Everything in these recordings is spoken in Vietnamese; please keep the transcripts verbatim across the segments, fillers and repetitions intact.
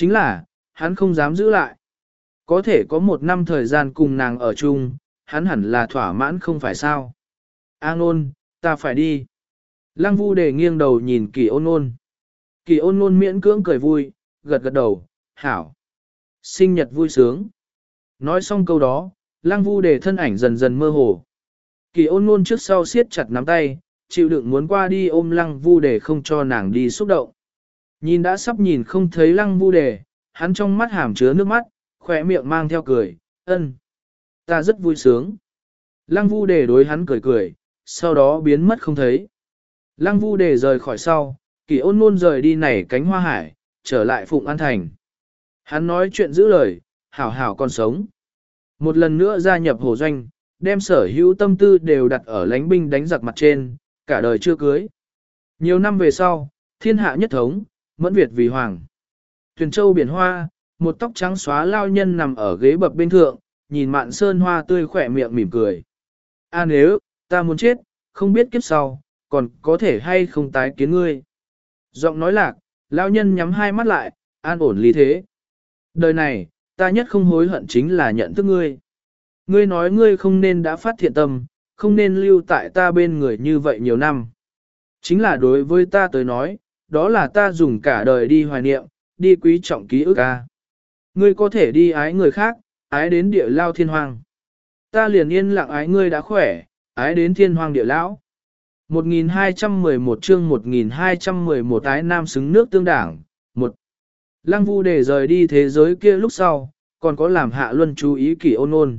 Chính là, hắn không dám giữ lại. Có thể có một năm thời gian cùng nàng ở chung, hắn hẳn là thỏa mãn không phải sao. A ngôn, ta phải đi. Lăng Vu Đề nghiêng đầu nhìn Kỳ Ôn Ôn. Kỳ Ôn Ôn miễn cưỡng cười vui, gật gật đầu, hảo. Sinh nhật vui sướng. Nói xong câu đó, Lăng Vu Đề thân ảnh dần dần mơ hồ. Kỳ Ôn Ôn trước sau siết chặt nắm tay, chịu đựng muốn qua đi ôm Lăng Vu Đề không cho nàng đi xúc động. Nhìn đã sắp nhìn không thấy Lăng Vu Đề, hắn trong mắt hàm chứa nước mắt, khỏe miệng mang theo cười, ân. Ta rất vui sướng. Lăng Vu Đề đối hắn cười cười, sau đó biến mất không thấy. Lăng Vu Đề rời khỏi sau, Kỳ Ôn Ôn rời đi nảy cánh hoa hải, trở lại Phụng An Thành. Hắn nói chuyện giữ lời, hảo hảo còn sống. Một lần nữa gia nhập hồ doanh, đem sở hữu tâm tư đều đặt ở lánh binh đánh giặc mặt trên, cả đời chưa cưới. Nhiều năm về sau, thiên hạ nhất thống, mẫn Việt vì hoàng. Tuyền Châu biển hoa, một tóc trắng xóa lao nhân nằm ở ghế bập bên thượng, nhìn mạn sơn hoa tươi khỏe miệng mỉm cười. A nếu, ta muốn chết, không biết kiếp sau, còn có thể hay không tái kiến ngươi. Giọng nói lạc, lao nhân nhắm hai mắt lại, an ổn lý thế. Đời này, ta nhất không hối hận chính là nhận thức ngươi. Ngươi nói ngươi không nên đã phát thiện tâm, không nên lưu tại ta bên người như vậy nhiều năm. Chính là đối với ta tới nói, đó là ta dùng cả đời đi hoài niệm, đi quý trọng ký ức a. Ngươi có thể đi ái người khác, ái đến địa lao thiên hoàng. Ta liền yên lặng ái ngươi đã khỏe, ái đến thiên hoàng địa lão. một nghìn hai trăm mười một chương một nghìn hai trăm mười một ái nam xứng nước tương đảng. Một. Lăng Vu Đề rời đi thế giới kia lúc sau, còn có làm Hạ Luân chú ý Kỳ Ôn Ôn.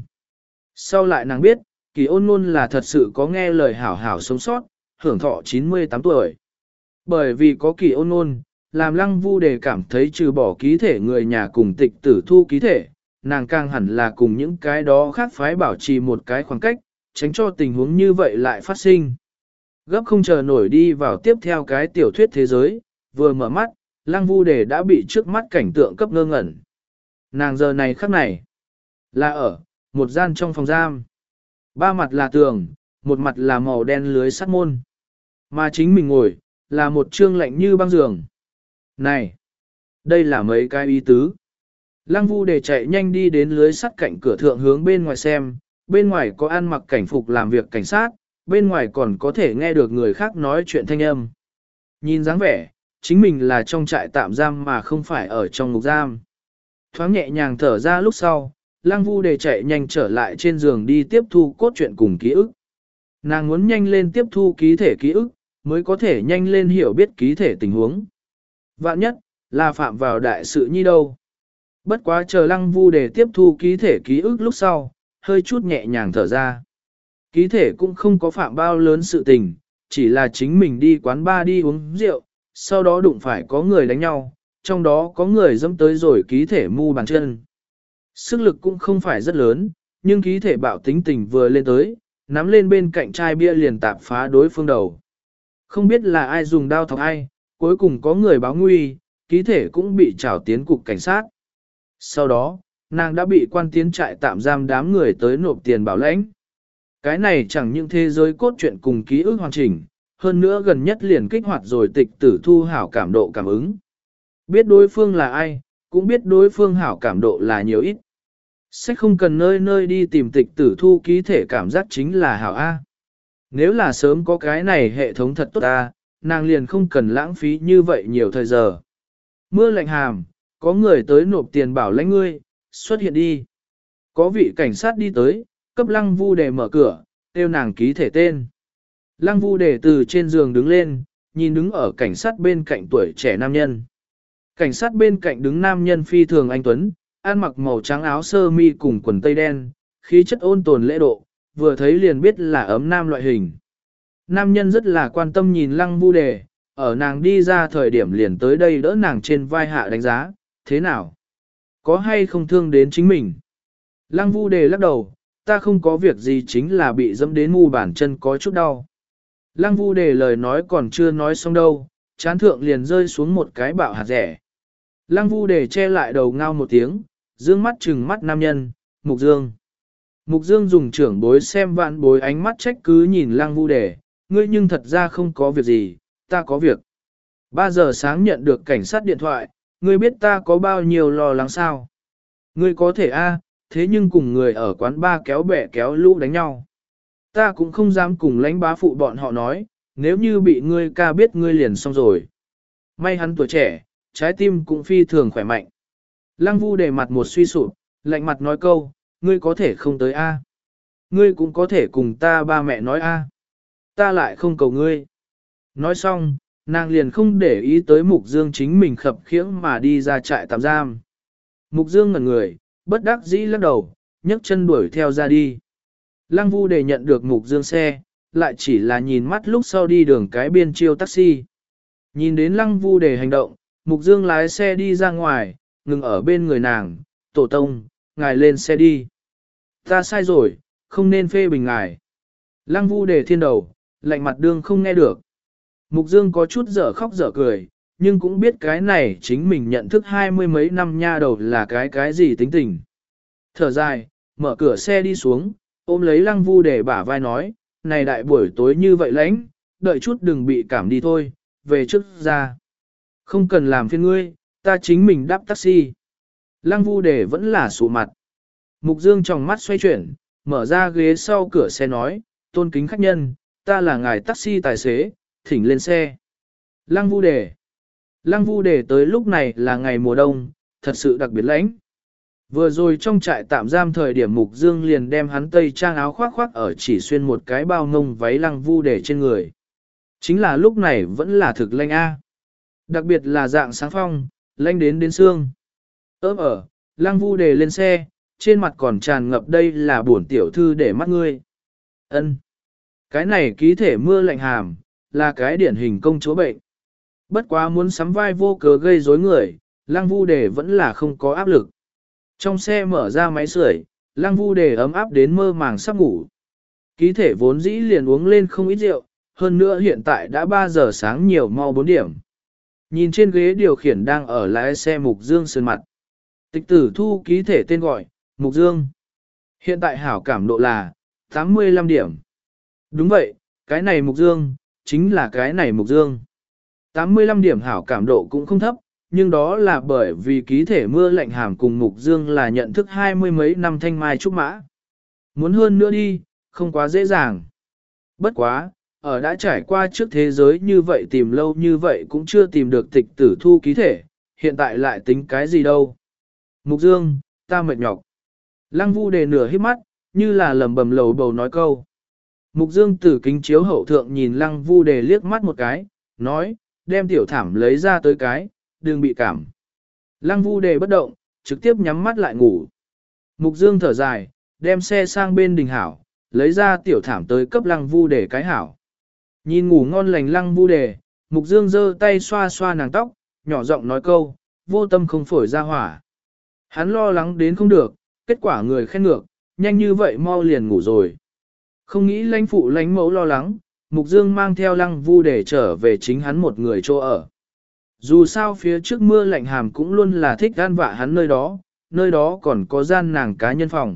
Sau lại nàng biết, Kỳ Ôn Ôn là thật sự có nghe lời hảo hảo sống sót, hưởng thọ chín mươi tám tuổi. Bởi vì có Kỳ Ôn Ôn, làm Lăng Vu Đề cảm thấy trừ bỏ ký thể người nhà cùng tịch tử thu ký thể, nàng càng hẳn là cùng những cái đó khác phái bảo trì một cái khoảng cách, tránh cho tình huống như vậy lại phát sinh. Gấp không chờ nổi đi vào tiếp theo cái tiểu thuyết thế giới, vừa mở mắt, Lăng Vu Đề đã bị trước mắt cảnh tượng cấp ngơ ngẩn. Nàng giờ này khắc này, là ở một gian trong phòng giam. Ba mặt là tường, một mặt là màu đen lưới sắt môn. Mà chính mình ngồi, là một trương lạnh như băng giường. Này, đây là mấy cái ý tứ. Lăng Vu Đề chạy nhanh đi đến lưới sắt cạnh cửa thượng hướng bên ngoài xem, bên ngoài có ăn mặc cảnh phục làm việc cảnh sát, bên ngoài còn có thể nghe được người khác nói chuyện thanh âm. Nhìn dáng vẻ, chính mình là trong trại tạm giam mà không phải ở trong ngục giam. Thoáng nhẹ nhàng thở ra lúc sau, Lăng Vu Đề chạy nhanh trở lại trên giường đi tiếp thu cốt truyện cùng ký ức. Nàng muốn nhanh lên tiếp thu ký thể ký ức, mới có thể nhanh lên hiểu biết ký thể tình huống. Vạn nhất, là phạm vào đại sự nhi đâu. Bất quá chờ Lăng Vu Đề tiếp thu ký thể ký ức lúc sau, hơi chút nhẹ nhàng thở ra. Ký thể cũng không có phạm bao lớn sự tình, chỉ là chính mình đi quán bar đi uống rượu, sau đó đụng phải có người đánh nhau, trong đó có người dẫm tới rồi ký thể mu bàn chân. Sức lực cũng không phải rất lớn, nhưng ký thể bạo tính tình vừa lên tới, nắm lên bên cạnh chai bia liền tạp phá đối phương đầu. Không biết là ai dùng đao thọc ai, cuối cùng có người báo nguy, ký thể cũng bị trảo tiến cục cảnh sát. Sau đó, nàng đã bị quan tiến trại tạm giam đám người tới nộp tiền bảo lãnh. Cái này chẳng những thế giới cốt truyện cùng ký ức hoàn chỉnh, hơn nữa gần nhất liền kích hoạt rồi tịch tử thu hảo cảm độ cảm ứng. Biết đối phương là ai, cũng biết đối phương hảo cảm độ là nhiều ít. Sẽ không cần nơi nơi đi tìm tịch tử thu ký thể cảm giác chính là hảo A. Nếu là sớm có cái này hệ thống thật tốt A, nàng liền không cần lãng phí như vậy nhiều thời giờ. Mưa lạnh hàm, có người tới nộp tiền bảo lãnh ngươi, xuất hiện đi. Có vị cảnh sát đi tới, cấp Lăng Vu Đề mở cửa, kêu nàng ký thể tên. Lăng Vu Đề từ trên giường đứng lên, nhìn đứng ở cảnh sát bên cạnh tuổi trẻ nam nhân. Cảnh sát bên cạnh đứng nam nhân phi thường anh tuấn, ăn mặc màu trắng áo sơ mi cùng quần tây đen, khí chất ôn tồn lễ độ, vừa thấy liền biết là ấm nam loại hình. Nam nhân rất là quan tâm nhìn Lăng Vu Đề, ở nàng đi ra thời điểm liền tới đây đỡ nàng trên vai hạ đánh giá, thế nào? Có hay không thương đến chính mình? Lăng Vu Đề lắc đầu, ta không có việc gì chính là bị dẫm đến mu bàn chân có chút đau. Lăng Vu Đề lời nói còn chưa nói xong đâu, chán thượng liền rơi xuống một cái bạo hạt rẻ. Lăng Vu Đề che lại đầu ngao một tiếng, dương mắt trừng mắt nam nhân, Mục Dương. Mục Dương dùng trưởng bối xem vạn bối ánh mắt trách cứ nhìn Lăng Vu Đề, ngươi nhưng thật ra không có việc gì, ta có việc. ba giờ sáng nhận được cảnh sát điện thoại, Ngươi biết ta có bao nhiêu lo lắng sao? Ngươi có thể a, thế nhưng cùng người ở quán ba kéo bè kéo lũ đánh nhau. Ta cũng không dám cùng lãnh bá phụ bọn họ nói, nếu như bị ngươi ca biết ngươi liền xong rồi. May hắn tuổi trẻ, trái tim cũng phi thường khỏe mạnh. Lăng Vu để mặt một suy sụp, lạnh mặt nói câu, ngươi có thể không tới a. Ngươi cũng có thể cùng ta ba mẹ nói a. Ta lại không cầu ngươi. Nói xong, nàng liền không để ý tới Mục Dương chính mình khập khiễng mà đi ra trại tạm giam. Mục Dương ngẩn người, bất đắc dĩ lắc đầu, nhấc chân đuổi theo ra đi. Lăng Vu để nhận được Mục Dương xe, lại chỉ là nhìn mắt lúc sau đi đường cái biên chiêu taxi. Nhìn đến Lăng Vu để hành động, Mục Dương lái xe đi ra ngoài, ngừng ở bên người nàng, tổ tông, ngài lên xe đi. Ta sai rồi, không nên phê bình ngài. Lăng Vu để thiên đầu, lạnh mặt đương không nghe được. Mục Dương có chút dở khóc dở cười, nhưng cũng biết cái này chính mình nhận thức hai mươi mấy năm nha đầu là cái cái gì tính tình. Thở dài, mở cửa xe đi xuống, ôm lấy Lăng Vu để bả vai nói, này đại buổi tối như vậy lãnh, đợi chút đừng bị cảm đi thôi, về trước ra. Không cần làm phiền ngươi, ta chính mình đáp taxi. Lăng Vu để vẫn là sụ mặt. Mục Dương trong mắt xoay chuyển, mở ra ghế sau cửa xe nói, tôn kính khách nhân, ta là ngài taxi tài xế, thỉnh lên xe. Lăng Vu đề. Lăng Vu đề tới lúc này là ngày mùa đông, thật sự đặc biệt lãnh. Vừa rồi trong trại tạm giam thời điểm Mục Dương liền đem hắn tây trang áo khoác khoác ở chỉ xuyên một cái bao ngông váy Lăng Vu đề trên người. Chính là lúc này vẫn là thực lãnh A. Đặc biệt là dạng sáng phong, lãnh đến đến xương. Ơm ở, Lăng Vu đề lên xe, trên mặt còn tràn ngập đây là bổn tiểu thư để mắt ngươi. Ân, cái này ký thể mưa lạnh hàm, là cái điển hình công chúa bệnh. Bất quá muốn sắm vai vô cớ gây rối người, Lăng Vu đề vẫn là không có áp lực. Trong xe mở ra máy sưởi, Lăng Vu đề ấm áp đến mơ màng sắp ngủ. Ký thể vốn dĩ liền uống lên không ít rượu, hơn nữa hiện tại đã ba giờ sáng nhiều mau bốn điểm. Nhìn trên ghế điều khiển đang ở lái xe Mục Dương sơn mặt. Tịch tử thu ký thể tên gọi, Mục Dương. Hiện tại hảo cảm độ là tám mươi lăm điểm. Đúng vậy, cái này Mục Dương, chính là cái này Mục Dương. tám mươi lăm điểm hảo cảm độ cũng không thấp, nhưng đó là bởi vì ký thể mưa lạnh hàm cùng Mục Dương là nhận thức hai mươi mấy năm thanh mai trúc mã. Muốn hơn nữa đi, không quá dễ dàng. Bất quá, ở đã trải qua trước thế giới như vậy tìm lâu như vậy cũng chưa tìm được tịch tử thu ký thể, hiện tại lại tính cái gì đâu. Mục Dương, ta mệt nhọc. Lăng Vu đề nửa hít mắt, như là lầm bầm lầu bầu nói câu. Mục Dương từ kính chiếu hậu thượng nhìn Lăng Vu đề liếc mắt một cái, nói, đem tiểu thảm lấy ra tới cái, đừng bị cảm. Lăng Vu đề bất động, trực tiếp nhắm mắt lại ngủ. Mục Dương thở dài, đem xe sang bên đình hảo, lấy ra tiểu thảm tới cấp Lăng Vu đề cái hảo. Nhìn ngủ ngon lành Lăng Vu đề, Mục Dương giơ tay xoa xoa nàng tóc, nhỏ giọng nói câu, vô tâm không phổi ra hỏa. Hắn lo lắng đến không được, kết quả người khen ngược, nhanh như vậy mau liền ngủ rồi. Không nghĩ lãnh phụ lãnh mẫu lo lắng, Mục Dương mang theo Lăng Vu để trở về chính hắn một người chỗ ở. Dù sao phía trước mưa lạnh hàm cũng luôn là thích gan vạ hắn nơi đó, nơi đó còn có gian nàng cá nhân phòng.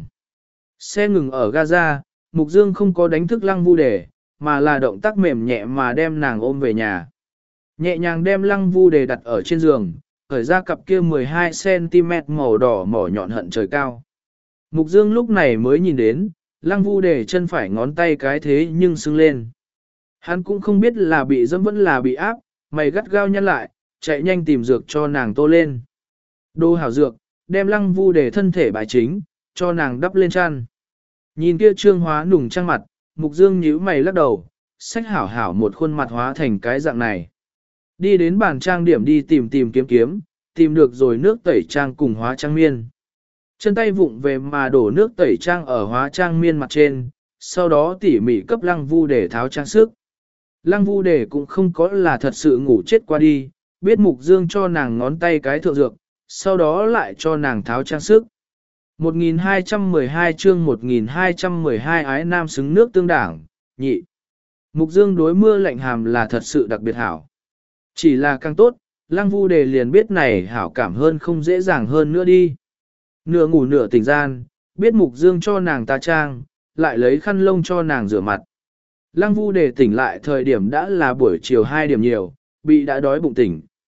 Xe ngừng ở Gaza, Mục Dương không có đánh thức Lăng Vu để, mà là động tác mềm nhẹ mà đem nàng ôm về nhà. Nhẹ nhàng đem Lăng Vu để đặt ở trên giường, khởi ra cặp kia mười hai xăng ti mét màu đỏ mỏ nhọn hận trời cao. Mục Dương lúc này mới nhìn đến, Lăng Vu để chân phải ngón tay cái thế nhưng sưng lên. Hắn cũng không biết là bị dẫm vẫn là bị áp, mày gắt gao nhăn lại, chạy nhanh tìm dược cho nàng tô lên. Đô hảo dược, đem Lăng Vu để thân thể bài chính, cho nàng đắp lên chăn. Nhìn kia trương hóa nùng trang mặt, Mục Dương nhíu mày lắc đầu, xách hảo hảo một khuôn mặt hóa thành cái dạng này. Đi đến bàn trang điểm đi tìm tìm kiếm kiếm, tìm được rồi nước tẩy trang cùng hóa trang miên. Chân tay vụng về mà đổ nước tẩy trang ở hóa trang miên mặt trên, sau đó tỉ mỉ cấp Lăng Vu để tháo trang sức. Lăng Vu để cũng không có là thật sự ngủ chết qua đi, biết Mục Dương cho nàng ngón tay cái thượng dược, sau đó lại cho nàng tháo trang sức. một nghìn hai trăm mười hai chương một nghìn hai trăm mười hai ái nam xứng nước tương đảng, nhị. Mục Dương đối mưa lạnh hàm là thật sự đặc biệt hảo. Chỉ là càng tốt, Lăng Vu đề liền biết này hảo cảm hơn không dễ dàng hơn nữa đi. Nửa ngủ nửa tỉnh gian, biết Mục Dương cho nàng ta trang, lại lấy khăn lông cho nàng rửa mặt. Lăng Vu đề tỉnh lại thời điểm đã là buổi chiều hai điểm nhiều, bị đã đói bụng tỉnh.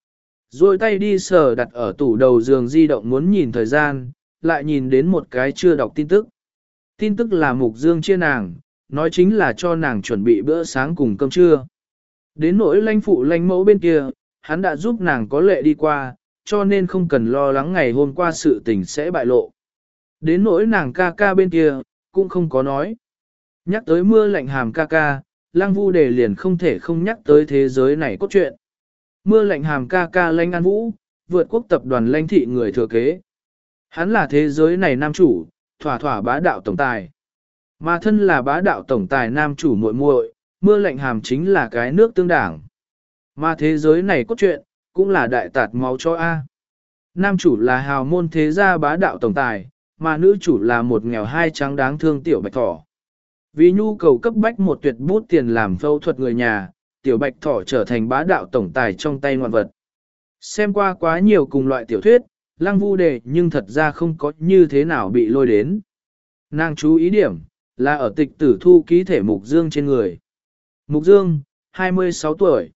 Rồi tay đi sờ đặt ở tủ đầu giường di động muốn nhìn thời gian, lại nhìn đến một cái chưa đọc tin tức. Tin tức là Mục Dương chia nàng, nói chính là cho nàng chuẩn bị bữa sáng cùng cơm trưa. Đến nỗi lãnh phụ lãnh mẫu bên kia, hắn đã giúp nàng có lệ đi qua, cho nên không cần lo lắng ngày hôm qua sự tình sẽ bại lộ. Đến nỗi nàng ca ca bên kia, cũng không có nói. Nhắc tới mưa lạnh hàm ca ca, Lăng Vu Đề liền không thể không nhắc tới thế giới này cốt truyện. Mưa lạnh hàm ca ca Lãnh An Vũ, vượt quốc tập đoàn lãnh thị người thừa kế. Hắn là thế giới này nam chủ, thỏa thỏa bá đạo tổng tài. Mà thân là bá đạo tổng tài nam chủ muội muội, mưa lạnh hàm chính là cái nước tương đảng. Mà thế giới này cốt truyện, cũng là đại tạt máu cho A. Nam chủ là hào môn thế gia bá đạo tổng tài, mà nữ chủ là một nghèo hai trắng đáng thương tiểu bạch thỏ. Vì nhu cầu cấp bách một tuyệt bút tiền làm phẫu thuật người nhà, tiểu bạch thỏ trở thành bá đạo tổng tài trong tay ngoạn vật. Xem qua quá nhiều cùng loại tiểu thuyết, Lăng Vu Đề nhưng thật ra không có như thế nào bị lôi đến. Nàng chú ý điểm, là ở tịch tử thu ký thể Mục Dương trên người. Mục Dương, hai mươi sáu tuổi.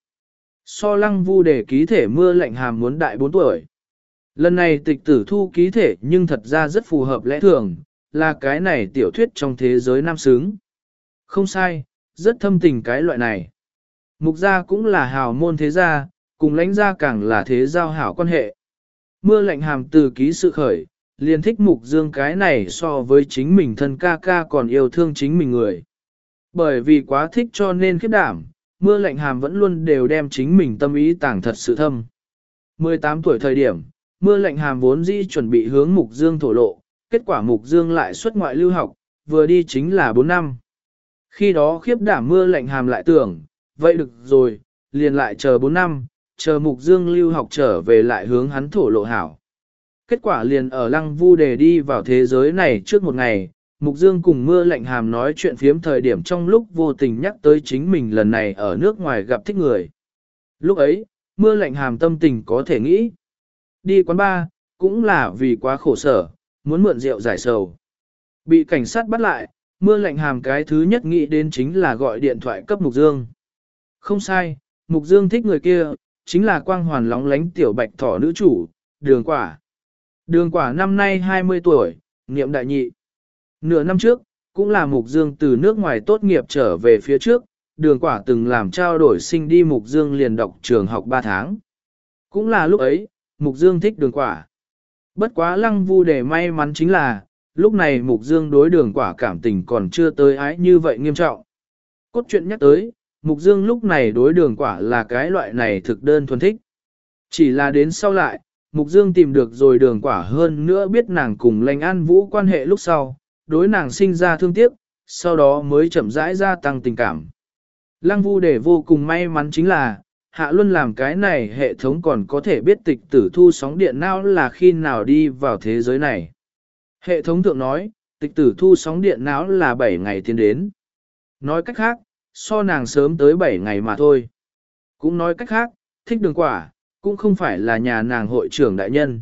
So Lăng Vu Đề ký thể mưa lạnh hàm muốn đại bốn tuổi. Lần này tịch tử thu ký thể nhưng thật ra rất phù hợp lẽ thường, là cái này tiểu thuyết trong thế giới nam xứng. Không sai, rất thâm tình cái loại này. Mục gia cũng là hào môn thế gia, cùng lãnh gia càng là thế giao hảo quan hệ. Mưa lạnh hàm từ ký sự khởi, liền thích Mục Dương cái này so với chính mình thân ca ca còn yêu thương chính mình người. Bởi vì quá thích cho nên khiếp đảm, mưa lạnh hàm vẫn luôn đều đem chính mình tâm ý tàng thật sự thâm. mười tám tuổi thời điểm, mưa lạnh hàm vốn dĩ chuẩn bị hướng Mục Dương thổ lộ, kết quả Mục Dương lại xuất ngoại lưu học, vừa đi chính là bốn năm. Khi đó khiếp đảm mưa lạnh hàm lại tưởng, vậy được rồi, liền lại chờ bốn năm, chờ Mục Dương lưu học trở về lại hướng hắn thổ lộ hảo. Kết quả liền ở Lăng Vu Đề đi vào thế giới này trước một ngày, Mục Dương cùng mưa lạnh hàm nói chuyện phiếm thời điểm trong lúc vô tình nhắc tới chính mình lần này ở nước ngoài gặp thích người. Lúc ấy, mưa lạnh hàm tâm tình có thể nghĩ. Đi quán bar, cũng là vì quá khổ sở, muốn mượn rượu giải sầu. Bị cảnh sát bắt lại, mưa lạnh hàm cái thứ nhất nghĩ đến chính là gọi điện thoại cấp Mục Dương. Không sai, Mục Dương thích người kia, chính là quang hoàn lóng lánh tiểu bạch thỏ nữ chủ, Đường Quả. Đường Quả năm nay hai mươi tuổi, niệm đại nhị. Nửa năm trước, cũng là Mục Dương từ nước ngoài tốt nghiệp trở về phía trước, Đường Quả từng làm trao đổi sinh đi Mục Dương liền đọc trường học ba tháng. Cũng là lúc ấy, Mục Dương thích Đường Quả. Bất quá Lăng Vu Đề may mắn chính là, lúc này Mục Dương đối Đường Quả cảm tình còn chưa tới ái như vậy nghiêm trọng. Cốt truyện nhắc tới, Mục Dương lúc này đối Đường Quả là cái loại này thực đơn thuần thích. Chỉ là đến sau lại, Mục Dương tìm được rồi Đường Quả hơn nữa biết nàng cùng Lãnh An Vũ quan hệ lúc sau, đối nàng sinh ra thương tiếc, sau đó mới chậm rãi gia tăng tình cảm. Lăng Vu Đề vô cùng may mắn chính là, Hạ Luân làm cái này hệ thống còn có thể biết tịch tử thu sóng điện não là khi nào đi vào thế giới này. Hệ thống thượng nói, tịch tử thu sóng điện não là bảy ngày tiến đến. Nói cách khác, so nàng sớm tới bảy ngày mà thôi. Cũng nói cách khác, thích Đường Quả, cũng không phải là nhà nàng hội trưởng đại nhân.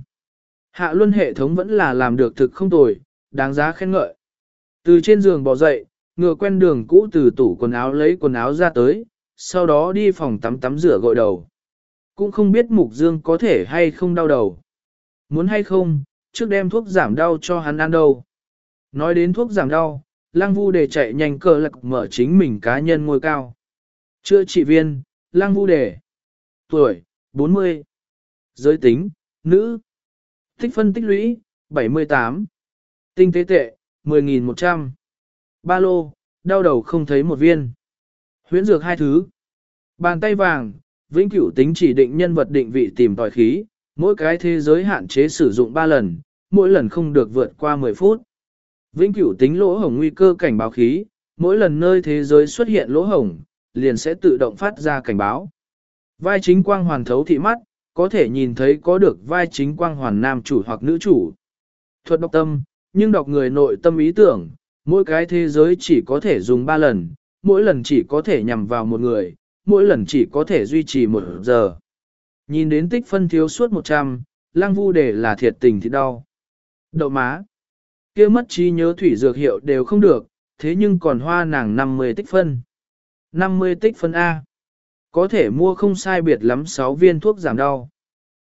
Hạ Luân hệ thống vẫn là làm được thực không tồi, đáng giá khen ngợi. Từ trên giường bò dậy, ngựa quen đường cũ từ tủ quần áo lấy quần áo ra tới, sau đó đi phòng tắm tắm rửa gội đầu. Cũng không biết Mục Dương có thể hay không đau đầu. Muốn hay không, trước đem thuốc giảm đau cho hắn ăn đâu. Nói đến thuốc giảm đau, Lăng Vu Đề chạy nhanh cờ lạc mở chính mình cá nhân ngôi cao. Chữa trị viên, Lăng Vu Đề. Tuổi, bốn mươi. Giới tính, nữ. Tích phân tích lũy, bảy mươi tám. Tinh tế tệ, mười nghìn một trăm. Ba lô, đau đầu không thấy một viên. Huyễn dược hai thứ. Bàn tay vàng, vĩnh cửu tính chỉ định nhân vật định vị tìm tòi khí, mỗi cái thế giới hạn chế sử dụng ba lần, mỗi lần không được vượt qua mười phút. Vĩnh cửu tính lỗ hổng nguy cơ cảnh báo khí, mỗi lần nơi thế giới xuất hiện lỗ hổng, liền sẽ tự động phát ra cảnh báo. Vai chính quang hoàn thấu thị mắt, có thể nhìn thấy có được vai chính quang hoàn nam chủ hoặc nữ chủ. Thuật đọc tâm, nhưng đọc người nội tâm ý tưởng, mỗi cái thế giới chỉ có thể dùng ba lần, mỗi lần chỉ có thể nhằm vào một người, mỗi lần chỉ có thể duy trì một giờ. Nhìn đến tích phân thiếu suốt một trăm, Lăng Vu Đề là thiệt tình thì đau. Đậu má. Kia mất trí nhớ thủy dược hiệu đều không được, thế nhưng còn hoa nàng năm mươi tích phân. năm mươi tích phân A. Có thể mua không sai biệt lắm sáu viên thuốc giảm đau.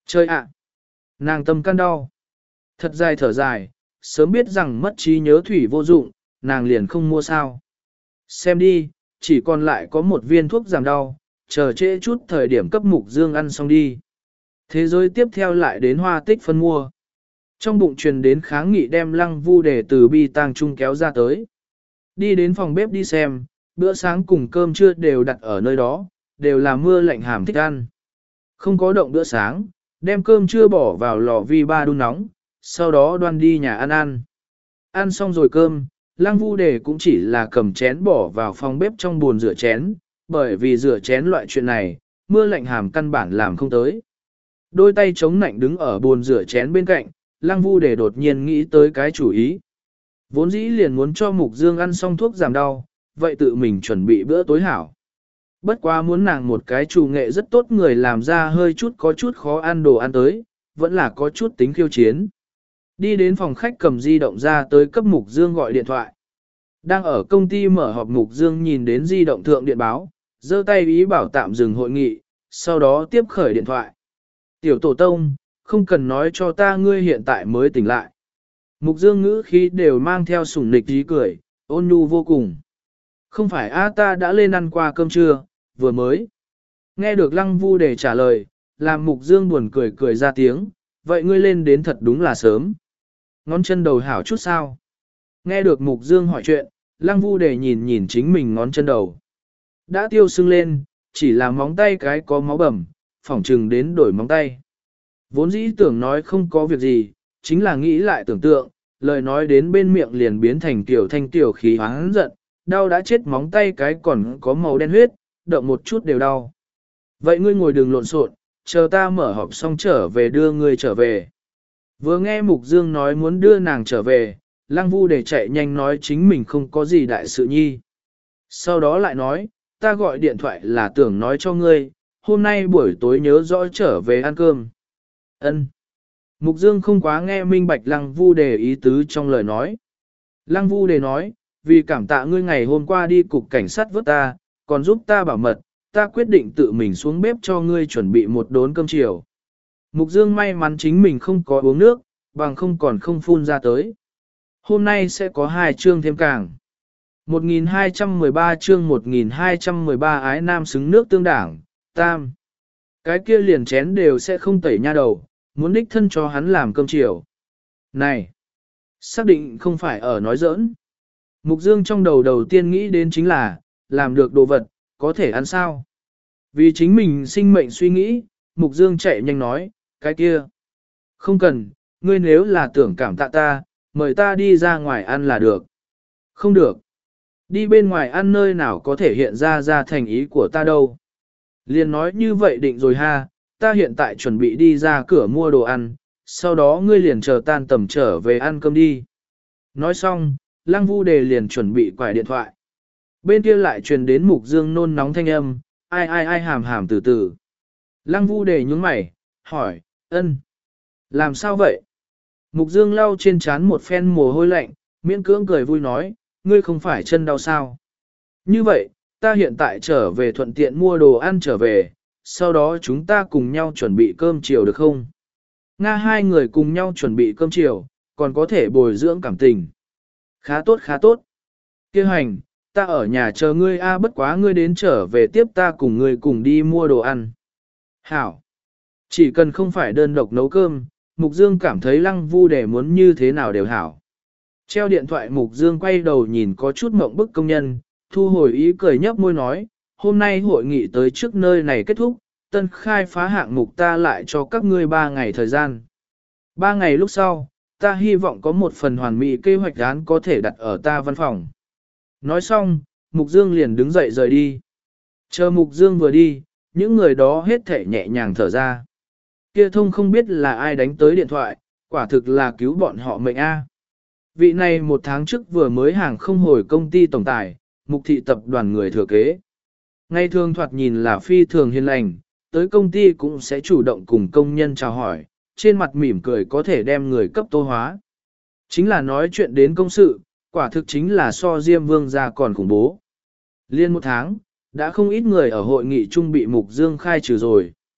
Chơi ạ! Nàng tâm can đau. Thật dài thở dài, sớm biết rằng mất trí nhớ thủy vô dụng, nàng liền không mua sao. Xem đi, chỉ còn lại có một viên thuốc giảm đau, chờ trễ chút thời điểm cấp Mục Dương ăn xong đi. Thế giới tiếp theo lại đến Hoa Tích phân mua. Trong bụng truyền đến kháng nghị đem Lăng Vu Đề từ bi tang trung kéo ra tới. Đi đến phòng bếp đi xem, bữa sáng cùng cơm trưa đều đặt ở nơi đó, đều là mưa lạnh hàm thích ăn. Không có động bữa sáng, đem cơm trưa bỏ vào lò vi ba đun nóng, sau đó đoan đi nhà ăn ăn. Ăn xong rồi cơm, Lăng Vu Đề cũng chỉ là cầm chén bỏ vào phòng bếp trong bồn rửa chén, bởi vì rửa chén loại chuyện này, mưa lạnh hàm căn bản làm không tới. Đôi tay chống nạnh đứng ở bồn rửa chén bên cạnh, Lăng Vu Đề đột nhiên nghĩ tới cái chủ ý. Vốn dĩ liền muốn cho Mục Dương ăn xong thuốc giảm đau, vậy tự mình chuẩn bị bữa tối hảo. Bất quá muốn nàng một cái chủ nghệ rất tốt người làm ra hơi chút có chút khó ăn đồ ăn tới, vẫn là có chút tính khiêu chiến. Đi đến phòng khách cầm di động ra tới cấp Mục Dương gọi điện thoại. Đang ở công ty mở họp Mục Dương nhìn đến di động thượng điện báo, giơ tay ý bảo tạm dừng hội nghị, sau đó tiếp khởi điện thoại. Tiểu tổ tông, không cần nói cho ta ngươi hiện tại mới tỉnh lại. Mục Dương ngữ khí đều mang theo sủng nịch ý cười, ôn nhu vô cùng. Không phải a ta đã lên ăn qua cơm trưa, vừa mới. Nghe được Lăng Vu Đề trả lời, làm Mục Dương buồn cười cười ra tiếng, vậy ngươi lên đến thật đúng là sớm. Ngón chân đầu hảo chút sao? Nghe được Mục Dương hỏi chuyện, Lăng Vu Đề nhìn nhìn chính mình ngón chân đầu. Đã tiêu sưng lên, chỉ là móng tay cái có máu bầm, phỏng chừng đến đổi móng tay. Vốn dĩ tưởng nói không có việc gì, chính là nghĩ lại tưởng tượng, lời nói đến bên miệng liền biến thành tiểu thanh tiểu khí hoáng giận, đau đã chết móng tay cái còn có màu đen huyết, động một chút đều đau. Vậy ngươi ngồi đừng lộn xộn, chờ ta mở họp xong trở về đưa ngươi trở về. Vừa nghe Mục Dương nói muốn đưa nàng trở về, Lăng Vu Đề chạy nhanh nói chính mình không có gì đại sự nhi. Sau đó lại nói, ta gọi điện thoại là tưởng nói cho ngươi, hôm nay buổi tối nhớ rõ trở về ăn cơm. Ân. Mục Dương không quá nghe minh bạch Lăng Vu Đề ý tứ trong lời nói. Lăng Vu Đề nói, vì cảm tạ ngươi ngày hôm qua đi cục cảnh sát vớt ta, còn giúp ta bảo mật, ta quyết định tự mình xuống bếp cho ngươi chuẩn bị một đốn cơm chiều. Mục Dương may mắn chính mình không có uống nước, bằng không còn không phun ra tới. Hôm nay sẽ có hai chương thêm càng. một nghìn hai trăm mười ba chương một nghìn hai trăm mười ba ái nam xứng nước tương đảng, tam. Cái kia liền chén đều sẽ không tẩy nha đầu, muốn đích thân cho hắn làm cơm chiều. Này, xác định không phải ở nói giỡn. Mục Dương trong đầu đầu tiên nghĩ đến chính là, làm được đồ vật, có thể ăn sao? Vì chính mình sinh mệnh suy nghĩ, Mục Dương chạy nhanh nói, cái kia. Không cần, ngươi nếu là tưởng cảm tạ ta, mời ta đi ra ngoài ăn là được. Không được. Đi bên ngoài ăn nơi nào có thể hiện ra ra thành ý của ta đâu. Liền nói như vậy định rồi ha, ta hiện tại chuẩn bị đi ra cửa mua đồ ăn, sau đó ngươi liền chờ tan tầm trở về ăn cơm đi. Nói xong, Lăng Vu Đề liền chuẩn bị quải điện thoại. Bên kia lại truyền đến Mục Dương nôn nóng thanh âm, ai ai ai hàm hàm từ từ. Lăng Vu Đề nhướng mày, hỏi, ân, làm sao vậy? Mục Dương lau trên trán một phen mồ hôi lạnh, miễn cưỡng cười vui nói, ngươi không phải chân đau sao? Như vậy, ta hiện tại trở về thuận tiện mua đồ ăn trở về, sau đó chúng ta cùng nhau chuẩn bị cơm chiều được không? Nga hai người cùng nhau chuẩn bị cơm chiều, còn có thể bồi dưỡng cảm tình. Khá tốt khá tốt. Kêu hành, ta ở nhà chờ ngươi a bất quá ngươi đến trở về tiếp ta cùng ngươi cùng đi mua đồ ăn. Hảo. Chỉ cần không phải đơn độc nấu cơm, Mục Dương cảm thấy Lăng Vu Đề muốn như thế nào đều hảo. Treo điện thoại Mục Dương quay đầu nhìn có chút mộng bức công nhân, thu hồi ý cười nhấp môi nói, hôm nay hội nghị tới trước nơi này kết thúc, tân khai phá hạng mục ta lại cho các ngươi ba ngày thời gian. Ba ngày lúc sau, ta hy vọng có một phần hoàn mỹ kế hoạch án có thể đặt ở ta văn phòng. Nói xong, Mục Dương liền đứng dậy rời đi. Chờ Mục Dương vừa đi, những người đó hết thể nhẹ nhàng thở ra. Kia thông không biết là ai đánh tới điện thoại, quả thực là cứu bọn họ mệnh A. Vị này một tháng trước vừa mới hàng không hồi công ty tổng tài, Mục thị tập đoàn người thừa kế. Ngày thường thoạt nhìn là phi thường hiền lành, tới công ty cũng sẽ chủ động cùng công nhân chào hỏi, trên mặt mỉm cười có thể đem người cấp tô hóa. Chính là nói chuyện đến công sự, quả thực chính là so Diêm Vương ra còn khủng bố. Liên một tháng, đã không ít người ở hội nghị trung bị Mục Dương khai trừ rồi.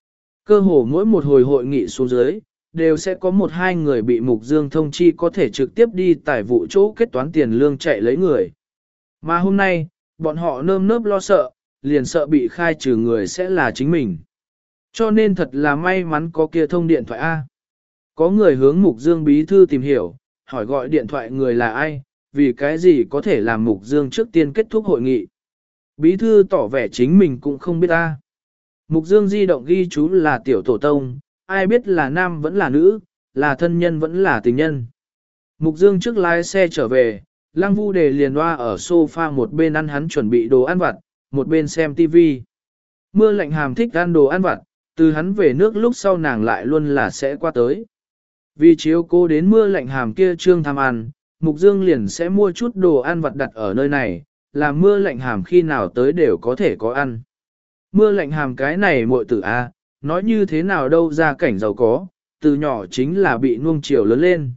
Cơ hồ mỗi một hồi hội nghị xuống dưới, đều sẽ có một hai người bị Mục Dương thông chi có thể trực tiếp đi tài vụ chỗ kết toán tiền lương chạy lấy người. Mà hôm nay, bọn họ nơm nớp lo sợ, liền sợ bị khai trừ người sẽ là chính mình. Cho nên thật là may mắn có kia thông điện thoại A. Có người hướng Mục Dương bí thư tìm hiểu, hỏi gọi điện thoại người là ai, vì cái gì có thể làm Mục Dương trước tiên kết thúc hội nghị. Bí thư tỏ vẻ chính mình cũng không biết A. Mục Dương di động ghi chú là tiểu tổ tông, ai biết là nam vẫn là nữ, là thân nhân vẫn là tình nhân. Mục Dương trước lái xe trở về, Lăng Vu Đề liền loa ở sofa một bên ăn hắn chuẩn bị đồ ăn vặt, một bên xem tivi. Mưa lạnh hàm thích ăn đồ ăn vặt, từ hắn về nước lúc sau nàng lại luôn là sẽ qua tới. Vì chiếu cô đến mưa lạnh hàm kia trương tham ăn, Mục Dương liền sẽ mua chút đồ ăn vặt đặt ở nơi này, làm mưa lạnh hàm khi nào tới đều có thể có ăn. Mưa lạnh hàm cái này muội tử a, nói như thế nào đâu ra cảnh giàu có, từ nhỏ chính là bị nuông chiều lớn lên.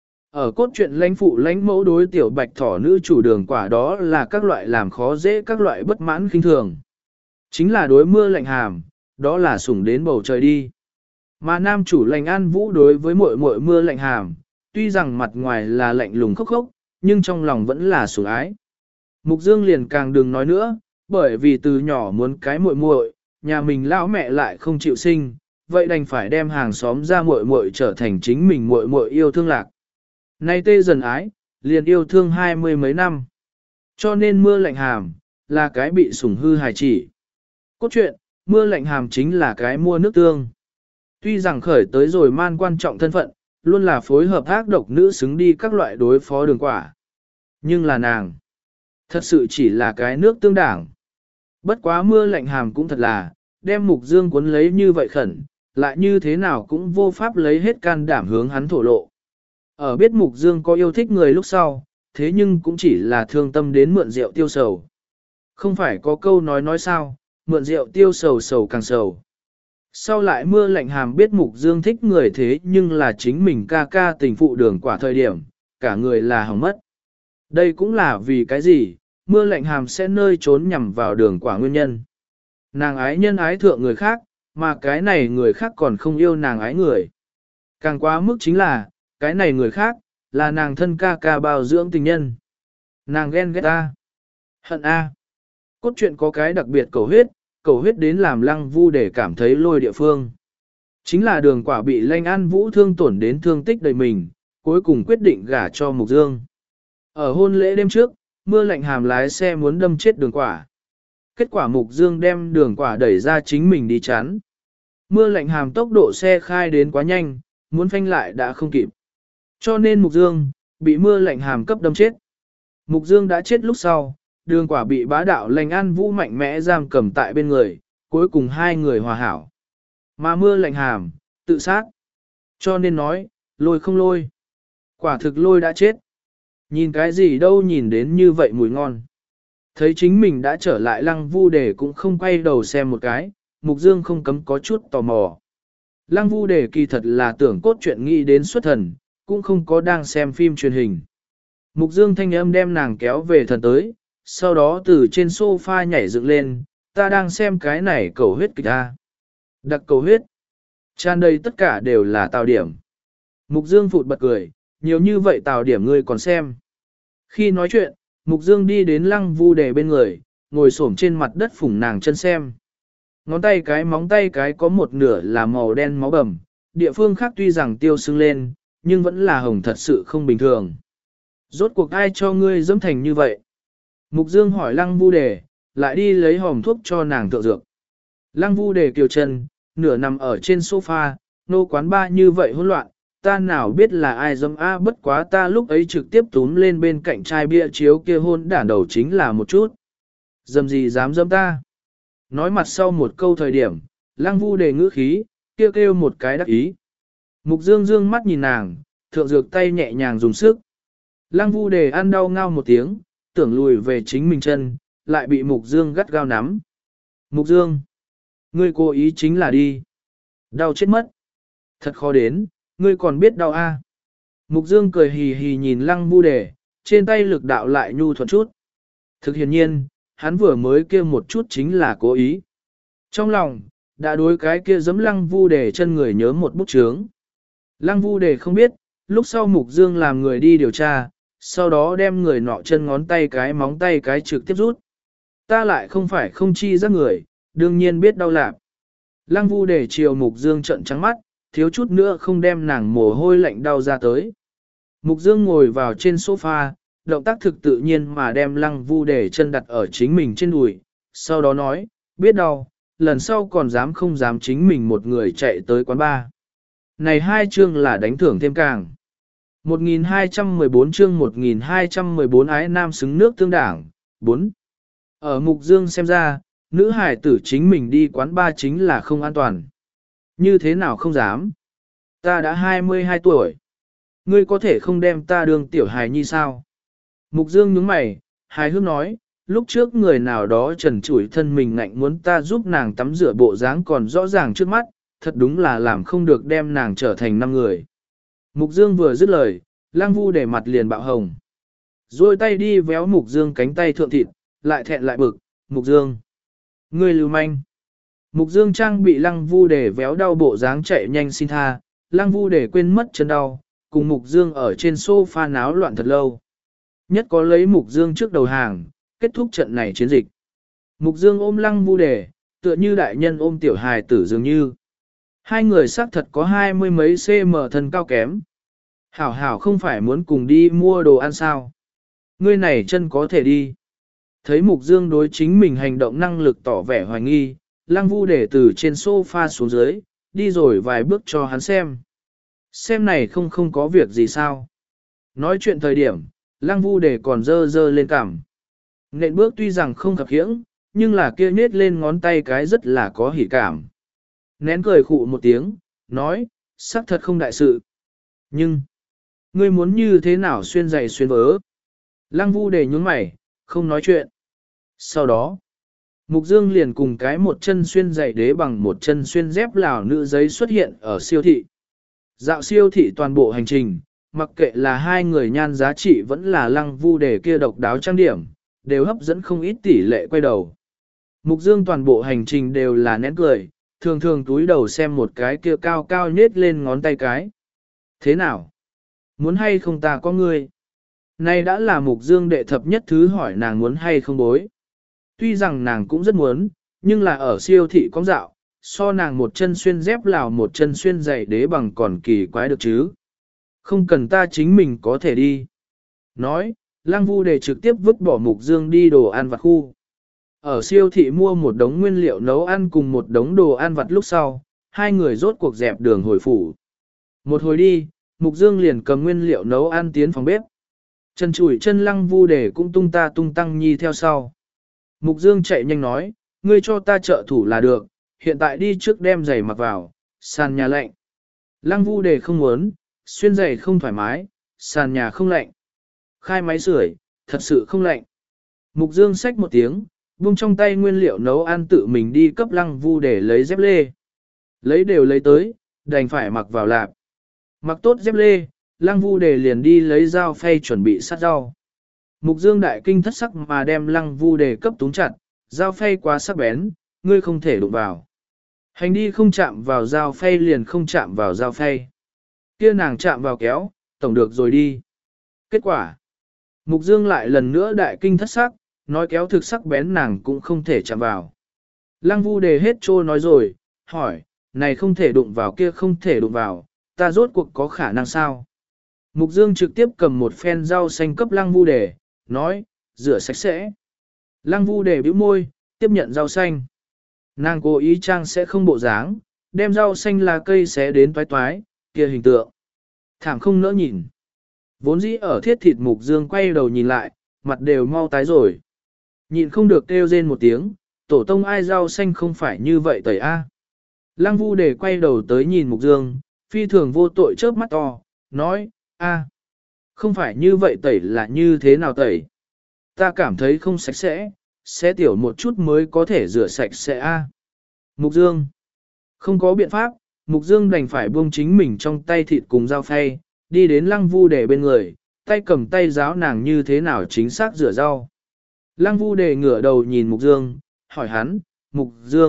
Ở cốt truyện lãnh phụ lãnh mẫu đối tiểu bạch thỏ nữ chủ đường quả đó là các loại làm khó dễ các loại bất mãn khinh thường. Chính là đối mưa lạnh hàm, đó là sủng đến bầu trời đi. Mà nam chủ lạnh an vũ đối với muội muội mưa lạnh hàm, tuy rằng mặt ngoài là lạnh lùng khốc khốc, nhưng trong lòng vẫn là sủng ái. Mục Dương liền càng đừng nói nữa, bởi vì từ nhỏ muốn cái muội muội, nhà mình lão mẹ lại không chịu sinh, vậy đành phải đem hàng xóm ra muội muội trở thành chính mình muội muội yêu thương lạc. Nay tê dần ái, liền yêu thương hai mươi mấy năm. Cho nên mưa lạnh hàm, là cái bị sủng hư hài chỉ. Cốt truyện, mưa lạnh hàm chính là cái mua nước tương. Tuy rằng khởi tới rồi man quan trọng thân phận, luôn là phối hợp ác độc nữ xứng đi các loại đối phó đường quả. Nhưng là nàng, thật sự chỉ là cái nước tương đảng. Bất quá mưa lạnh hàm cũng thật là, đem Mục Dương cuốn lấy như vậy khẩn, lại như thế nào cũng vô pháp lấy hết can đảm hướng hắn thổ lộ. Ở biết Mục Dương có yêu thích người lúc sau, thế nhưng cũng chỉ là thương tâm đến mượn rượu tiêu sầu. Không phải có câu nói nói sao, mượn rượu tiêu sầu sầu càng sầu. Sau lại mưa lạnh hàm biết Mục Dương thích người thế nhưng là chính mình ca ca tình phụ đường quả thời điểm, cả người là hỏng mất. Đây cũng là vì cái gì, mưa lạnh hàm sẽ nơi trốn nhằm vào đường quả nguyên nhân. Nàng ái nhân ái thượng người khác, mà cái này người khác còn không yêu nàng ái người. Càng quá mức chính là, cái này người khác, là nàng thân ca ca bao dưỡng tình nhân. Nàng ghen ghét A. Hận A. Cốt truyện có cái đặc biệt cầu huyết, cầu huyết đến làm Lăng Vu để cảm thấy lôi địa phương. Chính là đường quả bị Lanh An Vũ thương tổn đến thương tích đầy mình, cuối cùng quyết định gả cho Mục Dương. Ở hôn lễ đêm trước, mưa lạnh hàm lái xe muốn đâm chết đường quả. Kết quả Mục Dương đem đường quả đẩy ra chính mình đi chắn. Mưa lạnh hàm tốc độ xe khai đến quá nhanh, muốn phanh lại đã không kịp. Cho nên Mục Dương, bị mưa lạnh hàm cấp đâm chết. Mục Dương đã chết lúc sau, đường quả bị bá đạo Lanh An Vũ mạnh mẽ giam cầm tại bên người, cuối cùng hai người hòa hảo. Mà mưa lạnh hàm, tự sát. Cho nên nói, lôi không lôi. Quả thực lôi đã chết. Nhìn cái gì đâu nhìn đến như vậy mùi ngon. Thấy chính mình đã trở lại Lăng Vu Đề cũng không quay đầu xem một cái, Mục Dương không cấm có chút tò mò. Lăng Vu Đề kỳ thật là tưởng cốt truyện nghĩ đến xuất thần, cũng không có đang xem phim truyền hình. Mục Dương thanh âm đem nàng kéo về thần tới, sau đó từ trên sofa nhảy dựng lên, ta đang xem cái này cầu huyết kịch ta. Đặc cầu huyết. Tràn đầy tất cả đều là tào điểm. Mục Dương phụt bật cười, nhiều như vậy tào điểm ngươi còn xem. Khi nói chuyện, Mục Dương đi đến Lăng Vu Đề bên người, ngồi xổm trên mặt đất phủng nàng chân xem. Ngón tay cái móng tay cái có một nửa là màu đen máu bầm, địa phương khác tuy rằng tiêu sưng lên, nhưng vẫn là hồng thật sự không bình thường. Rốt cuộc ai cho ngươi dẫm thành như vậy? Mục Dương hỏi Lăng Vu Đề, lại đi lấy hòm thuốc cho nàng thượng dược. Lăng Vu Đề kiều chân, nửa nằm ở trên sofa, nô quán ba như vậy hỗn loạn, ta nào biết là ai dâm a bất quá ta lúc ấy trực tiếp túm lên bên cạnh chai bia chiếu kia hôn đản đầu chính là một chút. Dâm gì dám dâm ta? Nói mặt sau một câu thời điểm, Lăng Vu Đề ngữ khí, kêu kêu một cái đắc ý. Mục Dương dương mắt nhìn nàng, thượng dược tay nhẹ nhàng dùng sức. Lăng Vu Đề ăn đau ngao một tiếng, tưởng lùi về chính mình chân, lại bị Mục Dương gắt gao nắm. Mục Dương, ngươi cố ý chính là đi. Đau chết mất. Thật khó đến, ngươi còn biết đau a? Mục Dương cười hì hì nhìn Lăng Vu Đề, trên tay lực đạo lại nhu thuận chút. Thực hiện nhiên, hắn vừa mới kêu một chút chính là cố ý. Trong lòng, đã đối cái kia giấm lăng vu đề chân người nhớ một bút chướng. Lăng vu đề không biết, lúc sau Mục Dương làm người đi điều tra, sau đó đem người nọ chân ngón tay cái móng tay cái trực tiếp rút. Ta lại không phải không chi giác người, đương nhiên biết đau lạc. Lăng vu đề chiều Mục Dương trận trắng mắt, thiếu chút nữa không đem nàng mồ hôi lạnh đau ra tới. Mục Dương ngồi vào trên sofa, động tác thực tự nhiên mà đem lăng vu đề chân đặt ở chính mình trên đùi, sau đó nói, biết đau, lần sau còn dám không dám chính mình một người chạy tới quán bar. Này hai chương là đánh thưởng thêm càng. một nghìn hai trăm mười bốn chương một nghìn hai trăm mười bốn ái nam xứng nước tương đảng, bốn. Ở Mục Dương xem ra, nữ hải tử chính mình đi quán bar chính là không an toàn. Như thế nào không dám? Ta đã hai mươi hai tuổi. Ngươi có thể không đem ta đương tiểu hài nhi sao? Mục Dương nhướng mày, hài hước nói, lúc trước người nào đó trần trụi thân mình ngạnh muốn ta giúp nàng tắm rửa bộ dáng còn rõ ràng trước mắt, thật đúng là làm không được đem nàng trở thành năm người. Mục Dương vừa dứt lời, Lăng Vu để mặt liền bạo hồng. Rồi tay đi véo Mục Dương cánh tay thượng thịt, lại thẹn lại bực, Mục Dương. Ngươi lưu manh. Mục Dương trang bị Lăng Vu để véo đau bộ dáng chạy nhanh xin tha, Lăng Vu để quên mất chân đau, cùng Mục Dương ở trên sofa náo loạn thật lâu. Nhất có lấy Mục Dương trước đầu hàng, kết thúc trận này chiến dịch. Mục Dương ôm Lăng Vu để, tựa như đại nhân ôm tiểu hài tử dường như. Hai người xác thật có hai mươi mấy cm thân cao kém. Hảo hảo không phải muốn cùng đi mua đồ ăn sao. Ngươi này chân có thể đi. Thấy Mục Dương đối chính mình hành động năng lực tỏ vẻ hoài nghi, Lăng Vu để từ trên sofa xuống dưới, đi rồi vài bước cho hắn xem. Xem này không không có việc gì sao. Nói chuyện thời điểm, Lăng Vu để còn dơ dơ lên cằm. Nện bước tuy rằng không khập khiễng, nhưng là kia nết lên ngón tay cái rất là có hỉ cảm. Nén cười khụ một tiếng, nói, xác thật không đại sự. Nhưng, ngươi muốn như thế nào xuyên giày xuyên vớ? Lăng Vu để nhún mày, không nói chuyện. Sau đó, Mục Dương liền cùng cái một chân xuyên giày đế bằng một chân xuyên dép lào nữ giấy xuất hiện ở siêu thị. Dạo siêu thị toàn bộ hành trình, mặc kệ là hai người nhan giá trị vẫn là Lăng Vu để kia độc đáo trang điểm, đều hấp dẫn không ít tỷ lệ quay đầu. Mục Dương toàn bộ hành trình đều là nén cười, thường thường túi đầu xem một cái kia cao cao nhết lên ngón tay cái. Thế nào? Muốn hay không ta có ngươi? Nay đã là Mục Dương đệ thập nhất thứ hỏi nàng muốn hay không bối. Tuy rằng nàng cũng rất muốn, nhưng là ở siêu thị có dạo, so nàng một chân xuyên dép lào một chân xuyên giày đế bằng còn kỳ quái được chứ. Không cần ta chính mình có thể đi. Nói, Lăng Vu để trực tiếp vứt bỏ Mục Dương đi đồ ăn vặt khu. Ở siêu thị mua một đống nguyên liệu nấu ăn cùng một đống đồ ăn vặt lúc sau, hai người rốt cuộc dẹp đường hồi phủ. Một hồi đi, Mục Dương liền cầm nguyên liệu nấu ăn tiến phòng bếp. Chân chủi chân Lăng Vu để cũng tung ta tung tăng nhi theo sau. Mục Dương chạy nhanh nói, ngươi cho ta trợ thủ là được, hiện tại đi trước đem giày mặc vào, sàn nhà lạnh. Lăng Vu để không muốn, xuyên giày không thoải mái, sàn nhà không lạnh. Khai máy sưởi, thật sự không lạnh. Mục Dương xách một tiếng, buông trong tay nguyên liệu nấu ăn tự mình đi cấp Lăng Vu để lấy dép lê. Lấy đều lấy tới, đành phải mặc vào lạp. Mặc tốt dép lê, Lăng Vu để liền đi lấy dao phay chuẩn bị sát rau. Mục Dương đại kinh thất sắc mà đem Lăng Vu để cấp túng chặt, dao phay quá sắc bén, ngươi không thể đụng vào. Hành đi không chạm vào dao phay liền không chạm vào dao phay. Kia nàng chạm vào kéo, tổng được rồi đi. Kết quả, Mục Dương lại lần nữa đại kinh thất sắc, nói kéo thực sắc bén nàng cũng không thể chạm vào. Lăng Vu đề hết trô nói rồi, hỏi, này không thể đụng vào kia không thể đụng vào, ta rốt cuộc có khả năng sao? Mục Dương trực tiếp cầm một phen rau xanh cấp Lăng Vu đề, nói, rửa sạch sẽ. Lăng Vu đề bĩu môi, tiếp nhận rau xanh. Nàng cố ý trang sẽ không bộ dáng, đem rau xanh lá cây xé đến toái toái, kia hình tượng. Thảm không nỡ nhìn. Vốn dĩ ở thiết thịt Mục Dương quay đầu nhìn lại, mặt đều mau tái rồi. Nhịn không được kêu rên một tiếng, tổ tông ai rau xanh không phải như vậy tẩy a. Lăng Vu để quay đầu tới nhìn Mục Dương, phi thường vô tội chớp mắt to, nói, a, không phải như vậy tẩy là như thế nào tẩy. Ta cảm thấy không sạch sẽ, sẽ tiểu một chút mới có thể rửa sạch sẽ a. Mục Dương, không có biện pháp, Mục Dương đành phải buông chính mình trong tay thịt cùng dao phay, đi đến Lăng Vu để bên người, tay cầm tay giáo nàng như thế nào chính xác rửa rau. Lăng Vu để ngửa đầu nhìn Mục Dương, hỏi hắn, Mục Dương,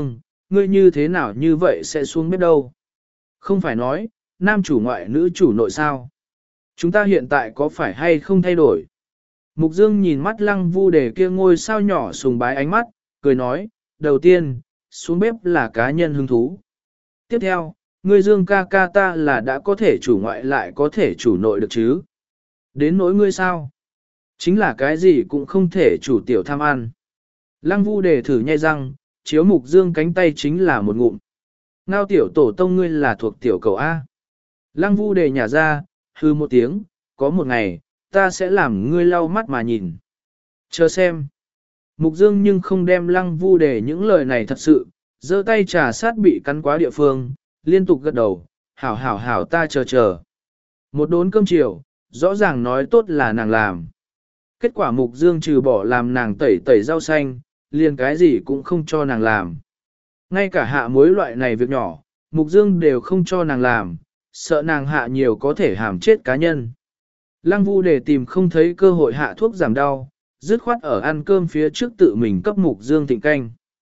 ngươi như thế nào như vậy sẽ xuống bếp đâu? Không phải nói, nam chủ ngoại nữ chủ nội sao? Chúng ta hiện tại có phải hay không thay đổi? Mục Dương nhìn mắt Lăng Vu Đề kia ngôi sao nhỏ sùng bái ánh mắt, cười nói, đầu tiên, xuống bếp là cá nhân hứng thú. Tiếp theo, ngươi Dương ca ca ta là đã có thể chủ ngoại lại có thể chủ nội được chứ? Đến nỗi ngươi sao? Chính là cái gì cũng không thể chủ tiểu tham ăn. Lăng Vu Đề thử nhai răng, chiếu Mục Dương cánh tay chính là một ngụm. Ngao tiểu tổ tông ngươi là thuộc tiểu cầu A. Lăng Vu Đề nhả ra, hư một tiếng, có một ngày, ta sẽ làm ngươi lau mắt mà nhìn. Chờ xem. Mục Dương nhưng không đem Lăng Vu Đề những lời này thật sự, giơ tay trà sát bị cắn quá địa phương, liên tục gật đầu, hảo hảo hảo ta chờ chờ. Một đốn cơm chiều, rõ ràng nói tốt là nàng làm. Kết quả Mục Dương trừ bỏ làm nàng tẩy tẩy rau xanh, liền cái gì cũng không cho nàng làm. Ngay cả hạ muối loại này việc nhỏ, Mục Dương đều không cho nàng làm, sợ nàng hạ nhiều có thể hàm chết cá nhân. Lăng Vu Đề tìm không thấy cơ hội hạ thuốc giảm đau, dứt khoát ở ăn cơm phía trước tự mình cấp Mục Dương thịnh canh.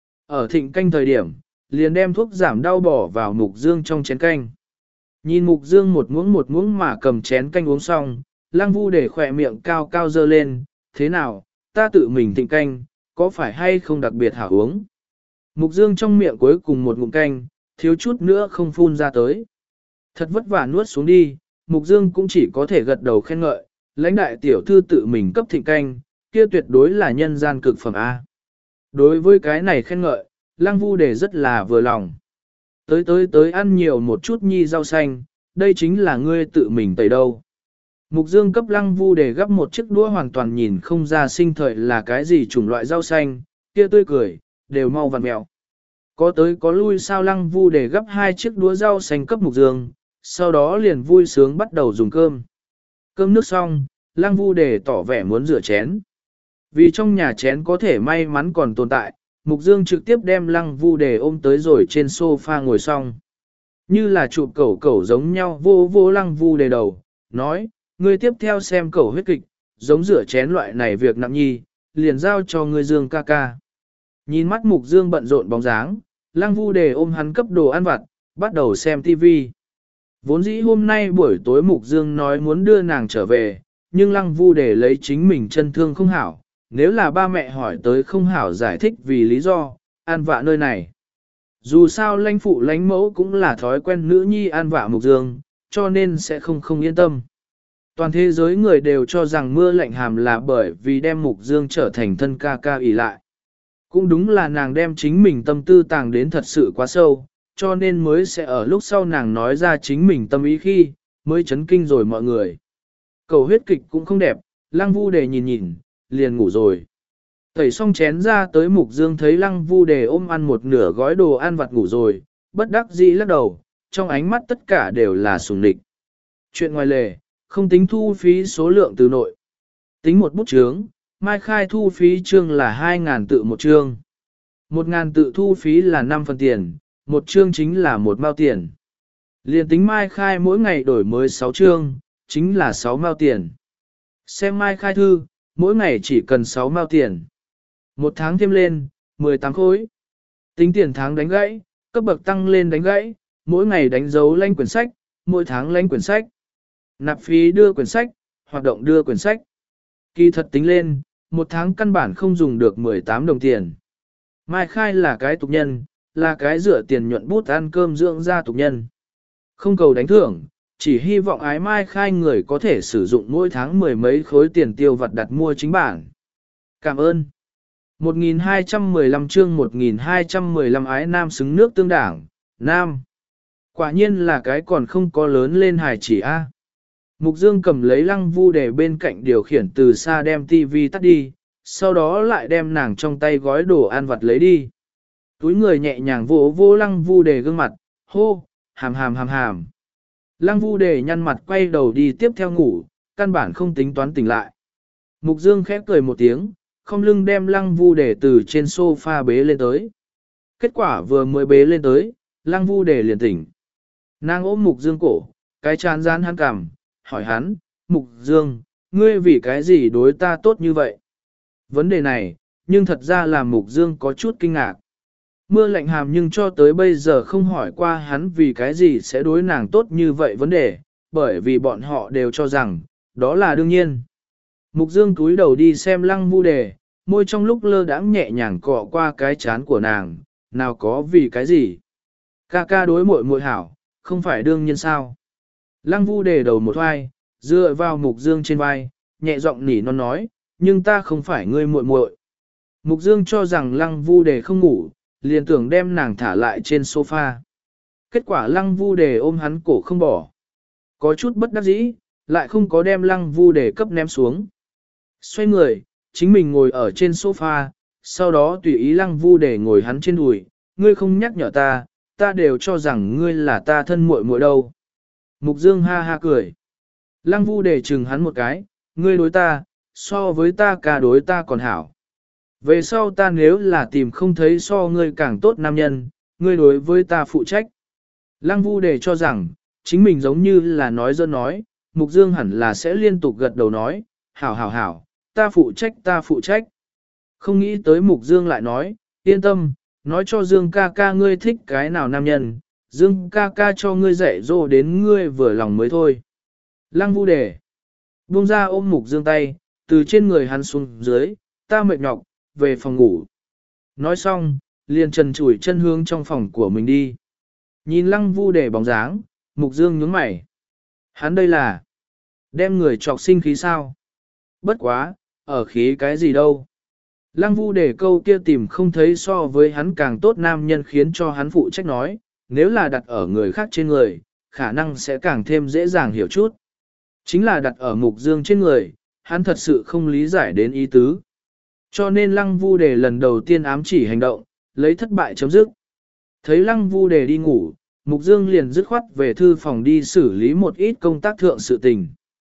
Ở thịnh canh thời điểm, liền đem thuốc giảm đau bỏ vào Mục Dương trong chén canh. Nhìn Mục Dương một muỗng một muỗng mà cầm chén canh uống xong, Lăng Vu Đề khỏe miệng cao cao dơ lên, thế nào, ta tự mình thịnh canh, có phải hay không đặc biệt hảo uống? Mục Dương trong miệng cuối cùng một ngụm canh, thiếu chút nữa không phun ra tới. Thật vất vả nuốt xuống đi, Mục Dương cũng chỉ có thể gật đầu khen ngợi, lãnh đại tiểu thư tự mình cấp thịnh canh, kia tuyệt đối là nhân gian cực phẩm A. Đối với cái này khen ngợi, Lăng Vu Đề rất là vừa lòng. Tới tới tới ăn nhiều một chút nhi rau xanh, đây chính là ngươi tự mình tẩy đâu. Mục Dương cấp Lăng Vu Đề gấp một chiếc đũa hoàn toàn nhìn không ra sinh thời là cái gì chủng loại rau xanh, kia tươi cười, đều mau vặn mẹo. Có tới có lui sao Lăng Vu Đề gấp hai chiếc đũa rau xanh cấp Mục Dương, sau đó liền vui sướng bắt đầu dùng cơm. Cơm nước xong, Lăng Vu Đề tỏ vẻ muốn rửa chén. Vì trong nhà chén có thể may mắn còn tồn tại, Mục Dương trực tiếp đem Lăng Vu Đề ôm tới rồi trên sofa ngồi xong. Như là chụp cẩu cẩu giống nhau vô vô Lăng Vu Đề đầu, nói, ngươi tiếp theo xem cẩu huyết kịch, giống rửa chén loại này việc nặng nhi, liền giao cho ngươi Dương ca ca. Nhìn mắt Mục Dương bận rộn bóng dáng, Lăng Vu Đề ôm hắn cấp đồ ăn vặt, bắt đầu xem tivi. Vốn dĩ hôm nay buổi tối Mục Dương nói muốn đưa nàng trở về, nhưng Lăng Vu Đề lấy chính mình chân thương không hảo, nếu là ba mẹ hỏi tới không hảo giải thích vì lý do, an vạ nơi này. Dù sao lãnh phụ lãnh mẫu cũng là thói quen nữ nhi an vạ Mục Dương, cho nên sẽ không không yên tâm. Toàn thế giới người đều cho rằng mưa lạnh hàm là bởi vì đem Mục Dương trở thành thân ca ca ỷ lại. Cũng đúng là nàng đem chính mình tâm tư tàng đến thật sự quá sâu, cho nên mới sẽ ở lúc sau nàng nói ra chính mình tâm ý khi, mới chấn kinh rồi mọi người. Cầu huyết kịch cũng không đẹp, Lăng Vu Đề nhìn nhìn, liền ngủ rồi. Tẩy xong chén ra tới Mục Dương thấy Lăng Vu Đề ôm ăn một nửa gói đồ ăn vặt ngủ rồi, bất đắc dĩ lắc đầu, trong ánh mắt tất cả đều là sùng địch. Chuyện ngoài lề, không tính thu phí số lượng từ nội. Tính một bút chướng, Mai Khai thu phí chương là hai ngàn tự một chương. một ngàn tự thu phí là năm phần tiền, một chương chính là một mao tiền. Liên tính Mai Khai mỗi ngày đổi mới sáu chương, chính là sáu mao tiền. Xem Mai Khai thư, mỗi ngày chỉ cần sáu mao tiền. Một tháng thêm lên, mười tám khối. Tính tiền tháng đánh gãy, cấp bậc tăng lên đánh gãy, mỗi ngày đánh dấu lanh quyển sách, mỗi tháng lanh quyển sách. Nạp phí đưa quyển sách, hoạt động đưa quyển sách. Kỳ thật tính lên, một tháng căn bản không dùng được mười tám đồng tiền. Mai Khai là cái tục nhân, là cái rửa tiền nhuận bút ăn cơm dưỡng ra tục nhân. Không cầu đánh thưởng, chỉ hy vọng ái Mai Khai người có thể sử dụng mỗi tháng mười mấy khối tiền tiêu vặt đặt mua chính bản. Cảm ơn. một nghìn hai trăm mười lăm chương một nghìn hai trăm mười lăm ái nam xứng nước tương đảng, nam. Quả nhiên là cái còn không có lớn lên hài chỉ A. Mục Dương cầm lấy Lăng Vu Đề bên cạnh điều khiển từ xa đem tivi tắt đi, sau đó lại đem nàng trong tay gói đồ ăn vặt lấy đi. Túi người nhẹ nhàng vỗ vỗ Lăng Vu Đề gương mặt, hô, hàm hàm hàm hàm. Lăng Vu Đề nhăn mặt quay đầu đi tiếp theo ngủ, căn bản không tính toán tỉnh lại. Mục Dương khép cười một tiếng, không lưng đem Lăng Vu Đề từ trên sofa bế lên tới. Kết quả vừa mới bế lên tới, Lăng Vu Đề liền tỉnh. Nàng ôm Mục Dương cổ, cái chán rán hắn cằm, hỏi hắn, Mục Dương, ngươi vì cái gì đối ta tốt như vậy? Vấn đề này, nhưng thật ra là Mục Dương có chút kinh ngạc. Mưa lạnh hàm nhưng cho tới bây giờ không hỏi qua hắn vì cái gì sẽ đối nàng tốt như vậy vấn đề, bởi vì bọn họ đều cho rằng, đó là đương nhiên. Mục Dương cúi đầu đi xem Lăng Vu Đề, môi trong lúc lơ đãng nhẹ nhàng cọ qua cái chán của nàng, nào có vì cái gì. Ca ca đối muội muội hảo, không phải đương nhiên sao. Lăng Vu Đề đầu một vai, dựa vào Mục Dương trên vai, nhẹ giọng nỉ non nói, nhưng ta không phải ngươi muội muội. Mục Dương cho rằng Lăng Vu Đề không ngủ, liền tưởng đem nàng thả lại trên sofa. Kết quả Lăng Vu Đề ôm hắn cổ không bỏ. Có chút bất đắc dĩ, lại không có đem Lăng Vu Đề cấp ném xuống. Xoay người, chính mình ngồi ở trên sofa, sau đó tùy ý Lăng Vu Đề ngồi hắn trên đùi, ngươi không nhắc nhở ta, ta đều cho rằng ngươi là ta thân muội muội đâu. Mục Dương ha ha cười. Lăng Vu Đề chừng hắn một cái, ngươi đối ta, so với ta cả đối ta còn hảo. Về sau ta nếu là tìm không thấy so ngươi càng tốt nam nhân, ngươi đối với ta phụ trách. Lăng Vu Đề cho rằng, chính mình giống như là nói dơ nói, Mục Dương hẳn là sẽ liên tục gật đầu nói, hảo hảo hảo, ta phụ trách ta phụ trách. Không nghĩ tới Mục Dương lại nói, yên tâm, nói cho Dương ca ca ngươi thích cái nào nam nhân, Dương ca ca cho ngươi dạy dỗ đến ngươi vừa lòng mới thôi. Lăng Vu Đề buông ra ôm Mục Dương tay, từ trên người hắn xuống dưới, ta mệt nhọc, về phòng ngủ. Nói xong, liền trần chủi chân hướng trong phòng của mình đi. Nhìn Lăng Vu Đề bóng dáng, Mục Dương nhướng mày. Hắn đây là đem người trọc sinh khí sao? Bất quá, ở khí cái gì đâu? Lăng Vu Đề câu kia tìm không thấy so với hắn càng tốt nam nhân khiến cho hắn phụ trách nói, nếu là đặt ở người khác trên người, khả năng sẽ càng thêm dễ dàng hiểu chút. Chính là đặt ở Mục Dương trên người, hắn thật sự không lý giải đến ý tứ. Cho nên Lăng Vu Đề lần đầu tiên ám chỉ hành động, lấy thất bại chấm dứt. Thấy Lăng Vu Đề đi ngủ, Mục Dương liền dứt khoát về thư phòng đi xử lý một ít công tác thượng sự tình.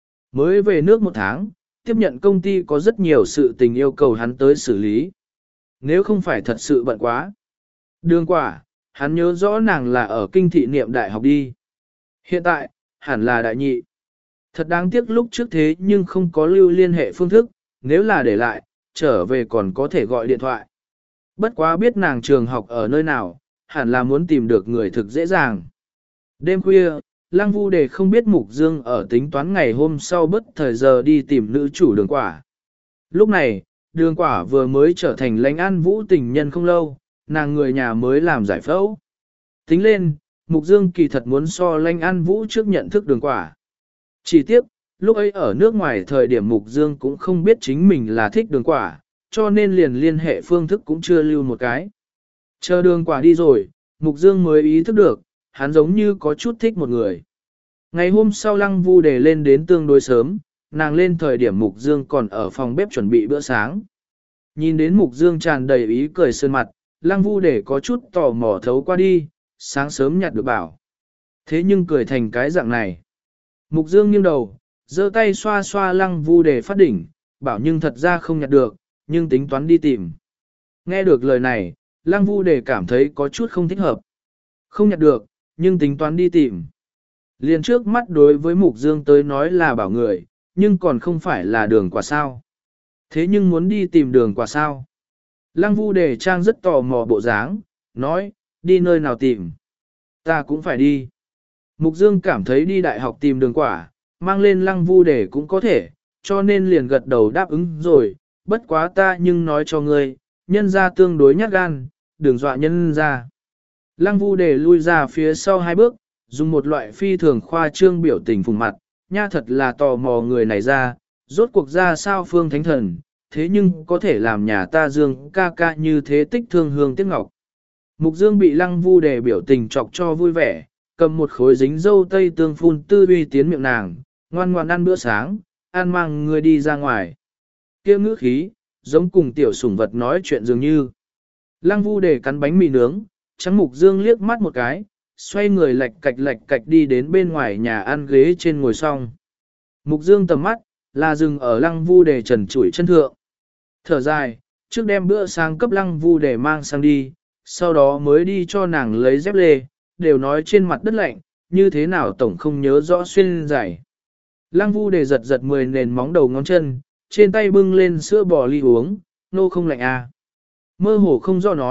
Mới về nước một tháng, tiếp nhận công ty có rất nhiều sự tình yêu cầu hắn tới xử lý. Nếu không phải thật sự bận quá. Đường quả, hắn nhớ rõ nàng là ở kinh thị niệm đại học đi. Hiện tại, hẳn là đại nhị. Thật đáng tiếc lúc trước thế nhưng không có lưu liên hệ phương thức, nếu là để lại, trở về còn có thể gọi điện thoại. Bất quá biết nàng trường học ở nơi nào, hẳn là muốn tìm được người thực dễ dàng. Đêm khuya, Lăng Vu Đề không biết Mục Dương ở tính toán ngày hôm sau bất thời giờ đi tìm nữ chủ Đường Quả. Lúc này, Đường Quả vừa mới trở thành Lãnh An Vũ tình nhân không lâu, nàng người nhà mới làm giải phẫu. Tính lên, Mục Dương kỳ thật muốn so Lãnh An Vũ trước nhận thức Đường Quả. Chỉ tiếc, lúc ấy ở nước ngoài thời điểm Mục Dương cũng không biết chính mình là thích Đường Quả, cho nên liền liên hệ phương thức cũng chưa lưu một cái. Chờ Đường Quả đi rồi, Mục Dương mới ý thức được, hắn giống như có chút thích một người. Ngày hôm sau Lăng Vu Đề lên đến tương đối sớm, nàng lên thời điểm Mục Dương còn ở phòng bếp chuẩn bị bữa sáng. Nhìn đến Mục Dương tràn đầy ý cười sơn mặt, Lăng Vu Đề có chút tò mò thấu qua đi, sáng sớm nhặt được bảo. Thế nhưng cười thành cái dạng này. Mục Dương nghiêng đầu, giơ tay xoa xoa Lăng Vu Đề phát đỉnh, bảo nhưng thật ra không nhặt được, nhưng tính toán đi tìm. Nghe được lời này, Lăng Vu Đề cảm thấy có chút không thích hợp. Không nhặt được, nhưng tính toán đi tìm. Liền trước mắt đối với Mục Dương tới nói là bảo người, nhưng còn không phải là Đường Quả sao. Thế nhưng muốn đi tìm Đường Quả sao. Lăng Vu Đề trang rất tò mò bộ dáng, nói, đi nơi nào tìm. Ta cũng phải đi. Mục Dương cảm thấy đi đại học tìm Đường Quả, mang lên Lăng Vu Đề cũng có thể, cho nên liền gật đầu đáp ứng rồi, bất quá ta nhưng nói cho ngươi, nhân ra tương đối nhát gan, đừng dọa nhân ra. Lăng Vu Đề lui ra phía sau hai bước, dùng một loại phi thường khoa trương biểu tình phùng mặt, nha thật là tò mò người này ra, rốt cuộc ra sao phương thánh thần, thế nhưng có thể làm nhà ta Dương ca ca như thế tích thương hương tiếc ngọc. Mục Dương bị Lăng Vu Đề biểu tình chọc cho vui vẻ, cầm một khối dính dâu tây tương phun tư uy tiến miệng nàng, ngoan ngoan ăn bữa sáng, ăn mang người đi ra ngoài. Kia ngữ khí, giống cùng tiểu sủng vật nói chuyện dường như. Lăng Vu Đề cắn bánh mì nướng, trắng Mục Dương liếc mắt một cái, xoay người lạch cạch lạch cạch đi đến bên ngoài nhà ăn ghế trên ngồi xong. Mục Dương tầm mắt, là dừng ở Lăng Vu Đề trần trụi chân thượng. Thở dài, trước đem bữa sáng cấp Lăng Vu Đề mang sang đi, sau đó mới đi cho nàng lấy dép lê, đều nói trên mặt đất lạnh, như thế nào tổng không nhớ rõ xuyên giày. Lăng Vu Đề giật giật mười nền móng đầu ngón chân, trên tay bưng lên sữa bò ly uống, nô không lạnh à. Mơ hồ không rõ nói,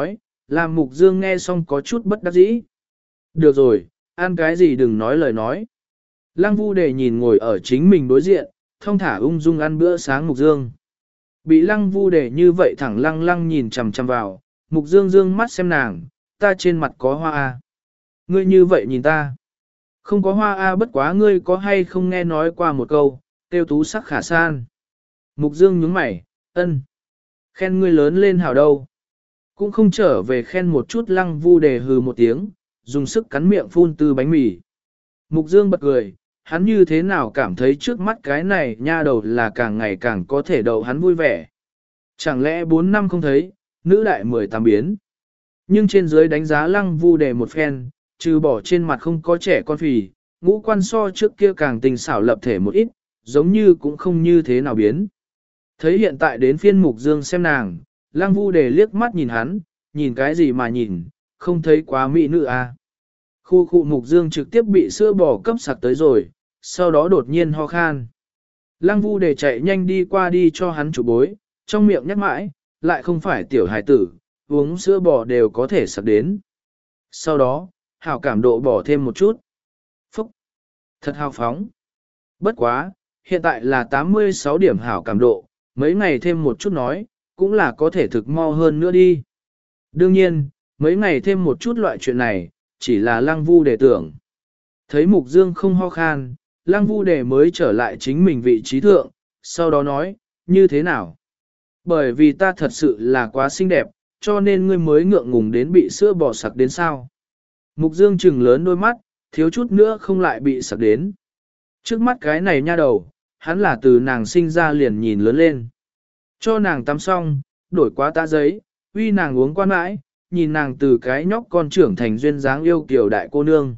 làm Mục Dương nghe xong có chút bất đắc dĩ. Được rồi, ăn cái gì đừng nói lời nói. Lăng Vu Đề nhìn ngồi ở chính mình đối diện, thong thả ung dung ăn bữa sáng Mục Dương. Bị Lăng Vu Đề như vậy thẳng lăng lăng nhìn chằm chằm vào, Mục Dương dương mắt xem nàng, ta trên mặt có hoa a. Ngươi như vậy nhìn ta. Không có hoa a, bất quá ngươi có hay không nghe nói qua một câu, tiêu tú sắc khả san. Mục Dương nhướng mày, ân. Khen ngươi lớn lên hảo đâu. Cũng không trở về khen một chút. Lăng Vu Đề hừ một tiếng, dùng sức cắn miệng phun từ bánh mì. Mục Dương bật cười, hắn như thế nào cảm thấy trước mắt cái này nha đầu là càng ngày càng có thể đậu hắn vui vẻ. Chẳng lẽ bốn năm không thấy, nữ đại mười tám biến. Nhưng trên dưới đánh giá Lăng Vu Đề một phen, trừ bỏ trên mặt không có trẻ con phì, ngũ quan so trước kia càng tình xảo lập thể một ít, giống như cũng không như thế nào biến. Thấy hiện tại đến phiên Mục Dương xem nàng, Lăng Vu Đề liếc mắt nhìn hắn, nhìn cái gì mà nhìn, không thấy quá mỹ nữ à. Khu khu Mục Dương trực tiếp bị sữa bò cấp sặc tới rồi, sau đó đột nhiên ho khan. Lăng Vu Đề chạy nhanh đi qua đi cho hắn chủ bối, trong miệng nhắc mãi, lại không phải tiểu hài tử, uống sữa bò đều có thể sặc đến. Sau đó, hảo cảm độ bỏ thêm một chút. Phúc! Thật hào phóng. Bất quá, hiện tại là tám mươi sáu điểm hảo cảm độ, mấy ngày thêm một chút nói, cũng là có thể thực mau hơn nữa đi. Đương nhiên, mấy ngày thêm một chút loại chuyện này, chỉ là Lăng Vu Đề tưởng. Thấy Mục Dương không ho khan, Lăng Vu Đề mới trở lại chính mình vị trí thượng, sau đó nói, như thế nào? Bởi vì ta thật sự là quá xinh đẹp, cho nên ngươi mới ngượng ngùng đến bị sữa bò sặc đến sao. Mục Dương trừng lớn đôi mắt, thiếu chút nữa không lại bị sặc đến. Trước mắt cái này nha đầu, hắn là từ nàng sinh ra liền nhìn lớn lên. Cho nàng tắm xong, đổi quá tã giấy, uy nàng uống quan mãi, nhìn nàng từ cái nhóc con trưởng thành duyên dáng yêu kiều đại cô nương.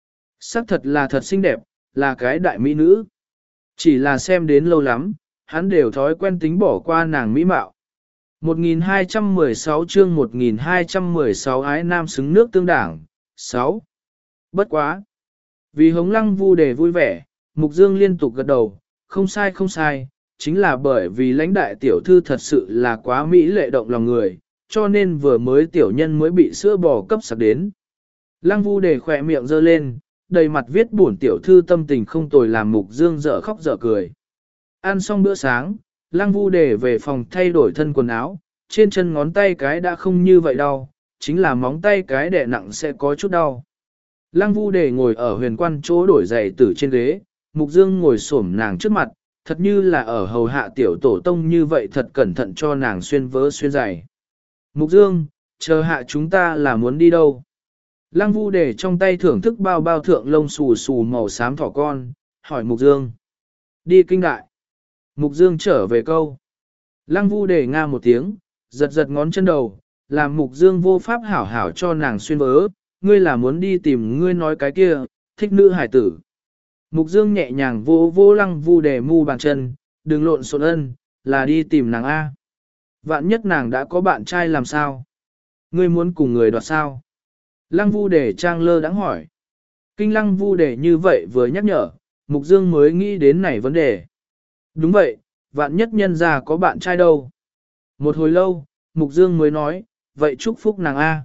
Sắc thật là thật xinh đẹp, là cái đại mỹ nữ. Chỉ là xem đến lâu lắm, hắn đều thói quen tính bỏ qua nàng mỹ mạo. một nghìn hai trăm mười sáu chương một nghìn hai trăm mười sáu ái nam xứng nước tương đảng, sáu. Bất quá. Vì hống Lăng Vu Đề vui vẻ, Mục Dương liên tục gật đầu, không sai không sai, chính là bởi vì lãnh đại tiểu thư thật sự là quá mỹ lệ động lòng người, cho nên vừa mới tiểu nhân mới bị sữa bò cấp sặc đến. Lăng Vu Đề khỏe miệng giơ lên, đầy mặt viết bổn tiểu thư tâm tình không tồi, làm Mục Dương dở khóc dở cười. Ăn xong bữa sáng, Lăng Vu Đề về phòng thay đổi thân quần áo, trên chân ngón tay cái đã không như vậy đau, chính là móng tay cái đè nặng sẽ có chút đau. Lăng Vu Đề ngồi ở huyền quan chỗ đổi giày tử trên ghế, Mục Dương ngồi xổm nàng trước mặt, thật như là ở hầu hạ tiểu tổ tông như vậy, thật cẩn thận cho nàng xuyên vớ xuyên giày. Mục Dương, chờ hạ chúng ta là muốn đi đâu? Lăng Vu Đề trong tay thưởng thức bao bao thượng lông xù xù màu xám thỏ con, hỏi Mục Dương. Đi kinh đại. Mục Dương trở về câu. Lăng Vu Đề nga một tiếng, giật giật ngón chân đầu, làm Mục Dương vô pháp hảo hảo cho nàng xuyên vớ, ngươi là muốn đi tìm ngươi nói cái kia, thích nữ hải tử. Mục Dương nhẹ nhàng vô vô Lăng Vu Đề mu bàn chân, đừng lộn xộn ân, là đi tìm nàng A. Vạn nhất nàng đã có bạn trai làm sao? Ngươi muốn cùng người đoạt sao? Lăng Vu Đề trang lơ đãng hỏi. Kinh Lăng Vu Đề như vậy vừa nhắc nhở, Mục Dương mới nghĩ đến này vấn đề. Đúng vậy, vạn nhất nhân ra có bạn trai đâu. Một hồi lâu, Mục Dương mới nói, vậy chúc phúc nàng A.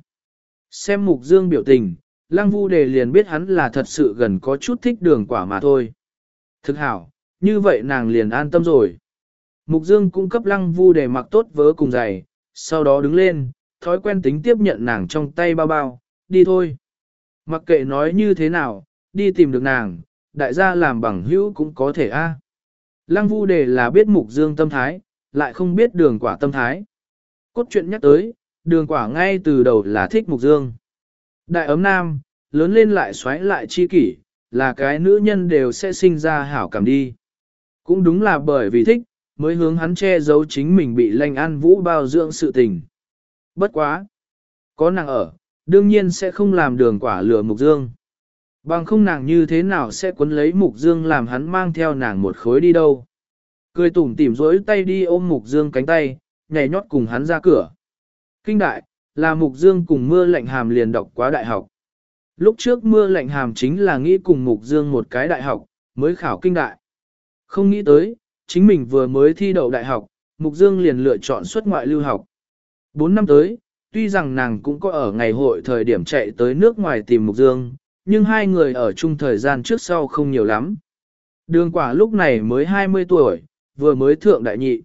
Xem Mục Dương biểu tình, Lăng Vu Đề liền biết hắn là thật sự gần có chút thích Đường Quả mà thôi. Thực hảo, như vậy nàng liền an tâm rồi. Mục Dương cung cấp Lăng Vu Đề mặc tốt vớ cùng giày, sau đó đứng lên, thói quen tính tiếp nhận nàng trong tay bao bao, đi thôi. Mặc kệ nói như thế nào, đi tìm được nàng, đại gia làm bằng hữu cũng có thể a. Lăng Vu Đề là biết Mục Dương tâm thái, lại không biết Đường Quả tâm thái. Cốt truyện nhắc tới, Đường Quả ngay từ đầu là thích Mục Dương. Đại ấm nam, lớn lên lại xoáy lại chi kỷ, là cái nữ nhân đều sẽ sinh ra hảo cảm đi. Cũng đúng là bởi vì thích, mới hướng hắn che giấu chính mình bị Lanh An Vũ bao dưỡng sự tình. Bất quá. Có nàng ở, đương nhiên sẽ không làm Đường Quả lừa Mục Dương. Bằng không nàng như thế nào sẽ quấn lấy Mục Dương làm hắn mang theo nàng một khối đi đâu. Cười tủm tỉm rỗi tay đi ôm Mục Dương cánh tay, nhảy nhót cùng hắn ra cửa. Kinh đại, là Mục Dương cùng Mưa Lạnh Hàm liền đọc quá đại học. Lúc trước Mưa Lạnh Hàm chính là nghĩ cùng Mục Dương một cái đại học, mới khảo kinh đại. Không nghĩ tới, chính mình vừa mới thi đậu đại học, Mục Dương liền lựa chọn xuất ngoại lưu học. Bốn năm tới, tuy rằng nàng cũng có ở ngày hội thời điểm chạy tới nước ngoài tìm Mục Dương, nhưng hai người ở chung thời gian trước sau không nhiều lắm. Đường quả lúc này mới hai mươi tuổi, vừa mới thượng đại nhị.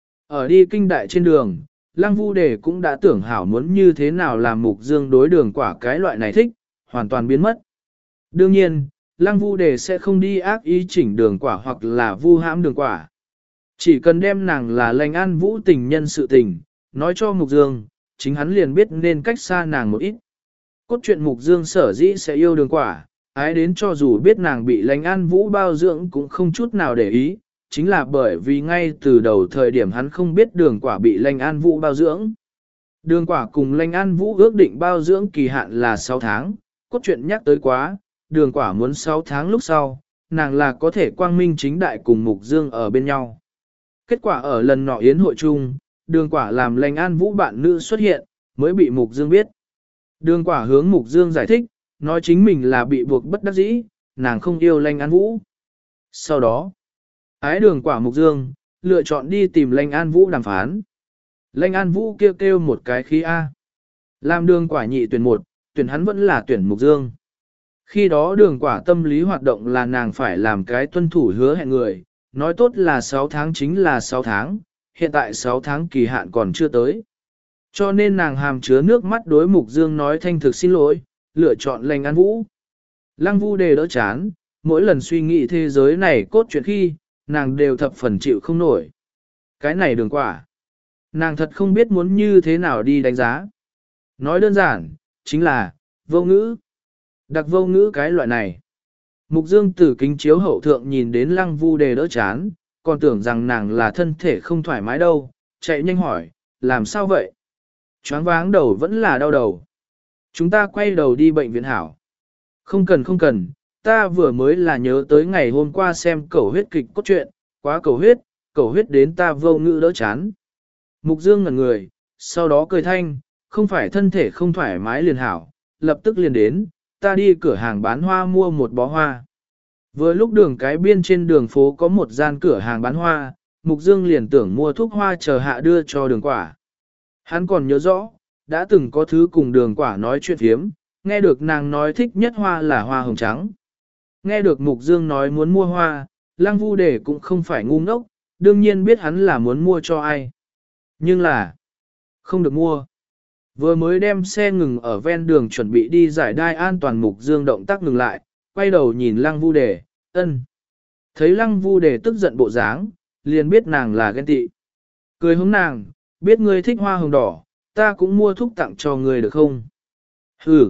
Ở đi kinh đại trên đường, Lăng Vu Đề cũng đã tưởng hảo muốn như thế nào làm Mục Dương đối đường quả cái loại này thích, hoàn toàn biến mất. Đương nhiên, Lăng Vu Đề sẽ không đi ác ý chỉnh đường quả hoặc là vu hãm đường quả. Chỉ cần đem nàng là Lanh An Vũ tình nhân sự tình, nói cho Mục Dương, chính hắn liền biết nên cách xa nàng một ít. Cốt truyện Mục Dương sở dĩ sẽ yêu đường quả, ái đến cho dù biết nàng bị Lanh An Vũ bao dưỡng cũng không chút nào để ý, chính là bởi vì ngay từ đầu thời điểm hắn không biết đường quả bị Lanh An Vũ bao dưỡng. Đường quả cùng Lanh An Vũ ước định bao dưỡng kỳ hạn là sáu tháng, cốt truyện nhắc tới quá, đường quả muốn sáu tháng lúc sau, nàng là có thể quang minh chính đại cùng Mục Dương ở bên nhau. Kết quả ở lần nọ yến hội chung, đường quả làm Lanh An Vũ bạn nữ xuất hiện, mới bị Mục Dương biết. Đường quả hướng Mục Dương giải thích, nói chính mình là bị buộc bất đắc dĩ, nàng không yêu Lanh An Vũ. Sau đó, ái đường quả Mục Dương, lựa chọn đi tìm Lanh An Vũ đàm phán. Lanh An Vũ kêu kêu một cái khí A. Làm đường quả nhị tuyển một, tuyển hắn vẫn là tuyển Mục Dương. Khi đó đường quả tâm lý hoạt động là nàng phải làm cái tuân thủ hứa hẹn người, nói tốt là sáu tháng chính là sáu tháng, hiện tại sáu tháng kỳ hạn còn chưa tới. Cho nên nàng hàm chứa nước mắt đối Mục Dương nói thanh thực xin lỗi, lựa chọn Lanh An Vũ. Lăng Vu Đề đỡ chán, mỗi lần suy nghĩ thế giới này cốt truyện khi, nàng đều thập phần chịu không nổi. Cái này đường quả. Nàng thật không biết muốn như thế nào đi đánh giá. Nói đơn giản, chính là, vô ngữ. Đặc vô ngữ cái loại này. Mục Dương từ kính chiếu hậu thượng nhìn đến Lăng Vu Đề đỡ chán, còn tưởng rằng nàng là thân thể không thoải mái đâu, chạy nhanh hỏi, làm sao vậy? Choáng váng đầu vẫn là đau đầu. Chúng ta quay đầu đi bệnh viện hảo. Không cần không cần, ta vừa mới là nhớ tới ngày hôm qua xem cẩu huyết kịch cốt truyện, quá cẩu huyết, cẩu huyết đến ta vô ngữ đỡ chán. Mục Dương ngẩn người, sau đó cười thanh, không phải thân thể không thoải mái liền hảo, lập tức liền đến, ta đi cửa hàng bán hoa mua một bó hoa. Vừa lúc đường cái biên trên đường phố có một gian cửa hàng bán hoa, Mục Dương liền tưởng mua thuốc hoa chờ hạ đưa cho đường quả. Hắn còn nhớ rõ, đã từng có thứ cùng đường quả nói chuyện phiếm, nghe được nàng nói thích nhất hoa là hoa hồng trắng. Nghe được Mục Dương nói muốn mua hoa, Lăng Vu Đề cũng không phải ngu ngốc, đương nhiên biết hắn là muốn mua cho ai. Nhưng là, không được mua. Vừa mới đem xe ngừng ở ven đường chuẩn bị đi giải đai an toàn, Mục Dương động tác ngừng lại, quay đầu nhìn Lăng Vu Đề, ân. Thấy Lăng Vu Đề tức giận bộ dáng, liền biết nàng là ghen tị. Cười hướng nàng, biết ngươi thích hoa hồng đỏ, ta cũng mua thuốc tặng cho ngươi được không? Hừ,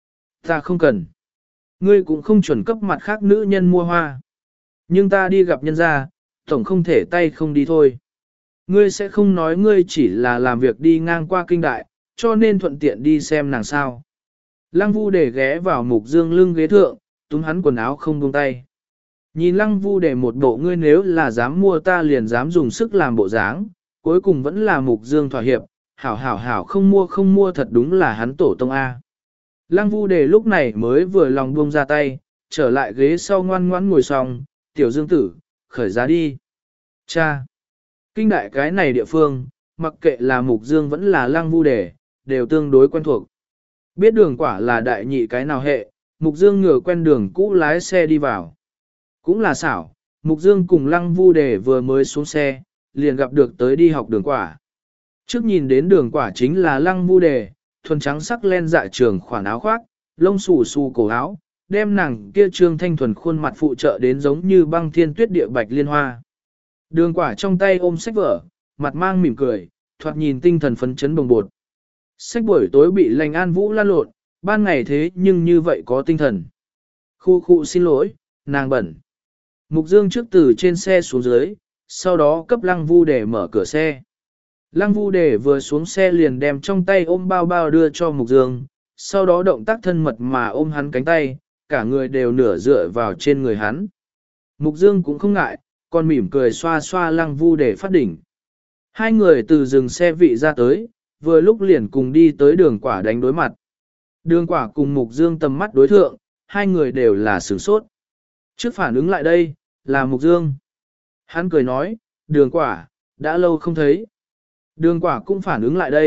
ta không cần. Ngươi cũng không chuẩn cấp mặt khác nữ nhân mua hoa. Nhưng ta đi gặp nhân gia, tổng không thể tay không đi thôi. Ngươi sẽ không nói ngươi chỉ là làm việc đi ngang qua kinh đại, cho nên thuận tiện đi xem nàng sao. Lăng Vu Đề ghé vào Mục Dương lưng ghế thượng, túm hắn quần áo không buông tay. Nhìn Lăng Vu Đề một bộ ngươi nếu là dám mua ta liền dám dùng sức làm bộ dáng, cuối cùng vẫn là Mục Dương thỏa hiệp, hảo hảo hảo không mua không mua, thật đúng là hắn tổ tông A. Lăng Vu Đề lúc này mới vừa lòng buông ra tay, trở lại ghế sau ngoan ngoãn ngồi xong, tiểu Dương tử, khởi giá đi. Cha! Kinh đại cái này địa phương, mặc kệ là Mục Dương vẫn là Lăng Vu Đề, đều tương đối quen thuộc. Biết đường quả là đại nhị cái nào hệ, Mục Dương ngửa quen đường cũ lái xe đi vào. Cũng là xảo, Mục Dương cùng Lăng Vu Đề vừa mới xuống xe, liền gặp được tới đi học đường quả. Trước nhìn đến đường quả chính là Lăng Vu Đề, thuần trắng sắc len dạ trường khoản áo khoác, lông xù xù cổ áo, đem nàng kia trương thanh thuần khuôn mặt phụ trợ đến giống như băng thiên tuyết địa bạch liên hoa. Đường quả trong tay ôm sách vở, mặt mang mỉm cười, thoạt nhìn tinh thần phấn chấn bồng bột. Sách buổi tối bị Lanh An Vũ lan lộn, ban ngày thế nhưng như vậy có tinh thần. Khu khu xin lỗi, nàng bẩn. Mục Dương trước từ trên xe xuống dưới, sau đó cấp Lăng Vu Đề mở cửa xe. Lăng Vu Đề vừa xuống xe liền đem trong tay ôm bao bao đưa cho Mục Dương, sau đó động tác thân mật mà ôm hắn cánh tay, cả người đều nửa dựa vào trên người hắn. Mục Dương cũng không ngại, còn mỉm cười xoa xoa Lăng Vu Đề phát đỉnh. Hai người từ dừng xe vị ra tới, vừa lúc liền cùng đi tới đường quả đánh đối mặt. Đường quả cùng Mục Dương tầm mắt đối thượng, hai người đều là sửng sốt. Trước phản ứng lại đây, là Mục Dương. Hắn cười nói, đường quả, đã lâu không thấy. Đường quả cũng phản ứng lại đây,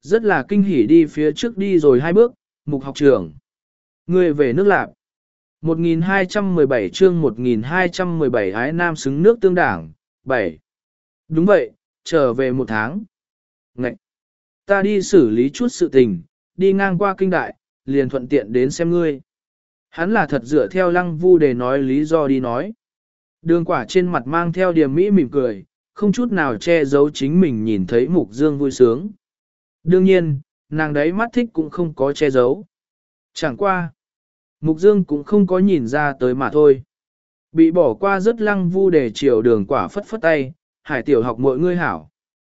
Rất là kinh hỉ đi phía trước đi rồi hai bước, Mục học trưởng. Người về nước Lạp. một nghìn hai trăm mười bảy chương một nghìn hai trăm mười bảy ái nam xứng nước tương đảng, bảy. Đúng vậy, trở về một tháng. Ngậy! Ta đi xử lý chút sự tình, đi ngang qua kinh đại, liền thuận tiện đến xem ngươi. Hắn là thật dựa theo Lăng Vu để nói lý do đi nói. Đường quả trên mặt mang theo điềm mỹ mỉm cười, không chút nào che giấu chính mình nhìn thấy Mục Dương vui sướng. Đương nhiên, nàng đấy mắt thích cũng không có che giấu. Chẳng qua. Mục Dương cũng không có nhìn ra tới mà thôi. Bị bỏ qua rất Lăng Vu để chiều đường quả phất phất tay, Hải tiểu học mọi ngươi hảo.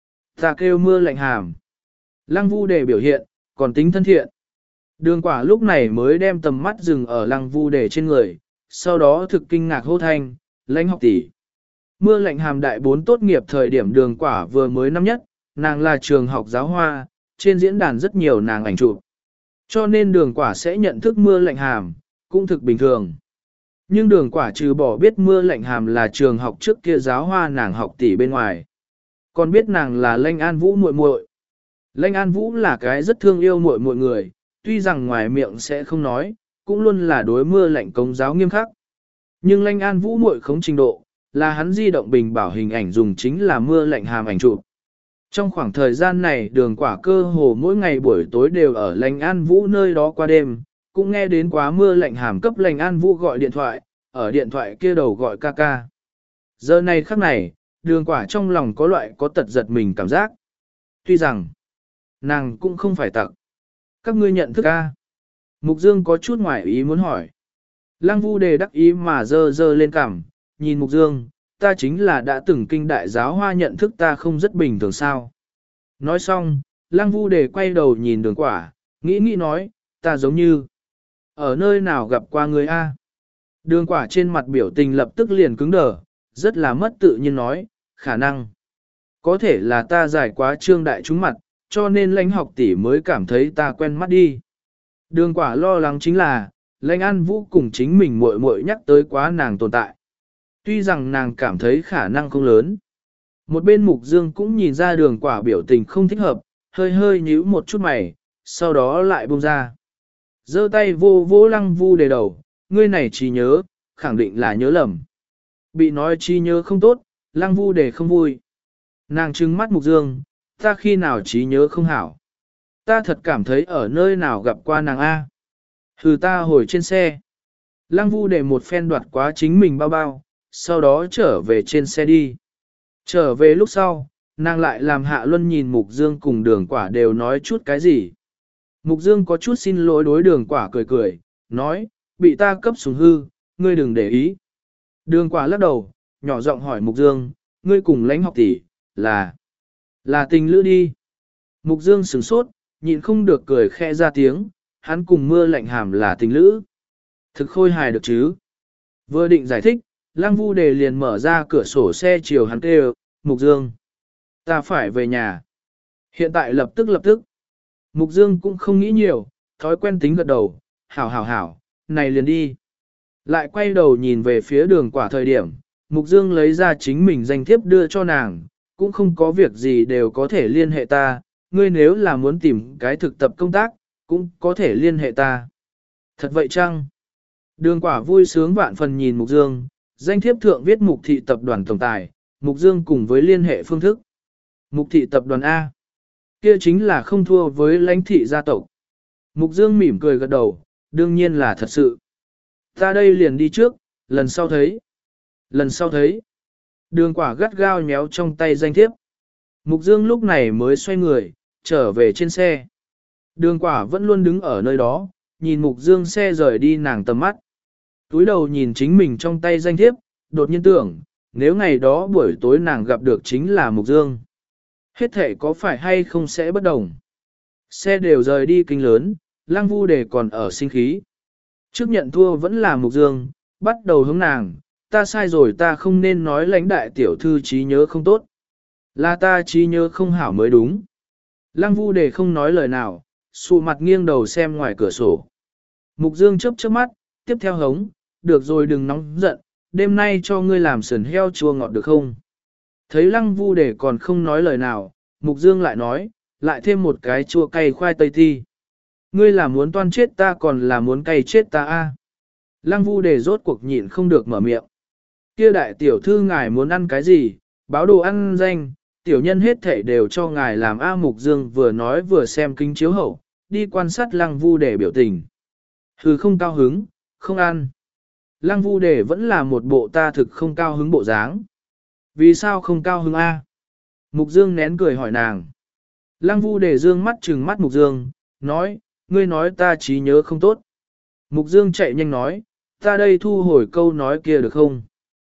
Ta kêu mưa lạnh hàm. Lăng Vu để biểu hiện, còn tính thân thiện. Đường quả lúc này mới đem tầm mắt dừng ở Lăng Vu để trên người, sau đó thực kinh ngạc hô thanh, lãnh học tỷ. Mưa lạnh hàm đại bốn tốt nghiệp thời điểm đường quả vừa mới năm nhất, nàng là trường học giáo hoa, trên diễn đàn rất nhiều nàng ảnh chụp. Cho nên đường quả sẽ nhận thức mưa lạnh hàm, cũng thực bình thường. Nhưng đường quả trừ bỏ biết mưa lạnh hàm là trường học trước kia giáo hoa nàng học tỷ bên ngoài. Còn biết nàng là Lãnh An Vũ muội muội. Lãnh An Vũ là cái rất thương yêu muội muội người, tuy rằng ngoài miệng sẽ không nói, cũng luôn là đối mưa lạnh công giáo nghiêm khắc. Nhưng Lãnh An Vũ muội khống trình độ, là hắn di động bình bảo hình ảnh dùng chính là mưa lạnh hàm ảnh chụp. Trong khoảng thời gian này đường quả cơ hồ mỗi ngày buổi tối đều ở Lãnh An Vũ nơi đó qua đêm, cũng nghe đến quá mưa lạnh hàm cấp Lãnh An Vũ gọi điện thoại, ở điện thoại kia đầu gọi ca ca. Giờ này khắc này, đường quả trong lòng có loại có tật giật mình cảm giác. Tuy rằng, nàng cũng không phải tặc. Các ngươi nhận thức ca. Mục Dương có chút ngoài ý muốn hỏi. Lăng Vu đề đắc ý mà dơ dơ lên cằm, nhìn Mục Dương, ta chính là đã từng kinh đại giáo hoa nhận thức ta không rất bình thường sao. Nói xong, Lăng Vu đề quay đầu nhìn đường quả, nghĩ nghĩ nói, ta giống như ở nơi nào gặp qua người A. Đường quả trên mặt biểu tình lập tức liền cứng đờ, rất là mất tự nhiên nói, khả năng. Có thể là ta giải quá trương đại chúng mặt, cho nên lãnh học tỷ mới cảm thấy ta quen mắt đi. Đường quả lo lắng chính là, Lãnh An Vũ cùng chính mình muội muội nhắc tới quá nàng tồn tại. Tuy rằng nàng cảm thấy khả năng không lớn. Một bên Mục Dương cũng nhìn ra đường quả biểu tình không thích hợp, hơi hơi nhíu một chút mày, sau đó lại buông ra. Giơ tay vô vô Lăng Vu đề đầu, ngươi này trí nhớ, khẳng định là nhớ lầm. Bị nói trí nhớ không tốt, Lăng Vu đề không vui. Nàng trừng mắt Mục Dương, ta khi nào trí nhớ không hảo. Ta thật cảm thấy ở nơi nào gặp qua nàng A. Hừ ta hồi trên xe. Lăng Vu để một phen đoạt quá chính mình bao bao, sau đó trở về trên xe đi. Trở về lúc sau, nàng lại làm Hạ Luân nhìn Mục Dương cùng đường quả đều nói chút cái gì. Mục Dương có chút xin lỗi đối đường quả cười cười, nói, bị ta cấp sủng hư, ngươi đừng để ý. Đường quả lắc đầu, nhỏ giọng hỏi Mục Dương, ngươi cùng lãnh học tỷ, là, là tình lữ đi. Mục Dương sửng sốt, nhịn không được cười khẽ ra tiếng, hắn cùng mưa lạnh hàm là tình lữ. Thực khôi hài được chứ. Vừa định giải thích, Lăng Vu đề liền mở ra cửa sổ xe chiều hắn kêu, Mục Dương. Ta phải về nhà. Hiện tại lập tức lập tức. Mục Dương cũng không nghĩ nhiều, thói quen tính gật đầu, hảo hảo hảo, này liền đi. Lại quay đầu nhìn về phía đường quả thời điểm, Mục Dương lấy ra chính mình danh thiếp đưa cho nàng, cũng không có việc gì đều có thể liên hệ ta, ngươi nếu là muốn tìm cái thực tập công tác, cũng có thể liên hệ ta. Thật vậy chăng? Đường quả vui sướng vạn phần nhìn Mục Dương, danh thiếp thượng viết Mục thị tập đoàn tổng tài, Mục Dương cùng với liên hệ phương thức. Mục thị tập đoàn A. Kia chính là không thua với lãnh thị gia tộc. Mục Dương mỉm cười gật đầu, đương nhiên là thật sự. Ta đây liền đi trước, lần sau thấy. Lần sau thấy. Đường quả gắt gao nhéo trong tay danh thiếp. Mục Dương lúc này mới xoay người, trở về trên xe. Đường quả vẫn luôn đứng ở nơi đó, nhìn Mục Dương xe rời đi nàng tầm mắt. Túi đầu nhìn chính mình trong tay danh thiếp, đột nhiên tưởng, nếu ngày đó buổi tối nàng gặp được chính là Mục Dương. Hết thể có phải hay không sẽ bất đồng. Xe đều rời đi kinh lớn, Lăng Vu đề còn ở sinh khí. Trước nhận thua vẫn là Mục Dương, bắt đầu hướng nàng, ta sai rồi ta không nên nói lãnh đại tiểu thư trí nhớ không tốt. Là ta trí nhớ không hảo mới đúng. Lăng Vu đề không nói lời nào, sụ mặt nghiêng đầu xem ngoài cửa sổ. Mục Dương chớp chớp mắt, tiếp theo hống, được rồi đừng nóng giận, đêm nay cho ngươi làm sườn heo chua ngọt được không? Thấy Lăng Vu đề còn không nói lời nào, Mục Dương lại nói, lại thêm một cái chua cay khoai tây thi. Ngươi là muốn toan chết ta còn là muốn cay chết ta a? Lăng Vu Đề rốt cuộc nhịn không được mở miệng. Kia đại tiểu thư ngài muốn ăn cái gì, báo đồ ăn danh, tiểu nhân hết thảy đều cho ngài làm. A Mục Dương vừa nói vừa xem kính chiếu hậu, đi quan sát Lăng Vu Đề biểu tình. Hừ, không cao hứng, không ăn. Lăng Vu Đề vẫn là một bộ ta thực không cao hứng bộ dáng. Vì sao không cao hứng a? Mục Dương nén cười hỏi nàng. Lăng Vu Đề dương mắt trừng mắt Mục Dương, nói, ngươi nói ta trí nhớ không tốt. Mục Dương chạy nhanh nói, ta đây thu hồi câu nói kia được không?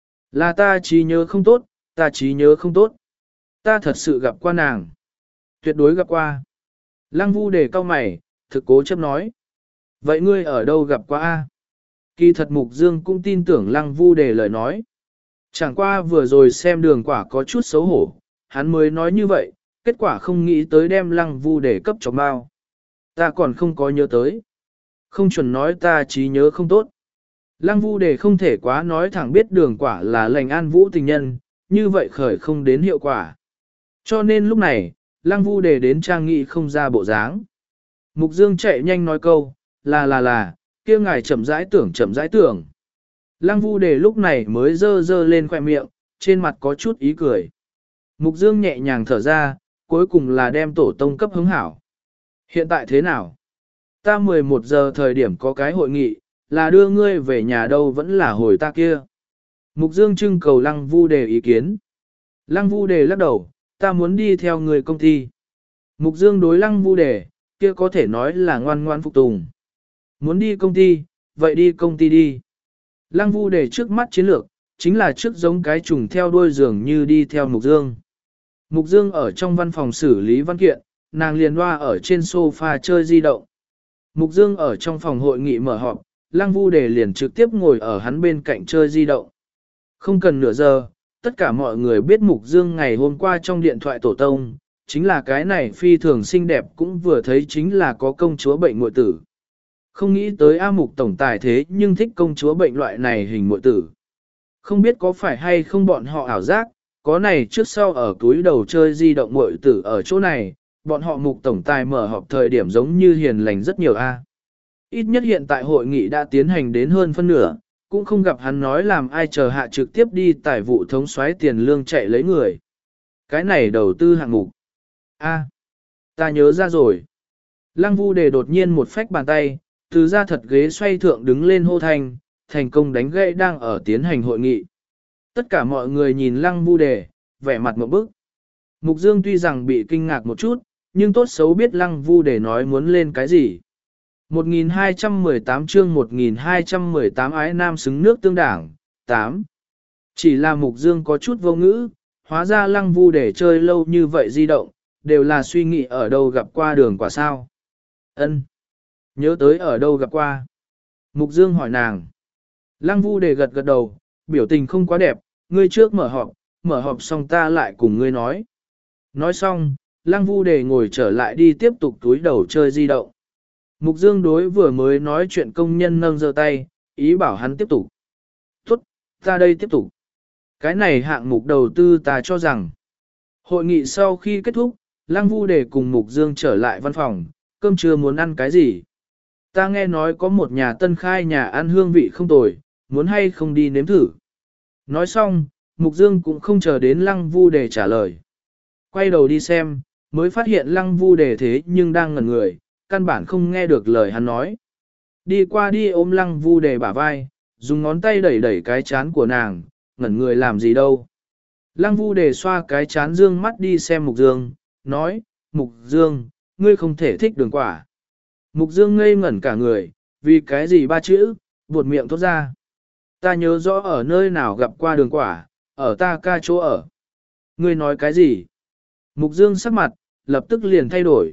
Là ta trí nhớ không tốt, ta trí nhớ không tốt. Ta thật sự gặp qua nàng. Tuyệt đối gặp qua. Lăng Vu Đề cau mày, thực cố chấp nói. Vậy ngươi ở đâu gặp qua a? Kỳ thật Mục Dương cũng tin tưởng Lăng Vu Đề lời nói. Chẳng qua vừa rồi xem đường quả có chút xấu hổ, hắn mới nói như vậy, kết quả không nghĩ tới đem Lăng Vu Đề cấp cho bao. Ta còn không có nhớ tới. Không chuẩn nói ta trí nhớ không tốt. Lăng Vu Đề không thể quá nói thẳng biết đường quả là lành an vũ tình nhân, như vậy khởi không đến hiệu quả. Cho nên lúc này, Lăng Vu Đề đến trang nghị không ra bộ dáng. Mục Dương chạy nhanh nói câu, là là là, kia ngài chậm rãi tưởng chậm rãi tưởng. Lăng Vu Đề lúc này mới dơ dơ lên khoẻ miệng, trên mặt có chút ý cười. Mục Dương nhẹ nhàng thở ra, cuối cùng là đem tổ tông cấp hứng hảo. Hiện tại thế nào? Ta mười một giờ thời điểm có cái hội nghị, là đưa ngươi về nhà đâu vẫn là hồi ta kia. Mục Dương trưng cầu Lăng Vu Đề ý kiến. Lăng Vu Đề lắc đầu, ta muốn đi theo người công ty. Mục Dương đối Lăng Vu Đề, kia có thể nói là ngoan ngoan phục tùng. Muốn đi công ty, vậy đi công ty đi. Lăng Vu Đề trước mắt chiến lược, chính là trước giống cái trùng theo đuôi giường như đi theo Mục Dương. Mục Dương ở trong văn phòng xử lý văn kiện, nàng liền loa ở trên sofa chơi di động. Mục Dương ở trong phòng hội nghị mở họp, Lăng Vu Đề liền trực tiếp ngồi ở hắn bên cạnh chơi di động. Không cần nửa giờ, tất cả mọi người biết Mục Dương ngày hôm qua trong điện thoại tổ tông, chính là cái này phi thường xinh đẹp cũng vừa thấy chính là có công chúa bệnh muội tử. Không nghĩ tới A Mục tổng tài thế nhưng thích công chúa bệnh loại này hình muội tử. Không biết có phải hay không bọn họ ảo giác, có này trước sau ở túi đầu chơi di động muội tử ở chỗ này, bọn họ Mục tổng tài mở họp thời điểm giống như hiền lành rất nhiều a. Ít nhất hiện tại hội nghị đã tiến hành đến hơn phân nửa, cũng không gặp hắn nói làm ai chờ hạ trực tiếp đi tài vụ thống soái tiền lương chạy lấy người. Cái này đầu tư hạng mục. A, ta nhớ ra rồi. Lăng Vu Đề đột nhiên một phách bàn tay, từ ra thật ghế xoay thượng đứng lên hô thành, thành công đánh gãy đang ở tiến hành hội nghị. Tất cả mọi người nhìn Lăng Vu Đề, vẻ mặt một bức. Mục Dương tuy rằng bị kinh ngạc một chút, nhưng tốt xấu biết Lăng Vu Đề nói muốn lên cái gì. một nghìn hai trăm mười tám chương một nghìn hai trăm mười tám ái nam xứng nước tương đảng, tám. Chỉ là Mục Dương có chút vô ngữ, hóa ra Lăng Vu Đề chơi lâu như vậy di động, đều là suy nghĩ ở đâu gặp qua đường quả sao. Ân, nhớ tới ở đâu gặp qua. Mục Dương hỏi nàng. Lăng Vu Đề gật gật đầu, biểu tình không quá đẹp, ngươi trước mở họp, mở họp xong ta lại cùng ngươi nói. Nói xong, Lăng Vu Đề ngồi trở lại đi tiếp tục túi đầu chơi di động. Mục Dương đối vừa mới nói chuyện công nhân nâng giơ tay, ý bảo hắn tiếp tục. Tốt, ta đây tiếp tục. Cái này hạng mục đầu tư ta cho rằng. Hội nghị sau khi kết thúc, Lăng Vu Đề cùng Mục Dương trở lại văn phòng, cơm trưa muốn ăn cái gì? Ta nghe nói có một nhà tân khai nhà ăn hương vị không tồi, muốn hay không đi nếm thử. Nói xong, Mục Dương cũng không chờ đến Lăng Vu Đề trả lời. Quay đầu đi xem, mới phát hiện Lăng Vu Đề thế nhưng đang ngẩn người, căn bản không nghe được lời hắn nói. Đi qua đi ôm Lăng Vu Đề bả vai, dùng ngón tay đẩy đẩy cái chán của nàng, ngẩn người làm gì đâu. Lăng Vu Đề xoa cái chán dương mắt đi xem Mục Dương, nói, Mục Dương, ngươi không thể thích đường quả. Mục Dương ngây ngẩn cả người, vì cái gì ba chữ, buột miệng thốt ra. Ta nhớ rõ ở nơi nào gặp qua đường quả, ở ta ca chỗ ở. Ngươi nói cái gì? Mục Dương sắc mặt, lập tức liền thay đổi.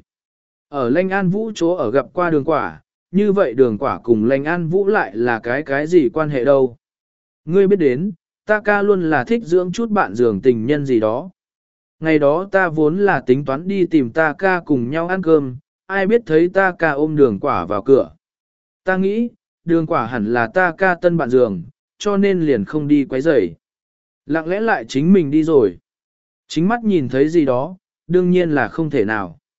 Ở Lanh An Vũ chỗ ở gặp qua đường quả, như vậy đường quả cùng Lanh An Vũ lại là cái cái gì quan hệ đâu? Ngươi biết đến, ta ca luôn là thích dưỡng chút bạn giường tình nhân gì đó. Ngày đó ta vốn là tính toán đi tìm ta ca cùng nhau ăn cơm, ai biết thấy ta ca ôm đường quả vào cửa. Ta nghĩ, đường quả hẳn là ta ca tân bạn giường, cho nên liền không đi quấy rầy. Lặng lẽ lại chính mình đi rồi. Chính mắt nhìn thấy gì đó, đương nhiên là không thể nào.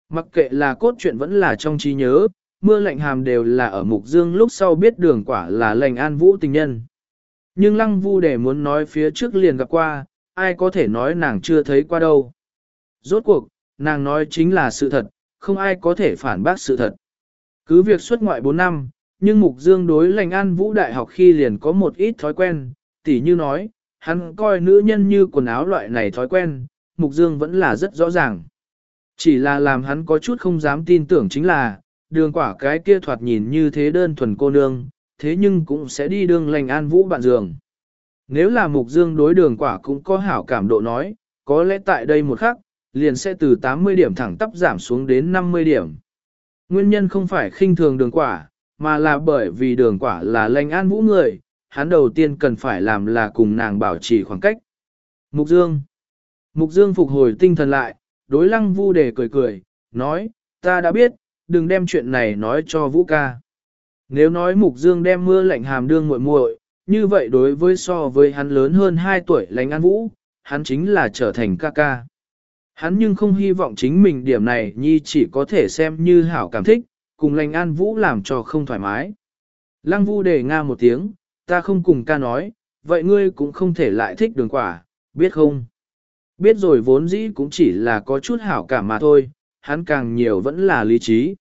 Mặc kệ là cốt truyện vẫn là trong trí nhớ, mưa lạnh hàm đều là ở Mục Dương lúc sau biết đường quả là lệnh an vũ tình nhân. Nhưng Lăng Vu để muốn nói phía trước liền gặp qua, ai có thể nói nàng chưa thấy qua đâu. Rốt cuộc, nàng nói chính là sự thật, không ai có thể phản bác sự thật. Cứ việc xuất ngoại bốn năm, nhưng Mục Dương đối lệnh an vũ đại học khi liền có một ít thói quen, tỉ như nói, hắn coi nữ nhân như quần áo loại này thói quen, Mục Dương vẫn là rất rõ ràng. Chỉ là làm hắn có chút không dám tin tưởng chính là, đường quả cái kia thoạt nhìn như thế đơn thuần cô nương, thế nhưng cũng sẽ đi đường lành an vũ bạn giường. Nếu là Mục Dương đối đường quả cũng có hảo cảm độ nói, có lẽ tại đây một khắc, liền sẽ từ tám mươi điểm thẳng tắp giảm xuống đến năm mươi điểm. Nguyên nhân không phải khinh thường đường quả, mà là bởi vì đường quả là lành an vũ người, hắn đầu tiên cần phải làm là cùng nàng bảo trì khoảng cách. Mục Dương Mục Dương phục hồi tinh thần lại, đối Lăng Vu Đề cười cười, nói, ta đã biết, đừng đem chuyện này nói cho Vũ ca. Nếu nói Mục Dương đem mưa lạnh hàm đương muội muội, như vậy đối với so với hắn lớn hơn hai tuổi Lành An Vũ, hắn chính là trở thành ca ca. Hắn nhưng không hy vọng chính mình điểm này nhi chỉ có thể xem như hảo cảm thích, cùng Lành An Vũ làm cho không thoải mái. Lăng Vu Đề nga một tiếng, ta không cùng ca nói, vậy ngươi cũng không thể lại thích đường quả, biết không? Biết rồi vốn dĩ cũng chỉ là có chút hảo cảm mà thôi, hắn càng nhiều vẫn là lý trí.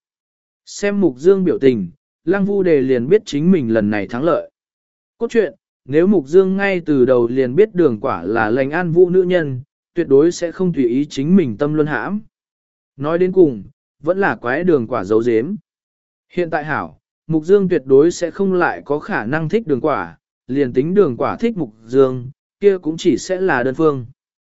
Xem Mục Dương biểu tình, Lăng Vu Đề liền biết chính mình lần này thắng lợi. Cốt truyện, nếu Mục Dương ngay từ đầu liền biết đường quả là lành an vũ nữ nhân, tuyệt đối sẽ không tùy ý chính mình tâm luân hãm. Nói đến cùng, vẫn là quái đường quả giấu giếm. Hiện tại hảo, Mục Dương tuyệt đối sẽ không lại có khả năng thích đường quả, liền tính đường quả thích Mục Dương, kia cũng chỉ sẽ là đơn phương.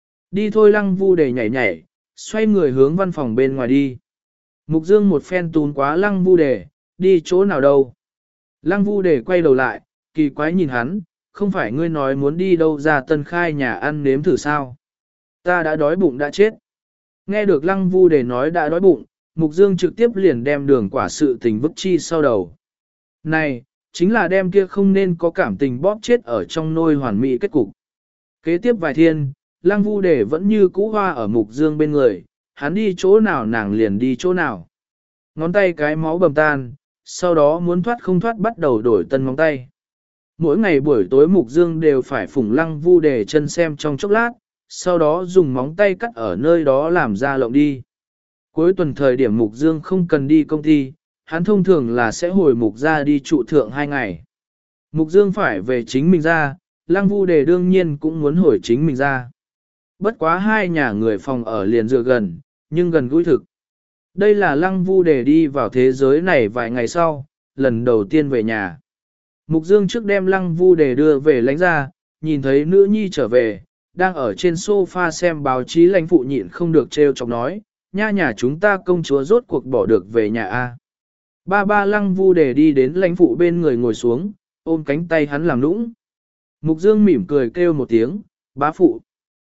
Đi thôi. Lăng Vu Đề nhảy nhảy, xoay người hướng văn phòng bên ngoài đi. Mục Dương một phen tún quá Lăng Vu Đề, đi chỗ nào đâu. Lăng Vu Đề quay đầu lại, kỳ quái nhìn hắn, không phải ngươi nói muốn đi đâu ra Tân Khai nhà ăn nếm thử sao. Ta đã đói bụng đã chết. Nghe được Lăng Vu Đề nói đã đói bụng, Mục Dương trực tiếp liền đem đường quả sự tình vứt chi sau đầu. Này, chính là đem kia không nên có cảm tình bóp chết ở trong nôi hoàn mỹ kết cục. Kế tiếp vài thiên, Lăng Vu Đề vẫn như cũ hoa ở Mục Dương bên người, hắn đi chỗ nào nàng liền đi chỗ nào. Ngón tay cái máu bầm tan, sau đó muốn thoát không thoát bắt đầu đổi tân móng tay. Mỗi ngày buổi tối Mục Dương đều phải phủng Lăng Vu Đề chân xem trong chốc lát, sau đó dùng móng tay cắt ở nơi đó làm ra lộng đi. Cuối tuần thời điểm Mục Dương không cần đi công ty, hắn thông thường là sẽ hồi Mục ra đi trụ thượng hai ngày. Mục Dương phải về chính mình ra, Lăng Vu Đề đương nhiên cũng muốn hồi chính mình ra. Bất quá hai nhà người phòng ở liền dựa gần, nhưng gần gũi thực. Đây là Lăng Vu Đề đi vào thế giới này vài ngày sau, lần đầu tiên về nhà. Mục Dương trước đem Lăng Vu Đề đưa về lãnh ra, nhìn thấy nữ nhi trở về, đang ở trên sofa xem báo chí lãnh phụ nhịn không được trêu chọc nói, nha nhà chúng ta công chúa rốt cuộc bỏ được về nhà A. Ba ba Lăng Vu Đề đi đến lãnh phụ bên người ngồi xuống, ôm cánh tay hắn làm nũng. Mục Dương mỉm cười kêu một tiếng, bá phụ.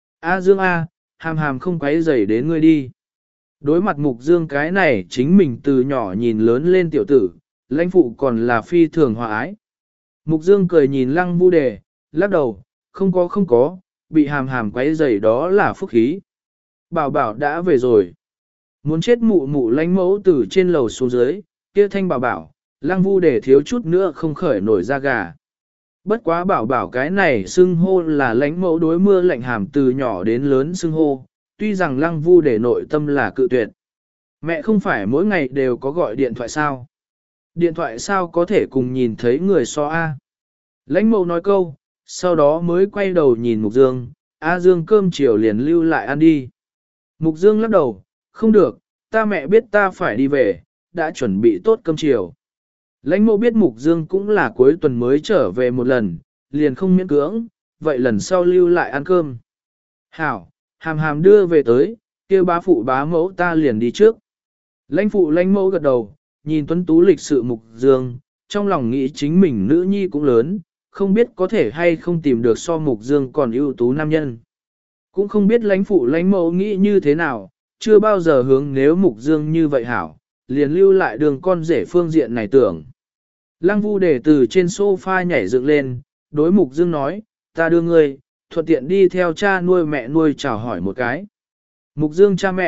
A Dương A, hàm hàm không quấy rầy đến ngươi đi. Đối mặt Mục Dương cái này chính mình từ nhỏ nhìn lớn lên tiểu tử, lãnh phụ còn là phi thường hòa ái. Mục Dương cười nhìn Lăng Vu Đề, lắc đầu, không có không có, bị hàm hàm quấy rầy đó là phúc khí. Bảo bảo đã về rồi. Muốn chết mụ mụ lãnh mẫu từ trên lầu xuống dưới, kia thanh bảo bảo, Lăng Vu Đề thiếu chút nữa không khởi nổi da gà. Bất quá bảo bảo cái này xưng hô là lãnh mẫu đối mưa lạnh hàm từ nhỏ đến lớn xưng hô, tuy rằng Lăng Vu Đề nội tâm là cự tuyệt. Mẹ không phải mỗi ngày đều có gọi điện thoại sao? Điện thoại sao có thể cùng nhìn thấy người so A? Lãnh mẫu nói câu, sau đó mới quay đầu nhìn Mục Dương, A Dương cơm chiều liền lưu lại ăn đi. Mục Dương lắc đầu, không được, ta mẹ biết ta phải đi về, đã chuẩn bị tốt cơm chiều. Lãnh mẫu biết Mục Dương cũng là cuối tuần mới trở về một lần, liền không miễn cưỡng, vậy lần sau lưu lại ăn cơm. Hảo, hàm hàm đưa về tới, kêu bá phụ bá mẫu ta liền đi trước. Lãnh phụ lãnh mẫu gật đầu, nhìn tuấn tú lịch sự Mục Dương, trong lòng nghĩ chính mình nữ nhi cũng lớn, không biết có thể hay không tìm được so Mục Dương còn ưu tú nam nhân. Cũng không biết lãnh phụ lãnh mẫu nghĩ như thế nào, chưa bao giờ hướng nếu Mục Dương như vậy hảo, liền lưu lại đường con rể phương diện này tưởng. Lăng Vu Đề từ trên sofa nhảy dựng lên, đối Mục Dương nói, ta đưa ngươi, thuận tiện đi theo cha nuôi mẹ nuôi chào hỏi một cái. Mục Dương cha mẹ,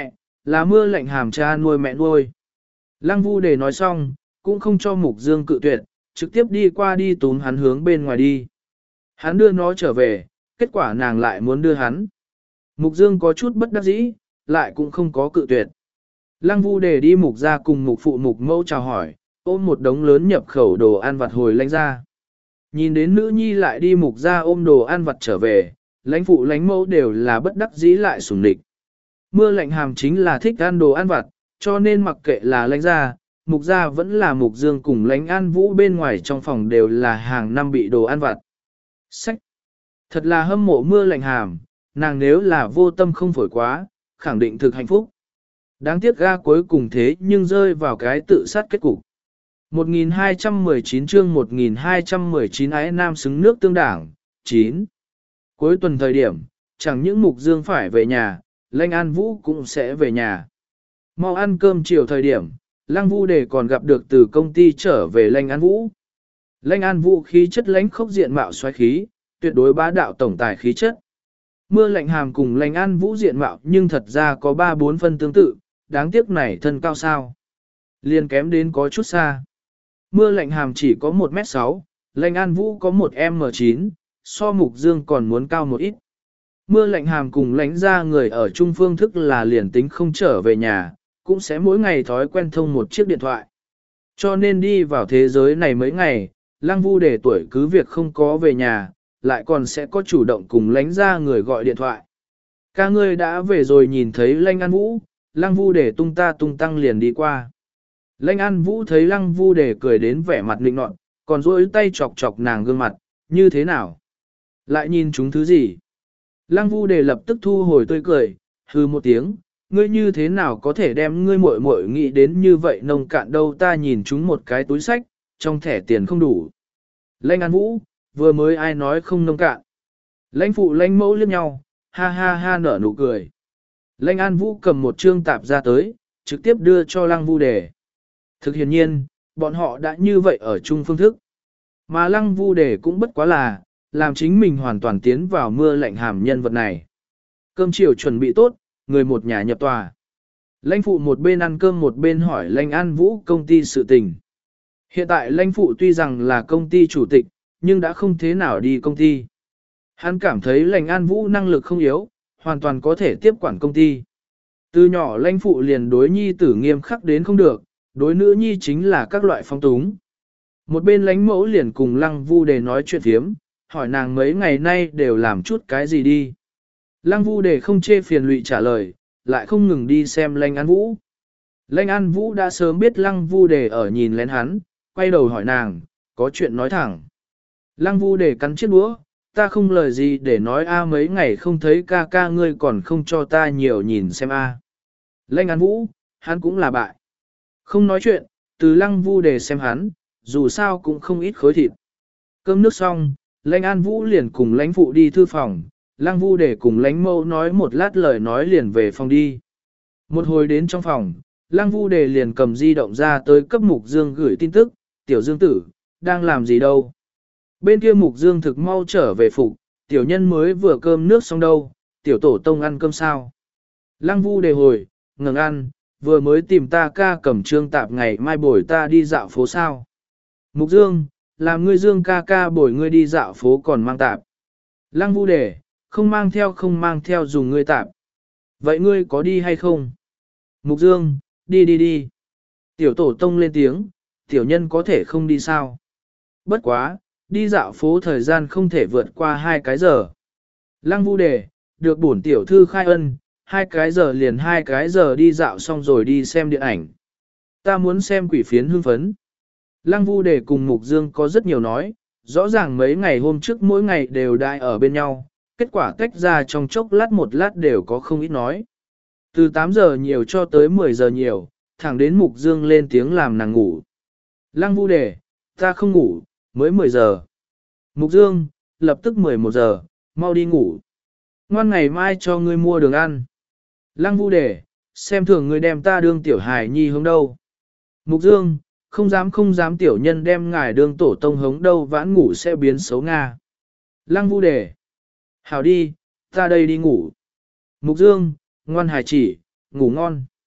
là mưa lạnh hàm cha nuôi mẹ nuôi. Lăng Vu Đề nói xong, cũng không cho Mục Dương cự tuyệt, trực tiếp đi qua đi túm hắn hướng bên ngoài đi. Hắn đưa nó trở về, kết quả nàng lại muốn đưa hắn. Mục Dương có chút bất đắc dĩ, lại cũng không có cự tuyệt. Lăng Vu Đề đi Mục ra cùng Mục phụ Mục mẫu chào hỏi, ôm một đống lớn nhập khẩu đồ ăn vặt hồi lãnh ra. Nhìn đến nữ nhi lại đi Mục ra ôm đồ ăn vặt trở về, lãnh phụ lãnh mẫu đều là bất đắc dĩ lại sủng địch. Mưa lạnh hàm chính là thích ăn đồ ăn vặt, cho nên mặc kệ là lãnh ra, Mục ra vẫn là Mục Dương cùng lãnh an vũ bên ngoài trong phòng đều là hàng năm bị đồ ăn vặt. Sách! Thật là hâm mộ mưa lạnh hàm, nàng nếu là vô tâm không phổi quá, khẳng định thực hạnh phúc. Đáng tiếc ga cuối cùng thế nhưng rơi vào cái tự sát kết cục. một nghìn hai trăm mười chín chương một nghìn hai trăm mười chín ái nam xứng nước tương đảng, chín. Cuối tuần thời điểm, chẳng những Mục Dương phải về nhà, Lãnh An Vũ cũng sẽ về nhà. Mau ăn cơm chiều thời điểm, Lăng Vu Đề còn gặp được từ công ty trở về Lãnh An Vũ. Lãnh An Vũ khí chất lãnh khốc diện mạo xoáy khí, tuyệt đối bá đạo tổng tài khí chất. Mưa lạnh hàm cùng Lãnh An Vũ diện mạo nhưng thật ra có ba bốn phân tương tự, đáng tiếc này thân cao sao. Liên kém đến có chút xa. Mưa lạnh hàm chỉ có một mét sáu, Lãnh An Vũ có một mét chín, so Mục Dương còn muốn cao một ít. Mưa lạnh hàm cùng lãnh ra người ở chung phương thức là liền tính không trở về nhà, cũng sẽ mỗi ngày thói quen thông một chiếc điện thoại. Cho nên đi vào thế giới này mấy ngày, Lăng Vu Đề tuổi cứ việc không có về nhà, lại còn sẽ có chủ động cùng lãnh ra người gọi điện thoại. Ca ngươi đã về rồi nhìn thấy Lãnh An Vũ, Lăng Vu Đề tung ta tung tăng liền đi qua. Lãnh An Vũ thấy Lăng Vu Đề cười đến vẻ mặt lịnh nọt, còn duỗi tay chọc chọc nàng gương mặt, như thế nào? Lại nhìn chúng thứ gì? Lăng Vu Đề lập tức thu hồi tươi cười, hư một tiếng, ngươi như thế nào có thể đem ngươi muội muội nghĩ đến như vậy nông cạn đâu, ta nhìn chúng một cái túi sách, trong thẻ tiền không đủ. Lãnh An Vũ, vừa mới ai nói không nông cạn. Lãnh phụ lãnh mẫu liếc nhau, ha ha ha nở nụ cười. Lãnh An Vũ cầm một trương tạp ra tới, trực tiếp đưa cho Lăng Vu Đề. Thực hiển nhiên, bọn họ đã như vậy ở chung phương thức. Mà Lăng Vu Đề cũng bất quá là, làm chính mình hoàn toàn tiến vào mưa lạnh hàm nhân vật này. Cơm chiều chuẩn bị tốt, người một nhà nhập tòa. Lãnh phụ một bên ăn cơm một bên hỏi Lãnh An Vũ công ty sự tình. Hiện tại lãnh phụ tuy rằng là công ty chủ tịch, nhưng đã không thế nào đi công ty. Hắn cảm thấy Lãnh An Vũ năng lực không yếu, hoàn toàn có thể tiếp quản công ty. Từ nhỏ lãnh phụ liền đối nhi tử nghiêm khắc đến không được, đối nữ nhi chính là các loại phong túng. Một bên lãnh mẫu liền cùng Lăng Vu Đề nói chuyện thiếm, hỏi nàng mấy ngày nay đều làm chút cái gì đi. Lăng Vu Đề không chê phiền lụy trả lời, lại không ngừng đi xem Lãnh An Vũ. Lãnh An Vũ đã sớm biết Lăng Vu Đề ở nhìn lén hắn, quay đầu hỏi nàng, có chuyện nói thẳng. Lăng Vu Đề cắn chiếc đũa, ta không lời gì để nói a, mấy ngày không thấy ca ca ngươi còn không cho ta nhiều nhìn xem a. À. Lãnh An Vũ, hắn cũng là bại. Không nói chuyện, từ Lăng Vu Đề xem hắn, dù sao cũng không ít khối thịt. Cơm nước xong, Lãnh An Vũ liền cùng lãnh phụ đi thư phòng, Lăng Vu Đề cùng lãnh mâu nói một lát lời nói liền về phòng đi. Một hồi đến trong phòng, Lăng Vu Đề liền cầm di động ra tới cấp Mục Dương gửi tin tức, tiểu Dương tử, đang làm gì đâu. Bên kia Mục Dương thực mau trở về phục, tiểu nhân mới vừa cơm nước xong đâu, tiểu tổ tông ăn cơm sao. Lăng Vu Đề hồi, ngừng ăn, vừa mới tìm ta ca cầm trương tạp ngày mai bồi ta đi dạo phố sao. Mục Dương, làm ngươi Dương ca ca bồi ngươi đi dạo phố còn mang tạp. Lăng Vu Đề, không mang theo không mang theo dùng ngươi tạp. Vậy ngươi có đi hay không? Mục Dương, đi đi đi. Tiểu tổ tông lên tiếng, tiểu nhân có thể không đi sao? Bất quá, đi dạo phố thời gian không thể vượt qua hai cái giờ. Lăng Vu Đề, được bổn tiểu thư khai ân, hai cái giờ liền hai cái giờ đi dạo xong rồi đi xem điện ảnh. Ta muốn xem quỷ phiến hưng phấn. Lăng Vu Đề cùng Mục Dương có rất nhiều nói, rõ ràng mấy ngày hôm trước mỗi ngày đều đại ở bên nhau, kết quả tách ra trong chốc lát một lát đều có không ít nói. Từ tám giờ nhiều cho tới mười giờ nhiều, thẳng đến Mục Dương lên tiếng làm nàng ngủ. Lăng Vu Đề, ta không ngủ, mới mười giờ. Mục Dương, lập tức mười một giờ, mau đi ngủ. Ngoan ngày mai cho ngươi mua đường ăn. Lăng Vu Đề, xem thường ngươi đem ta đương tiểu hài nhi hướng đâu. Mục Dương, không dám không dám tiểu nhân đem ngài đương tổ tông hống đâu, vãn ngủ sẽ biến xấu Nga. Lăng Vu Đề, hảo đi, ta đây đi ngủ. Mục Dương, ngoan hài chỉ, ngủ ngon.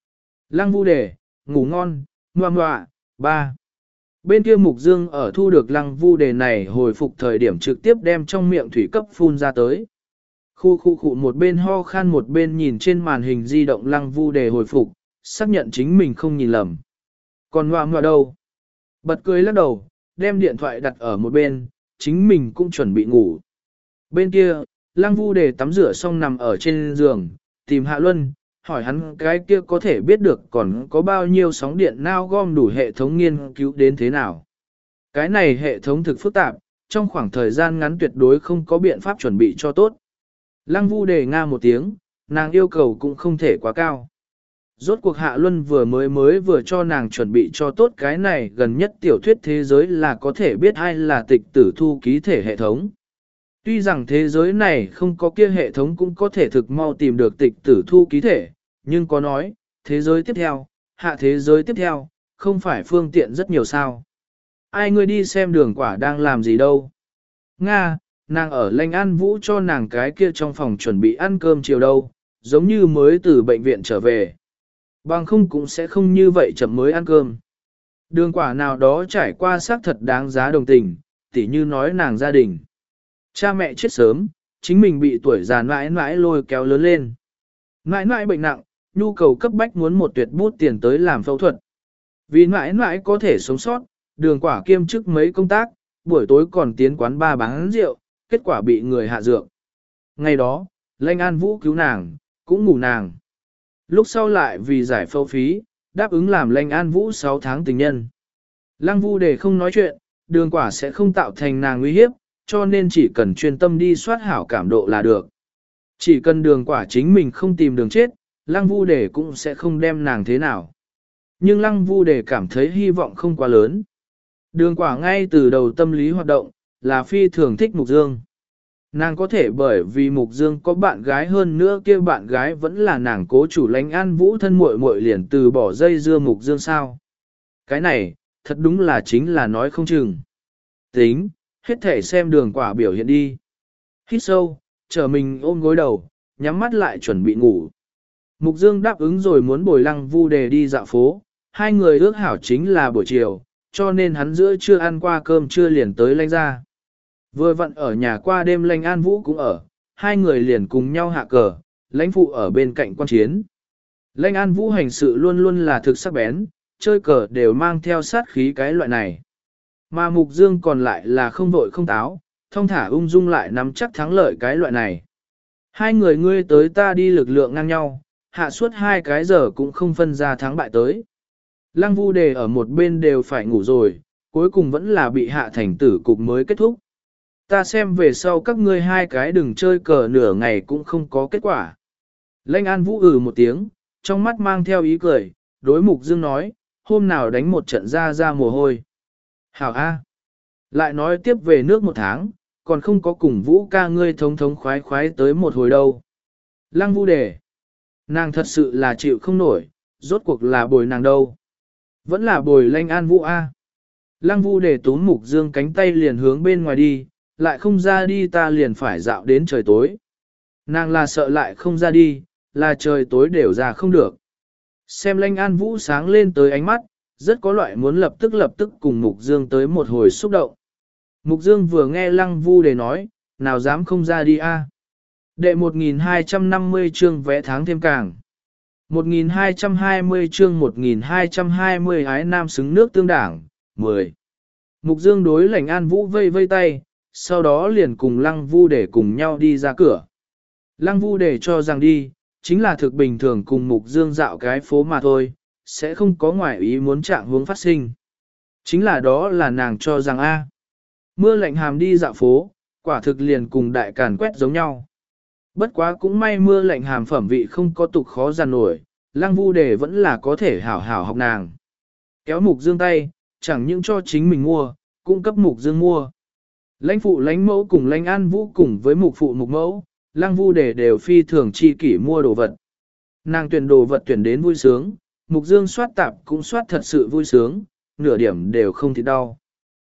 Lăng Vu Đề, ngủ ngon, ngoa ngoạ, ba. Bên kia Mục Dương ở thu được Lăng Vu Đề này hồi phục thời điểm trực tiếp đem trong miệng thủy cấp phun ra tới. Khu khu khu một bên ho khan một bên nhìn trên màn hình di động Lăng Vu Đề hồi phục, xác nhận chính mình không nhìn lầm. Còn ngoa ngoạ đâu? Bật cười lắc đầu, đem điện thoại đặt ở một bên, chính mình cũng chuẩn bị ngủ. Bên kia, Lăng Vu Đề tắm rửa xong nằm ở trên giường, tìm Hạ Luân, hỏi hắn cái kia có thể biết được còn có bao nhiêu sóng điện nao gom đủ hệ thống nghiên cứu đến thế nào. Cái này hệ thống thực phức tạp, trong khoảng thời gian ngắn tuyệt đối không có biện pháp chuẩn bị cho tốt. Lăng Vu Đề nga một tiếng, nàng yêu cầu cũng không thể quá cao. Rốt cuộc Hạ Luân vừa mới mới vừa cho nàng chuẩn bị cho tốt cái này gần nhất tiểu thuyết thế giới là có thể biết ai là tịch tử thu ký thể hệ thống. Tuy rằng thế giới này không có kia hệ thống cũng có thể thực mau tìm được tịch tử thu ký thể, nhưng có nói, thế giới tiếp theo, hạ thế giới tiếp theo, không phải phương tiện rất nhiều sao. Ai ngươi đi xem đường quả đang làm gì đâu. Nga, nàng ở Lanh An Vũ cho nàng cái kia trong phòng chuẩn bị ăn cơm chiều đâu, giống như mới từ bệnh viện trở về. Bằng không cũng sẽ không như vậy chậm mới ăn cơm. Đường quả nào đó trải qua xác thật đáng giá đồng tình, tỉ như nói nàng gia đình. Cha mẹ chết sớm, chính mình bị tuổi già mãi mãi lôi kéo lớn lên. Mãi mãi bệnh nặng, nhu cầu cấp bách muốn một tuyệt bút tiền tới làm phẫu thuật. Vì mãi mãi có thể sống sót, đường quả kiêm chức mấy công tác, buổi tối còn tiến quán ba bán rượu, kết quả bị người hạ dược. Ngày đó, Lanh An Vũ cứu nàng, cũng ngủ nàng. Lúc sau lại vì giải phẫu phí, đáp ứng làm Lanh An Vũ sáu tháng tình nhân. Lăng Vu Đề không nói chuyện, đường quả sẽ không tạo thành nàng nguy hiếp, cho nên chỉ cần chuyên tâm đi soát hảo cảm độ là được. Chỉ cần đường quả chính mình không tìm đường chết, Lăng Vu Đề cũng sẽ không đem nàng thế nào. Nhưng Lăng Vu Đề cảm thấy hy vọng không quá lớn. Đường quả ngay từ đầu tâm lý hoạt động, là phi thường thích Mục Dương. Nàng có thể bởi vì Mục Dương có bạn gái hơn nữa kia bạn gái vẫn là nàng cố chủ Lánh An Vũ thân muội muội liền từ bỏ dây dưa Mục Dương sao. Cái này, thật đúng là chính là nói không chừng. Tính, hết thể xem đường quả biểu hiện đi. Hít sâu, chờ mình ôm gối đầu, nhắm mắt lại chuẩn bị ngủ. Mục Dương đáp ứng rồi muốn bồi Lăng Vu Đề đi dạo phố, hai người ước hảo chính là buổi chiều, cho nên hắn giữa trưa ăn qua cơm trưa liền tới Lanh ra. Vừa vặn ở nhà qua đêm Lanh An Vũ cũng ở, hai người liền cùng nhau hạ cờ, lãnh phụ ở bên cạnh quan chiến. Lanh An Vũ hành sự luôn luôn là thực sắc bén, chơi cờ đều mang theo sát khí cái loại này. Mà Mục Dương còn lại là không vội không táo, thông thả ung dung lại nắm chắc thắng lợi cái loại này. Hai người ngươi tới ta đi lực lượng ngang nhau, hạ suốt hai cái giờ cũng không phân ra thắng bại tới. Lăng Vu Đề ở một bên đều phải ngủ rồi, cuối cùng vẫn là bị hạ thành tử cục mới kết thúc. Ta xem về sau các ngươi hai cái đừng chơi cờ nửa ngày cũng không có kết quả. Lanh An Vũ ừ một tiếng, trong mắt mang theo ý cười, đối Mục Dương nói, hôm nào đánh một trận ra ra mồ hôi. Hảo A. Lại nói tiếp về nước một tháng, còn không có cùng Vũ ca ngươi thống thống khoái khoái tới một hồi đâu. Lăng Vu Đề. Nàng thật sự là chịu không nổi, rốt cuộc là bồi nàng đâu. Vẫn là bồi Lanh An Vũ A. Lăng Vu Đề túm Mục Dương cánh tay liền hướng bên ngoài đi, lại không ra đi ta liền phải dạo đến trời tối. Nàng là sợ lại không ra đi, là trời tối đều ra không được. Xem Lanh An Vũ sáng lên tới ánh mắt, rất có loại muốn lập tức lập tức cùng Mục Dương tới một hồi xúc động. Mục Dương vừa nghe Lăng Vu Đề nói, nào dám không ra đi a. Đệ một nghìn hai trăm năm mươi chương vẽ tháng thêm càng. một nghìn hai trăm hai mươi chương một nghìn hai trăm hai mươi ái nam xứng nước tương đảng, mười. Mục Dương đối Lanh An Vũ vây vây tay, sau đó liền cùng Lăng Vu Đề cùng nhau đi ra cửa. Lăng Vu Đề cho rằng đi, chính là thực bình thường cùng Mục Dương dạo cái phố mà thôi, sẽ không có ngoại ý muốn trạng hướng phát sinh. Chính là đó là nàng cho rằng a. Mưa lạnh hàm đi dạo phố, quả thực liền cùng đại càn quét giống nhau. Bất quá cũng may mưa lạnh hàm phẩm vị không có tục khó giàn nổi, Lăng Vu Đề vẫn là có thể hảo hảo học nàng. Kéo Mục Dương tay, chẳng những cho chính mình mua, cũng cấp Mục Dương mua. Lãnh phụ lãnh mẫu cùng Lãnh An Vũ cùng với mục phụ mục mẫu, Lăng Vu Đề đều phi thường chi kỷ mua đồ vật. Nàng tuyển đồ vật tuyển đến vui sướng, Mục Dương soát tạp cũng soát thật sự vui sướng, nửa điểm đều không thì đau.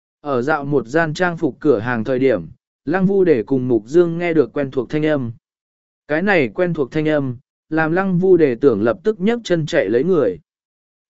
Ở dạo một gian trang phục cửa hàng thời điểm, Lăng Vu Đề cùng Mục Dương nghe được quen thuộc thanh âm. Cái này quen thuộc thanh âm, làm Lăng Vu Đề tưởng lập tức nhấc chân chạy lấy người.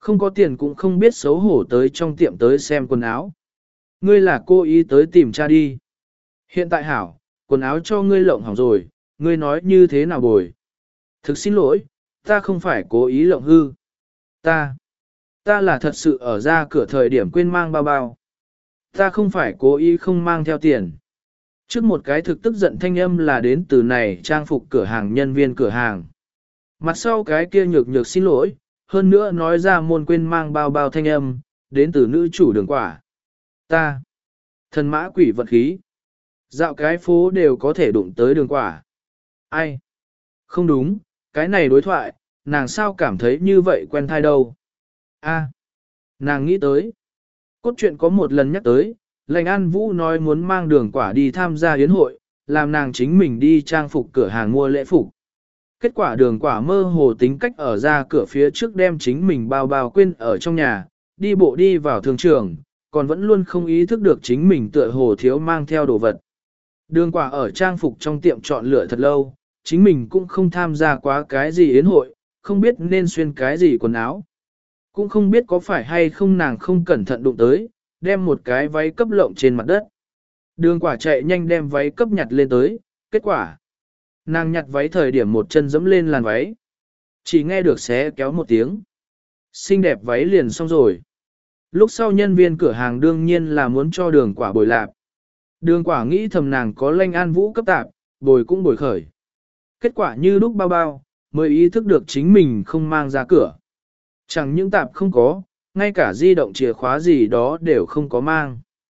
Không có tiền cũng không biết xấu hổ tới trong tiệm tới xem quần áo. Ngươi là cô ý tới tìm cha đi. Hiện tại hảo, quần áo cho ngươi lộng hỏng rồi, ngươi nói như thế nào bồi. Thực xin lỗi, ta không phải cố ý lộng hư. Ta, ta là thật sự ở ra cửa thời điểm quên mang bao bao. Ta không phải cố ý không mang theo tiền. Trước một cái thực tức giận thanh âm là đến từ này trang phục cửa hàng nhân viên cửa hàng. Mặt sau cái kia nhược nhược xin lỗi, hơn nữa nói ra môn quên mang bao bao thanh âm, đến từ nữ chủ đường quả. Ta, thần mã quỷ vật khí. Dạo cái phố đều có thể đụng tới đường quả. Ai? Không đúng, cái này đối thoại, nàng sao cảm thấy như vậy quen thai đâu. A, nàng nghĩ tới. Cốt truyện có một lần nhắc tới, Lệnh An Vũ nói muốn mang đường quả đi tham gia yến hội, làm nàng chính mình đi trang phục cửa hàng mua lễ phục. Kết quả đường quả mơ hồ tính cách ở ra cửa phía trước đem chính mình bao bao quên ở trong nhà, đi bộ đi vào thương trường, còn vẫn luôn không ý thức được chính mình tựa hồ thiếu mang theo đồ vật. Đường quả ở trang phục trong tiệm chọn lựa thật lâu, chính mình cũng không tham gia quá cái gì yến hội, không biết nên xuyên cái gì quần áo. Cũng không biết có phải hay không nàng không cẩn thận đụng tới, đem một cái váy cấp lộng trên mặt đất. Đường quả chạy nhanh đem váy cấp nhặt lên tới, kết quả. Nàng nhặt váy thời điểm một chân dẫm lên làn váy. Chỉ nghe được xé kéo một tiếng. Xinh đẹp váy liền xong rồi. Lúc sau nhân viên cửa hàng đương nhiên là muốn cho đường quả bồi lạp. Đường quả nghĩ thầm nàng có Lanh An Vũ cấp tạp, bồi cũng bồi khởi. Kết quả như lúc bao bao, mới ý thức được chính mình không mang ra cửa. Chẳng những tạp không có, ngay cả di động chìa khóa gì đó đều không có mang.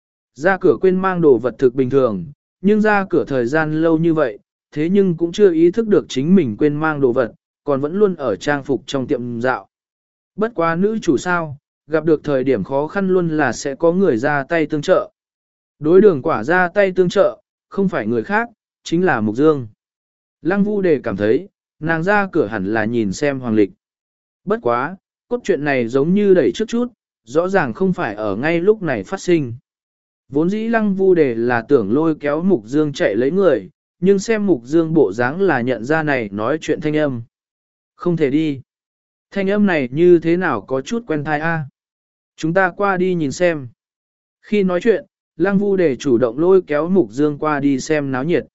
Ra cửa quên mang đồ vật thực bình thường, nhưng ra cửa thời gian lâu như vậy, thế nhưng cũng chưa ý thức được chính mình quên mang đồ vật, còn vẫn luôn ở trang phục trong tiệm dạo. Bất quá nữ chủ sao, gặp được thời điểm khó khăn luôn là sẽ có người ra tay tương trợ. Đối đường quả ra tay tương trợ, không phải người khác, chính là Mục Dương. Lăng Vu Đề cảm thấy, nàng ra cửa hẳn là nhìn xem hoàng lịch. Bất quá, cốt truyện này giống như đẩy trước chút, rõ ràng không phải ở ngay lúc này phát sinh. Vốn dĩ Lăng Vu Đề là tưởng lôi kéo Mục Dương chạy lấy người, nhưng xem Mục Dương bộ dáng là nhận ra này nói chuyện thanh âm. Không thể đi. Thanh âm này như thế nào có chút quen thai a? Chúng ta qua đi nhìn xem. Khi nói chuyện, Lăng Vu Đề chủ động lôi kéo Mục Dương qua đi xem náo nhiệt.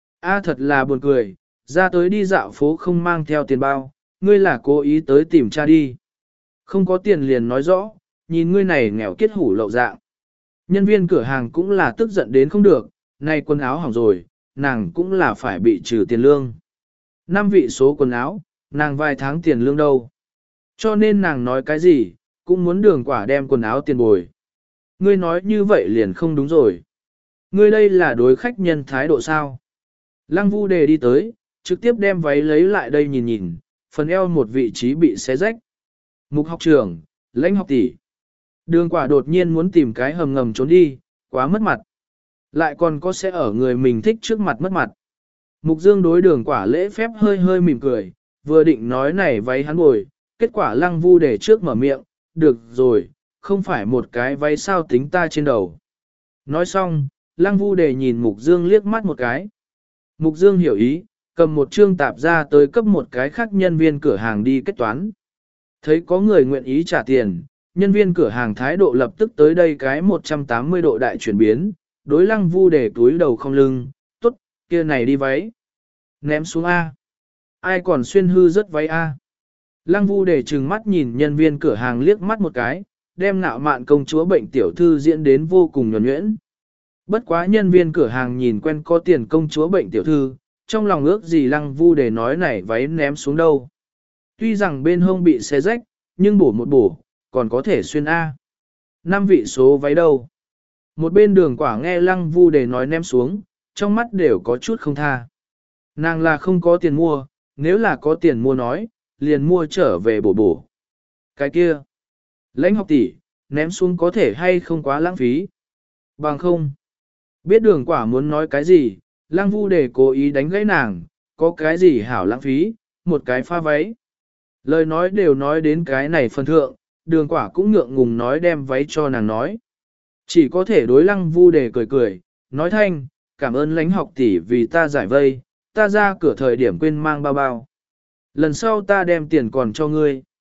A thật là buồn cười, ra tới đi dạo phố không mang theo tiền bao, ngươi là cố ý tới tìm cha đi. Không có tiền liền nói rõ, nhìn ngươi này nghèo kiết hủ lậu dạng. Nhân viên cửa hàng cũng là tức giận đến không được, này quần áo hỏng rồi, nàng cũng là phải bị trừ tiền lương. Năm vị số quần áo, nàng vài tháng tiền lương đâu. Cho nên nàng nói cái gì, cũng muốn đường quả đem quần áo tiền bồi. Ngươi nói như vậy liền không đúng rồi. Ngươi đây là đối khách nhân thái độ sao? Lăng Vu Đề đi tới, trực tiếp đem váy lấy lại đây nhìn nhìn, phần eo một vị trí bị xé rách. Mục học trưởng, Lãnh học tỷ. Đường quả đột nhiên muốn tìm cái hầm ngầm trốn đi, quá mất mặt. Lại còn có sẽ ở người mình thích trước mặt mất mặt. Mục Dương đối đường quả lễ phép hơi hơi mỉm cười, vừa định nói này váy hắn bồi, kết quả Lăng Vu Đề trước mở miệng, được rồi, không phải một cái váy sao tính ta trên đầu. Nói xong, Lăng Vu Đề nhìn Mục Dương liếc mắt một cái. Mục Dương hiểu ý, cầm một trương tạp ra tới cấp một cái khác nhân viên cửa hàng đi kết toán. Thấy có người nguyện ý trả tiền, nhân viên cửa hàng thái độ lập tức tới đây cái một trăm tám mươi độ đại chuyển biến, đối Lăng Vu Đề túi đầu không lưng, tốt, kia này đi váy. Ném xuống A. Ai còn xuyên hư rất váy A. Lăng Vu Đề trừng mắt nhìn nhân viên cửa hàng liếc mắt một cái, đem nạo mạn công chúa bệnh tiểu thư diễn đến vô cùng nhuần nhuyễn. Bất quá nhân viên cửa hàng nhìn quen có tiền công chúa bệnh tiểu thư, trong lòng ước gì Lăng Vu Đề nói này váy ném xuống đâu. Tuy rằng bên hông bị xé rách, nhưng bổ một bổ, còn có thể xuyên A. Năm vị số váy đâu. Một bên đường quả nghe Lăng Vu Đề nói ném xuống, trong mắt đều có chút không tha. Nàng là không có tiền mua, nếu là có tiền mua nói, liền mua trở về bổ bổ. Cái kia, Lãnh học tỷ, ném xuống có thể hay không quá lãng phí. Bằng không, biết đường quả muốn nói cái gì, Lăng Vu Đề cố ý đánh gãy nàng, có cái gì hảo lãng phí, một cái pha váy. Lời nói đều nói đến cái này phần thượng, đường quả cũng ngượng ngùng nói đem váy cho nàng nói. Chỉ có thể đối Lăng Vu Đề cười cười, nói thanh, cảm ơn Lãnh học tỷ vì ta giải vây, ta ra cửa thời điểm quên mang bao bao. Lần sau ta đem tiền còn cho ngươi.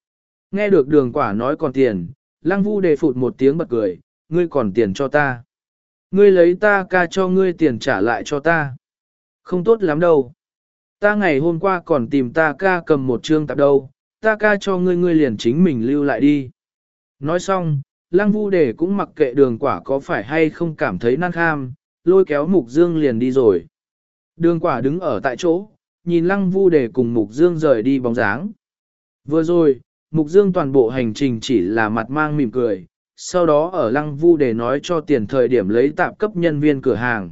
Nghe được đường quả nói còn tiền, lăng vu đề phụt một tiếng bật cười, ngươi còn tiền cho ta. Ngươi lấy ta ca cho ngươi tiền trả lại cho ta. Không tốt lắm đâu. Ta ngày hôm qua còn tìm ta ca cầm một trương tạp đâu, ta ca cho ngươi ngươi liền chính mình lưu lại đi. Nói xong, lăng vu đề cũng mặc kệ đường quả có phải hay không cảm thấy năng kham, lôi kéo mục dương liền đi rồi. Đường quả đứng ở tại chỗ, nhìn lăng vu đề cùng mục dương rời đi bóng dáng. Vừa rồi, mục dương toàn bộ hành trình chỉ là mặt mang mỉm cười, sau đó ở lăng vu đề nói cho tiền thời điểm lấy tạp cấp nhân viên cửa hàng.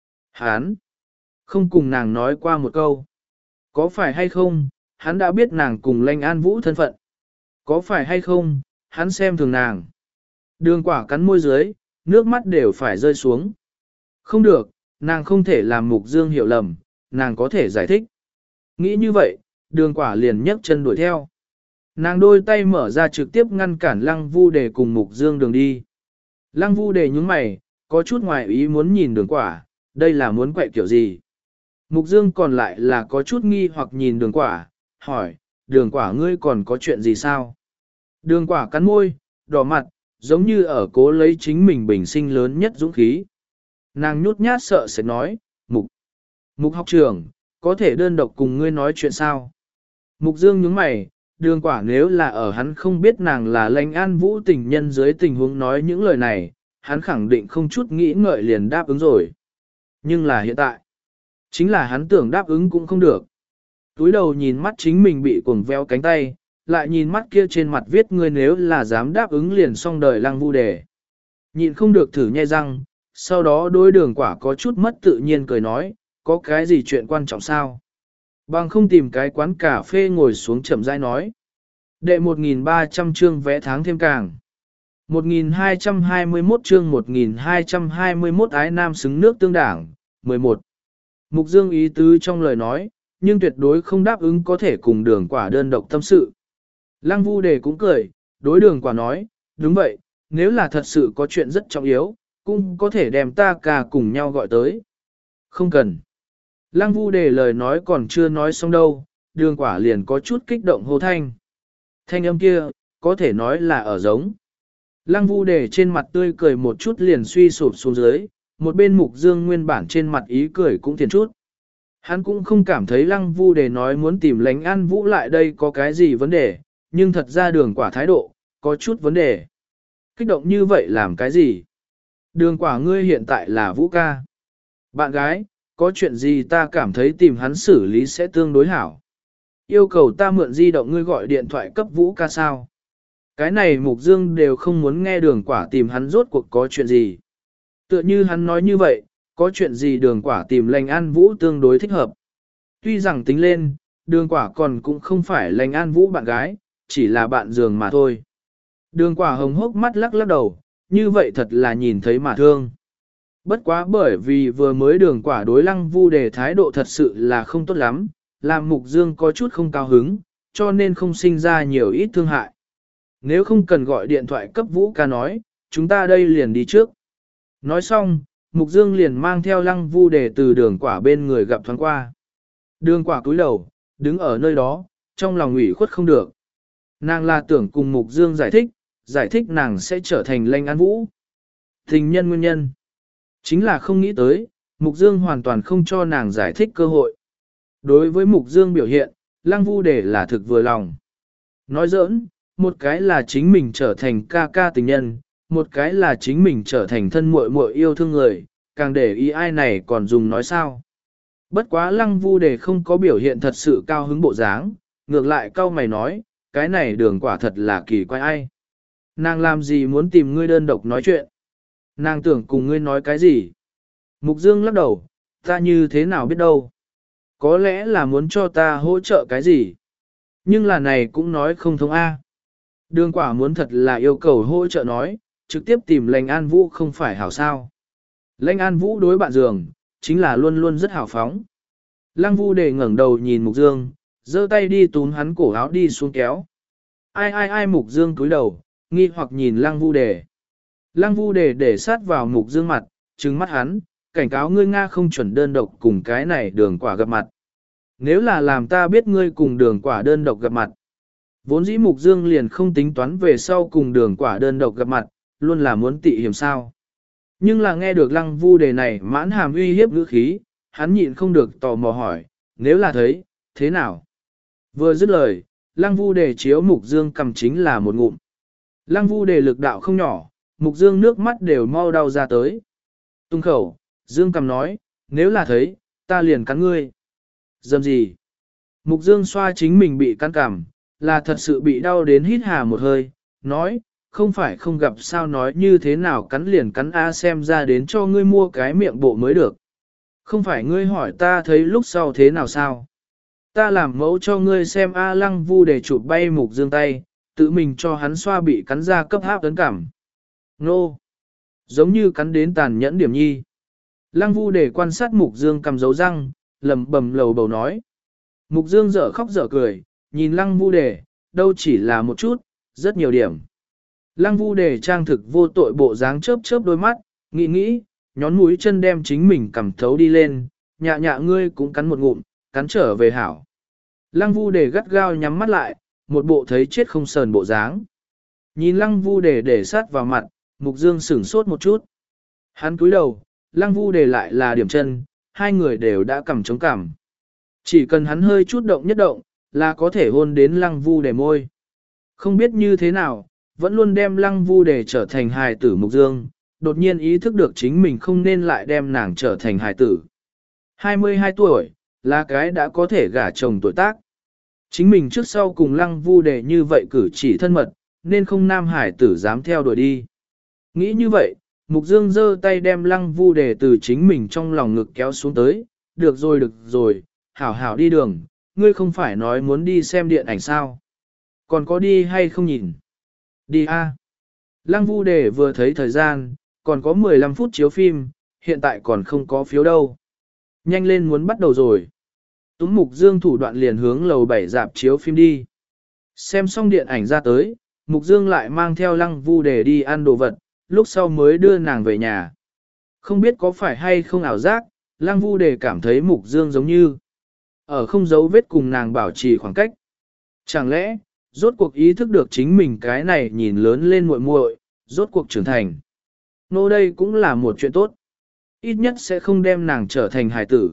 Hán! Không cùng nàng nói qua một câu. Có phải hay không, hắn đã biết nàng cùng Lanh An Vũ thân phận. Có phải hay không, hắn xem thường nàng. Đường quả cắn môi dưới, nước mắt đều phải rơi xuống. Không được, nàng không thể làm mục dương hiểu lầm, nàng có thể giải thích. Nghĩ như vậy, đường quả liền nhấc chân đuổi theo. Nàng đôi tay mở ra trực tiếp ngăn cản lăng vu đề cùng mục dương đường đi. Lăng vu đề nhúng mày, có chút ngoài ý muốn nhìn đường quả, đây là muốn quậy kiểu gì. Mục dương còn lại là có chút nghi hoặc nhìn đường quả, hỏi, đường quả ngươi còn có chuyện gì sao? Đường quả cắn môi, đỏ mặt, giống như ở cố lấy chính mình bình sinh lớn nhất dũng khí. Nàng nhút nhát sợ sẽ nói, mục, mục học trưởng, có thể đơn độc cùng ngươi nói chuyện sao? Mục dương nhướng mày, đường quả nếu là ở hắn không biết nàng là Lanh An Vũ tình nhân dưới tình huống nói những lời này, hắn khẳng định không chút nghĩ ngợi liền đáp ứng rồi. Nhưng là hiện tại, chính là hắn tưởng đáp ứng cũng không được. Túi đầu nhìn mắt chính mình bị cuồng veo cánh tay, lại nhìn mắt kia trên mặt viết ngươi nếu là dám đáp ứng liền xong đời lăng vu đề. Nhịn không được thử nhe răng, sau đó đối đường quả có chút mất tự nhiên cười nói, có cái gì chuyện quan trọng sao? Bằng không tìm cái quán cà phê ngồi xuống chậm rãi nói. Đệ một nghìn ba trăm chương vẽ tháng thêm càng. một nghìn hai trăm hai mươi mốt chương một nghìn hai trăm hai mươi mốt ái nam xứng nước tương đảng, mười một. Mục Dương ý tứ trong lời nói, nhưng tuyệt đối không đáp ứng có thể cùng đường quả đơn độc tâm sự. Lăng Vu Đề cũng cười, đối đường quả nói, đúng vậy, nếu là thật sự có chuyện rất trọng yếu, cũng có thể đem ta cả cùng nhau gọi tới. Không cần. Lăng Vu Đề lời nói còn chưa nói xong đâu, đường quả liền có chút kích động hô thanh. Thanh âm kia, có thể nói là ở giống. Lăng Vu Đề trên mặt tươi cười một chút liền suy sụp xuống dưới, một bên Mục Dương nguyên bản trên mặt ý cười cũng thiền chút. Hắn cũng không cảm thấy Lăng Vu Đề nói muốn tìm Lánh An Vũ lại đây có cái gì vấn đề, nhưng thật ra đường quả thái độ, có chút vấn đề. Kích động như vậy làm cái gì? Đường quả ngươi hiện tại là Vũ ca. Bạn gái, có chuyện gì ta cảm thấy tìm hắn xử lý sẽ tương đối hảo. Yêu cầu ta mượn di động ngươi gọi điện thoại cấp Vũ ca sao? Cái này Mục Dương đều không muốn nghe đường quả tìm hắn rốt cuộc có chuyện gì. Tựa như hắn nói như vậy, có chuyện gì đường quả tìm Lành An Vũ tương đối thích hợp. Tuy rằng tính lên, đường quả còn cũng không phải Lành An Vũ bạn gái, chỉ là bạn giường mà thôi. Đường quả hồng hốc mắt lắc lắc đầu, như vậy thật là nhìn thấy mà thương. Bất quá bởi vì vừa mới đường quả đối Lăng Vu Đề thái độ thật sự là không tốt lắm, làm Mục Dương có chút không cao hứng, cho nên không sinh ra nhiều ít thương hại. Nếu không cần gọi điện thoại cấp Vũ ca nói, chúng ta đây liền đi trước. Nói xong, Mục Dương liền mang theo Lăng Vu Đề từ đường quả bên người gặp thoáng qua. Đường quả cúi đầu, đứng ở nơi đó, trong lòng ủy khuất không được. Nàng là tưởng cùng Mục Dương giải thích, giải thích nàng sẽ trở thành Lanh An Vũ. Tình nhân nguyên nhân. Chính là không nghĩ tới, Mục Dương hoàn toàn không cho nàng giải thích cơ hội. Đối với Mục Dương biểu hiện, Lăng Vu Đề là thực vừa lòng. Nói giỡn, một cái là chính mình trở thành ca ca tình nhân, một cái là chính mình trở thành thân muội muội yêu thương người, càng để ý ai này còn dùng nói sao. Bất quá Lăng Vu Đề không có biểu hiện thật sự cao hứng bộ dáng, ngược lại cau mày nói, cái này đường quả thật là kỳ quái ai. Nàng làm gì muốn tìm ngươi đơn độc nói chuyện? Nàng tưởng cùng ngươi nói cái gì? Mục Dương lắc đầu, ta như thế nào biết đâu? Có lẽ là muốn cho ta hỗ trợ cái gì? Nhưng là này cũng nói không thông A. Đường quả muốn thật là yêu cầu hỗ trợ nói, trực tiếp tìm Lành An Vũ không phải hảo sao. Lành An Vũ đối bạn giường, chính là luôn luôn rất hào phóng. Lăng Vu Đề ngẩng đầu nhìn Mục Dương, giơ tay đi túm hắn cổ áo đi xuống kéo. Ai ai ai Mục Dương cúi đầu, nghi hoặc nhìn Lăng Vu Đề. Lăng Vu Đề để sát vào Mục Dương mặt, trừng mắt hắn, cảnh cáo ngươi Nga không chuẩn đơn độc cùng cái này đường quả gặp mặt. Nếu là làm ta biết ngươi cùng đường quả đơn độc gặp mặt, Vốn dĩ Mục Dương liền không tính toán về sau cùng đường quả đơn độc gặp mặt, luôn là muốn tị hiểm sao. Nhưng là nghe được lăng vu đề này mãn hàm uy hiếp ngữ khí, hắn nhịn không được tò mò hỏi, nếu là thấy, thế nào? Vừa dứt lời, lăng vu đề chiếu Mục Dương cầm chính là một ngụm. Lăng vu đề lực đạo không nhỏ, Mục Dương nước mắt đều mau đau ra tới. Tung khẩu, Dương cầm nói, nếu là thấy, ta liền cắn ngươi. Dầm gì? Mục Dương xoa chính mình bị cắn cằm, là thật sự bị đau đến hít hà một hơi, nói, không phải không gặp sao nói như thế nào cắn liền cắn A xem ra đến cho ngươi mua cái miệng bộ mới được. Không phải ngươi hỏi ta thấy lúc sau thế nào sao? Ta làm mẫu cho ngươi xem A lăng vu để chụp bay Mục Dương tay, tự mình cho hắn xoa bị cắn ra cấp háp tấn cảm. Nô! Giống như cắn đến tàn nhẫn điểm nhi. Lăng vu để quan sát Mục Dương cầm dấu răng, lầm bầm lầu bầu nói. Mục Dương dở khóc dở cười, nhìn lăng vu đề, đâu chỉ là một chút, rất nhiều điểm. Lăng vu đề trang thực vô tội bộ dáng chớp chớp đôi mắt, nghĩ nghĩ, nhón mũi chân đem chính mình cầm thấu đi lên, nhạ nhạ ngươi cũng cắn một ngụm, cắn trở về hảo. Lăng vu đề gắt gao nhắm mắt lại, một bộ thấy chết không sờn bộ dáng. Nhìn lăng vu đề để sát vào mặt, Mục Dương sửng sốt một chút. Hắn cúi đầu, lăng vu đề lại là điểm chân, hai người đều đã cầm chống cằm. Chỉ cần hắn hơi chút động nhất động, là có thể hôn đến lăng vu đề môi. Không biết như thế nào, vẫn luôn đem lăng vu đề trở thành hài tử Mục Dương, đột nhiên ý thức được chính mình không nên lại đem nàng trở thành hài tử. hai mươi hai tuổi, là cái đã có thể gả chồng tuổi tác. Chính mình trước sau cùng lăng vu đề như vậy cử chỉ thân mật, nên không nam hải tử dám theo đuổi đi. Nghĩ như vậy, Mục Dương giơ tay đem lăng vu đề từ chính mình trong lòng ngực kéo xuống tới, được rồi được rồi, hảo hảo đi đường, ngươi không phải nói muốn đi xem điện ảnh sao? Còn có đi hay không nhìn? Đi a. Lăng vu đề vừa thấy thời gian, còn có mười lăm phút chiếu phim, hiện tại còn không có phiếu đâu. Nhanh lên muốn bắt đầu rồi. Túm Mục Dương thủ đoạn liền hướng lầu bảy dạp chiếu phim đi. Xem xong điện ảnh ra tới, Mục Dương lại mang theo lăng vu đề đi ăn đồ vật, lúc sau mới đưa nàng về nhà. Không biết có phải hay không ảo giác, lăng vu đề cảm thấy Mục Dương giống như ở không giấu vết cùng nàng bảo trì khoảng cách. Chẳng lẽ, rốt cuộc ý thức được chính mình cái này nhìn lớn lên muội muội, rốt cuộc trưởng thành. Nô đây cũng là một chuyện tốt. Ít nhất sẽ không đem nàng trở thành hài tử.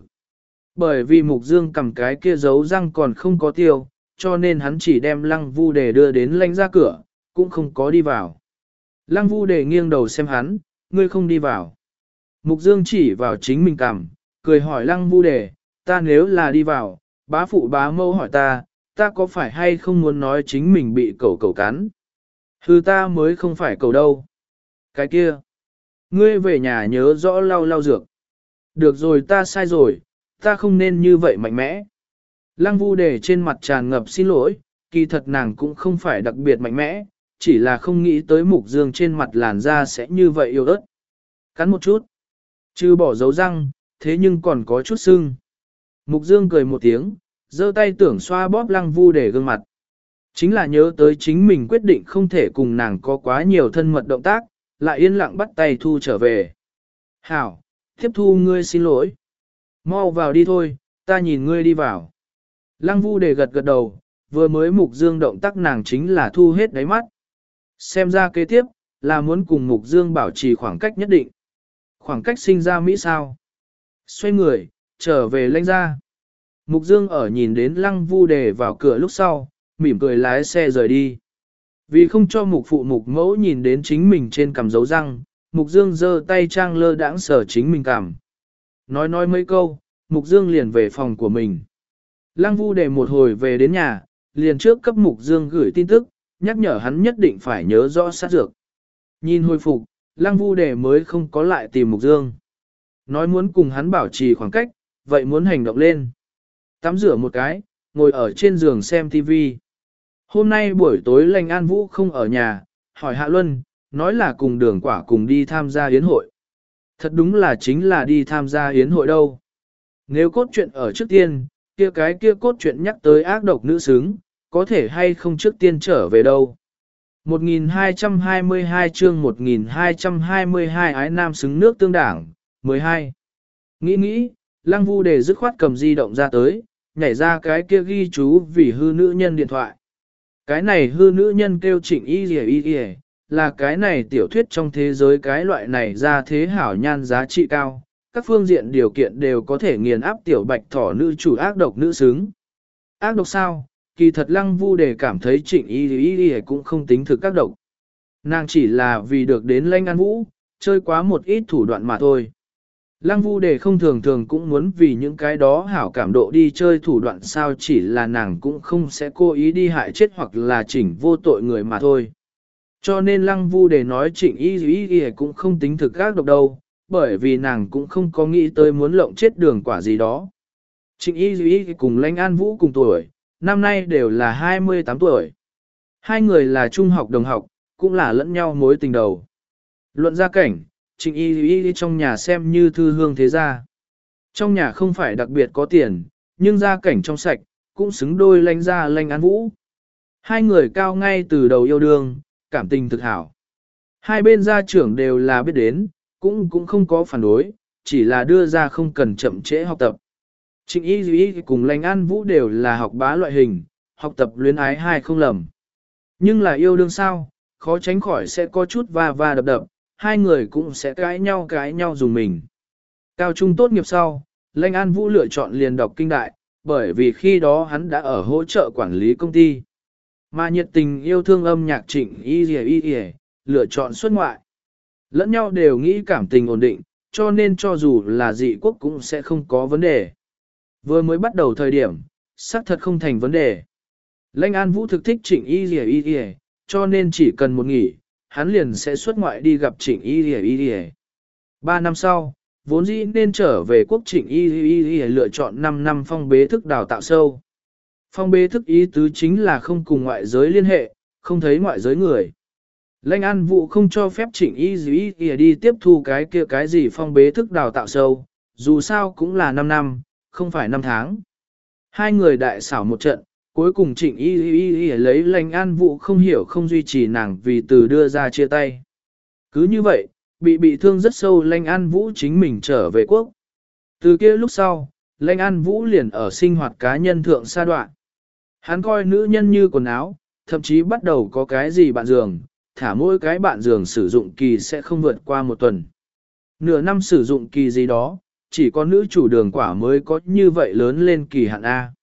Bởi vì Mục Dương cầm cái kia giấu răng còn không có tiêu, cho nên hắn chỉ đem lăng vu đề đưa đến lanh ra cửa, cũng không có đi vào. Lăng vu đề nghiêng đầu xem hắn, ngươi không đi vào. Mục Dương chỉ vào chính mình cầm, cười hỏi lăng vu đề, ta nếu là đi vào, bá phụ bá mâu hỏi ta, ta có phải hay không muốn nói chính mình bị cẩu cẩu cắn? Hừ ta mới không phải cẩu đâu. Cái kia, ngươi về nhà nhớ rõ lau lau dược. Được rồi ta sai rồi, ta không nên như vậy mạnh mẽ. Lăng vu đề trên mặt tràn ngập xin lỗi, kỳ thật nàng cũng không phải đặc biệt mạnh mẽ, chỉ là không nghĩ tới Mục Dương trên mặt làn da sẽ như vậy yếu ớt. Cắn một chút, chứ bỏ dấu răng, thế nhưng còn có chút sưng. Mục Dương cười một tiếng, giơ tay tưởng xoa bóp lăng vu đề gương mặt. Chính là nhớ tới chính mình quyết định không thể cùng nàng có quá nhiều thân mật động tác, lại yên lặng bắt tay thu trở về. Hảo, tiếp thu ngươi xin lỗi. Mau vào đi thôi, ta nhìn ngươi đi vào. Lăng vu đề gật gật đầu, vừa mới Mục Dương động tác nàng chính là thu hết đáy mắt. Xem ra kế tiếp, là muốn cùng Mục Dương bảo trì khoảng cách nhất định. Khoảng cách sinh ra Mỹ sao? Xoay người, trở về lãnh ra. Mục Dương ở nhìn đến lăng vu đề vào cửa lúc sau, mỉm cười lái xe rời đi. Vì không cho mục phụ mục mẫu nhìn đến chính mình trên cằm dấu răng, Mục Dương giơ tay trang lơ đãng sờ chính mình cằm. Nói nói mấy câu, Mục Dương liền về phòng của mình. Lăng vu đề một hồi về đến nhà, liền trước cấp Mục Dương gửi tin tức, nhắc nhở hắn nhất định phải nhớ rõ sát dược. Nhìn hồi phục, Lăng vu đề mới không có lại tìm Mục Dương. Nói muốn cùng hắn bảo trì khoảng cách, vậy muốn hành động lên. Tắm rửa một cái, ngồi ở trên giường xem ti vi. Hôm nay buổi tối Lành An Vũ không ở nhà, hỏi Hạ Luân, nói là cùng Đường Quả cùng đi tham gia yến hội. Thật đúng là chính là đi tham gia yến hội đâu. Nếu cốt truyện ở trước tiên, kia cái kia cốt truyện nhắc tới ác độc nữ xứng, có thể hay không trước tiên trở về đâu. một nghìn hai trăm hai mươi hai chương một nghìn hai trăm hai mươi hai ái nam xứng nước tương đảng, mười hai. Nghĩ nghĩ, Lăng Vu Đề dứt khoát cầm di động ra tới, nhảy ra cái kia ghi chú vì hư nữ nhân điện thoại. Cái này hư nữ nhân kêu Trịnh Y Lìa Y Lìa, là cái này tiểu thuyết trong thế giới cái loại này ra thế hảo nhan giá trị cao, các phương diện điều kiện đều có thể nghiền áp tiểu bạch thỏ nữ chủ ác độc nữ xứng. Ác độc sao? Kỳ thật Lăng Vu Đề cảm thấy Trịnh Y Lìa Y Lìa cũng không tính thực ác độc. Nàng chỉ là vì được đến Lãnh An Vũ, chơi quá một ít thủ đoạn mà thôi. Lăng Vu Đề không thường thường cũng muốn vì những cái đó hảo cảm độ đi chơi thủ đoạn sao, chỉ là nàng cũng không sẽ cố ý đi hại chết hoặc là chỉnh vô tội người mà thôi. Cho nên Lăng Vu Đề nói Trịnh Y Y Y cũng không tính thực ác độc đâu, bởi vì nàng cũng không có nghĩ tới muốn lộng chết Đường Quả gì đó. Trịnh Y Y cùng Lãnh An Vũ cùng tuổi, năm nay đều là hai mươi tám tuổi. Hai người là trung học đồng học, cũng là lẫn nhau mối tình đầu. Luận gia cảnh, Trịnh Y Y trong nhà xem như thư hương thế gia. Trong nhà không phải đặc biệt có tiền, nhưng gia cảnh trong sạch, cũng xứng đôi Lãnh gia Lãnh An Vũ. Hai người cao ngay từ đầu yêu đương, cảm tình thực hảo. Hai bên gia trưởng đều là biết đến, cũng cũng không có phản đối, chỉ là đưa ra không cần chậm trễ học tập. Trịnh Y Y cùng Lãnh An Vũ đều là học bá loại hình, học tập luyến ái hai không lầm. Nhưng là yêu đương sao, khó tránh khỏi sẽ có chút va va đập đập, hai người cũng sẽ cãi nhau cãi nhau dùng mình. Cao trung tốt nghiệp sau, Lãnh An Vũ lựa chọn liền đọc kinh đại, bởi vì khi đó hắn đã ở hỗ trợ quản lý công ty. Mà nhiệt tình yêu thương âm nhạc Trịnh Y Y Y lựa chọn xuất ngoại. Lẫn nhau đều nghĩ cảm tình ổn định, cho nên cho dù là dị quốc cũng sẽ không có vấn đề. Vừa mới bắt đầu thời điểm, xác thật không thành vấn đề. Lãnh An Vũ thực thích Trịnh Y Y Y, cho nên chỉ cần một nghỉ, hắn liền sẽ xuất ngoại đi gặp Trịnh Y Y Y. Ba năm sau, vốn dĩ nên trở về quốc Trịnh Y Y Y lựa chọn năm năm phong bế thức đào tạo sâu. Phong bế thức ý tứ chính là không cùng ngoại giới liên hệ, không thấy ngoại giới người. Lãnh An Vũ không cho phép Trịnh Y Y Y đi tiếp thu cái kia cái gì phong bế thức đào tạo sâu, dù sao cũng là năm năm, không phải năm tháng. Hai người đại xảo một trận, cuối cùng Trịnh Y Y Y lấy Lãnh An Vũ không hiểu không duy trì nàng vì từ đưa ra chia tay. Cứ như vậy, bị bị thương rất sâu Lãnh An Vũ chính mình trở về quốc. Từ kia lúc sau, Lãnh An Vũ liền ở sinh hoạt cá nhân thượng sa đoạn. Hắn coi nữ nhân như quần áo, thậm chí bắt đầu có cái gì bạn giường, thả mỗi cái bạn giường sử dụng kỳ sẽ không vượt qua một tuần. Nửa năm sử dụng kỳ gì đó, chỉ có nữ chủ Đường Quả mới có như vậy lớn lên kỳ hạn A.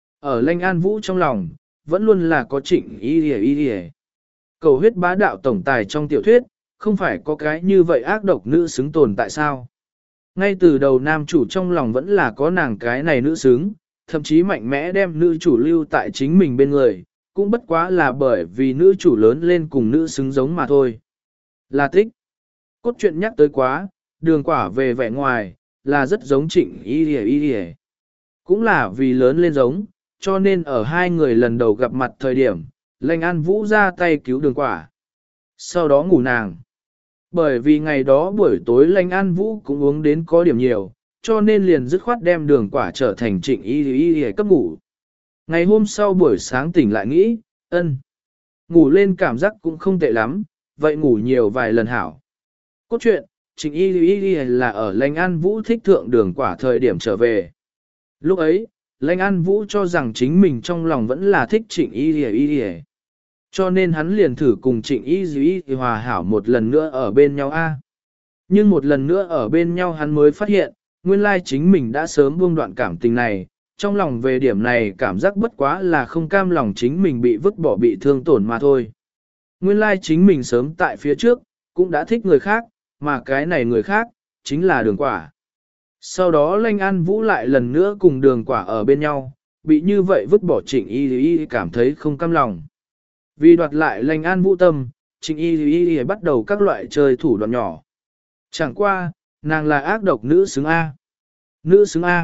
Ở Lãnh An Vũ trong lòng, vẫn luôn là có Trịnh Y Y Y. Cầu huyết bá đạo tổng tài trong tiểu thuyết, không phải có cái như vậy ác độc nữ xứng tồn tại sao? Ngay từ đầu nam chủ trong lòng vẫn là có nàng cái này nữ xứng, thậm chí mạnh mẽ đem nữ chủ lưu tại chính mình bên người, cũng bất quá là bởi vì nữ chủ lớn lên cùng nữ xứng giống mà thôi. Là thích. Cốt truyện nhắc tới quá, Đường Quả về vẻ ngoài, là rất giống Trịnh Y Y Y. Cũng là vì lớn lên giống, cho nên ở hai người lần đầu gặp mặt thời điểm, Lãnh An Vũ ra tay cứu Đường Quả. Sau đó ngủ nàng. Bởi vì ngày đó buổi tối Lãnh An Vũ cũng uống đến có điểm nhiều, cho nên liền dứt khoát đem Đường Quả trở thành Trịnh Y Y Y cấp ngủ. Ngày hôm sau buổi sáng tỉnh lại nghĩ, ân, ngủ lên cảm giác cũng không tệ lắm, vậy ngủ nhiều vài lần hảo. Cốt truyện, Trịnh Y Y Y là ở Lãnh An Vũ thích thượng Đường Quả thời điểm trở về. Lúc ấy, Lãnh An Vũ cho rằng chính mình trong lòng vẫn là thích Trịnh Y Y Y. Cho nên hắn liền thử cùng Trịnh Y Y hòa hảo một lần nữa ở bên nhau a. Nhưng một lần nữa ở bên nhau hắn mới phát hiện, nguyên lai chính mình đã sớm buông đoạn cảm tình này, trong lòng về điểm này cảm giác bất quá là không cam lòng chính mình bị vứt bỏ bị thương tổn mà thôi. Nguyên lai chính mình sớm tại phía trước, cũng đã thích người khác, mà cái này người khác, chính là Đường Quả. Sau đó Lãnh An Vũ lại lần nữa cùng Đường Quả ở bên nhau, bị như vậy vứt bỏ Trịnh Y Y cảm thấy không cam lòng. Vì đoạt lại Lãnh An Vũ tâm, Trịnh Y Y bắt đầu các loại chơi thủ đoạn nhỏ. Chẳng qua, nàng là ác độc nữ xứng A. Nữ xứng A.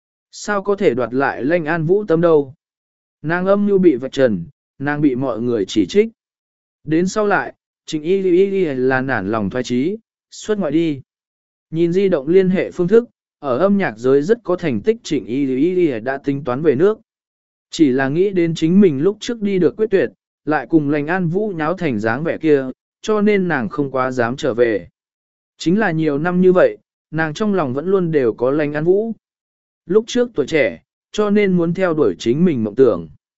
Sao có thể đoạt lại Lãnh An Vũ tâm đâu? Nàng âm mưu bị vạch trần, nàng bị mọi người chỉ trích. Đến sau lại, Trịnh Y Y là nản lòng thoái trí, xuất ngoại đi. Nhìn di động liên hệ phương thức, ở âm nhạc giới rất có thành tích Trịnh Y Y đã tính toán về nước. Chỉ là nghĩ đến chính mình lúc trước đi được quyết tuyệt, lại cùng Lãnh An Vũ nháo thành dáng vẻ kia, cho nên nàng không quá dám trở về. Chính là nhiều năm như vậy, nàng trong lòng vẫn luôn đều có Lãnh An Vũ. Lúc trước tuổi trẻ, cho nên muốn theo đuổi chính mình mộng tưởng.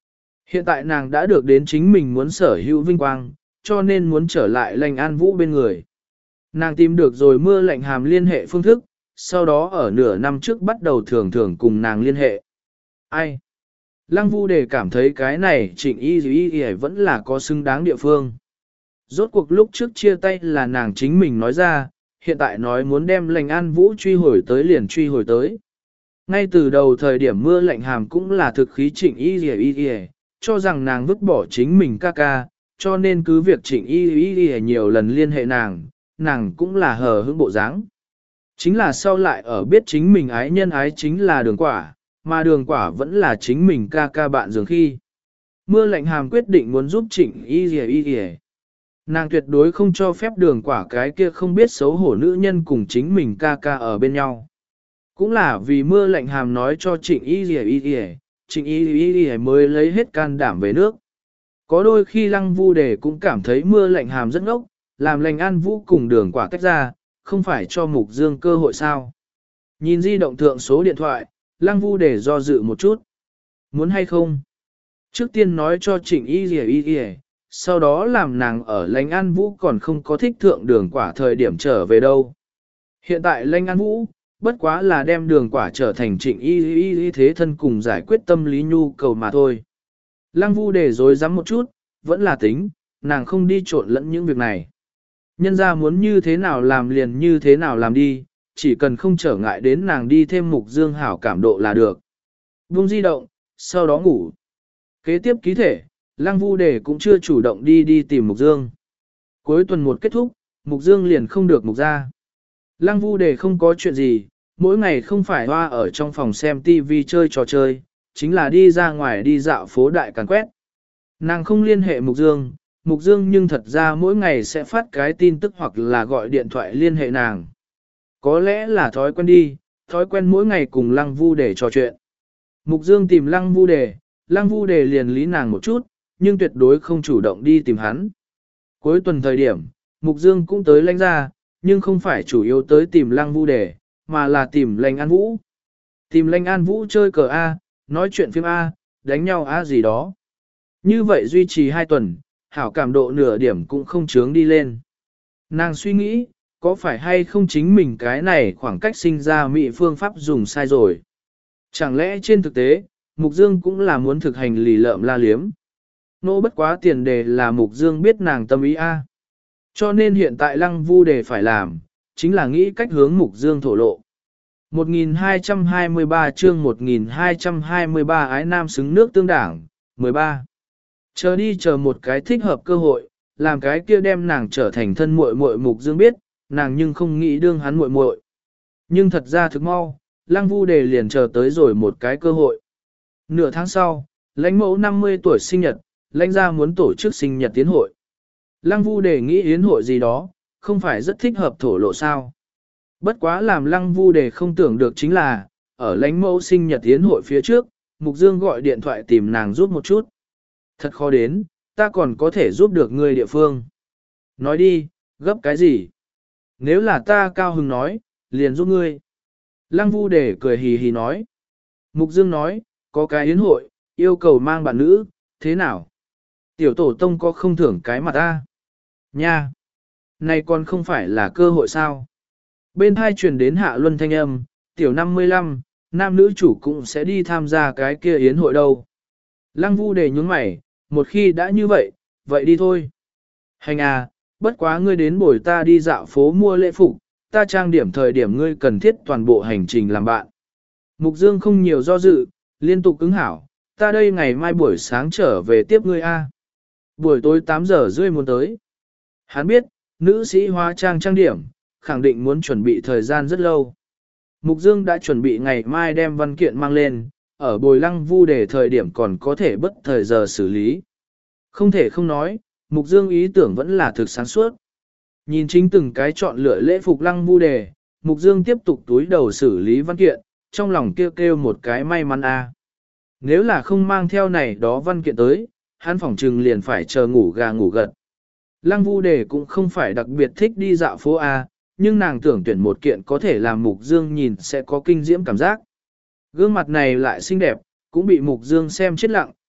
Hiện tại nàng đã được đến chính mình muốn sở hữu vinh quang, cho nên muốn trở lại Lệnh An Vũ bên người. Nàng tìm được rồi Mưa Lệnh Hàm liên hệ phương thức, sau đó ở nửa năm trước bắt đầu thường thường cùng nàng liên hệ. Ai? Lăng Vu Đề cảm thấy cái này Trịnh Y Y Y vẫn là có xứng đáng địa phương. Rốt cuộc lúc trước chia tay là nàng chính mình nói ra, hiện tại nói muốn đem Lệnh An Vũ truy hồi tới liền truy hồi tới. Ngay từ đầu thời điểm Mưa Lệnh Hàm cũng là thực khí Trịnh Y Y Y Y, cho rằng nàng vứt bỏ chính mình ca ca, cho nên cứ việc Trịnh Y Y Y nhiều lần liên hệ nàng, nàng cũng là hờ hững bộ dáng. Chính là sau lại ở biết chính mình ái nhân ái chính là Đường Quả, mà Đường Quả vẫn là chính mình ca ca bạn giường khi. Mưa Lệnh Hàm quyết định muốn giúp Trịnh Y Y Y Y. Nàng tuyệt đối không cho phép Đường Quả cái kia không biết xấu hổ nữ nhân cùng chính mình ca ca ở bên nhau. Cũng là vì Mưa Lệnh Hàm nói cho Trịnh Y Y Y Y, Trịnh Y Y Y mới lấy hết can đảm về nước. Có đôi khi Lăng Vu Đề cũng cảm thấy Mưa Lệnh Hàm rất ngốc, làm Lệnh An Vũ cùng Đường Quả tách ra, không phải cho Mục Dương cơ hội sao. Nhìn di động thượng số điện thoại, Lăng Vu Đề do dự một chút. Muốn hay không? Trước tiên nói cho Trịnh Y Y Y Y, sau đó làm nàng ở Lệnh An Vũ còn không có thích thượng Đường Quả thời điểm trở về đâu. Hiện tại Lệnh An Vũ, bất quá là đem Đường Quả trở thành Trịnh Y Y Y thế thân cùng giải quyết tâm lý nhu cầu mà thôi. Lăng Vu Đề dối dám một chút, vẫn là tính, nàng không đi trộn lẫn những việc này. Nhân ra muốn như thế nào làm liền như thế nào làm đi, chỉ cần không trở ngại đến nàng đi thêm Mục Dương hảo cảm độ là được. Vung di động, sau đó ngủ. Kế tiếp ký thể, Lăng Vu Đề cũng chưa chủ động đi đi tìm Mục Dương. Cuối tuần một kết thúc, Mục Dương liền không được mục ra. Lăng Vu Đề không có chuyện gì, mỗi ngày không phải hoa ở trong phòng xem tivi chơi trò chơi, chính là đi ra ngoài đi dạo phố đại càn quét. Nàng không liên hệ Mục Dương, Mục Dương nhưng thật ra mỗi ngày sẽ phát cái tin tức hoặc là gọi điện thoại liên hệ nàng. Có lẽ là thói quen đi, thói quen mỗi ngày cùng Lăng Vu Đề trò chuyện. Mục Dương tìm Lăng Vu Đề, Lăng Vu Đề liền lý nàng một chút, nhưng tuyệt đối không chủ động đi tìm hắn. Cuối tuần thời điểm, Mục Dương cũng tới Lãnh ra, nhưng không phải chủ yếu tới tìm Lăng Vu Đề, mà là tìm Lệnh An Vũ. Tìm Lệnh An Vũ chơi cờ A, nói chuyện phim A, đánh nhau A gì đó. Như vậy duy trì hai tuần, hảo cảm độ nửa điểm cũng không chướng đi lên. Nàng suy nghĩ, có phải hay không chính mình cái này khoảng cách sinh ra mỹ phương pháp dùng sai rồi. Chẳng lẽ trên thực tế, Mục Dương cũng là muốn thực hành lì lợm la liếm. Nô bất quá tiền đề là Mục Dương biết nàng tâm ý A. Cho nên hiện tại Lăng Vu Đề phải làm, chính là nghĩ cách hướng Mục Dương thổ lộ. một nghìn hai trăm hai mươi ba chương một nghìn hai trăm hai mươi ba ái nam xứng nước tương đảng, mười ba. Chờ đi chờ một cái thích hợp cơ hội, làm cái kia đem nàng trở thành thân muội muội Mục Dương biết, nàng nhưng không nghĩ đương hắn muội muội. Nhưng thật ra thực mau, Lăng Vu Đề liền chờ tới rồi một cái cơ hội. Nửa tháng sau, Lãnh mẫu năm mươi tuổi sinh nhật, Lãnh gia muốn tổ chức sinh nhật tiến hội. Lăng Vu Đề nghĩ yến hội gì đó, không phải rất thích hợp thổ lộ sao. Bất quá làm Lăng Vu Đề không tưởng được chính là, ở Lãnh mẫu sinh nhật yến hội phía trước, Mục Dương gọi điện thoại tìm nàng giúp một chút. Thật khó đến, ta còn có thể giúp được ngươi địa phương. Nói đi, gấp cái gì? Nếu là ta cao hứng nói, liền giúp ngươi. Lăng Vu Đề cười hì hì nói. Mục Dương nói, có cái yến hội, yêu cầu mang bạn nữ, thế nào? Tiểu tổ tông có không thưởng cái mặt ta? Nha! Này còn không phải là cơ hội sao? Bên hai truyền đến Hạ Luân thanh âm, tiểu năm mươi lăm, nam nữ chủ cũng sẽ đi tham gia cái kia yến hội đâu. Lăng Vu Đề nhướng mày, một khi đã như vậy, vậy đi thôi. Hành à, bất quá ngươi đến bồi ta đi dạo phố mua lễ phục, ta trang điểm thời điểm ngươi cần thiết toàn bộ hành trình làm bạn. Mục Dương không nhiều do dự, liên tục ứng hảo, ta đây ngày mai buổi sáng trở về tiếp ngươi a. Buổi tối tám giờ rưỡi muốn tới. Hắn biết, nữ sĩ hóa trang trang điểm, khẳng định muốn chuẩn bị thời gian rất lâu. Mục Dương đã chuẩn bị ngày mai đem văn kiện mang lên, ở bồi Lăng Vu Đề thời điểm còn có thể bất thời giờ xử lý. Không thể không nói, Mục Dương ý tưởng vẫn là thực sáng suốt. Nhìn chính từng cái chọn lựa lễ phục Lăng Vu Đề, Mục Dương tiếp tục túi đầu xử lý văn kiện, trong lòng kêu kêu một cái may mắn a. Nếu là không mang theo này đó văn kiện tới, hắn phỏng trừng liền phải chờ ngủ gà ngủ gật. Lăng Vu Đề cũng không phải đặc biệt thích đi dạo phố A, nhưng nàng tưởng tuyển một kiện có thể làm Mục Dương nhìn sẽ có kinh diễm cảm giác. Gương mặt này lại xinh đẹp, cũng bị Mục Dương xem chết lặng,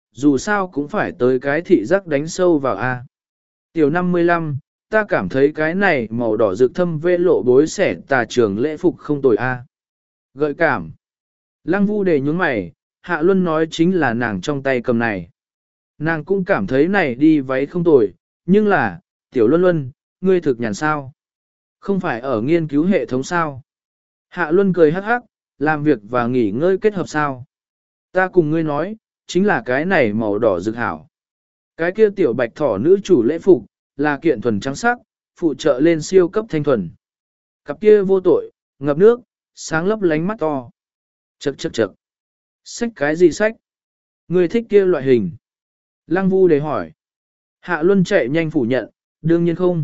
dù sao cũng phải tới cái thị giác đánh sâu vào A. Tiểu năm mươi lăm, ta cảm thấy cái này màu đỏ rực thâm vê lộ bối xẻ tà trường lễ phục không tồi A. Gợi cảm. Lăng Vu Đề nhún mày, Hạ Luân nói chính là nàng trong tay cầm này. Nàng cũng cảm thấy này đi váy không tồi, nhưng là, Tiểu Luân Luân, ngươi thực nhàn sao? Không phải ở nghiên cứu hệ thống sao? Hạ Luân cười hắc hắc, làm việc và nghỉ ngơi kết hợp sao? Ta cùng ngươi nói, chính là cái này màu đỏ rực hảo. Cái kia tiểu bạch thỏ nữ chủ lễ phục, là kiện thuần trắng sắc, phụ trợ lên siêu cấp thanh thuần. Cặp kia vô tội, ngập nước, sáng lấp lánh mắt to. Chậc chậc chậc. Sách cái gì sách? Ngươi thích kia loại hình. Lăng Vu Đề hỏi. Hạ Luân chạy nhanh phủ nhận, đương nhiên không.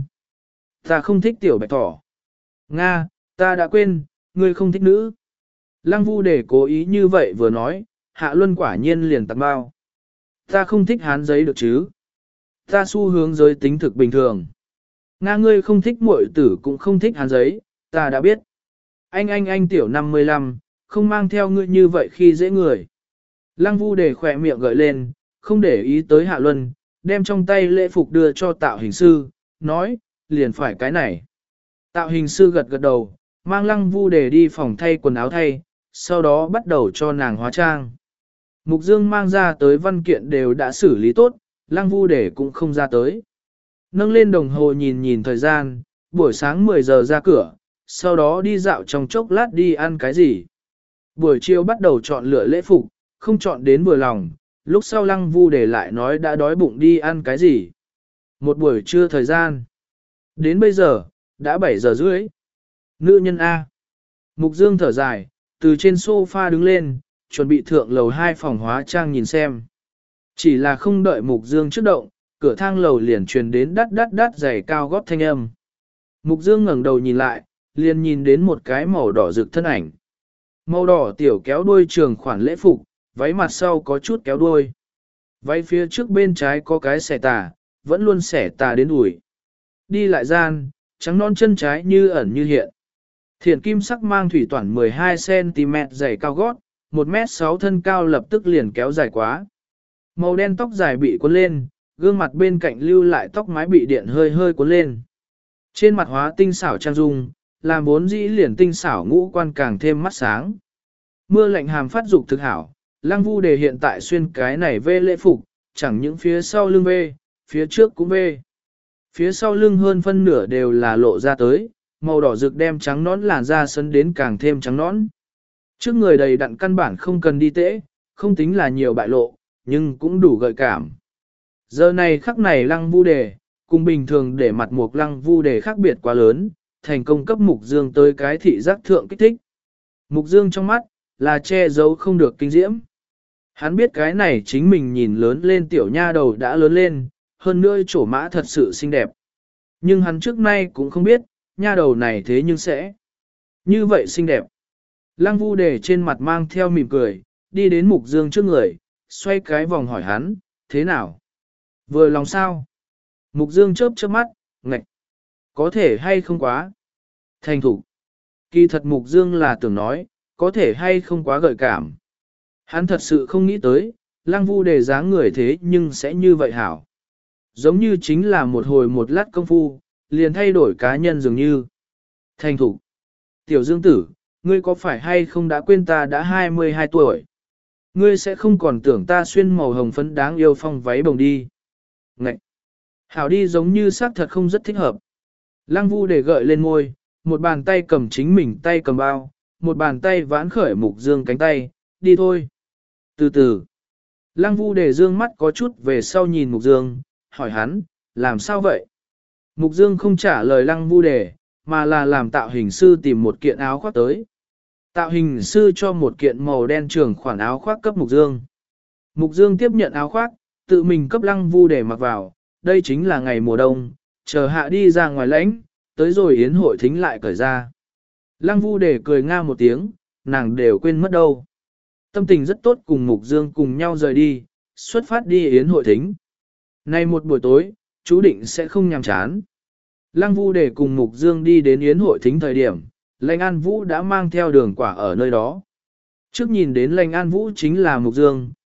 Ta không thích tiểu bạch thỏ. Nga, ta đã quên, ngươi không thích nữ. Lăng Vu Đề cố ý như vậy vừa nói, Hạ Luân quả nhiên liền tặng bao. Ta không thích hán giấy được chứ. Ta xu hướng giới tính thực bình thường. Nga ngươi không thích muội tử cũng không thích hán giấy, ta đã biết. Anh anh anh tiểu năm mươi lăm, không mang theo ngươi như vậy khi dễ người. Lăng Vu Đề khỏe miệng gợi lên, không để ý tới Hạ Luân, đem trong tay lễ phục đưa cho tạo hình sư, nói, liền phải cái này. Tạo hình sư gật gật đầu, mang Lăng Vu Đề đi phòng thay quần áo thay, sau đó bắt đầu cho nàng hóa trang. Mục Dương mang ra tới văn kiện đều đã xử lý tốt, Lăng Vu Đề cũng không ra tới. Nâng lên đồng hồ nhìn nhìn thời gian, buổi sáng mười giờ ra cửa, sau đó đi dạo trong chốc lát đi ăn cái gì. Buổi chiều bắt đầu chọn lựa lễ phục, không chọn đến vừa lòng, lúc sau Lăng Vu Đề lại nói đã đói bụng đi ăn cái gì. Một buổi trưa thời gian. Đến bây giờ, đã bảy giờ rưỡi. Nữ nhân A. Mục Dương thở dài, từ trên sofa đứng lên, chuẩn bị thượng lầu hai phòng hóa trang nhìn xem. Chỉ là không đợi Mục Dương trước động, cửa thang lầu liền truyền đến đắt đắt đắt giày cao gót thanh âm. Mục Dương ngẩng đầu nhìn lại, liền nhìn đến một cái màu đỏ rực thân ảnh. Màu đỏ tiểu kéo đuôi trường khoản lễ phục, váy mặt sau có chút kéo đuôi. Váy phía trước bên trái có cái xẻ tà, vẫn luôn xẻ tà đến đùi. Đi lại gian, trắng non chân trái như ẩn như hiện. Thiển kim sắc mang thủy toản mười hai xăng ti mét dày cao gót, một mét sáu thân cao lập tức liền kéo dài quá. Màu đen tóc dài bị cuốn lên, gương mặt bên cạnh lưu lại tóc mái bị điện hơi hơi cuốn lên. Trên mặt hóa tinh xảo trang dung, làm vốn dĩ liền tinh xảo ngũ quan càng thêm mắt sáng. Mưa lạnh hàm phát dục thực hảo, Lăng Vu Đề hiện tại xuyên cái này vê lễ phục, chẳng những phía sau lưng vê, phía trước cũng vê. Phía sau lưng hơn phân nửa đều là lộ ra tới, màu đỏ rực đem trắng nón làn da sấn đến càng thêm trắng nón. Trước người đầy đặn căn bản không cần đi tễ, không tính là nhiều bại lộ, nhưng cũng đủ gợi cảm. Giờ này khắc này Lăng Vu Đề, cùng bình thường để mặt Mục Lăng Vu Đề khác biệt quá lớn, thành công cấp Mục Dương tới cái thị giác thượng kích thích. Mục Dương trong mắt, là che giấu không được kinh diễm. Hắn biết cái này chính mình nhìn lớn lên tiểu nha đầu đã lớn lên, hơn nữa chỗ mã thật sự xinh đẹp. Nhưng hắn trước nay cũng không biết, nha đầu này thế nhưng sẽ như vậy xinh đẹp. Lăng Vu Đề trên mặt mang theo mỉm cười, đi đến Mục Dương trước người, xoay cái vòng hỏi hắn, thế nào? Vừa lòng sao? Mục Dương chớp chớp mắt, ngạch. Có thể hay không quá? Thành thủ. Kỳ thật Mục Dương là tưởng nói, có thể hay không quá gợi cảm. Hắn thật sự không nghĩ tới, Lăng Vu Đề dáng người thế nhưng sẽ như vậy hảo. Giống như chính là một hồi một lát công phu, liền thay đổi cá nhân dường như. Thành thủ. Tiểu Dương tử, ngươi có phải hay không đã quên ta đã hai mươi hai tuổi? Ngươi sẽ không còn tưởng ta xuyên màu hồng phấn đáng yêu phong váy bồng đi. Ngậy! Hảo đi giống như xác thật không rất thích hợp. Lăng Vu Đề gợi lên môi, một bàn tay cầm chính mình tay cầm bao, một bàn tay vãn khởi Mục Dương cánh tay, đi thôi. Từ từ. Lăng Vu Đề dương mắt có chút về sau nhìn Mục Dương, hỏi hắn, làm sao vậy? Mục Dương không trả lời Lăng Vu Đề, mà là làm tạo hình sư tìm một kiện áo khoác tới. Tạo hình sư cho một kiện màu đen trường khoản áo khoác cấp Mục Dương. Mục Dương tiếp nhận áo khoác, tự mình cấp Lăng Vu Đề mặc vào, đây chính là ngày mùa đông, chờ hạ đi ra ngoài lãnh, tới rồi yến hội thính lại cởi ra. Lăng Vu Đề cười nga một tiếng, nàng đều quên mất đâu. Tâm tình rất tốt cùng Mục Dương cùng nhau rời đi, xuất phát đi yến hội thính. Nay một buổi tối, chú định sẽ không nhàm chán. Lăng Vu Đề cùng Mục Dương đi đến yến hội thính thời điểm, Lãnh An Vũ đã mang theo đường quả ở nơi đó. Trước nhìn đến Lãnh An Vũ chính là Mục Dương,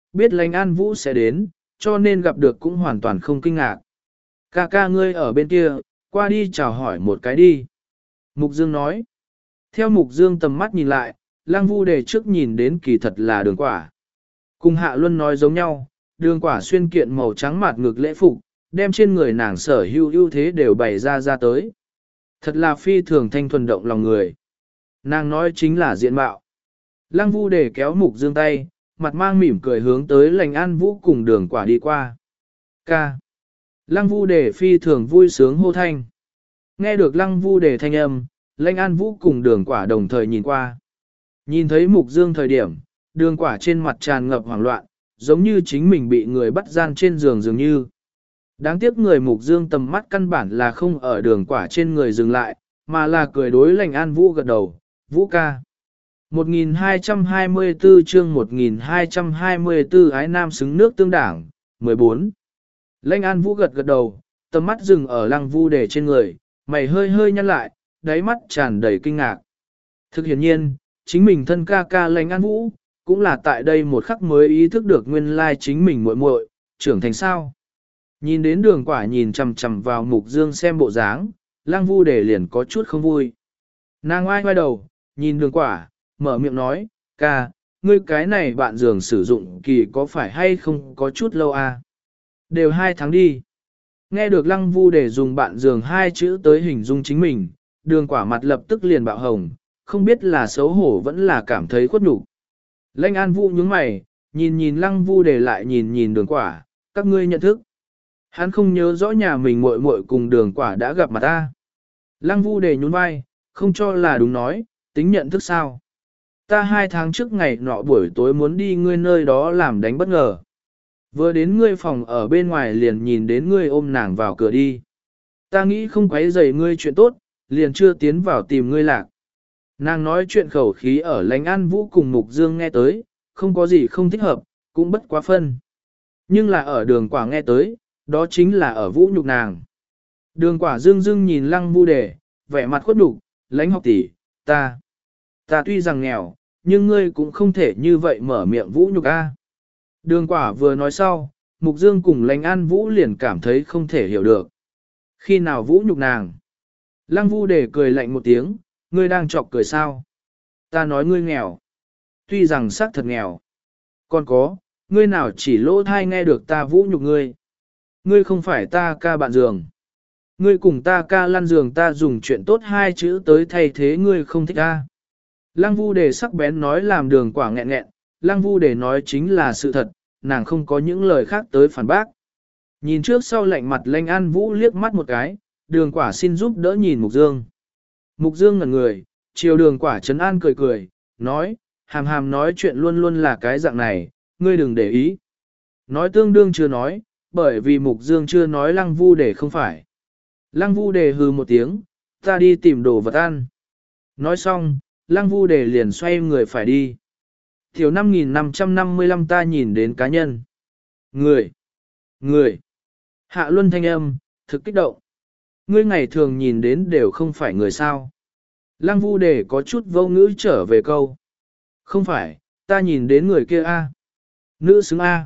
biết Lãnh An Vũ sẽ đến, cho nên gặp được cũng hoàn toàn không kinh ngạc. Ca ca ngươi ở bên kia, qua đi chào hỏi một cái đi. Mục Dương nói. Theo Mục Dương tầm mắt nhìn lại, Lăng Vu Đề trước nhìn đến kỳ thật là Đường Quả. Cùng Hạ Luân nói giống nhau, Đường Quả xuyên kiện màu trắng mạt ngực lễ phục, đem trên người nàng sở hữu ưu thế đều bày ra ra tới. Thật là phi thường thanh thuần động lòng người. Nàng nói chính là diện mạo. Lăng Vu Đề kéo Mục Dương tay, mặt mang mỉm cười hướng tới Lãnh An Vũ cùng Đường Quả đi qua. Ca. Lăng Vu Đề phi thường vui sướng hô thanh. Nghe được Lăng Vu Đề thanh âm, Lãnh An Vũ cùng Đường Quả đồng thời nhìn qua. Nhìn thấy Mục Dương thời điểm, Đường Quả trên mặt tràn ngập hoảng loạn, giống như chính mình bị người bắt gian trên giường dường như. Đáng tiếc người Mục Dương tầm mắt căn bản là không ở Đường Quả trên người dừng lại, mà là cười đối Lãnh An Vũ gật đầu, Vũ ca. một nghìn hai trăm hai mươi tư chương một nghìn hai trăm hai mươi tư ái nam xứng nước tương đảng, mười bốn. Lãnh An Vũ gật gật đầu, tầm mắt dừng ở Lăng Vu Đề trên người, mày hơi hơi nhăn lại, đáy mắt tràn đầy kinh ngạc. Thực hiện nhiên, chính mình thân ca ca Lãnh An Vũ, cũng là tại đây một khắc mới ý thức được nguyên lai chính mình muội muội trưởng thành sao. Nhìn đến Đường Quả nhìn chằm chằm vào Mục Dương xem bộ dáng, Lăng Vu Đề liền có chút không vui. Nàng oai oai đầu, nhìn Đường Quả, mở miệng nói, ca, ngươi cái này bạn giường sử dụng kỳ có phải hay không có chút lâu à? Đều hai tháng đi. Nghe được Lăng Vu Đề dùng bạn giường hai chữ tới hình dung chính mình, Đường Quả mặt lập tức liền bạo hồng, không biết là xấu hổ vẫn là cảm thấy khuất nhục. Lãnh An Vũ nhướng mày, nhìn nhìn Lăng Vu Đề lại nhìn nhìn Đường Quả, các ngươi nhận thức. Hắn không nhớ rõ nhà mình muội muội cùng Đường Quả đã gặp mặt ta. Lăng Vu Đề nhún vai, không cho là đúng nói, tính nhận thức sao. Ta hai tháng trước ngày nọ buổi tối muốn đi ngươi nơi đó làm đánh bất ngờ. Vừa đến ngươi phòng ở bên ngoài liền nhìn đến ngươi ôm nàng vào cửa đi. Ta nghĩ không quấy rầy ngươi chuyện tốt, liền chưa tiến vào tìm ngươi lạc. Nàng nói chuyện khẩu khí ở Lãnh An Vũ cùng Mục Dương nghe tới, không có gì không thích hợp, cũng bất quá phân. Nhưng là ở Đường Quả nghe tới, đó chính là ở vũ nhục nàng. Đường Quả dương dương nhìn Lăng Vu Đề, vẻ mặt khuất nhục, Lãnh học tỷ, ta, ta tuy rằng nghèo, nhưng ngươi cũng không thể như vậy mở miệng vũ nhục a. Đường Quả vừa nói sau, Mục Dương cùng Lãnh An Vũ liền cảm thấy không thể hiểu được. Khi nào vũ nhục nàng? Lăng Vu Đề cười lạnh một tiếng, ngươi đang chọc cười sao? Ta nói ngươi nghèo. Tuy rằng xác thật nghèo. Còn có, ngươi nào chỉ lỗ thai nghe được ta vũ nhục ngươi. Ngươi không phải ta ca bạn giường. Ngươi cùng ta ca lăn giường ta dùng chuyện tốt hai chữ tới thay thế ngươi không thích ta. Lăng Vu Đề sắc bén nói làm Đường Quả nghẹn nghẹn, Lăng Vu Đề nói chính là sự thật, nàng không có những lời khác tới phản bác. Nhìn trước sau lạnh mặt Lãnh An Vũ liếc mắt một cái, Đường Quả xin giúp đỡ nhìn Mục Dương. Mục Dương ngẩn người, chiều Đường Quả trấn an cười cười, nói, hàm hàm nói chuyện luôn luôn là cái dạng này, ngươi đừng để ý. Nói tương đương chưa nói, bởi vì Mục Dương chưa nói Lăng Vu Đề không phải. Lăng Vu Đề hừ một tiếng, ta đi tìm đồ vật ăn. Nói xong, Lăng Vu Đề liền xoay người phải đi. Tiểu năm nghìn năm trăm năm mươi lăm ta nhìn đến cá nhân. Người. Người. Hạ Luân thanh âm, thực kích động. Ngươi ngày thường nhìn đến đều không phải người sao. Lăng Vu Đề có chút vô ngữ trở về câu. Không phải, ta nhìn đến người kia a. Nữ xứng a.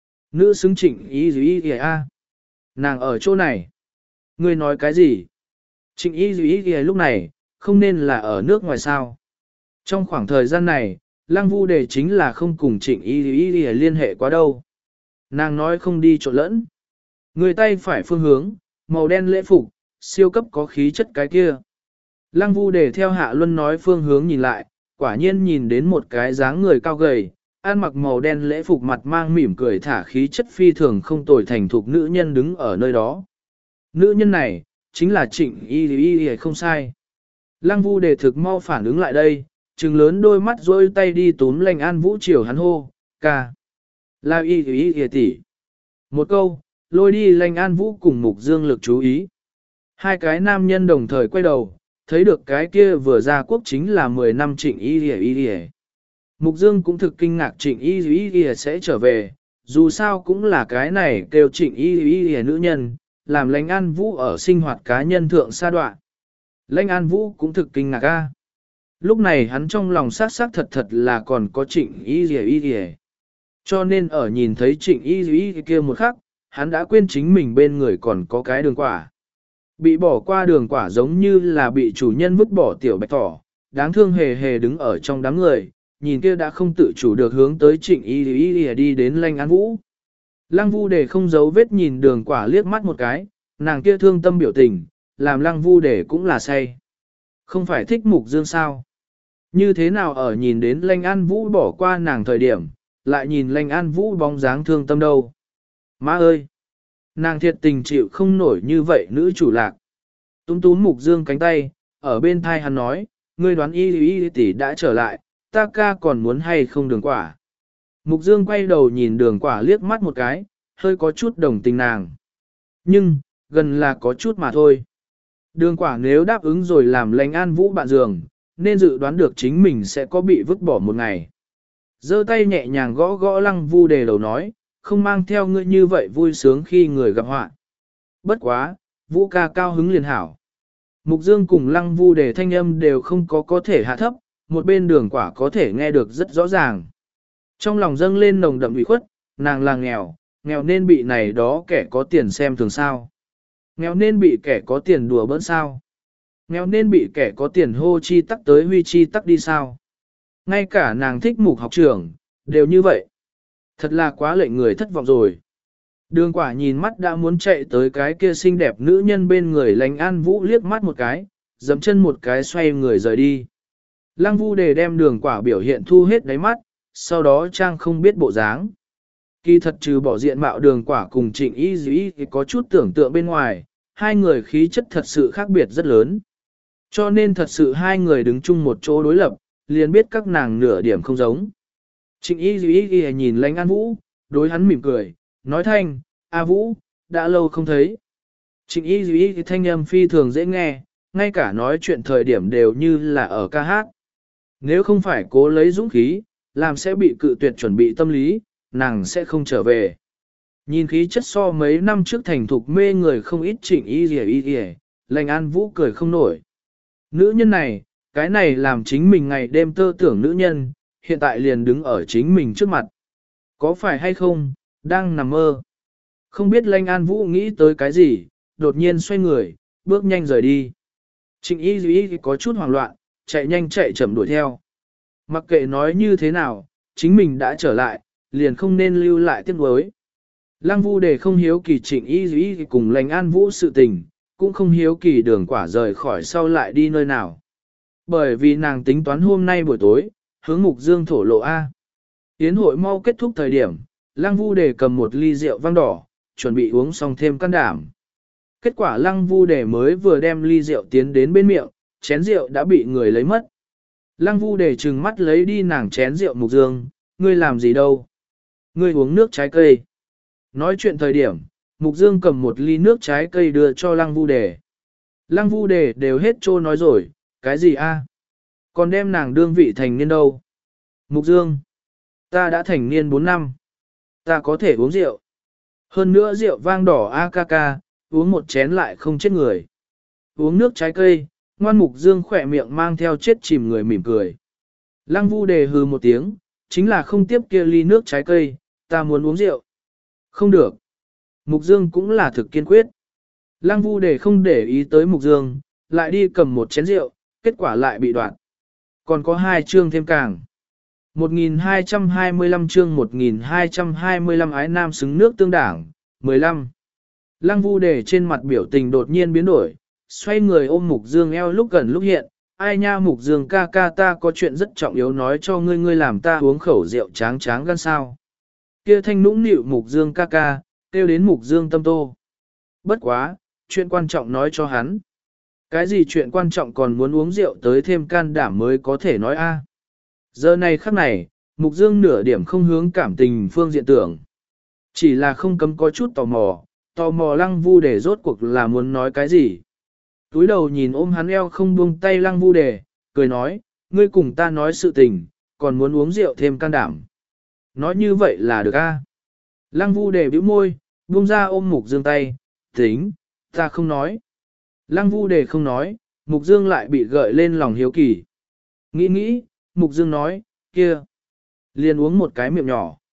Nữ xứng Trịnh Y Dĩ Y a. Nàng ở chỗ này. Ngươi nói cái gì? Trịnh Y Dĩ Y lúc này, không nên là ở nước ngoài sao. Trong khoảng thời gian này, Lăng Vu Đề chính là không cùng Trịnh Y Dĩ Y liên hệ quá đâu. Nàng nói không đi trộn lẫn. Người tay phải phương hướng, màu đen lễ phục, siêu cấp có khí chất cái kia. Lăng Vu Đề theo Hạ Luân nói phương hướng nhìn lại, quả nhiên nhìn đến một cái dáng người cao gầy, ăn mặc màu đen lễ phục mặt mang mỉm cười thả khí chất phi thường không tồi thành thục nữ nhân đứng ở nơi đó. Nữ nhân này, chính là Trịnh Y Y Y không sai. Lăng Vu Đề thực mau phản ứng lại đây, trừng lớn đôi mắt rôi tay đi túm Lãnh An Vũ chiều hắn hô, ca. Là Y Y Y tỷ. Một câu, lôi đi Lãnh An Vũ cùng Mục Dương lực chú ý. Hai cái nam nhân đồng thời quay đầu, thấy được cái kia vừa ra quốc chính là mười năm Trịnh Y Y Y. Mục Dương cũng thực kinh ngạc Trịnh Y Y Y sẽ trở về, dù sao cũng là cái này kêu Trịnh Y Y Y nữ nhân, làm Lãnh An Vũ ở sinh hoạt cá nhân thượng sa đoạn. Lãnh An Vũ cũng thực kinh ngạc a. Lúc này hắn trong lòng sát sát thật thật là còn có Trịnh Y Y Y. Cho nên ở nhìn thấy trịnh y y kia một khắc, hắn đã quên chính mình bên người còn có cái đường quả. Bị bỏ qua đường quả giống như là bị chủ nhân vứt bỏ tiểu bạch thỏ, đáng thương hề hề đứng ở trong đám người, nhìn kia đã không tự chủ được hướng tới trịnh y y y đi đến Lanh An Vũ. Lăng Vu Đề không giấu vết nhìn đường quả liếc mắt một cái, nàng kia thương tâm biểu tình, làm Lăng Vu Đề cũng là say. Không phải thích Mục Dương sao? Như thế nào ở nhìn đến Lanh An Vũ bỏ qua nàng thời điểm, lại nhìn Lanh An Vũ bóng dáng thương tâm đâu? Má ơi! Nàng thiệt tình chịu không nổi như vậy nữ chủ lạc. Túm túm Mục Dương cánh tay, ở bên thai hắn nói, ngươi đoán y y tỷ đã trở lại, ta ca còn muốn hay không đường quả. Mục Dương quay đầu nhìn đường quả liếc mắt một cái, hơi có chút đồng tình nàng. Nhưng, gần là có chút mà thôi. Đường quả nếu đáp ứng rồi làm Lanh An Vũ bạn giường, nên dự đoán được chính mình sẽ có bị vứt bỏ một ngày. Giơ tay nhẹ nhàng gõ gõ Lăng Vu Đề đầu nói, không mang theo ngươi như vậy vui sướng khi người gặp họa. Bất quá, Vũ ca cao hứng liền hảo. Mục Dương cùng Lăng Vu Đề thanh âm đều không có có thể hạ thấp, một bên đường quả có thể nghe được rất rõ ràng. Trong lòng dâng lên nồng đậm ủy khuất, nàng là nghèo, nghèo nên bị này đó kẻ có tiền xem thường sao. Nghèo nên bị kẻ có tiền đùa bỡn sao. Nghèo nên bị kẻ có tiền hô chi tắc tới huy chi tắc đi sao. Ngay cả nàng thích Mục học trưởng, đều như vậy. Thật là quá lệnh người thất vọng rồi. Đường quả nhìn mắt đã muốn chạy tới cái kia xinh đẹp nữ nhân bên người Lanh An Vũ liếc mắt một cái, dẫm chân một cái xoay người rời đi. Lăng Vu Đề đem đường quả biểu hiện thu hết đáy mắt, sau đó trang không biết bộ dáng. Kỳ thật trừ bỏ diện mạo đường quả cùng trịnh y dĩ thì có chút tưởng tượng bên ngoài, hai người khí chất thật sự khác biệt rất lớn. Cho nên thật sự hai người đứng chung một chỗ đối lập, liền biết các nàng nửa điểm không giống. Trịnh y dĩ nhìn Lanh An Vũ, đối hắn mỉm cười, nói thanh, A Vũ, đã lâu không thấy. Trịnh y dĩ thanh âm phi thường dễ nghe, ngay cả nói chuyện thời điểm đều như là ở ca hát. Nếu không phải cố lấy dũng khí, làm sẽ bị cự tuyệt chuẩn bị tâm lý, nàng sẽ không trở về. Nhìn khí chất so mấy năm trước thành thục mê người không ít trịnh y dì y dì, Lanh An Vũ cười không nổi. Nữ nhân này, cái này làm chính mình ngày đêm tơ tưởng nữ nhân, hiện tại liền đứng ở chính mình trước mặt. Có phải hay không, đang nằm mơ. Không biết Lanh An Vũ nghĩ tới cái gì, đột nhiên xoay người, bước nhanh rời đi. Trịnh y dì y có chút hoảng loạn, chạy nhanh chạy chậm đuổi theo. Mặc kệ nói như thế nào, chính mình đã trở lại, liền không nên lưu lại tiếc nuối. Lăng Vu Đề không hiếu kỳ trịnh y dĩ cùng Lanh An Vũ sự tình, cũng không hiếu kỳ đường quả rời khỏi sau lại đi nơi nào. Bởi vì nàng tính toán hôm nay buổi tối, hướng Mục Dương thổ lộ A. Yến hội mau kết thúc thời điểm, Lăng Vu Đề cầm một ly rượu vang đỏ, chuẩn bị uống xong thêm can đảm. Kết quả Lăng Vu Đề mới vừa đem ly rượu tiến đến bên miệng, chén rượu đã bị người lấy mất. Lăng Vu Đề trừng mắt lấy đi nàng chén rượu Mục Dương, ngươi làm gì đâu? Ngươi uống nước trái cây. Nói chuyện thời điểm, Mục Dương cầm một ly nước trái cây đưa cho Lăng Vu Đề. Lăng Vu Đề đều hết trô nói rồi, cái gì a? Còn đem nàng đương vị thành niên đâu? Mục Dương, ta đã thành niên bốn năm. Ta có thể uống rượu. Hơn nữa rượu vang đỏ a ca ca, uống một chén lại không chết người. Uống nước trái cây, ngoan Mục Dương khỏe miệng mang theo chết chìm người mỉm cười. Lăng Vu Đề hừ một tiếng, chính là không tiếp kia ly nước trái cây, ta muốn uống rượu. Không được. Mục Dương cũng là thực kiên quyết. Lăng Vu Đề không để ý tới Mục Dương, lại đi cầm một chén rượu, kết quả lại bị đoạn. Còn có hai chương thêm càng. một nghìn hai trăm hai mươi lăm chương một nghìn hai trăm hai mươi lăm ái nam xứng nước tương đảng, mười lăm. Lăng Vu Đề trên mặt biểu tình đột nhiên biến đổi, xoay người ôm Mục Dương eo lúc gần lúc hiện. Ai nha Mục Dương ca ca, ta có chuyện rất trọng yếu nói cho ngươi, ngươi làm ta uống khẩu rượu tráng tráng gan sao. Kia thanh nũng nịu Mục Dương ca ca, kêu đến Mục Dương tâm tô. Bất quá, chuyện quan trọng nói cho hắn. Cái gì chuyện quan trọng còn muốn uống rượu tới thêm can đảm mới có thể nói a? Giờ này khắc này, Mục Dương nửa điểm không hướng cảm tình phương diện tưởng. Chỉ là không cấm có chút tò mò, tò mò Lăng Vu Đề rốt cuộc là muốn nói cái gì. Túi đầu nhìn ôm hắn eo không buông tay Lăng Vu Đề, cười nói, ngươi cùng ta nói sự tình, còn muốn uống rượu thêm can đảm. Nói như vậy là được a? Lăng Vu Đề bĩu môi, buông ra ôm Mục Dương tay, tính, ta không nói. Lăng Vu Đề không nói, Mục Dương lại bị gợi lên lòng hiếu kỳ. Nghĩ nghĩ, Mục Dương nói, kia, liền uống một cái miệng nhỏ.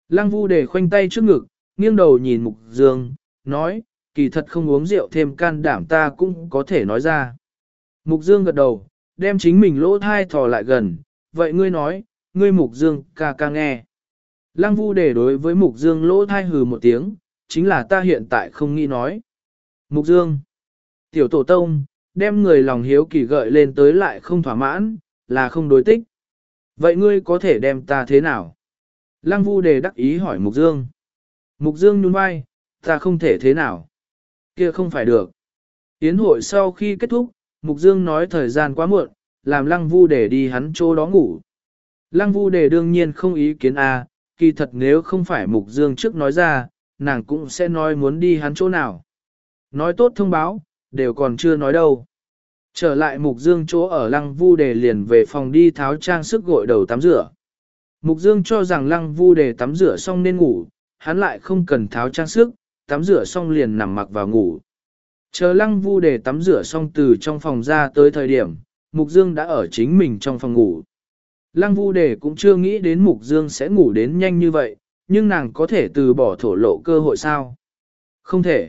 Lăng Vu Đề khoanh tay trước ngực, nghiêng đầu nhìn Mục Dương, nói, kỳ thật không uống rượu thêm can đảm ta cũng có thể nói ra. Mục Dương gật đầu, đem chính mình lỗ thai thò lại gần, vậy ngươi nói, ngươi Mục Dương ca ca nghe. Lăng Vu Đề đối với Mục Dương lỗ thai hừ một tiếng, chính là ta hiện tại không nghĩ nói. Mục Dương, tiểu tổ tông, đem người lòng hiếu kỳ gợi lên tới lại không thỏa mãn, là không đối tích. Vậy ngươi có thể đem ta thế nào? Lăng Vu Đề đắc ý hỏi Mục Dương. Mục Dương nhún vai, ta không thể thế nào. Kia không phải được. Yến hội sau khi kết thúc, Mục Dương nói thời gian quá muộn, làm Lăng Vu Đề đi hắn chỗ đó ngủ. Lăng Vu Đề đương nhiên không ý kiến a, kỳ thật nếu không phải Mục Dương trước nói ra, nàng cũng sẽ nói muốn đi hắn chỗ nào. Nói tốt thông báo, đều còn chưa nói đâu. Trở lại Mục Dương chỗ ở Lăng Vu Đề liền về phòng đi tháo trang sức gội đầu tắm rửa. Mục Dương cho rằng Lăng Vu Đề tắm rửa xong nên ngủ, hắn lại không cần tháo trang sức, tắm rửa xong liền nằm mặc vào ngủ. Chờ Lăng Vu Đề tắm rửa xong từ trong phòng ra tới thời điểm, Mục Dương đã ở chính mình trong phòng ngủ. Lăng Vu Đề cũng chưa nghĩ đến Mục Dương sẽ ngủ đến nhanh như vậy, nhưng nàng có thể từ bỏ thổ lộ cơ hội sao? Không thể.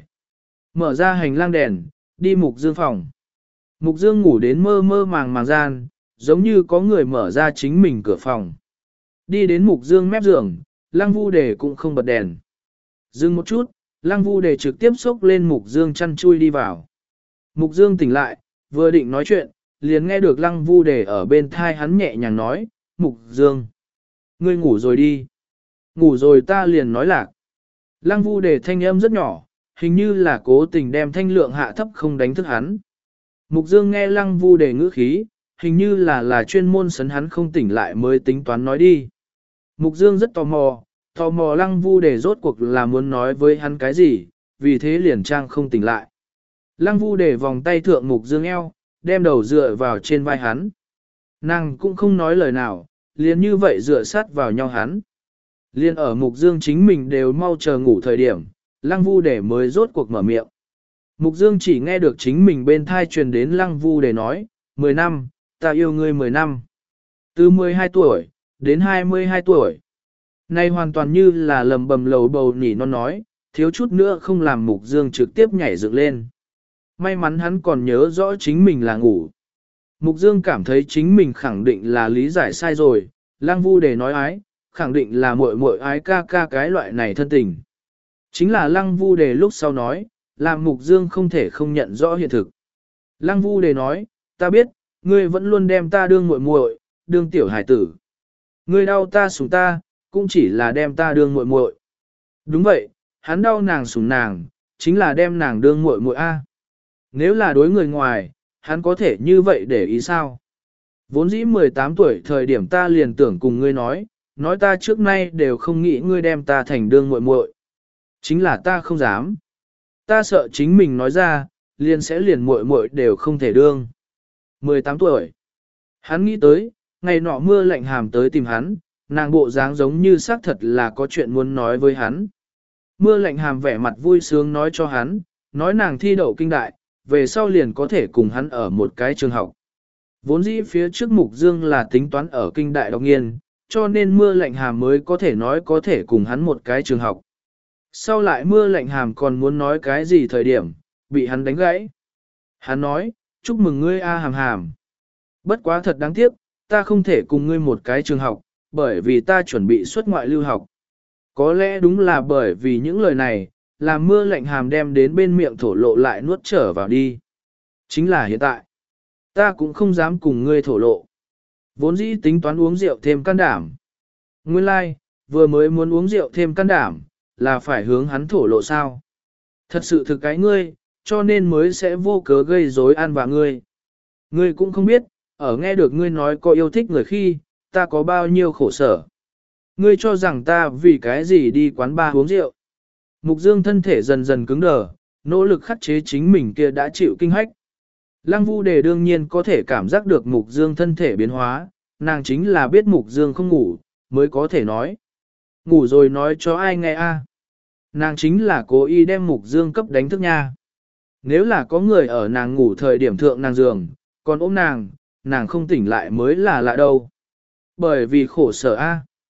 Mở ra hành lang đèn, đi Mục Dương phòng. Mục Dương ngủ đến mơ mơ màng màng gian, giống như có người mở ra chính mình cửa phòng. Đi đến Mục Dương mép giường, Lăng Vu Đề cũng không bật đèn. Dừng một chút, Lăng Vu Đề trực tiếp xốc lên Mục Dương chăn chui đi vào. Mục Dương tỉnh lại, vừa định nói chuyện, liền nghe được Lăng Vu Đề ở bên thai hắn nhẹ nhàng nói, Mục Dương, ngươi ngủ rồi đi. Ngủ rồi ta liền nói lạc. Lăng Vu Đề thanh âm rất nhỏ, hình như là cố tình đem thanh lượng hạ thấp không đánh thức hắn. Mục Dương nghe Lăng Vu Đề ngữ khí, hình như là là chuyên môn sấn hắn không tỉnh lại mới tính toán nói đi. Mục Dương rất tò mò, tò mò Lăng Vu Đề rốt cuộc là muốn nói với hắn cái gì, vì thế liền trang không tỉnh lại. Lăng Vu Đề vòng tay thượng Mục Dương eo, đem đầu dựa vào trên vai hắn. Nàng cũng không nói lời nào, liền như vậy dựa sát vào nhau hắn. Liên ở Mục Dương chính mình đều mau chờ ngủ thời điểm, Lăng Vu Đề mới rốt cuộc mở miệng. Mục Dương chỉ nghe được chính mình bên thai truyền đến Lăng Vu Đề nói, mười năm, ta yêu ngươi mười năm. Từ mười hai tuổi, đến hai mươi hai tuổi. Này hoàn toàn như là lầm bầm lầu bầu nỉ non nói, thiếu chút nữa không làm Mục Dương trực tiếp nhảy dựng lên. May mắn hắn còn nhớ rõ chính mình là ngủ. Mục Dương cảm thấy chính mình khẳng định là lý giải sai rồi, Lăng Vu Đề nói ái, khẳng định là muội muội ái ca ca cái loại này thân tình. Chính là Lăng Vu Đề lúc sau nói, làm Mục Dương không thể không nhận rõ hiện thực. Lăng Vu Đề nói, ta biết, ngươi vẫn luôn đem ta đương muội muội, đương tiểu hải tử. Ngươi đau ta sủng ta, cũng chỉ là đem ta đương muội muội. Đúng vậy, hắn đau nàng sủng nàng, chính là đem nàng đương muội muội a. Nếu là đối người ngoài, hắn có thể như vậy để ý sao? Vốn dĩ mười tám tuổi thời điểm ta liền tưởng cùng ngươi nói, nói ta trước nay đều không nghĩ ngươi đem ta thành đương muội muội. Chính là ta không dám. Ta sợ chính mình nói ra, liền sẽ liền muội muội đều không thể đương. mười tám tuổi. Hắn nghĩ tới, ngày nọ mưa lạnh hàm tới tìm hắn, nàng bộ dáng giống như xác thật là có chuyện muốn nói với hắn. Mưa lạnh hàm vẻ mặt vui sướng nói cho hắn, nói nàng thi đậu kinh đại, về sau liền có thể cùng hắn ở một cái trường học. Vốn dĩ phía trước Mục Dương là tính toán ở kinh đại đọc nghiên, cho nên mưa lạnh hàm mới có thể nói có thể cùng hắn một cái trường học. Sau lại mưa lạnh hàm còn muốn nói cái gì thời điểm, bị hắn đánh gãy. Hắn nói, chúc mừng ngươi A hàm hàm. Bất quá thật đáng tiếc, ta không thể cùng ngươi một cái trường học, bởi vì ta chuẩn bị xuất ngoại lưu học. Có lẽ đúng là bởi vì những lời này, làm mưa lạnh hàm đem đến bên miệng thổ lộ lại nuốt trở vào đi. Chính là hiện tại, ta cũng không dám cùng ngươi thổ lộ. Vốn dĩ tính toán uống rượu thêm can đảm. Nguyên lai, like, vừa mới muốn uống rượu thêm can đảm, là phải hướng hắn thổ lộ sao. Thật sự thực cái ngươi, cho nên mới sẽ vô cớ gây rối ăn vạ ngươi. Ngươi cũng không biết, ở nghe được ngươi nói có yêu thích người khi, ta có bao nhiêu khổ sở. Ngươi cho rằng ta vì cái gì đi quán bar uống rượu. Mục Dương thân thể dần dần cứng đờ, nỗ lực khắc chế chính mình kia đã chịu kinh hách. Lăng Vu Đề đương nhiên có thể cảm giác được Mục Dương thân thể biến hóa, nàng chính là biết Mục Dương không ngủ, mới có thể nói. Ngủ rồi nói cho ai nghe a? Nàng chính là cố ý đem Mục Dương cấp đánh thức nha. Nếu là có người ở nàng ngủ thời điểm thượng nàng giường, còn ôm nàng, nàng không tỉnh lại mới là lạ đâu. Bởi vì khổ sở a.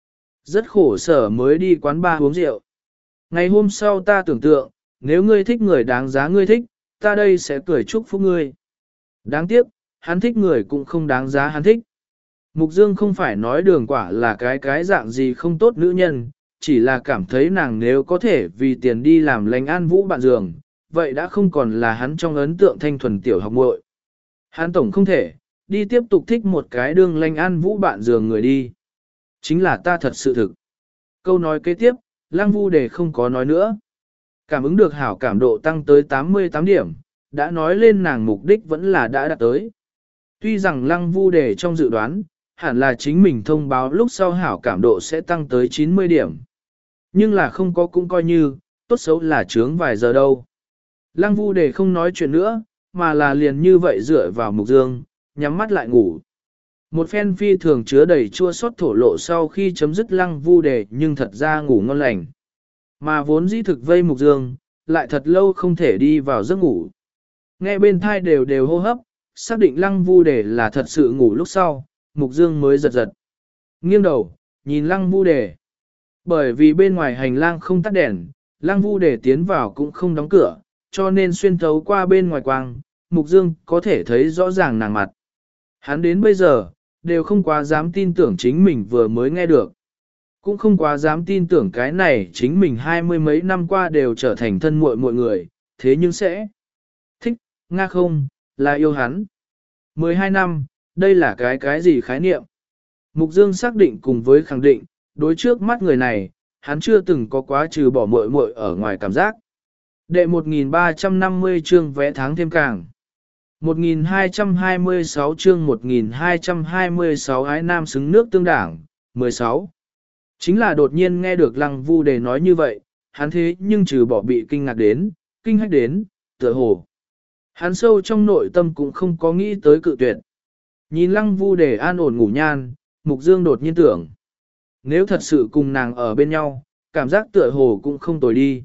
Rất khổ sở mới đi quán bar uống rượu. Ngày hôm sau ta tưởng tượng, nếu ngươi thích người đáng giá ngươi thích, ta đây sẽ cười chúc phúc ngươi. Đáng tiếc, hắn thích người cũng không đáng giá hắn thích. Mục Dương không phải nói đường quả là cái cái dạng gì không tốt nữ nhân, chỉ là cảm thấy nàng nếu có thể vì tiền đi làm lành an vũ bạn giường, vậy đã không còn là hắn trong ấn tượng thanh thuần tiểu học muội. Hắn tổng không thể, đi tiếp tục thích một cái đường lành an vũ bạn giường người đi. Chính là ta thật sự thực. Câu nói kế tiếp, Lăng Vu Đề không có nói nữa. Cảm ứng được hảo cảm độ tăng tới tám mươi tám điểm, đã nói lên nàng mục đích vẫn là đã đạt tới. Tuy rằng Lăng Vu Đề trong dự đoán, hẳn là chính mình thông báo lúc sau hảo cảm độ sẽ tăng tới chín mươi điểm. Nhưng là không có cũng coi như, tốt xấu là chướng vài giờ đâu. Lăng Vu Đề không nói chuyện nữa, mà là liền như vậy dựa vào Mục Dương, nhắm mắt lại ngủ. Một phen phi thường chứa đầy chua xót thổ lộ sau khi chấm dứt Lăng Vu Đề nhưng thật ra ngủ ngon lành. Mà vốn dĩ thực vây Mục Dương, lại thật lâu không thể đi vào giấc ngủ. Nghe bên thai đều đều hô hấp, xác định Lăng Vu Đề là thật sự ngủ lúc sau, Mục Dương mới giật giật. Nghiêng đầu, nhìn Lăng Vu Đề. Bởi vì bên ngoài hành lang không tắt đèn, Lăng Vu Đề tiến vào cũng không đóng cửa, cho nên xuyên thấu qua bên ngoài quang, Mục Dương có thể thấy rõ ràng nàng mặt. Hắn đến bây giờ, đều không quá dám tin tưởng chính mình vừa mới nghe được. Cũng không quá dám tin tưởng cái này chính mình hai mươi mấy năm qua đều trở thành thân muội muội người, thế nhưng sẽ thích, nga không, là yêu hắn. mười hai năm, đây là cái cái gì khái niệm? Mục Dương xác định cùng với khẳng định, đối trước mắt người này, hắn chưa từng có quá trừ bỏ muội muội ở ngoài cảm giác. Đệ một nghìn ba trăm năm mươi chương vẽ tháng thêm càng. một nghìn hai trăm hai mươi sáu chương một nghìn hai trăm hai mươi sáu ái nam xứng nước tương đảng, mười sáu. Chính là đột nhiên nghe được Lăng Vu Đề nói như vậy, hắn thế nhưng trừ bỏ bị kinh ngạc đến, kinh hách đến, tựa hồ. Hắn sâu trong nội tâm cũng không có nghĩ tới cự tuyệt. Nhìn Lăng Vu Đề an ổn ngủ nhan, Mục Dương đột nhiên tưởng. Nếu thật sự cùng nàng ở bên nhau, cảm giác tựa hồ cũng không tồi đi.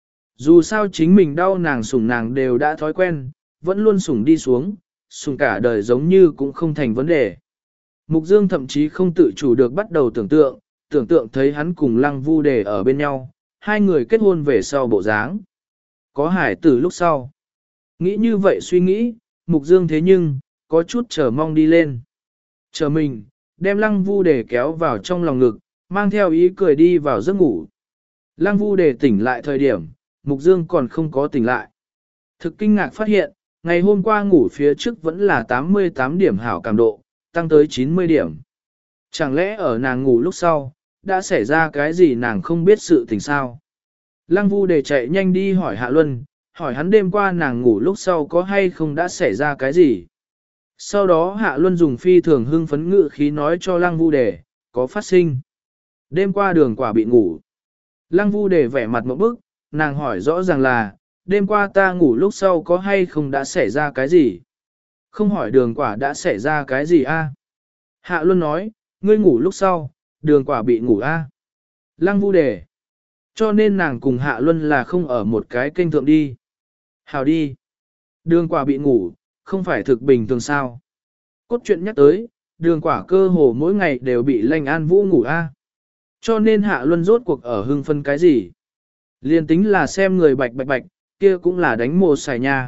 Dù sao chính mình đau nàng sủng nàng đều đã thói quen, vẫn luôn sủng đi xuống, sủng cả đời giống như cũng không thành vấn đề. Mục Dương thậm chí không tự chủ được bắt đầu tưởng tượng, tưởng tượng thấy hắn cùng Lăng Vu Đề ở bên nhau, hai người kết hôn về sau bộ dáng. Có hải tử lúc sau. Nghĩ như vậy suy nghĩ, Mục Dương thế nhưng, có chút chờ mong đi lên. Chờ mình, đem Lăng Vu Đề kéo vào trong lòng ngực, mang theo ý cười đi vào giấc ngủ. Lăng Vu Đề tỉnh lại thời điểm, Mục Dương còn không có tỉnh lại. Thực kinh ngạc phát hiện, ngày hôm qua ngủ phía trước vẫn là tám mươi tám điểm hảo cảm độ, tăng tới chín mươi điểm. Chẳng lẽ ở nàng ngủ lúc sau, đã xảy ra cái gì nàng không biết sự tình sao? Lăng Vu Đề chạy nhanh đi hỏi Hạ Luân, hỏi hắn đêm qua nàng ngủ lúc sau có hay không đã xảy ra cái gì? Sau đó Hạ Luân dùng phi thường hưng phấn ngự khí nói cho Lăng Vu Đề, có phát sinh. Đêm qua đường quả bị ngủ. Lăng Vu Đề vẻ mặt một bức, nàng hỏi rõ ràng là, đêm qua ta ngủ lúc sau có hay không đã xảy ra cái gì? Không hỏi đường quả đã xảy ra cái gì a? Hạ Luân nói, ngươi ngủ lúc sau, đường quả bị ngủ a. Lăng Vu Đề. Cho nên nàng cùng Hạ Luân là không ở một cái kênh thượng đi. Hào đi. Đường quả bị ngủ, không phải thực bình thường sao. Cốt truyện nhắc tới, đường quả cơ hồ mỗi ngày đều bị Lanh An Vũ ngủ a. Cho nên Hạ Luân rốt cuộc ở hưng phân cái gì? Liên tính là xem người bạch bạch bạch, kia cũng là đánh mồ xài nha.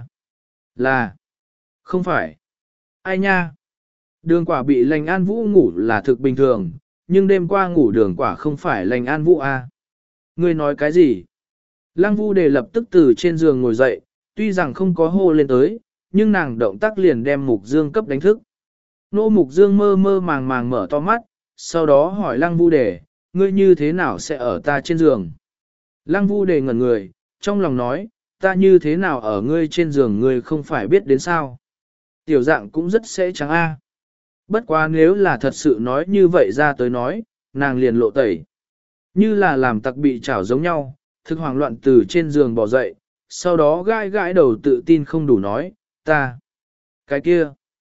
Là. Không phải. Ai nha? Đường quả bị Lanh An Vũ ngủ là thực bình thường, nhưng đêm qua ngủ đường quả không phải Lanh An Vũ a. Ngươi nói cái gì? Lăng Vu Đề lập tức từ trên giường ngồi dậy, tuy rằng không có hô lên tới, nhưng nàng động tác liền đem Mục Dương cấp đánh thức. Nô Mục Dương mơ mơ màng màng mở to mắt, sau đó hỏi Lăng Vu Đề, ngươi như thế nào sẽ ở ta trên giường? Lăng Vu Đề ngẩn người, trong lòng nói, ta như thế nào ở ngươi trên giường ngươi không phải biết đến sao? Tiểu dạng cũng rất sẽ trắng a. Bất quá nếu là thật sự nói như vậy ra tới nói, nàng liền lộ tẩy. Như là làm tặc bị chảo giống nhau, thực hoảng loạn từ trên giường bỏ dậy, sau đó gãi gãi đầu tự tin không đủ nói, ta, cái kia,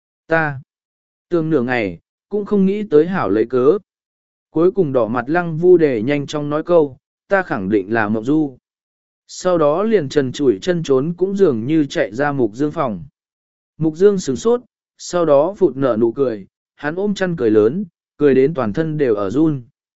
ta, tương nửa ngày, cũng không nghĩ tới hảo lấy cớ. Cuối cùng đỏ mặt Lăng Vu Đề nhanh chóng nói câu, ta khẳng định là Mộng Du. Sau đó liền trần chủi chân trốn cũng dường như chạy ra Mục Dương phòng. Mục Dương sửng sốt, sau đó phụt nở nụ cười, hắn ôm chăn cười lớn, cười đến toàn thân đều ở run.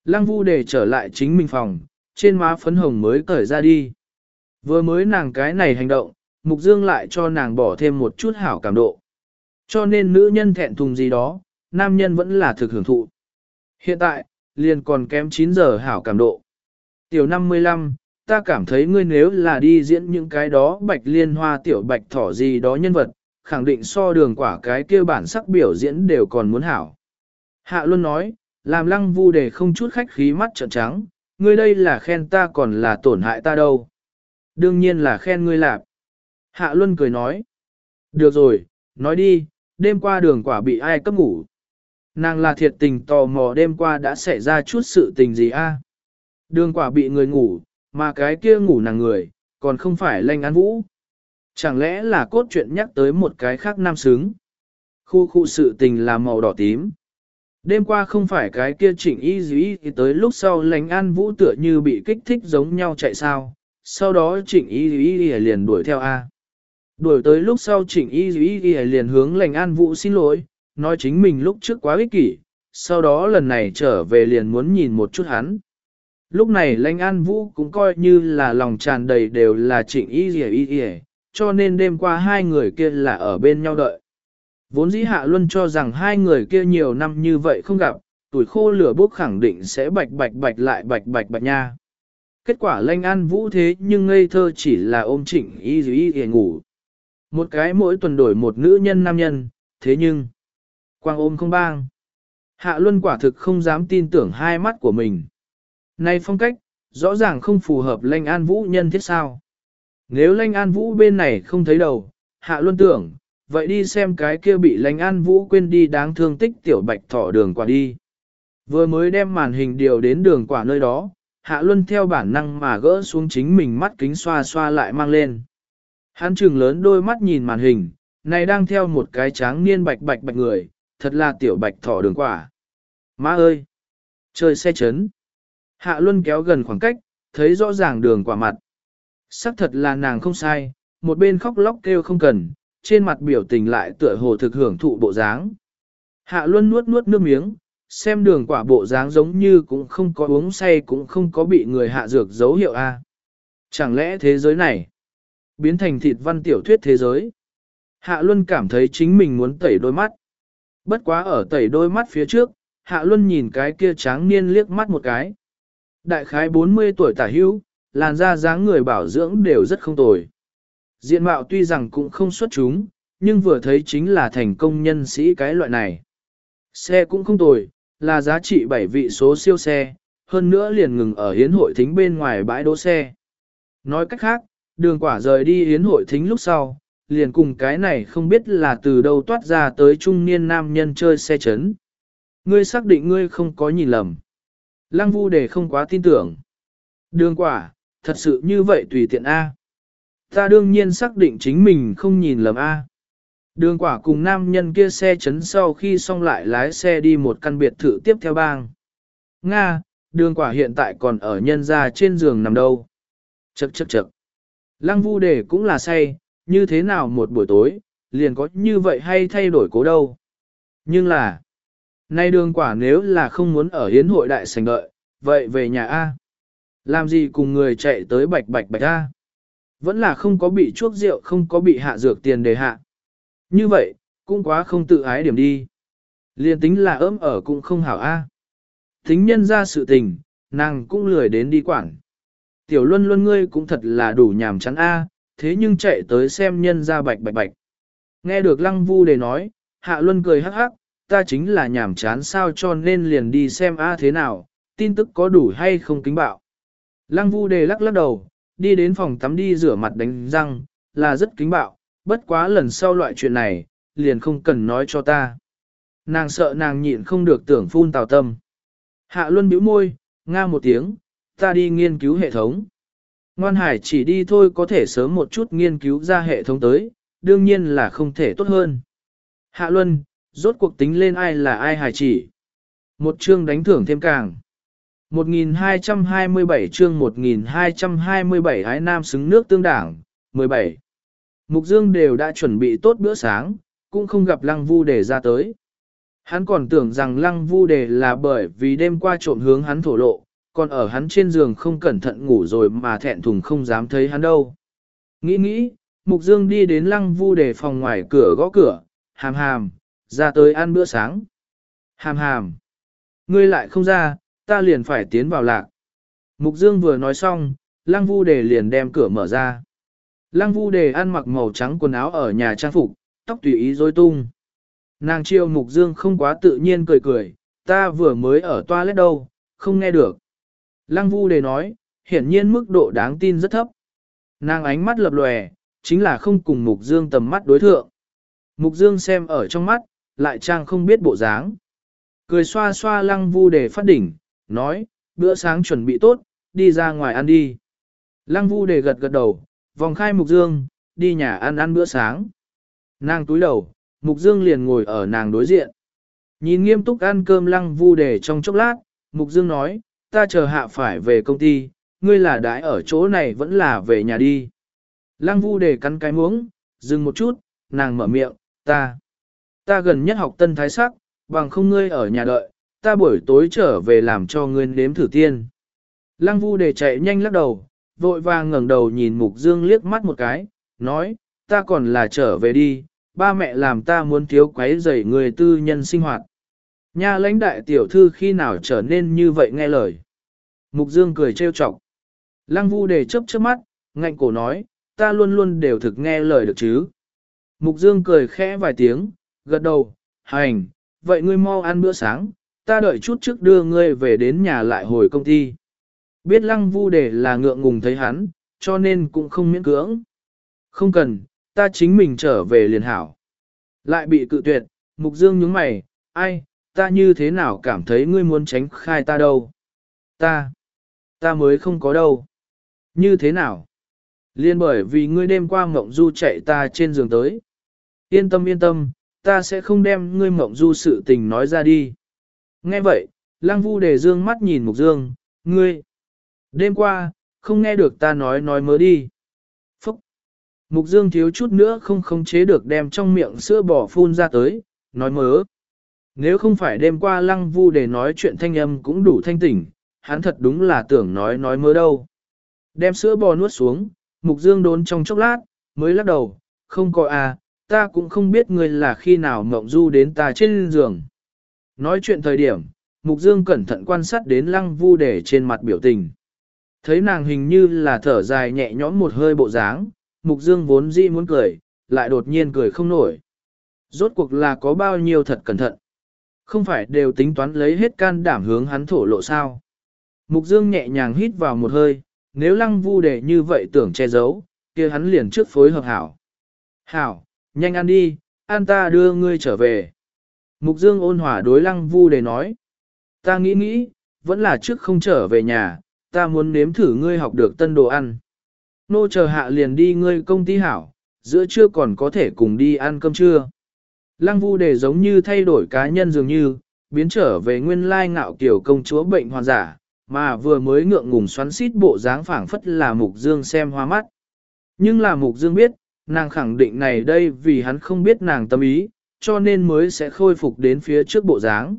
Lăng Vu để trở lại chính mình phòng, trên má phấn hồng mới cởi ra đi. Vừa mới nàng cái này hành động, Mục Dương lại cho nàng bỏ thêm một chút hảo cảm độ. Cho nên nữ nhân thẹn thùng gì đó, nam nhân vẫn là thực hưởng thụ. Hiện tại, liền còn kém chín giờ hảo cảm độ. Tiểu năm mươi lăm, ta cảm thấy ngươi nếu là đi diễn những cái đó bạch liên hoa tiểu bạch thỏ gì đó nhân vật, khẳng định so đường quả cái kia bản sắc biểu diễn đều còn muốn hảo. Hạ Luân nói, làm Lăng Vu để không chút khách khí mắt trợn trắng, ngươi đây là khen ta còn là tổn hại ta đâu. Đương nhiên là khen ngươi lạp. Hạ Luân cười nói, được rồi, nói đi, đêm qua đường quả bị ai cấp ngủ. Nàng là thiệt tình tò mò đêm qua đã xảy ra chút sự tình gì a? Đường quả bị người ngủ, mà cái kia ngủ nàng người, còn không phải Lanh An Vũ. Chẳng lẽ là cốt truyện nhắc tới một cái khác nam xứng? Khu khu sự tình là màu đỏ tím. Đêm qua không phải cái kia Trịnh Y Dĩ thì tới lúc sau Lanh An Vũ tựa như bị kích thích giống nhau chạy sao. Sau đó Trịnh Y Dĩ liền đuổi theo A. Đuổi tới lúc sau Trịnh Y Dĩ liền hướng Lanh An Vũ xin lỗi, nói chính mình lúc trước quá ích kỷ, sau đó lần này trở về liền muốn nhìn một chút hắn. Lúc này Lanh An Vũ cũng coi như là lòng tràn đầy đều là Trịnh Y Dĩ Y, cho nên đêm qua hai người kia là ở bên nhau đợi. Vốn dĩ Hạ Luân cho rằng hai người kia nhiều năm như vậy không gặp, tuổi khô lửa bốc khẳng định sẽ bạch bạch bạch lại bạch bạch bạch nha. Kết quả Lanh An Vũ thế nhưng ngây thơ chỉ là ôm Trịnh Y Dĩ Y ngủ. Một cái mỗi tuần đổi một nữ nhân nam nhân, thế nhưng quang ôm không bang. Hạ Luân quả thực không dám tin tưởng hai mắt của mình. Này phong cách, rõ ràng không phù hợp Lanh An Vũ nhân thiết sao. Nếu Lanh An Vũ bên này không thấy đầu, Hạ Luân tưởng, vậy đi xem cái kia bị Lanh An Vũ quên đi đáng thương tích tiểu bạch thỏ đường quả đi. Vừa mới đem màn hình điều đến đường quả nơi đó, Hạ Luân theo bản năng mà gỡ xuống chính mình mắt kính xoa xoa lại mang lên. Hắn trừng lớn đôi mắt nhìn màn hình, này đang theo một cái tráng niên bạch bạch bạch người, thật là tiểu bạch thỏ đường quả. Má ơi! Chơi xe chấn! Hạ Luân kéo gần khoảng cách, thấy rõ ràng đường quả mặt. Sắc thật là nàng không sai, một bên khóc lóc kêu không cần, trên mặt biểu tình lại tựa hồ thực hưởng thụ bộ dáng. Hạ Luân nuốt nuốt nước miếng, xem đường quả bộ dáng giống như cũng không có uống say cũng không có bị người hạ dược dấu hiệu A. Chẳng lẽ thế giới này biến thành thịt văn tiểu thuyết thế giới? Hạ Luân cảm thấy chính mình muốn tẩy đôi mắt. Bất quá ở tẩy đôi mắt phía trước, Hạ Luân nhìn cái kia tráng niên liếc mắt một cái. Đại khái bốn mươi tuổi tả hữu, làn da dáng người bảo dưỡng đều rất không tồi. Diện mạo tuy rằng cũng không xuất chúng, nhưng vừa thấy chính là thành công nhân sĩ cái loại này. Xe cũng không tồi, là giá trị bảy vị số siêu xe, hơn nữa liền ngừng ở hiến hội thính bên ngoài bãi đỗ xe. Nói cách khác, đường quả rời đi hiến hội thính lúc sau, liền cùng cái này không biết là từ đâu toát ra tới trung niên nam nhân chơi xe chấn. Ngươi xác định ngươi không có nhìn lầm. Lăng Vu để không quá tin tưởng. Đường quả, thật sự như vậy tùy tiện A. Ta đương nhiên xác định chính mình không nhìn lầm A. Đường quả cùng nam nhân kia xe chấn sau khi xong lại lái xe đi một căn biệt thự tiếp theo bang. Nga, đường quả hiện tại còn ở nhân gia trên giường nằm đâu. Chậc chậc chậc. Lăng Vu đề cũng là say, như thế nào một buổi tối, liền có như vậy hay thay đổi cố đâu. Nhưng là, nay đường quả nếu là không muốn ở hiến hội đại sảnh đợi, vậy về nhà A. Làm gì cùng người chạy tới bạch bạch bạch A. Vẫn là không có bị chuốc rượu, không có bị hạ dược tiền đề hạ. Như vậy, cũng quá không tự ái điểm đi. Liên tính là ấm ở cũng không hảo A. Tính nhân ra sự tình, nàng cũng lười đến đi quản. Tiểu Luân Luân ngươi cũng thật là đủ nhàm chán A, thế nhưng chạy tới xem nhân ra bạch bạch bạch. Nghe được Lăng Vu đề nói, Hạ Luân cười hắc hắc, ta chính là nhàm chán sao cho nên liền đi xem A thế nào, tin tức có đủ hay không kính bạo. Lăng Vu đề lắc lắc đầu, đi đến phòng tắm đi rửa mặt đánh răng, là rất kính bạo, bất quá lần sau loại chuyện này, liền không cần nói cho ta. Nàng sợ nàng nhịn không được tưởng phun tào tâm. Hạ Luân bĩu môi, nga một tiếng, ta đi nghiên cứu hệ thống. Ngoan Hải chỉ đi thôi có thể sớm một chút nghiên cứu ra hệ thống tới, đương nhiên là không thể tốt hơn. Hạ Luân, rốt cuộc tính lên ai là ai Hải chỉ. Một chương đánh thưởng thêm càng. một nghìn hai trăm hai mươi bảy chương một nghìn hai trăm hai mươi bảy ái nam xứng nước tương đảng, mười bảy. Mục Dương đều đã chuẩn bị tốt bữa sáng, cũng không gặp Lăng Vu để ra tới. Hắn còn tưởng rằng lăng vu đề là bởi vì đêm qua trộm hướng hắn thổ lộ, còn ở hắn trên giường không cẩn thận ngủ rồi mà thẹn thùng không dám thấy hắn đâu. Nghĩ nghĩ, Mục Dương đi đến lăng vu đề phòng ngoài cửa gõ cửa, hàm hàm, ra tới ăn bữa sáng. Hàm hàm, ngươi lại không ra, ta liền phải tiến vào lạc. Mục Dương vừa nói xong, lăng vu đề liền đem cửa mở ra. Lăng vu đề ăn mặc màu trắng quần áo ở nhà trang phục, tóc tùy ý rối tung. Nàng chiêu Mục Dương không quá tự nhiên cười cười, ta vừa mới ở toilet đâu, không nghe được. Lăng vu đề nói, hiển nhiên mức độ đáng tin rất thấp. Nàng ánh mắt lập lòe, chính là không cùng Mục Dương tầm mắt đối thượng. Mục Dương xem ở trong mắt, lại trang không biết bộ dáng. Cười xoa xoa lăng vu đề phát đỉnh, nói, bữa sáng chuẩn bị tốt, đi ra ngoài ăn đi. Lăng vu đề gật gật đầu, vòng khai Mục Dương, đi nhà ăn ăn bữa sáng. Nàng túi đầu, Mục Dương liền ngồi ở nàng đối diện. Nhìn nghiêm túc ăn cơm lăng vu đề trong chốc lát, Mục Dương nói, ta chờ hạ phải về công ty, ngươi là đãi ở chỗ này vẫn là về nhà đi. Lăng vu đề cắn cái muỗng, dừng một chút, nàng mở miệng, ta. Ta gần nhất học tân thái sắc, bằng không ngươi ở nhà đợi, ta buổi tối trở về làm cho ngươi nếm thử tiên. Lăng vu đề chạy nhanh lắc đầu, vội vàng ngẩng đầu nhìn Mục Dương liếc mắt một cái, nói, ta còn là trở về đi, ba mẹ làm ta muốn thiếu quấy rầy người tư nhân sinh hoạt. Nhà lãnh đại tiểu thư khi nào trở nên như vậy nghe lời. Mục Dương cười trêu chọc. Lăng vu đề chớp chớp mắt, ngạnh cổ nói, ta luôn luôn đều thực nghe lời được chứ. Mục Dương cười khẽ vài tiếng, gật đầu, hành, vậy ngươi mau ăn bữa sáng, ta đợi chút trước đưa ngươi về đến nhà lại hồi công ty. Biết lăng vu đề là ngượng ngùng thấy hắn, cho nên cũng không miễn cưỡng. Không cần, ta chính mình trở về liền hảo. Lại bị cự tuyệt, Mục Dương nhướng mày, ai, ta như thế nào cảm thấy ngươi muốn tránh khai ta đâu. Ta, ta mới không có đâu. Như thế nào? Liên bởi vì ngươi đêm qua mộng du chạy ta trên giường tới. Yên tâm yên tâm, ta sẽ không đem ngươi mộng du sự tình nói ra đi. Nghe vậy, Lăng vu đề dương mắt nhìn Mục Dương, ngươi. Đêm qua, không nghe được ta nói nói mớ đi. Phúc. Mục Dương thiếu chút nữa không khống chế được đem trong miệng sữa bò phun ra tới, nói mớ. Nếu không phải đêm qua Lăng vu đề nói chuyện thanh âm cũng đủ thanh tỉnh, hắn thật đúng là tưởng nói nói mớ đâu. Đem sữa bò nuốt xuống, Mục Dương đốn trong chốc lát, mới lắc đầu, không có à, ta cũng không biết ngươi là khi nào mộng du đến ta trên giường. Nói chuyện thời điểm, Mục Dương cẩn thận quan sát đến Lăng vu đề trên mặt biểu tình. Thấy nàng hình như là thở dài nhẹ nhõm một hơi bộ dáng, Mục Dương vốn dĩ muốn cười, lại đột nhiên cười không nổi. Rốt cuộc là có bao nhiêu thật cẩn thận. Không phải đều tính toán lấy hết can đảm hướng hắn thổ lộ sao. Mục Dương nhẹ nhàng hít vào một hơi, nếu Lăng vu đề như vậy tưởng che giấu, kia hắn liền trước phối hợp hảo. Hảo, nhanh ăn đi, ăn ta đưa ngươi trở về. Mục Dương ôn hòa đối Lăng vu đề nói. Ta nghĩ nghĩ, vẫn là trước không trở về nhà, ta muốn nếm thử ngươi học được tân đồ ăn. Nô chờ hạ liền đi ngươi công ty hảo, giữa trưa còn có thể cùng đi ăn cơm trưa. Lăng vu đề giống như thay đổi cá nhân dường như, biến trở về nguyên lai ngạo kiểu công chúa bệnh hoàn giả, mà vừa mới ngượng ngùng xoắn xít bộ dáng phảng phất là Mục Dương xem hoa mắt. Nhưng là Mục Dương biết, nàng khẳng định này đây vì hắn không biết nàng tâm ý, cho nên mới sẽ khôi phục đến phía trước bộ dáng.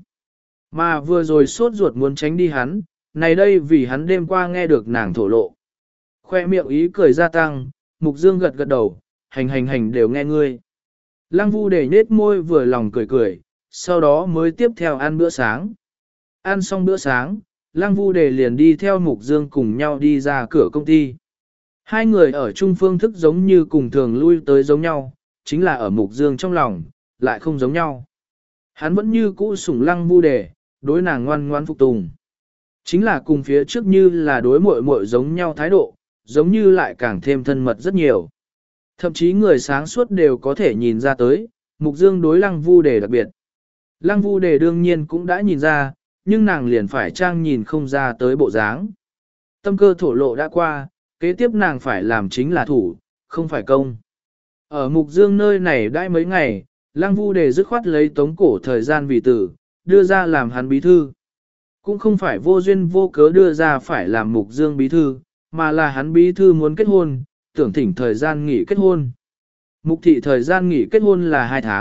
Mà vừa rồi sốt ruột muốn tránh đi hắn, này đây vì hắn đêm qua nghe được nàng thổ lộ. Khoe miệng ý cười gia tăng, Mục Dương gật gật đầu, hành hành hành đều nghe ngươi. Lăng vu để nết môi vừa lòng cười cười, sau đó mới tiếp theo ăn bữa sáng. Ăn xong bữa sáng, Lăng vu đề liền đi theo Mục Dương cùng nhau đi ra cửa công ty. Hai người ở chung phương thức giống như cùng thường lui tới giống nhau, chính là ở Mục Dương trong lòng, lại không giống nhau. Hắn vẫn như cũ sủng Lăng vu đề, đối nàng ngoan ngoan phục tùng. Chính là cùng phía trước như là đối muội muội giống nhau thái độ, giống như lại càng thêm thân mật rất nhiều. Thậm chí người sáng suốt đều có thể nhìn ra tới, Mục Dương đối Lăng vu đề đặc biệt. Lăng vu đề đương nhiên cũng đã nhìn ra, nhưng nàng liền phải trang nhìn không ra tới bộ dáng. Tâm cơ thổ lộ đã qua, kế tiếp nàng phải làm chính là thủ, không phải công. Ở Mục Dương nơi này đãi mấy ngày, Lăng vu đề dứt khoát lấy tống cổ thời gian vì tử, đưa ra làm hắn bí thư. Cũng không phải vô duyên vô cớ đưa ra phải làm Mục Dương bí thư, mà là hắn bí thư muốn kết hôn, tưởng thỉnh thời gian nghỉ kết hôn. Mục thị thời gian nghỉ kết hôn là hai tháng,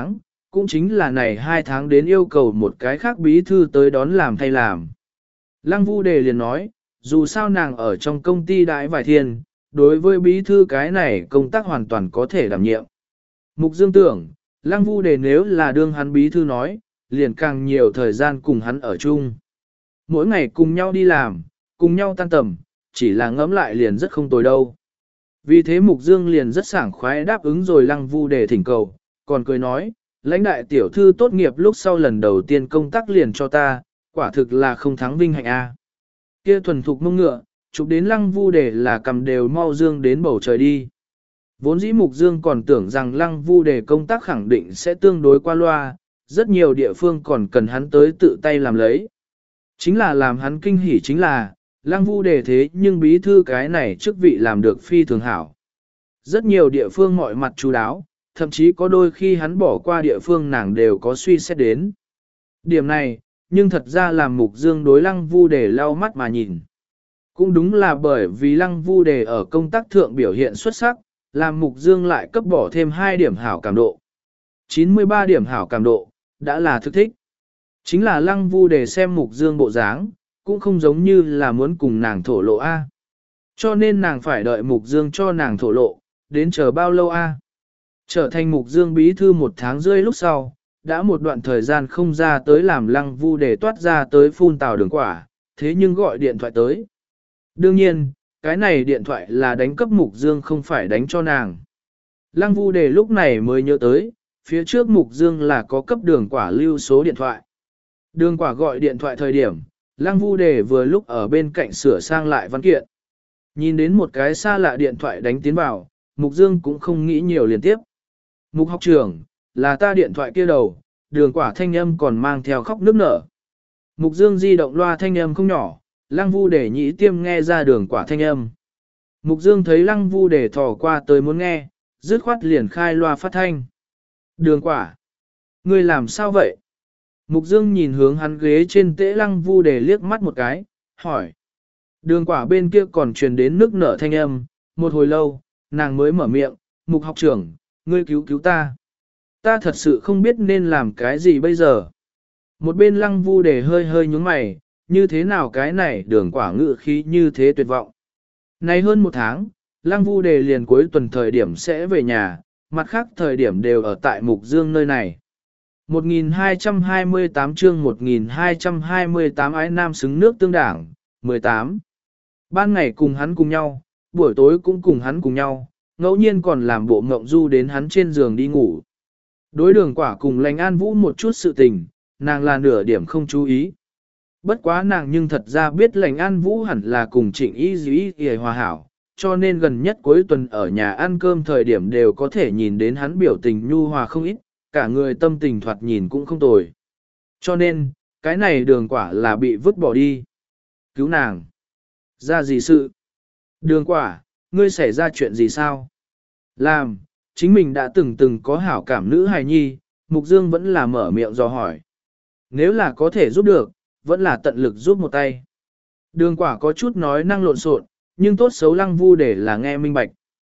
cũng chính là này hai tháng đến yêu cầu một cái khác bí thư tới đón làm thay làm. Lăng Vu Đề liền nói, dù sao nàng ở trong công ty đãi vài thiên, đối với bí thư cái này công tác hoàn toàn có thể đảm nhiệm. Mục Dương tưởng, Lăng Vu Đề nếu là đương hắn bí thư nói, liền càng nhiều thời gian cùng hắn ở chung. Mỗi ngày cùng nhau đi làm, cùng nhau tan tầm, chỉ là ngẫm lại liền rất không tồi đâu. Vì thế Mục Dương liền rất sảng khoái đáp ứng rồi Lăng Vu Đề thỉnh cầu, còn cười nói, lãnh đại tiểu thư tốt nghiệp lúc sau lần đầu tiên công tác liền cho ta, quả thực là không thắng vinh hạnh a. Kia thuần thục mông ngựa, chụp đến Lăng Vu Đề là cầm đều mau dương đến bầu trời đi. Vốn dĩ Mục Dương còn tưởng rằng Lăng Vu Đề công tác khẳng định sẽ tương đối qua loa, rất nhiều địa phương còn cần hắn tới tự tay làm lấy. Chính là làm hắn kinh hỉ chính là, Lăng Vu Đề thế nhưng bí thư cái này chức vị làm được phi thường hảo. Rất nhiều địa phương mọi mặt chú đáo, thậm chí có đôi khi hắn bỏ qua địa phương nàng đều có suy xét đến. Điểm này, nhưng thật ra làm Mục Dương đối Lăng Vu Đề lau mắt mà nhìn. Cũng đúng là bởi vì Lăng Vu Đề ở công tác thượng biểu hiện xuất sắc, làm Mục Dương lại cấp bỏ thêm hai điểm hảo cảm độ. chín mươi ba điểm hảo cảm độ, đã là thực thích. Chính là Lăng Vu Đề xem Mục Dương bộ dáng, cũng không giống như là muốn cùng nàng thổ lộ A. Cho nên nàng phải đợi Mục Dương cho nàng thổ lộ, đến chờ bao lâu A. Trở thành Mục Dương bí thư một tháng rưỡi lúc sau, đã một đoạn thời gian không ra tới làm Lăng Vu Đề toát ra tới phun tào đường quả, thế nhưng gọi điện thoại tới. Đương nhiên, cái này điện thoại là đánh cấp Mục Dương không phải đánh cho nàng. Lăng Vu Đề lúc này mới nhớ tới, phía trước Mục Dương là có cấp đường quả lưu số điện thoại. Đường quả gọi điện thoại thời điểm, Lăng Vu Đề vừa lúc ở bên cạnh sửa sang lại văn kiện. Nhìn đến một cái xa lạ điện thoại đánh tiến vào, Mục Dương cũng không nghĩ nhiều liên tiếp. Mục học trưởng, là ta điện thoại kia đầu, đường quả thanh âm còn mang theo khóc nức nở. Mục Dương di động loa thanh âm không nhỏ, Lăng Vu Đề nhĩ tiêm nghe ra đường quả thanh âm. Mục Dương thấy Lăng Vu Đề thò qua tới muốn nghe, dứt khoát liền khai loa phát thanh. Đường quả, ngươi làm sao vậy? Mục Dương nhìn hướng hắn ghế trên tễ Lăng Vu Đề liếc mắt một cái, hỏi. Đường quả bên kia còn truyền đến nức nở thanh âm, một hồi lâu, nàng mới mở miệng, Mục học trưởng, ngươi cứu cứu ta. Ta thật sự không biết nên làm cái gì bây giờ. Một bên Lăng Vu Đề hơi hơi nhúng mày, như thế nào cái này đường quả ngự khí như thế tuyệt vọng. Nay hơn một tháng, Lăng Vu Đề liền cuối tuần thời điểm sẽ về nhà, mặt khác thời điểm đều ở tại Mục Dương nơi này. một nghìn hai trăm hai mươi tám chương một nghìn hai trăm hai mươi tám ái nam xứng nước tương đảng, mười tám. Ban ngày cùng hắn cùng nhau, buổi tối cũng cùng hắn cùng nhau, ngẫu nhiên còn làm bộ ngộng du đến hắn trên giường đi ngủ. Đối đường quả cùng Lành An Vũ một chút sự tình, nàng là nửa điểm không chú ý. Bất quá nàng nhưng thật ra biết Lành An Vũ hẳn là cùng Trịnh Y Dĩ Y hòa hảo, cho nên gần nhất cuối tuần ở nhà ăn cơm thời điểm đều có thể nhìn đến hắn biểu tình nhu hòa không ít, cả người tâm tình thoạt nhìn cũng không tồi. Cho nên, cái này đường quả là bị vứt bỏ đi. Cứu nàng. Ra gì sự? Đường quả, ngươi xảy ra chuyện gì sao? Làm, chính mình đã từng từng có hảo cảm nữ hài nhi, Mục Dương vẫn là mở miệng dò hỏi. Nếu là có thể giúp được, vẫn là tận lực giúp một tay. Đường quả có chút nói năng lộn xộn, nhưng tốt xấu Lăng Vu Đề là nghe minh bạch.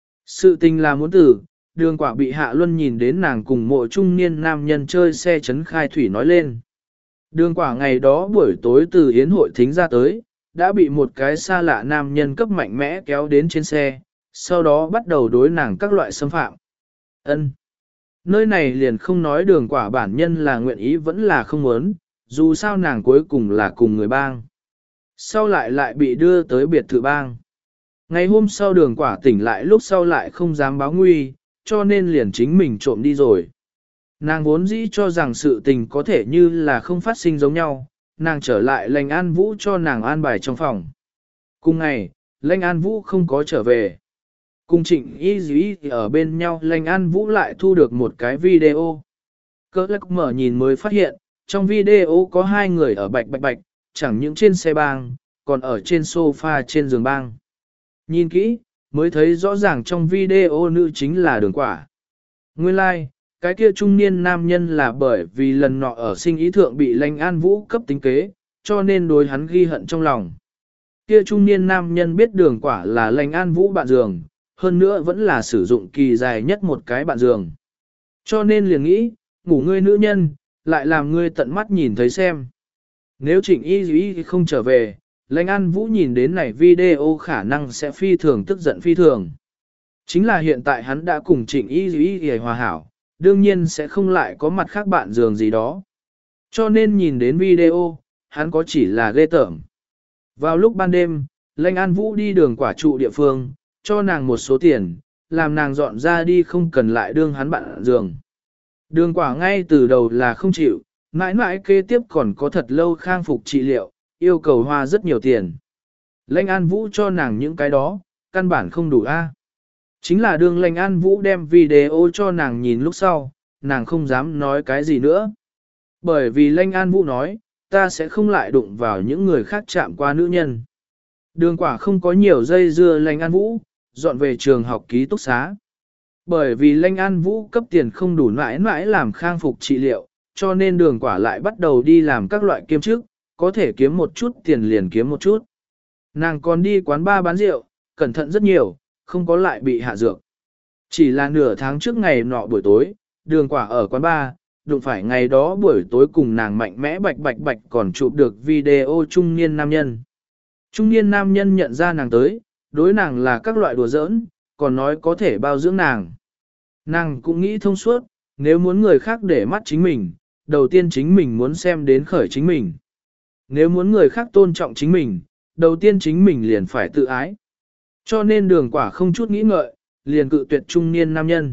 Sự tình là muốn tử, đường quả bị Hạ Luân nhìn đến nàng cùng mộ trung niên nam nhân chơi xe chấn khai thủy nói lên. Đường quả ngày đó buổi tối từ yến hội thính ra tới, đã bị một cái xa lạ nam nhân cấp mạnh mẽ kéo đến trên xe, sau đó bắt đầu đối nàng các loại xâm phạm. Ân, nơi này liền không nói đường quả bản nhân là nguyện ý vẫn là không muốn, dù sao nàng cuối cùng là cùng người bang. Sau lại lại bị đưa tới biệt thự bang. Ngày hôm sau đường quả tỉnh lại lúc sau lại không dám báo nguy, cho nên liền chính mình trộm đi rồi. Nàng vốn dĩ cho rằng sự tình có thể như là không phát sinh giống nhau, nàng trở lại Lành An Vũ cho nàng an bài trong phòng. Cùng ngày, Lành An Vũ không có trở về. Cùng Trịnh Y Dĩ ở bên nhau Lành An Vũ lại thu được một cái video. Cơ lắc mở nhìn mới phát hiện, trong video có hai người ở bạch bạch bạch, chẳng những trên xe bang, còn ở trên sofa trên giường bang. Nhìn kỹ, mới thấy rõ ràng trong video nữ chính là đường quả. Nguyên lai, like, cái kia trung niên nam nhân là bởi vì lần nọ ở sinh ý thượng bị Lành An Vũ cấp tính kế, cho nên đối hắn ghi hận trong lòng. Kia trung niên nam nhân biết đường quả là Lành An Vũ bạn giường, hơn nữa vẫn là sử dụng kỳ dài nhất một cái bạn giường. Cho nên liền nghĩ, ngủ ngươi nữ nhân, lại làm ngươi tận mắt nhìn thấy xem. Nếu Trịnh Y Dĩ không trở về, Lãnh An Vũ nhìn đến này video khả năng sẽ phi thường tức giận phi thường. Chính là hiện tại hắn đã cùng Trịnh Y Dĩ hòa hảo, đương nhiên sẽ không lại có mặt khác bạn giường gì đó. Cho nên nhìn đến video, hắn có chỉ là ghê tởm. Vào lúc ban đêm, Lãnh An Vũ đi đường quả trụ địa phương, cho nàng một số tiền, làm nàng dọn ra đi không cần lại đương hắn bạn giường. Đường quả ngay từ đầu là không chịu, mãi mãi kế tiếp còn có thật lâu khang phục trị liệu, yêu cầu hoa rất nhiều tiền. Lãnh An Vũ cho nàng những cái đó, căn bản không đủ a. Chính là đường Lãnh An Vũ đem video cho nàng nhìn lúc sau, nàng không dám nói cái gì nữa. Bởi vì Lãnh An Vũ nói, ta sẽ không lại đụng vào những người khác chạm qua nữ nhân. Đường quả không có nhiều dây dưa Lãnh An Vũ, dọn về trường học ký túc xá. Bởi vì Lãnh An Vũ cấp tiền không đủ mãi mãi làm khang phục trị liệu, cho nên đường quả lại bắt đầu đi làm các loại kiêm chức, có thể kiếm một chút tiền liền kiếm một chút. Nàng còn đi quán bar bán rượu, cẩn thận rất nhiều, không có lại bị hạ dược. Chỉ là nửa tháng trước ngày nọ buổi tối, đường quả ở quán bar, đụng phải ngày đó buổi tối cùng nàng mạnh mẽ bạch bạch bạch còn chụp được video trung niên nam nhân. Trung niên nam nhân nhận ra nàng tới, đối nàng là các loại đùa giỡn, còn nói có thể bao dưỡng nàng. Nàng cũng nghĩ thông suốt, nếu muốn người khác để mắt chính mình, đầu tiên chính mình muốn xem đến khởi chính mình. Nếu muốn người khác tôn trọng chính mình, đầu tiên chính mình liền phải tự ái. Cho nên đường quả không chút nghĩ ngợi, liền cự tuyệt trung niên nam nhân.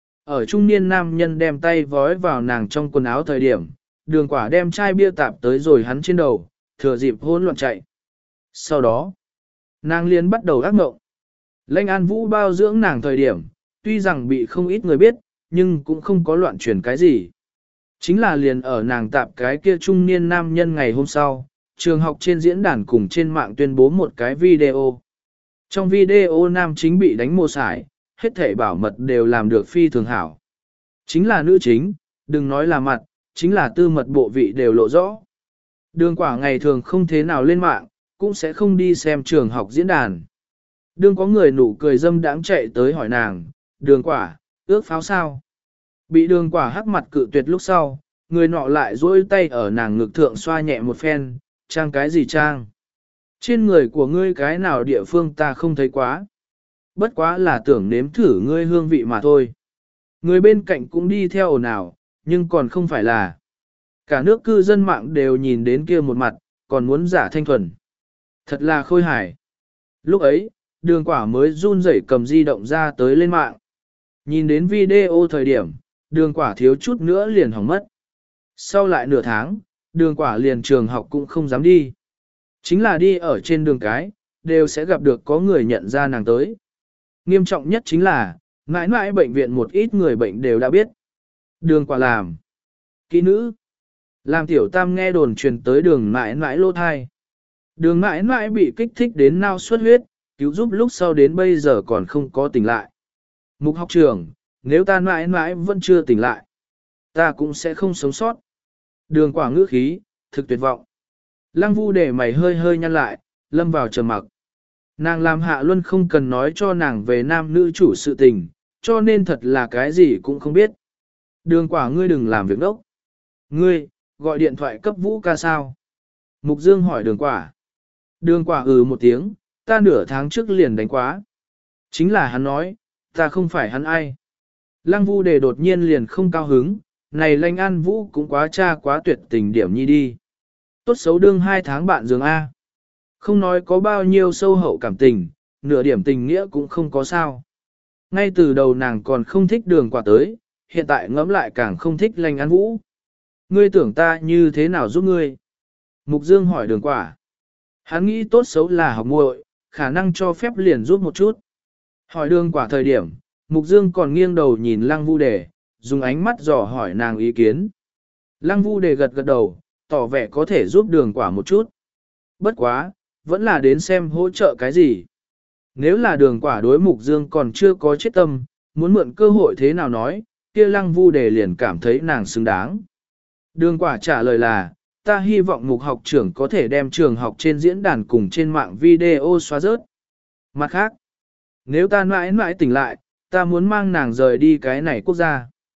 Ở trung niên nam nhân đem tay vói vào nàng trong quần áo thời điểm, đường quả đem chai bia tạp tới rồi hắn trên đầu, thừa dịp hỗn loạn chạy. Sau đó, nàng liền bắt đầu ác mộng. Lãnh An Vũ bao dưỡng nàng thời điểm, tuy rằng bị không ít người biết, nhưng cũng không có loạn truyền cái gì. Chính là liền ở nàng tạp cái kia trung niên nam nhân ngày hôm sau, trường học trên diễn đàn cùng trên mạng tuyên bố một cái video. Trong video nam chính bị đánh mô sải, hết thảy bảo mật đều làm được phi thường hảo. Chính là nữ chính, đừng nói là mặt, chính là tư mật bộ vị đều lộ rõ. Đường quả ngày thường không thế nào lên mạng, cũng sẽ không đi xem trường học diễn đàn. Đường có người nụ cười dâm đãng chạy tới hỏi nàng, đường quả, ước pháo sao? Bị đường quả hắc mặt cự tuyệt lúc sau, người nọ lại duỗi tay ở nàng ngực thượng xoa nhẹ một phen, trang cái gì trang? Trên người của ngươi cái nào địa phương ta không thấy quá. Bất quá là tưởng nếm thử ngươi hương vị mà thôi. Người bên cạnh cũng đi theo ồn ào, nhưng còn không phải là. Cả nước cư dân mạng đều nhìn đến kia một mặt, còn muốn giả thanh thuần. Thật là khôi hài. Lúc ấy, đường quả mới run rẩy cầm di động ra tới lên mạng. Nhìn đến video thời điểm, đường quả thiếu chút nữa liền hỏng mất. Sau lại nửa tháng, đường quả liền trường học cũng không dám đi. Chính là đi ở trên đường cái, đều sẽ gặp được có người nhận ra nàng tới. Nghiêm trọng nhất chính là, mãi mãi bệnh viện một ít người bệnh đều đã biết. Đường quả làm. Kỹ nữ. Làm tiểu tam nghe đồn truyền tới đường mãi mãi lô thai. Đường mãi mãi bị kích thích đến nao xuất huyết, cứu giúp lúc sau đến bây giờ còn không có tỉnh lại. Mục học trưởng, nếu ta mãi mãi vẫn chưa tỉnh lại, ta cũng sẽ không sống sót. Đường quả ngữ khí, thực tuyệt vọng. Lăng Vu để mày hơi hơi nhăn lại, lâm vào trầm mặc. Nàng làm Hạ Luân không cần nói cho nàng về nam nữ chủ sự tình, cho nên thật là cái gì cũng không biết. Đường quả ngươi đừng làm việc đốc. Ngươi, gọi điện thoại cấp Vũ ca sao? Mục Dương hỏi đường quả. Đường quả ừ một tiếng, ta nửa tháng trước liền đánh quá. Chính là hắn nói, ta không phải hắn ai. Lăng Vu đề đột nhiên liền không cao hứng, này Lãnh An Vũ cũng quá cha quá tuyệt tình điểm nhi đi. Tốt xấu đương hai tháng bạn giường A. Không nói có bao nhiêu sâu hậu cảm tình, nửa điểm tình nghĩa cũng không có sao. Ngay từ đầu nàng còn không thích đường quả tới, hiện tại ngẫm lại càng không thích Lãnh An Vũ. Ngươi tưởng ta như thế nào giúp ngươi? Mục Dương hỏi đường quả. Hắn nghĩ tốt xấu là học muội, khả năng cho phép liền giúp một chút. Hỏi đường quả thời điểm, Mục Dương còn nghiêng đầu nhìn Lăng Vu Đề, dùng ánh mắt dò hỏi nàng ý kiến. Lăng Vu Đề gật gật đầu, tỏ vẻ có thể giúp đường quả một chút. Bất quá, vẫn là đến xem hỗ trợ cái gì. Nếu là đường quả đối Mục Dương còn chưa có chết tâm, muốn mượn cơ hội thế nào nói, kia Lăng Vu Đề liền cảm thấy nàng xứng đáng. Đường quả trả lời là, ta hy vọng Mục học trưởng có thể đem trường học trên diễn đàn cùng trên mạng video xóa rớt. Mặt khác, nếu ta mãi mãi tỉnh lại, ta muốn mang nàng rời đi cái này quốc gia.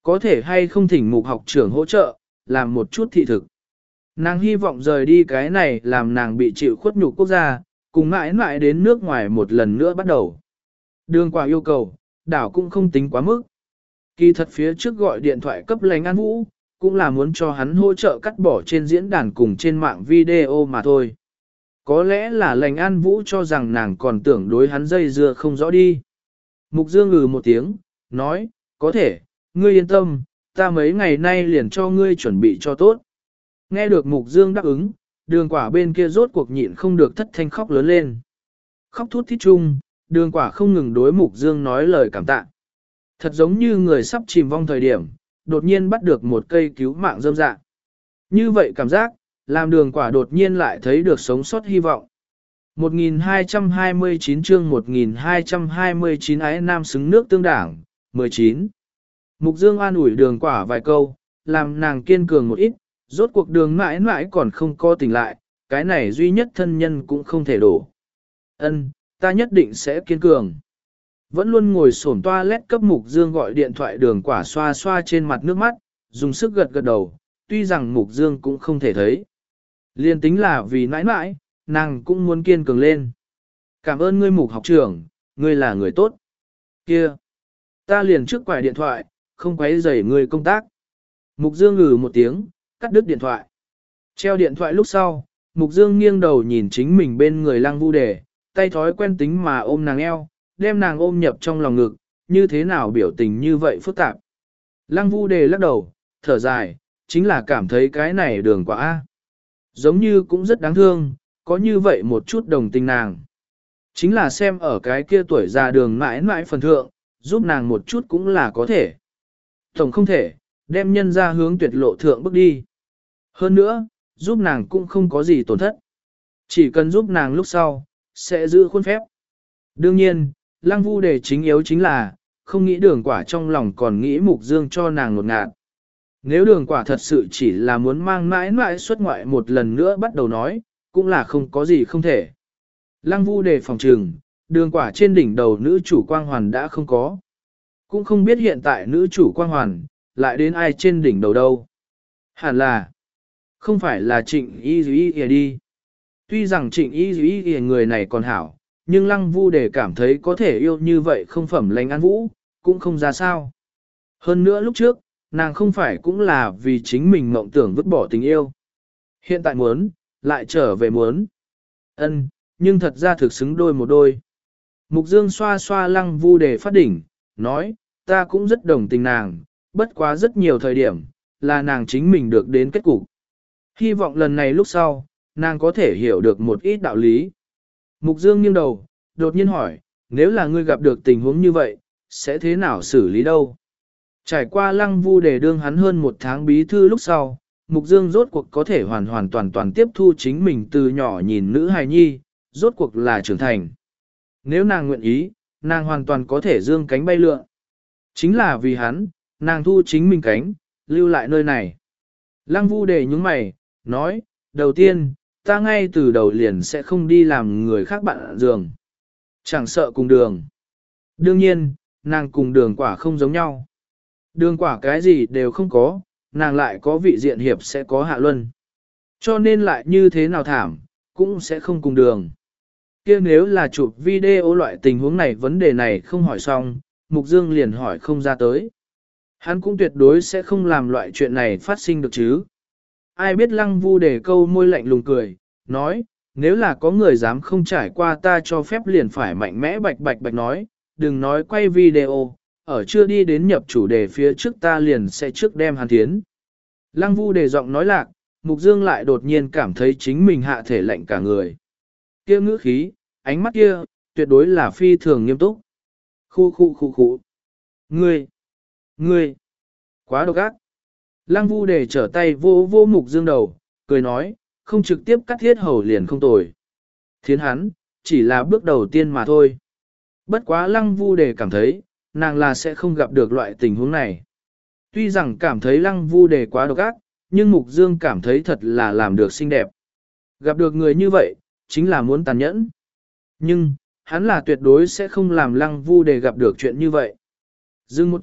Có thể hay không thỉnh mục học trưởng hỗ trợ, làm một chút thị thực. Nàng hy vọng rời đi cái này làm nàng bị chịu khuất nhục quốc gia, cùng mãi mãi đến nước ngoài một lần nữa bắt đầu. Đường quả yêu cầu, đảo cũng không tính quá mức. Kỳ thật phía trước gọi điện thoại cấp Lành An Vũ, cũng là muốn cho hắn hỗ trợ cắt bỏ trên diễn đàn cùng trên mạng video mà thôi. Có lẽ là Lành An Vũ cho rằng nàng còn tưởng đối hắn dây dưa không rõ đi. Mục Dương ngừ một tiếng, nói, có thể, ngươi yên tâm, ta mấy ngày nay liền cho ngươi chuẩn bị cho tốt. Nghe được Mục Dương đáp ứng, đường quả bên kia rốt cuộc nhịn không được thất thanh khóc lớn lên. Khóc thút thít chung, đường quả không ngừng đối Mục Dương nói lời cảm tạ. Thật giống như người sắp chìm vong thời điểm, đột nhiên bắt được một cây cứu mạng rơm dạ. Như vậy cảm giác, làm đường quả đột nhiên lại thấy được sống sót hy vọng. một nghìn hai trăm hai mươi chín chương một nghìn hai trăm hai mươi chín ái nam xứng nước tương đảng, mười chín. Mục Dương an ủi đường quả vài câu, làm nàng kiên cường một ít, rốt cuộc đường mãi mãi còn không co tỉnh lại, cái này duy nhất thân nhân cũng không thể đổ. Ân, ta nhất định sẽ kiên cường. Vẫn luôn ngồi xổm toilet cấp Mục Dương gọi điện thoại đường quả xoa xoa trên mặt nước mắt, dùng sức gật gật đầu, tuy rằng Mục Dương cũng không thể thấy. Liên tính là vì nãi nãi, nàng cũng muốn kiên cường lên. Cảm ơn ngươi Mục học trưởng, ngươi là người tốt. Kia, ta liền trước quải điện thoại, không quấy rầy ngươi công tác. Mục Dương ngừ một tiếng, cắt đứt điện thoại. Treo điện thoại lúc sau, Mục Dương nghiêng đầu nhìn chính mình bên người Lăng Vu Đề, tay thói quen tính mà ôm nàng eo, đem nàng ôm nhập trong lòng ngực, như thế nào biểu tình như vậy phức tạp. Lăng Vu Đề lắc đầu, thở dài, chính là cảm thấy cái này đường quả A. Giống như cũng rất đáng thương, có như vậy một chút đồng tình nàng. Chính là xem ở cái kia tuổi già đường mãi mãi phần thượng, giúp nàng một chút cũng là có thể. Tổng không thể, đem nhân ra hướng tuyệt lộ thượng bước đi. Hơn nữa, giúp nàng cũng không có gì tổn thất. Chỉ cần giúp nàng lúc sau, sẽ giữ khuôn phép. Đương nhiên, Lăng Vu Đề chính yếu chính là, không nghĩ đường quả trong lòng còn nghĩ Mục Dương cho nàng ngột ngạt. Nếu đường quả thật sự chỉ là muốn mang mãi mãi xuất ngoại một lần nữa bắt đầu nói, cũng là không có gì không thể. Lăng Vu Đề phòng trừng, đường quả trên đỉnh đầu nữ chủ quang hoàn đã không có. Cũng không biết hiện tại nữ chủ quang hoàn, lại đến ai trên đỉnh đầu đâu. Hẳn là, không phải là Trịnh Y Dĩ Y đi. Tuy rằng Trịnh Y Dĩ Y người này còn hảo, nhưng Lăng Vu Đề cảm thấy có thể yêu như vậy không phẩm Lành An Vũ, cũng không ra sao. Hơn nữa lúc trước, nàng không phải cũng là vì chính mình mộng tưởng vứt bỏ tình yêu. Hiện tại muốn, lại trở về muốn. Ân, nhưng thật ra thực xứng đôi một đôi. Mục Dương xoa xoa Lăng Vu Đề phát đỉnh, nói, ta cũng rất đồng tình nàng, bất quá rất nhiều thời điểm, là nàng chính mình được đến kết cục. Hy vọng lần này lúc sau, nàng có thể hiểu được một ít đạo lý. Mục Dương nghiêng đầu, đột nhiên hỏi, nếu là ngươi gặp được tình huống như vậy, sẽ thế nào xử lý đâu? Trải qua Lăng Vu Đề đương hắn hơn một tháng bí thư lúc sau, Mục Dương rốt cuộc có thể hoàn hoàn toàn toàn tiếp thu chính mình từ nhỏ nhìn nữ hài nhi, rốt cuộc là trưởng thành. Nếu nàng nguyện ý, nàng hoàn toàn có thể dương cánh bay lượn. Chính là vì hắn, nàng thu chính mình cánh, lưu lại nơi này. Lăng Vu Đề nhúng mày, nói, đầu tiên, ta ngay từ đầu liền sẽ không đi làm người khác bạn giường. Chẳng sợ cùng đường. Đương nhiên, nàng cùng đường quả không giống nhau. Đường quả cái gì đều không có, nàng lại có vị diện hiệp sẽ có hạ luân. Cho nên lại như thế nào thảm, cũng sẽ không cùng đường. Kia nếu là chụp video loại tình huống này vấn đề này không hỏi xong, Mục Dương liền hỏi không ra tới. Hắn cũng tuyệt đối sẽ không làm loại chuyện này phát sinh được chứ. Ai biết Lăng Vu Đề câu môi lạnh lùng cười, nói, nếu là có người dám không trải qua ta cho phép liền phải mạnh mẽ bạch bạch bạch nói, đừng nói quay video, ở chưa đi đến nhập chủ đề phía trước ta liền sẽ trước đem hắn tiến. Lăng Vu Đề giọng nói lạc, Mục Dương lại đột nhiên cảm thấy chính mình hạ thể lạnh cả người. Kia ngữ khí, ánh mắt kia, tuyệt đối là phi thường nghiêm túc. Khu khu khu khu. Ngươi, ngươi, quá độc ác. Lăng Vu Đề trở tay vô vô Mục Dương đầu, cười nói, không trực tiếp cắt thiết hầu liền không tồi. Thiến hắn, chỉ là bước đầu tiên mà thôi. Bất quá Lăng Vu Đề cảm thấy, nàng là sẽ không gặp được loại tình huống này. Tuy rằng cảm thấy Lăng Vu Đề quá độc ác, nhưng Mục Dương cảm thấy thật là làm được xinh đẹp. Gặp được người như vậy, chính là muốn tàn nhẫn. Nhưng, hắn là tuyệt đối sẽ không làm Lăng Vu Đề gặp được chuyện như vậy. Dừng một chút,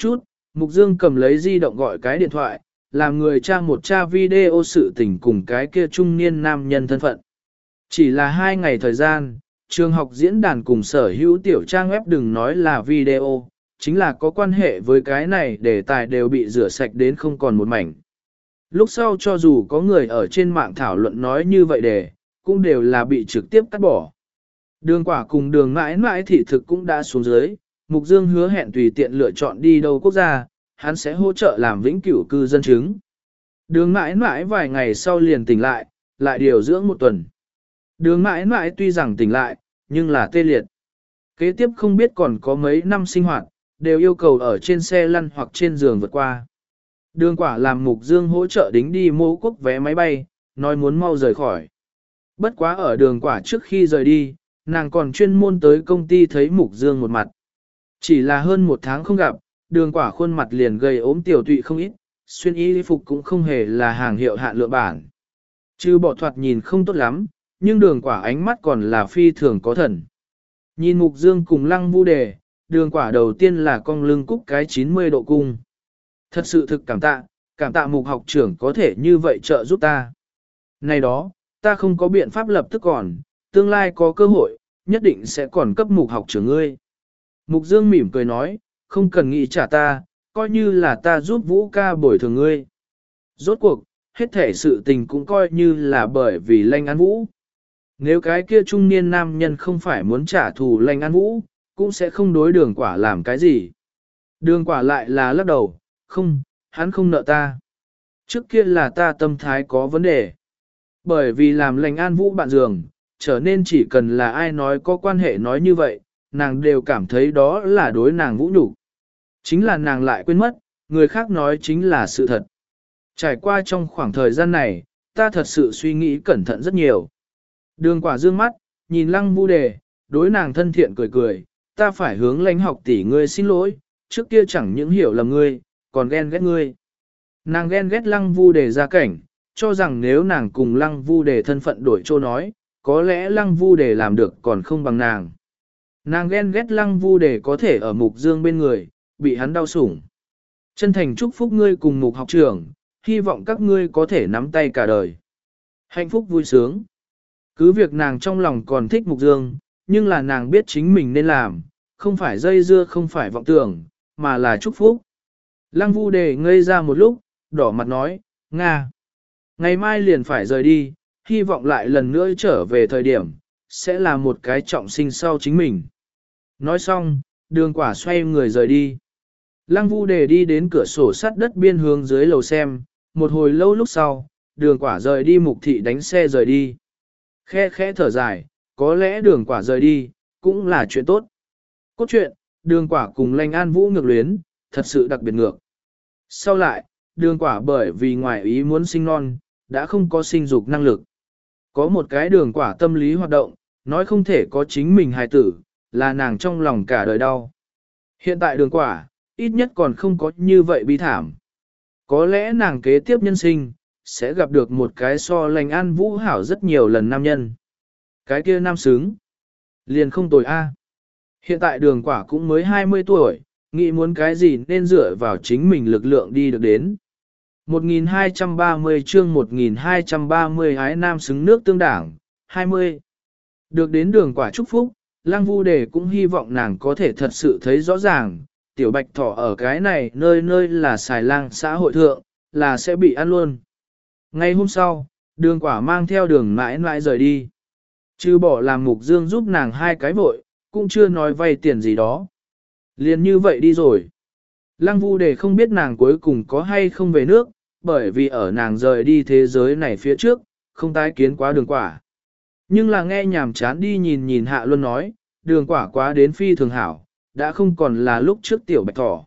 Mục Dương cầm lấy di động gọi cái điện thoại, làm người tra một tra video sự tình cùng cái kia trung niên nam nhân thân phận. Chỉ là hai ngày thời gian, trường học diễn đàn cùng sở hữu tiểu trang web đừng nói là video, chính là có quan hệ với cái này đề tài đều bị rửa sạch đến không còn một mảnh. Lúc sau cho dù có người ở trên mạng thảo luận nói như vậy để, cũng đều là bị trực tiếp cắt bỏ. Đường quả cùng đường mãi mãi thị thực cũng đã xuống dưới, Mục Dương hứa hẹn tùy tiện lựa chọn đi đâu quốc gia, hắn sẽ hỗ trợ làm vĩnh cửu cư dân chứng. Đường mãi mãi vài ngày sau liền tỉnh lại, lại điều dưỡng một tuần. Đường mãi mãi tuy rằng tỉnh lại, nhưng là tê liệt. Kế tiếp không biết còn có mấy năm sinh hoạt, đều yêu cầu ở trên xe lăn hoặc trên giường vượt qua. Đường quả làm Mục Dương hỗ trợ đính đi mô quốc vé máy bay, nói muốn mau rời khỏi. Bất quá ở đường quả trước khi rời đi, nàng còn chuyên môn tới công ty thấy Mục Dương một mặt. Chỉ là hơn một tháng không gặp, đường quả khuôn mặt liền gầy ốm tiểu tụy không ít, xuyên y phục cũng không hề là hàng hiệu hạn lượng bản. Chứ bỏ thoạt nhìn không tốt lắm, nhưng đường quả ánh mắt còn là phi thường có thần. Nhìn Mục Dương cùng Lăng Vu Đề, đường quả đầu tiên là cong lưng cúc cái chín mươi độ cung. Thật sự thực cảm tạ, cảm tạ Mục học trưởng có thể như vậy trợ giúp ta. Này đó, ta không có biện pháp lập tức còn, tương lai có cơ hội, nhất định sẽ còn cấp Mục học trưởng ngươi. Mục Dương mỉm cười nói, không cần nghĩ trả ta, coi như là ta giúp Vũ ca bồi thường ngươi. Rốt cuộc, hết thể sự tình cũng coi như là bởi vì Lanh An Vũ. Nếu cái kia trung niên nam nhân không phải muốn trả thù Lanh An Vũ, cũng sẽ không đối đường quả làm cái gì. Đường quả lại là lắc đầu, không, hắn không nợ ta. Trước kia là ta tâm thái có vấn đề. Bởi vì làm Lanh An Vũ bạn giường, trở nên chỉ cần là ai nói có quan hệ nói như vậy, nàng đều cảm thấy đó là đối nàng vũ nhục. Chính là nàng lại quên mất, người khác nói chính là sự thật. Trải qua trong khoảng thời gian này, ta thật sự suy nghĩ cẩn thận rất nhiều. Đường quả dương mắt, nhìn Lăng Vu Đề, đối nàng thân thiện cười cười, ta phải hướng lãnh học tỷ ngươi xin lỗi, trước kia chẳng những hiểu lầm ngươi, còn ghen ghét ngươi. Nàng ghen ghét Lăng Vu Đề ra cảnh, cho rằng nếu nàng cùng Lăng Vu Đề thân phận đổi chỗ nói, có lẽ Lăng Vu Đề làm được còn không bằng nàng. Nàng ghen ghét Lăng Vu Đề có thể ở Mục Dương bên người, bị hắn đau sủng. Chân thành chúc phúc ngươi cùng Mục học trưởng, hy vọng các ngươi có thể nắm tay cả đời. Hạnh phúc vui sướng. Cứ việc nàng trong lòng còn thích Mục Dương, nhưng là nàng biết chính mình nên làm, không phải dây dưa không phải vọng tưởng, mà là chúc phúc. Lăng Vu Đề ngây ra một lúc, đỏ mặt nói, Nga. Ngày mai liền phải rời đi, hy vọng lại lần nữa trở về thời điểm, sẽ là một cái trọng sinh sau chính mình. Nói xong, đường quả xoay người rời đi. Lăng Vu Đề đi đến cửa sổ sắt đất biên hướng dưới lầu xem, một hồi lâu lúc sau, đường quả rời đi Mục thị đánh xe rời đi. Khe khẽ thở dài, có lẽ đường quả rời đi, cũng là chuyện tốt. Cốt truyện, đường quả cùng Lanh An Vũ ngược luyến, thật sự đặc biệt ngược. Sau lại, đường quả bởi vì ngoại ý muốn sinh non, đã không có sinh dục năng lực. Có một cái đường quả tâm lý hoạt động, nói không thể có chính mình hài tử, là nàng trong lòng cả đời đau. Hiện tại đường quả, ít nhất còn không có như vậy bi thảm. Có lẽ nàng kế tiếp nhân sinh, sẽ gặp được một cái so Lanh An Vũ hảo rất nhiều lần nam nhân. Cái kia nam xứng, liền không tồi a. Hiện tại đường quả cũng mới hai mươi tuổi, nghĩ muốn cái gì nên dựa vào chính mình lực lượng đi được đến. một nghìn hai trăm ba mươi chương một nghìn hai trăm ba mươi ái nam xứng nước tương đảng, hai mươi. Được đến đường quả chúc phúc, Lăng Vu Đề cũng hy vọng nàng có thể thật sự thấy rõ ràng, tiểu bạch thỏ ở cái này nơi nơi là xài lang xã hội thượng, là sẽ bị ăn luôn. Ngay hôm sau, đường quả mang theo đường mãi mãi rời đi. Chứ bỏ làm Mục Dương giúp nàng hai cái vội, cũng chưa nói vay tiền gì đó. Liền như vậy đi rồi. Lăng Vu Đề không biết nàng cuối cùng có hay không về nước, bởi vì ở nàng rời đi thế giới này phía trước, không tái kiến quá đường quả. Nhưng là nghe nhàm chán đi nhìn nhìn hạ luôn nói, đường quả quá đến phi thường hảo, đã không còn là lúc trước tiểu bạch thỏ.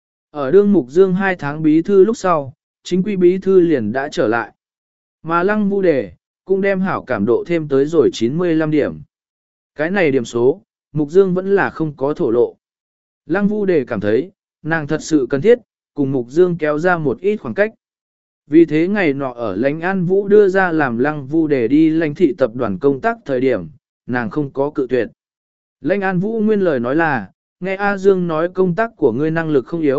Ở đương Mục Dương hai tháng bí thư lúc sau, chính quy bí thư liền đã trở lại. Mà Lăng Vu Đề, cũng đem hảo cảm độ thêm tới rồi chín mươi lăm điểm. Cái này điểm số, Mục Dương vẫn là không có thổ lộ. Lăng Vu Đề cảm thấy, nàng thật sự cần thiết, cùng Mục Dương kéo ra một ít khoảng cách. Vì thế ngày nọ ở Lãnh An Vũ đưa ra làm Lăng Vu Đề đi lãnh thị tập đoàn công tác thời điểm, nàng không có cự tuyệt. Lãnh An Vũ nguyên lời nói là, nghe A Dương nói công tác của ngươi năng lực không yếu,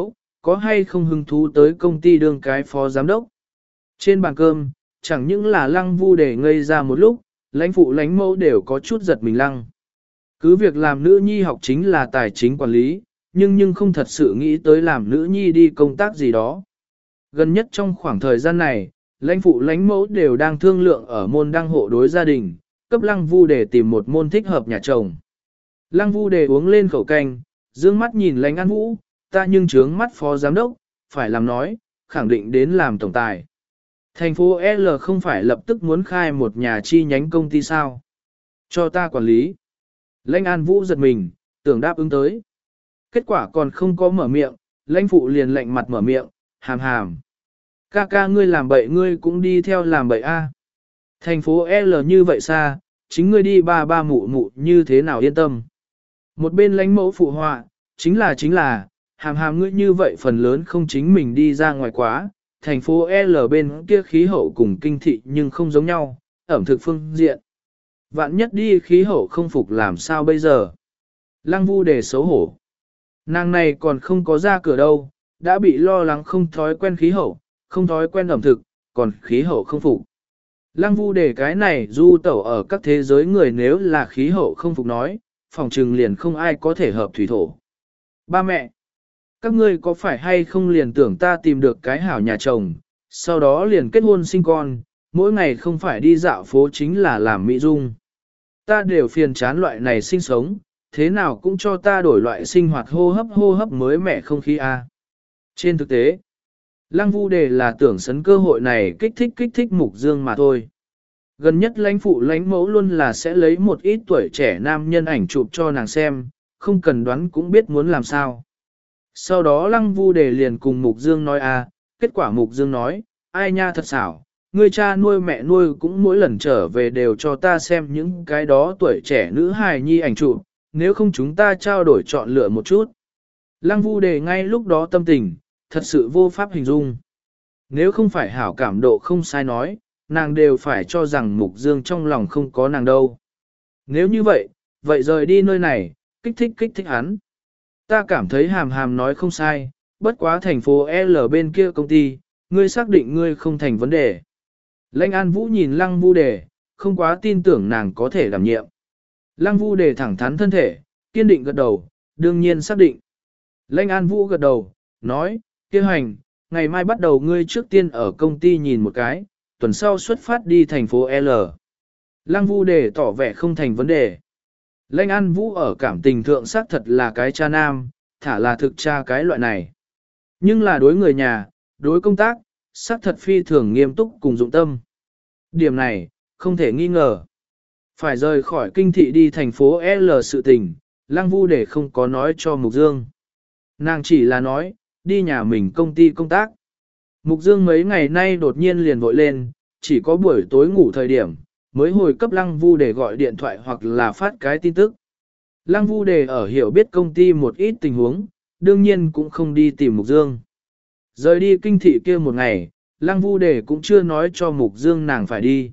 có hay không hứng thú tới công ty đương cái phó giám đốc. Trên bàn cơm, chẳng những là lăng vu để ngây ra một lúc, lãnh phụ lãnh mẫu đều có chút giật mình lăng. Cứ việc làm nữ nhi học chính là tài chính quản lý, nhưng nhưng không thật sự nghĩ tới làm nữ nhi đi công tác gì đó. Gần nhất trong khoảng thời gian này, lãnh phụ lãnh mẫu đều đang thương lượng ở môn đăng hộ đối gia đình, cấp lăng vu để tìm một môn thích hợp nhà chồng. Lăng vu để uống lên khẩu canh, dương mắt nhìn lãnh an vũ, ta nhưng trướng mắt phó giám đốc, phải làm nói, khẳng định đến làm tổng tài. Thành phố L không phải lập tức muốn khai một nhà chi nhánh công ty sao? Cho ta quản lý. Lãnh An Vũ giật mình, tưởng đáp ứng tới. Kết quả còn không có mở miệng, lãnh phụ liền lạnh mặt mở miệng, hàm hàm. Ca ca ngươi làm bậy ngươi cũng đi theo làm bậy a. Thành phố L như vậy xa, chính ngươi đi ba ba mụ mụ như thế nào yên tâm. Một bên lãnh mẫu phụ họa, chính là chính là, hàm hàm ngươi như vậy phần lớn không chính mình đi ra ngoài quá, thành phố L bên kia khí hậu cùng kinh thị nhưng không giống nhau, ẩm thực phương diện. Vạn nhất đi khí hậu không phục làm sao bây giờ. Lăng vu để xấu hổ. Nàng này còn không có ra cửa đâu, đã bị lo lắng không thói quen khí hậu, không thói quen ẩm thực, còn khí hậu không phục. Lăng vu để cái này du tẩu ở các thế giới người nếu là khí hậu không phục nói, phòng trừng liền không ai có thể hợp thủy thổ. Ba mẹ, các ngươi có phải hay không liền tưởng ta tìm được cái hảo nhà chồng, sau đó liền kết hôn sinh con, mỗi ngày không phải đi dạo phố chính là làm mỹ dung. Ta đều phiền chán loại này sinh sống, thế nào cũng cho ta đổi loại sinh hoạt hô hấp hô hấp mới mẻ không khí a. Trên thực tế, Lăng Vu Đề là tưởng sấn cơ hội này kích thích kích thích Mục Dương mà thôi. Gần nhất lãnh phụ lãnh mẫu luôn là sẽ lấy một ít tuổi trẻ nam nhân ảnh chụp cho nàng xem, không cần đoán cũng biết muốn làm sao. Sau đó Lăng Vu Đề liền cùng Mục Dương nói a, kết quả Mục Dương nói, ai nha thật xảo, người cha nuôi mẹ nuôi cũng mỗi lần trở về đều cho ta xem những cái đó tuổi trẻ nữ hài nhi ảnh chụp, nếu không chúng ta trao đổi chọn lựa một chút. Lăng Vu Đề ngay lúc đó tâm tình, thật sự vô pháp hình dung. Nếu không phải hảo cảm độ không sai nói, nàng đều phải cho rằng Mục Dương trong lòng không có nàng đâu. Nếu như vậy, vậy rời đi nơi này, kích thích kích thích hắn. Ta cảm thấy hàm hàm nói không sai, bất quá thành phố L bên kia công ty, ngươi xác định ngươi không thành vấn đề. Lãnh An Vũ nhìn Lăng Vu Đề, không quá tin tưởng nàng có thể đảm nhiệm. Lăng Vu Đề thẳng thắn thân thể, kiên định gật đầu, đương nhiên xác định. Lãnh An Vũ gật đầu, nói, kia hành, ngày mai bắt đầu ngươi trước tiên ở công ty nhìn một cái, tuần sau xuất phát đi thành phố L. Lăng Vu Đề tỏ vẻ không thành vấn đề. Lãnh An Vũ ở cảm tình thượng xác thật là cái cha nam, thả là thực cha cái loại này. Nhưng là đối người nhà, đối công tác, xác thật phi thường nghiêm túc cùng dụng tâm. Điểm này, không thể nghi ngờ. Phải rời khỏi kinh thị đi thành phố L sự tình, Lăng Vu để không có nói cho Mục Dương. Nàng chỉ là nói, đi nhà mình công ty công tác. Mục Dương mấy ngày nay đột nhiên liền vội lên, chỉ có buổi tối ngủ thời điểm, mới hồi cấp Lăng Vu để gọi điện thoại hoặc là phát cái tin tức. Lăng Vu để ở hiểu biết công ty một ít tình huống, đương nhiên cũng không đi tìm Mục Dương. Rời đi kinh thị kia một ngày, Lăng Vu để cũng chưa nói cho Mục Dương nàng phải đi.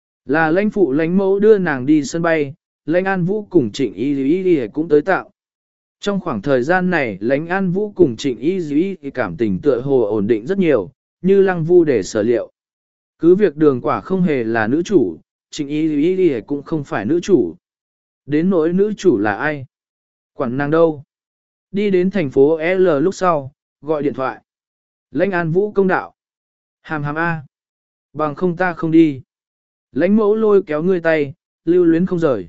Là lãnh phụ lãnh mẫu đưa nàng đi sân bay, lãnh An Vũ cùng Trịnh Y Y Y cũng tới tạo. Trong khoảng thời gian này lãnh An Vũ cùng Trịnh Y Y Y cảm tình tựa hồ ổn định rất nhiều, như Lăng Vu để sở liệu. Cứ việc Đường Quả không hề là nữ chủ, Trịnh Y Y Y cũng không phải nữ chủ. Đến nỗi nữ chủ là ai? Quản nàng đâu? Đi đến thành phố L lúc sau, gọi điện thoại. Lãnh An Vũ công đạo. Hàm hàm A. Bằng không ta không đi. Lãnh mẫu lôi kéo ngươi tay, lưu luyến không rời.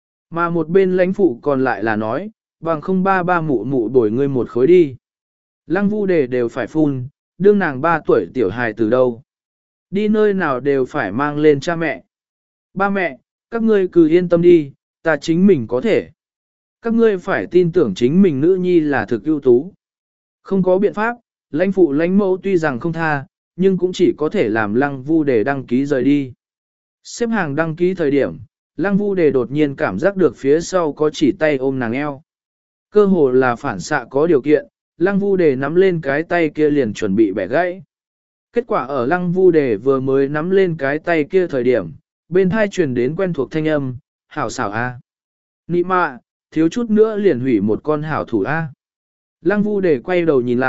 Mà một bên lãnh phụ còn lại là nói, bằng không ba ba mụ mụ bồi ngươi một khối đi. Lăng Vu Đề đều phải phun, đương nàng ba tuổi tiểu hài từ đâu. Đi nơi nào đều phải mang lên cha mẹ. Ba mẹ, các ngươi cứ yên tâm đi, ta chính mình có thể. Các ngươi phải tin tưởng chính mình nữ nhi là thực ưu tú. Không có biện pháp, lãnh phụ lãnh mẫu tuy rằng không tha, nhưng cũng chỉ có thể làm Lăng Vu Đề đăng ký rời đi. Xếp hàng đăng ký thời điểm, Lăng Vu Đề đột nhiên cảm giác được phía sau có chỉ tay ôm nàng eo. Cơ hồ là phản xạ có điều kiện, Lăng Vu Đề nắm lên cái tay kia liền chuẩn bị bẻ gãy. Kết quả ở Lăng Vu Đề vừa mới nắm lên cái tay kia thời điểm, bên thai truyền đến quen thuộc thanh âm, hảo xảo a. Nị mạ, thiếu chút nữa liền hủy một con hảo thủ a. Lăng Vu Đề quay đầu nhìn lại,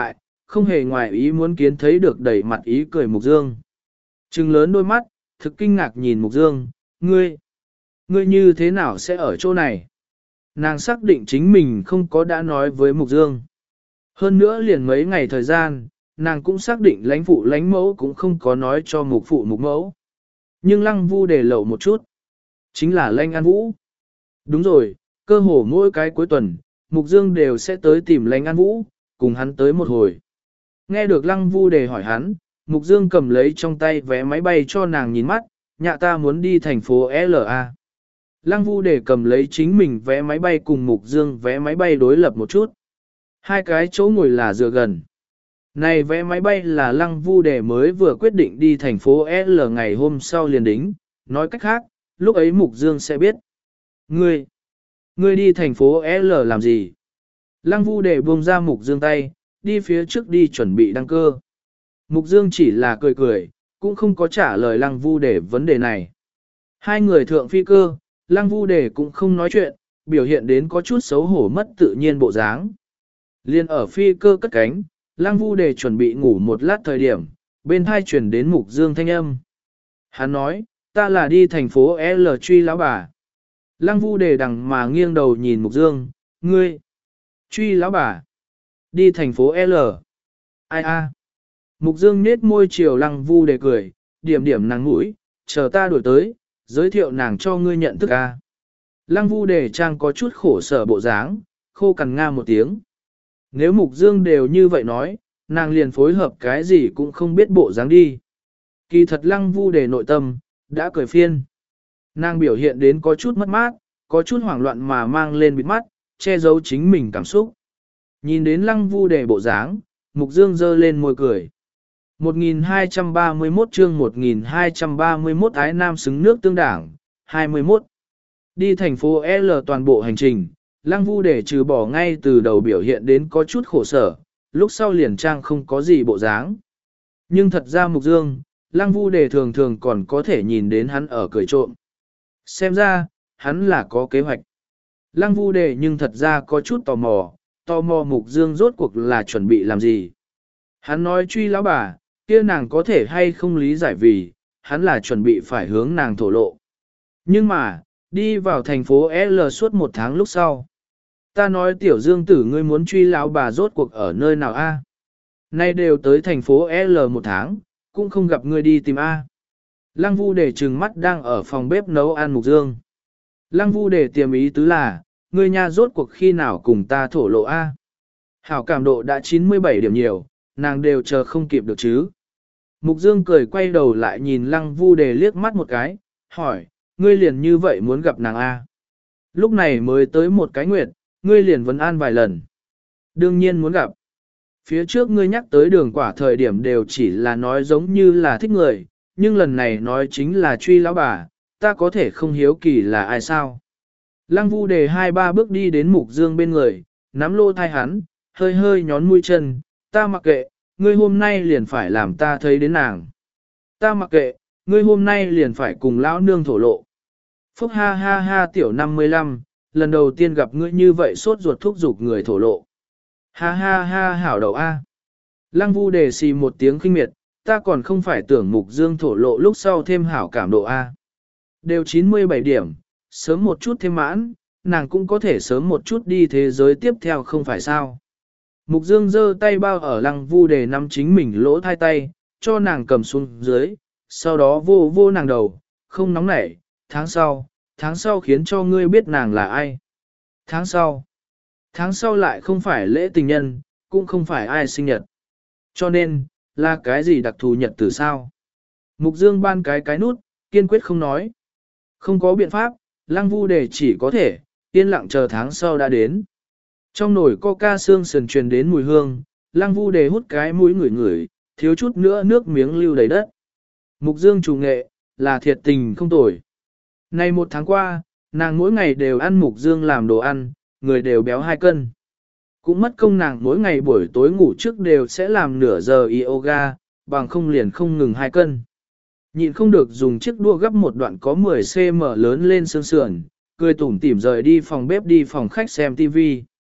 không hề ngoài ý muốn kiến thấy được đầy mặt ý cười Mục Dương. Trừng lớn đôi mắt, thực kinh ngạc nhìn Mục Dương, ngươi, ngươi như thế nào sẽ ở chỗ này? Nàng xác định chính mình không có đã nói với Mục Dương. Hơn nữa liền mấy ngày thời gian, nàng cũng xác định lãnh phụ lãnh mẫu cũng không có nói cho Mục phụ Mục mẫu. Nhưng Lăng Vu để lậu một chút. Chính là Lãnh An Vũ. Đúng rồi, cơ hồ mỗi cái cuối tuần, Mục Dương đều sẽ tới tìm Lãnh An Vũ, cùng hắn tới một hồi. Nghe được Lăng Vu để hỏi hắn, Mục Dương cầm lấy trong tay vé máy bay cho nàng nhìn mắt, nhà ta muốn đi thành phố L A. Lăng Vu để cầm lấy chính mình vé máy bay cùng Mục Dương vé máy bay đối lập một chút. Hai cái chỗ ngồi là dựa gần. Này vé máy bay là Lăng Vu để mới vừa quyết định đi thành phố L ngày hôm sau liền đính, nói cách khác, lúc ấy Mục Dương sẽ biết. Ngươi, ngươi đi thành phố L làm gì? Lăng Vu để buông ra Mục Dương tay, đi phía trước đi chuẩn bị đăng cơ. Mục Dương chỉ là cười cười, cũng không có trả lời Lăng Vu để vấn đề này. Hai người thượng phi cơ, Lăng Vu để cũng không nói chuyện, biểu hiện đến có chút xấu hổ mất tự nhiên bộ dáng. Liên ở phi cơ cất cánh, Lăng Vu để chuẩn bị ngủ một lát thời điểm, bên thai chuyển đến Mục Dương thanh âm. Hắn nói, ta là đi thành phố L truy lão bà. Lăng Vu để đằng mà nghiêng đầu nhìn Mục Dương, ngươi, truy lão bà, đi thành phố L. Ai a? Mục Dương nết môi chiều Lăng Vu để cười, điểm điểm nàng mũi, chờ ta đuổi tới, giới thiệu nàng cho ngươi nhận thức a. Lăng Vu để trang có chút khổ sở bộ dáng, khô cằn nga một tiếng. Nếu Mục Dương đều như vậy nói, nàng liền phối hợp cái gì cũng không biết bộ dáng đi. Kỳ thật Lăng Vu để nội tâm, đã cười phiên. Nàng biểu hiện đến có chút mất mát, có chút hoảng loạn mà mang lên bịt mắt, che giấu chính mình cảm xúc. Nhìn đến Lăng Vu để bộ dáng, Mục Dương giơ lên môi cười. một nghìn hai trăm ba mươi mốt chương một nghìn hai trăm ba mươi mốt ái nam xứng nước tương đảng, hai mươi mốt. Đi thành phố L toàn bộ hành trình, Lăng Vu để trừ bỏ ngay từ đầu biểu hiện đến có chút khổ sở, lúc sau liền trang không có gì bộ dáng. Nhưng thật ra Mục Dương, Lăng Vu để thường thường còn có thể nhìn đến hắn ở cười trộm. Xem ra, hắn là có kế hoạch. Lăng Vu để nhưng thật ra có chút tò mò, tò mò Mục Dương rốt cuộc là chuẩn bị làm gì. Hắn nói truy lão bà, kia nàng có thể hay không lý giải vì, hắn là chuẩn bị phải hướng nàng thổ lộ. Nhưng mà, đi vào thành phố L suốt một tháng lúc sau. Ta nói tiểu Dương tử ngươi muốn truy lão bà rốt cuộc ở nơi nào a? Nay đều tới thành phố L một tháng, cũng không gặp ngươi đi tìm a. Lăng Vu để trừng mắt đang ở phòng bếp nấu ăn Mục Dương. Lăng Vu để tiềm ý tứ là, ngươi nha rốt cuộc khi nào cùng ta thổ lộ a? Hảo cảm độ đã chín mươi bảy điểm nhiều, nàng đều chờ không kịp được chứ. Mục Dương cười quay đầu lại nhìn Lăng Vu để liếc mắt một cái, hỏi, ngươi liền như vậy muốn gặp nàng a? Lúc này mới tới một cái nguyệt, ngươi liền vấn an vài lần. Đương nhiên muốn gặp. Phía trước ngươi nhắc tới đường quả thời điểm đều chỉ là nói giống như là thích người, nhưng lần này nói chính là truy lão bà, ta có thể không hiếu kỳ là ai sao. Lăng Vu đề hai ba bước đi đến Mục Dương bên người, nắm lô thai hắn, hơi hơi nhón mũi chân, ta mặc kệ, ngươi hôm nay liền phải làm ta thấy đến nàng. Ta mặc kệ, ngươi hôm nay liền phải cùng lão nương thổ lộ. Phúc ha ha ha tiểu năm mươi lăm, lần đầu tiên gặp ngươi như vậy sốt ruột thúc giục người thổ lộ. Ha ha ha hảo đầu a. Lăng Vu đề xì một tiếng khinh miệt, ta còn không phải tưởng Mục Dương thổ lộ lúc sau thêm hảo cảm độ a. Đều chín mươi bảy điểm, sớm một chút thêm mãn, nàng cũng có thể sớm một chút đi thế giới tiếp theo không phải sao. Mục Dương giơ tay bao ở Lăng Vu đề nắm chính mình lỗ thai tay, cho nàng cầm xuống dưới, sau đó vô vô nàng đầu, không nóng nảy, tháng sau, tháng sau khiến cho ngươi biết nàng là ai. Tháng sau, tháng sau lại không phải lễ tình nhân, cũng không phải ai sinh nhật. Cho nên, là cái gì đặc thù nhật từ sao? Mục Dương ban cái cái nút, kiên quyết không nói. Không có biện pháp, Lăng Vu đề chỉ có thể, yên lặng chờ tháng sau đã đến. Trong nồi coca xương sườn truyền đến mùi hương, Lăng Vu đề hút cái mũi ngửi ngửi, thiếu chút nữa nước miếng lưu đầy đất. Mục Dương chủ nghệ, là thiệt tình không tồi. Này một tháng qua, nàng mỗi ngày đều ăn Mục Dương làm đồ ăn, người đều béo hai cân. Cũng mất công nàng mỗi ngày buổi tối ngủ trước đều sẽ làm nửa giờ yoga, bằng không liền không ngừng hai cân. Nhịn không được dùng chiếc đũa gấp một đoạn có mười xăng ti mét lớn lên xương sườn, cười tủm tỉm rời đi phòng bếp đi phòng khách xem tivi.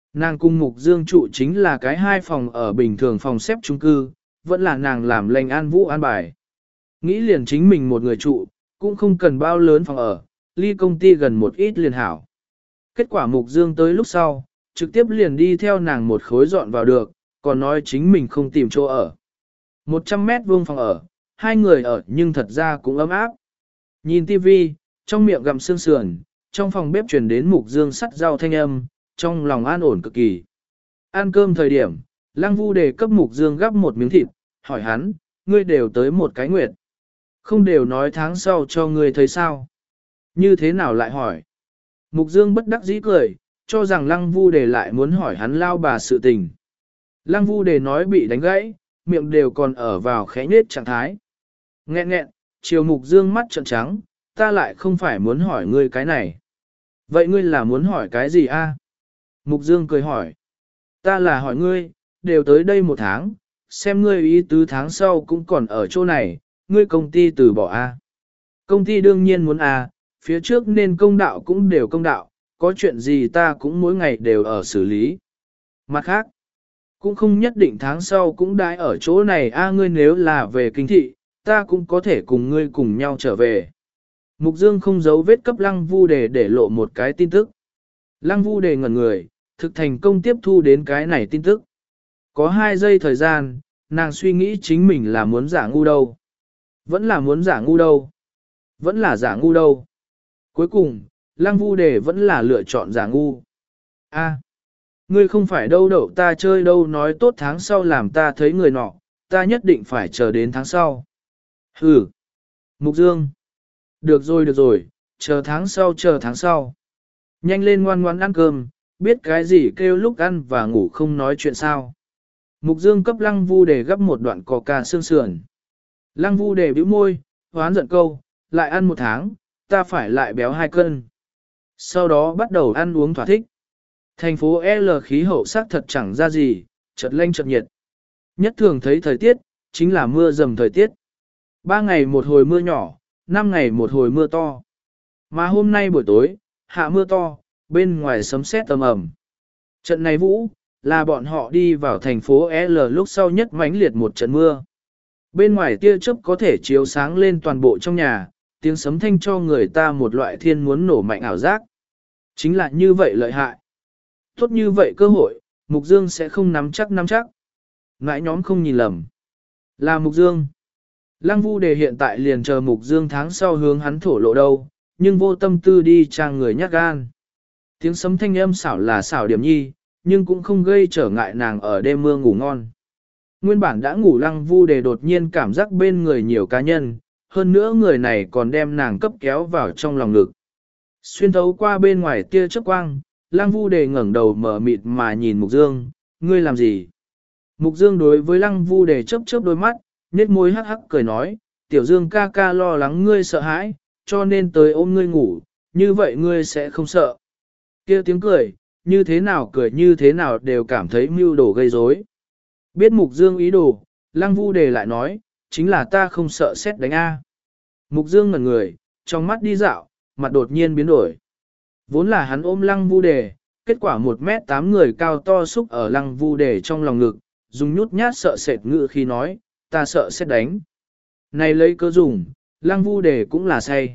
Nàng cung Mục Dương trụ chính là cái hai phòng ở bình thường phòng xếp chung cư, vẫn là nàng làm lệnh an vũ an bài. Nghĩ liền chính mình một người trụ, cũng không cần bao lớn phòng ở, ly công ty gần một ít liền hảo. Kết quả Mục Dương tới lúc sau, trực tiếp liền đi theo nàng một khối dọn vào được, còn nói chính mình không tìm chỗ ở. một trăm mét vuông phòng ở, hai người ở nhưng thật ra cũng ấm áp. Nhìn tivi, trong miệng gặm xương sườn, trong phòng bếp truyền đến Mục Dương sắt rau thanh âm, trong lòng an ổn cực kỳ. Ăn cơm thời điểm, Lăng Vu đề cấp Mục Dương gắp một miếng thịt, hỏi hắn, ngươi đều tới một cái nguyệt. Không đều nói tháng sau cho ngươi thấy sao? Như thế nào lại hỏi? Mục Dương bất đắc dĩ cười, cho rằng Lăng Vu đề lại muốn hỏi hắn lao bà sự tình. Lăng Vu đề nói bị đánh gãy, miệng đều còn ở vào khẽ nết trạng thái. Nghẹn nghẹn, chiều Mục Dương mắt trợn trắng, ta lại không phải muốn hỏi ngươi cái này. Vậy ngươi là muốn hỏi cái gì a? Mục Dương cười hỏi. Ta là hỏi ngươi, đều tới đây một tháng, xem ngươi ý tứ tháng sau cũng còn ở chỗ này, ngươi công ty từ bỏ a. Công ty đương nhiên muốn a, phía trước nên công đạo cũng đều công đạo, có chuyện gì ta cũng mỗi ngày đều ở xử lý. Mặt khác, cũng không nhất định tháng sau cũng đãi ở chỗ này a, ngươi nếu là về kinh thị, ta cũng có thể cùng ngươi cùng nhau trở về. Mục Dương không giấu vết cấp Lăng Vu đề để lộ một cái tin tức. Lăng Vu đề ngẩn người, thực thành công tiếp thu đến cái này tin tức. Có hai giây thời gian, nàng suy nghĩ chính mình là muốn giả ngu đâu. Vẫn là muốn giả ngu đâu. Vẫn là giả ngu đâu. Cuối cùng, Lăng Vu đề vẫn là lựa chọn giả ngu. A, ngươi không phải đâu đậu ta chơi đâu nói tốt tháng sau làm ta thấy người nọ, ta nhất định phải chờ đến tháng sau. Hừ. Mục Dương. Được rồi được rồi, chờ tháng sau chờ tháng sau. Nhanh lên ngoan ngoan ăn cơm, biết cái gì kêu lúc ăn và ngủ không nói chuyện sao. Mục Dương cấp Lăng Vu đề gấp một đoạn coca xương sườn. Lăng Vu đề bĩu môi, hoán giận câu, lại ăn một tháng, ta phải lại béo hai cân. Sau đó bắt đầu ăn uống thỏa thích. Thành phố L khí hậu sắc thật chẳng ra gì, chợt lạnh chợt nhiệt. Nhất thường thấy thời tiết, chính là mưa dầm thời tiết. Ba ngày một hồi mưa nhỏ, năm ngày một hồi mưa to. Mà hôm nay buổi tối, hạ mưa to, bên ngoài sấm sét tầm ẩm. Trận này vũ, là bọn họ đi vào thành phố L lúc sau nhất mãnh liệt một trận mưa. Bên ngoài tia chớp có thể chiếu sáng lên toàn bộ trong nhà, tiếng sấm thanh cho người ta một loại thiên muốn nổ mạnh ảo giác. Chính là như vậy lợi hại. Tốt như vậy cơ hội, Mục Dương sẽ không nắm chắc nắm chắc. Ngãi nhóm không nhìn lầm. Là Mục Dương. Lăng Vu đề hiện tại liền chờ Mục Dương tháng sau hướng hắn thổ lộ đâu, nhưng vô tâm tư đi trang người nhát gan. Tiếng sấm thanh âm xảo là xảo điểm nhi, nhưng cũng không gây trở ngại nàng ở đêm mưa ngủ ngon. Nguyên bản đã ngủ Lăng Vu đề đột nhiên cảm giác bên người nhiều cá nhân, hơn nữa người này còn đem nàng cấp kéo vào trong lòng ngực. Xuyên thấu qua bên ngoài tia chớp quang, Lăng Vu đề ngẩng đầu mở mịt mà nhìn Mục Dương, ngươi làm gì? Mục Dương đối với Lăng Vu đề chớp chớp đôi mắt, nhếch môi hắc hắc cười nói, Tiểu Dương ca ca lo lắng ngươi sợ hãi, cho nên tới ôm ngươi ngủ, như vậy ngươi sẽ không sợ. Kia tiếng cười, như thế nào cười như thế nào đều cảm thấy mưu đồ gây rối. Biết Mục Dương ý đồ, Lăng Vu đề lại nói, chính là ta không sợ xét đánh A. Mục Dương ngẩn người, trong mắt đi dạo, mặt đột nhiên biến đổi. Vốn là hắn ôm Lăng Vu đề, kết quả một mét tám người cao to xúc ở Lăng Vu đề trong lòng ngực, dùng nhút nhát sợ sệt ngự khi nói, ta sợ xét đánh. Này lấy cơ dùng, Lăng Vu đề cũng là say.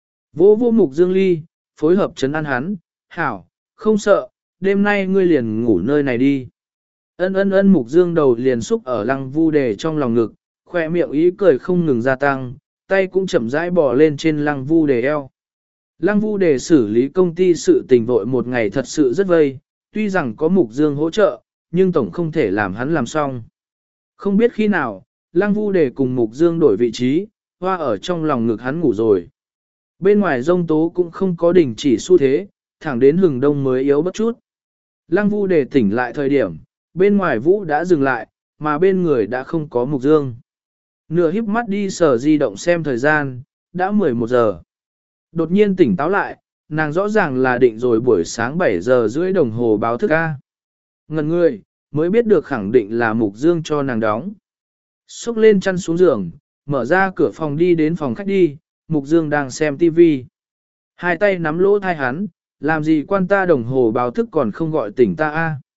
Vô vô Mục Dương ly, phối hợp trấn an hắn, hảo, không sợ, đêm nay ngươi liền ngủ nơi này đi. Ân ân ân Mục Dương đầu liền xúc ở Lăng Vu đề trong lòng ngực, khoe miệng ý cười không ngừng gia tăng, tay cũng chậm rãi bò lên trên Lăng Vu đề eo. Lăng Vu đề xử lý công ty sự tình vội một ngày thật sự rất vây, tuy rằng có Mục Dương hỗ trợ, nhưng tổng không thể làm hắn làm xong. Không biết khi nào, Lăng Vu đề cùng Mục Dương đổi vị trí, hoa ở trong lòng ngực hắn ngủ rồi. Bên ngoài rông tố cũng không có đình chỉ xu thế, thẳng đến hừng đông mới yếu bất chút. Lăng Vu đề tỉnh lại thời điểm, bên ngoài vũ đã dừng lại, mà bên người đã không có Mục Dương. Nửa híp mắt đi sờ di động xem thời gian, đã mười một giờ. Đột nhiên tỉnh táo lại, nàng rõ ràng là định rồi buổi sáng bảy giờ rưỡi đồng hồ báo thức A. Ngần người, mới biết được khẳng định là Mục Dương cho nàng đóng. Xúc lên chăn xuống giường, mở ra cửa phòng đi đến phòng khách đi, Mục Dương đang xem tivi. Hai tay nắm lỗ thai hắn, làm gì quan ta đồng hồ báo thức còn không gọi tỉnh ta A.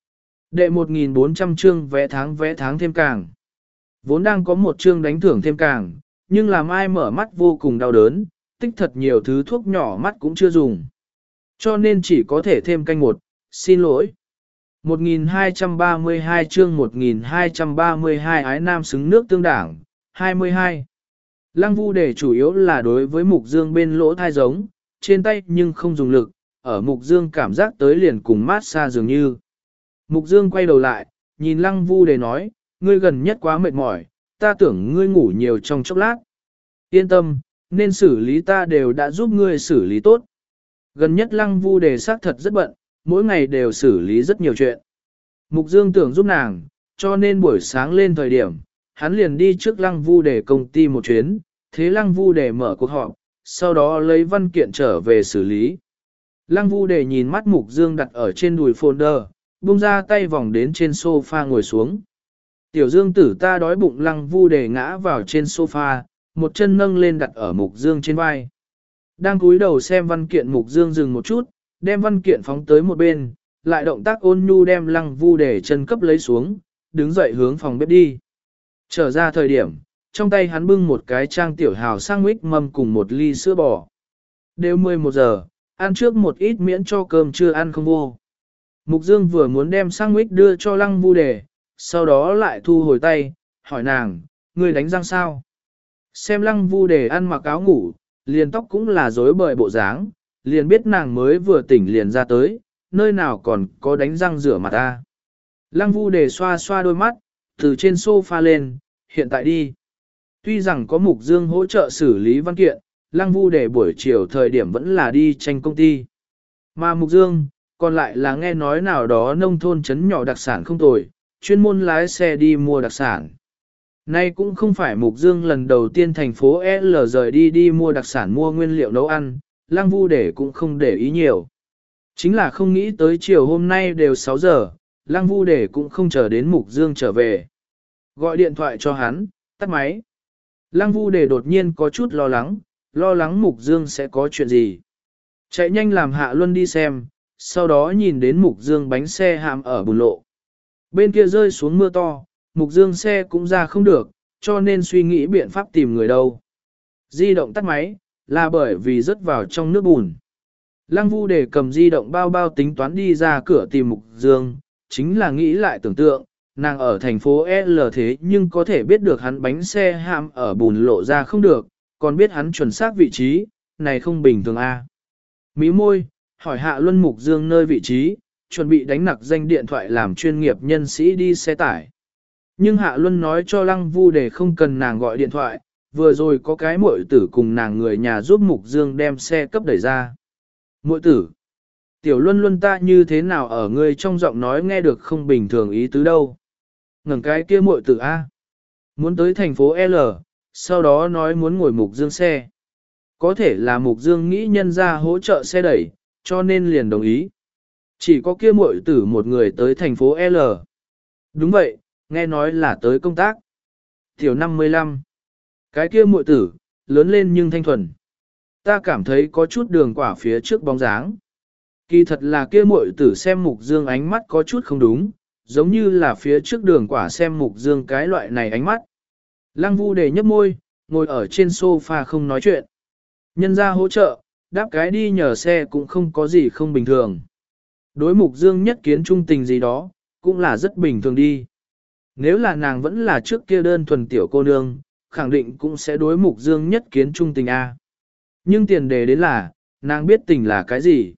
Đệ một nghìn bốn trăm chương vẽ tháng vẽ tháng thêm càng. Vốn đang có một chương đánh thưởng thêm càng, nhưng làm ai mở mắt vô cùng đau đớn, tích thật nhiều thứ thuốc nhỏ mắt cũng chưa dùng. Cho nên chỉ có thể thêm canh một, xin lỗi. một nghìn hai trăm ba mươi hai chương một nghìn hai trăm ba mươi hai ái nam xứng nước tương đảng, hai mươi hai. Lăng Vu Đề chủ yếu là đối với Mục Dương bên lỗ thai giống, trên tay nhưng không dùng lực, ở Mục Dương cảm giác tới liền cùng mát xa dường như. Mục Dương quay đầu lại, nhìn Lăng Vu Đề nói, ngươi gần nhất quá mệt mỏi, ta tưởng ngươi ngủ nhiều trong chốc lát. Yên tâm, nên xử lý ta đều đã giúp ngươi xử lý tốt. Gần nhất Lăng Vu Đề xác thật rất bận, mỗi ngày đều xử lý rất nhiều chuyện. Mục Dương tưởng giúp nàng, cho nên buổi sáng lên thời điểm, hắn liền đi trước Lăng Vu Đề công ty một chuyến, thế Lăng Vu Đề mở cuộc họp, sau đó lấy văn kiện trở về xử lý. Lăng Vu Đề nhìn mắt Mục Dương đặt ở trên đùi folder, buông ra tay vòng đến trên sofa ngồi xuống. Tiểu Dương tử ta đói bụng. Lăng Vu Đề ngã vào trên sofa, một chân nâng lên đặt ở Mục Dương trên vai. Đang cúi đầu xem văn kiện Mục Dương dừng một chút, đem văn kiện phóng tới một bên, lại động tác ôn nhu đem Lăng Vu Đề chân cấp lấy xuống, đứng dậy hướng phòng bếp đi. Trở ra thời điểm, trong tay hắn bưng một cái trang tiểu hào sandwich mâm cùng một ly sữa bò. Đều mười một giờ, ăn trước một ít miễn cho cơm chưa ăn không vô. Mục Dương vừa muốn đem sandwich đưa cho Lăng Vu Đề, sau đó lại thu hồi tay, hỏi nàng, ngươi đánh răng sao? Xem Lăng Vu Đề ăn mặc áo ngủ, liền tóc cũng là rối bời bộ dáng, liền biết nàng mới vừa tỉnh liền ra tới, nơi nào còn có đánh răng rửa mặt ta. Lăng Vu Đề xoa xoa đôi mắt, từ trên sofa lên, hiện tại đi. Tuy rằng có Mục Dương hỗ trợ xử lý văn kiện, Lăng Vu Đề buổi chiều thời điểm vẫn là đi tranh công ty. Mà Mục Dương, còn lại là nghe nói nào đó nông thôn trấn nhỏ đặc sản không tồi, chuyên môn lái xe đi mua đặc sản. Nay cũng không phải Mục Dương lần đầu tiên thành phố L rời đi đi mua đặc sản mua nguyên liệu nấu ăn, Lăng Vu Đề cũng không để ý nhiều. Chính là không nghĩ tới chiều hôm nay đều sáu giờ, Lăng Vu Đề cũng không chờ đến Mục Dương trở về. Gọi điện thoại cho hắn, tắt máy. Lăng Vu Đề đột nhiên có chút lo lắng, lo lắng Mục Dương sẽ có chuyện gì. Chạy nhanh làm Hạ Luân đi xem, sau đó nhìn đến Mục Dương bánh xe hạm ở bùn lộ. Bên kia rơi xuống mưa to, Mục Dương xe cũng ra không được, cho nên suy nghĩ biện pháp tìm người đâu. Di động tắt máy, là bởi vì rớt vào trong nước bùn. Lăng Vu Đề cầm di động bao bao tính toán đi ra cửa tìm Mục Dương, chính là nghĩ lại tưởng tượng, nàng ở thành phố L thế nhưng có thể biết được hắn bánh xe hạm ở bùn lộ ra không được, còn biết hắn chuẩn xác vị trí, này không bình thường a. Mí môi, hỏi Hạ Luân Mục Dương nơi vị trí, chuẩn bị đánh nặc danh điện thoại làm chuyên nghiệp nhân sĩ đi xe tải. Nhưng Hạ Luân nói cho Lăng Vu Đề không cần nàng gọi điện thoại, vừa rồi có cái muội tử cùng nàng người nhà giúp Mục Dương đem xe cấp đẩy ra. Muội tử, Tiểu Luân Luân ta như thế nào ở ngươi trong giọng nói nghe được không bình thường ý tứ đâu. Ngẩng cái kia muội tử A. Muốn tới thành phố L, sau đó nói muốn ngồi Mục Dương xe. Có thể là Mục Dương nghĩ nhân ra hỗ trợ xe đẩy, cho nên liền đồng ý. Chỉ có kia muội tử một người tới thành phố L. Đúng vậy, nghe nói là tới công tác. Tiểu năm mươi lăm. Cái kia muội tử, lớn lên nhưng thanh thuần. Ta cảm thấy có chút đường quả phía trước bóng dáng. Kỳ thật là kia muội tử xem Mục Dương ánh mắt có chút không đúng, giống như là phía trước đường quả xem Mục Dương cái loại này ánh mắt. Lăng Vu Đề nhấp môi, ngồi ở trên sofa không nói chuyện. Nhân ra hỗ trợ, đáp cái đi nhờ xe cũng không có gì không bình thường. Đối Mục Dương nhất kiến trung tình gì đó, cũng là rất bình thường đi. Nếu là nàng vẫn là trước kia đơn thuần tiểu cô nương, khẳng định cũng sẽ đối Mục Dương nhất kiến trung tình A. Nhưng tiền đề đến là, nàng biết tình là cái gì.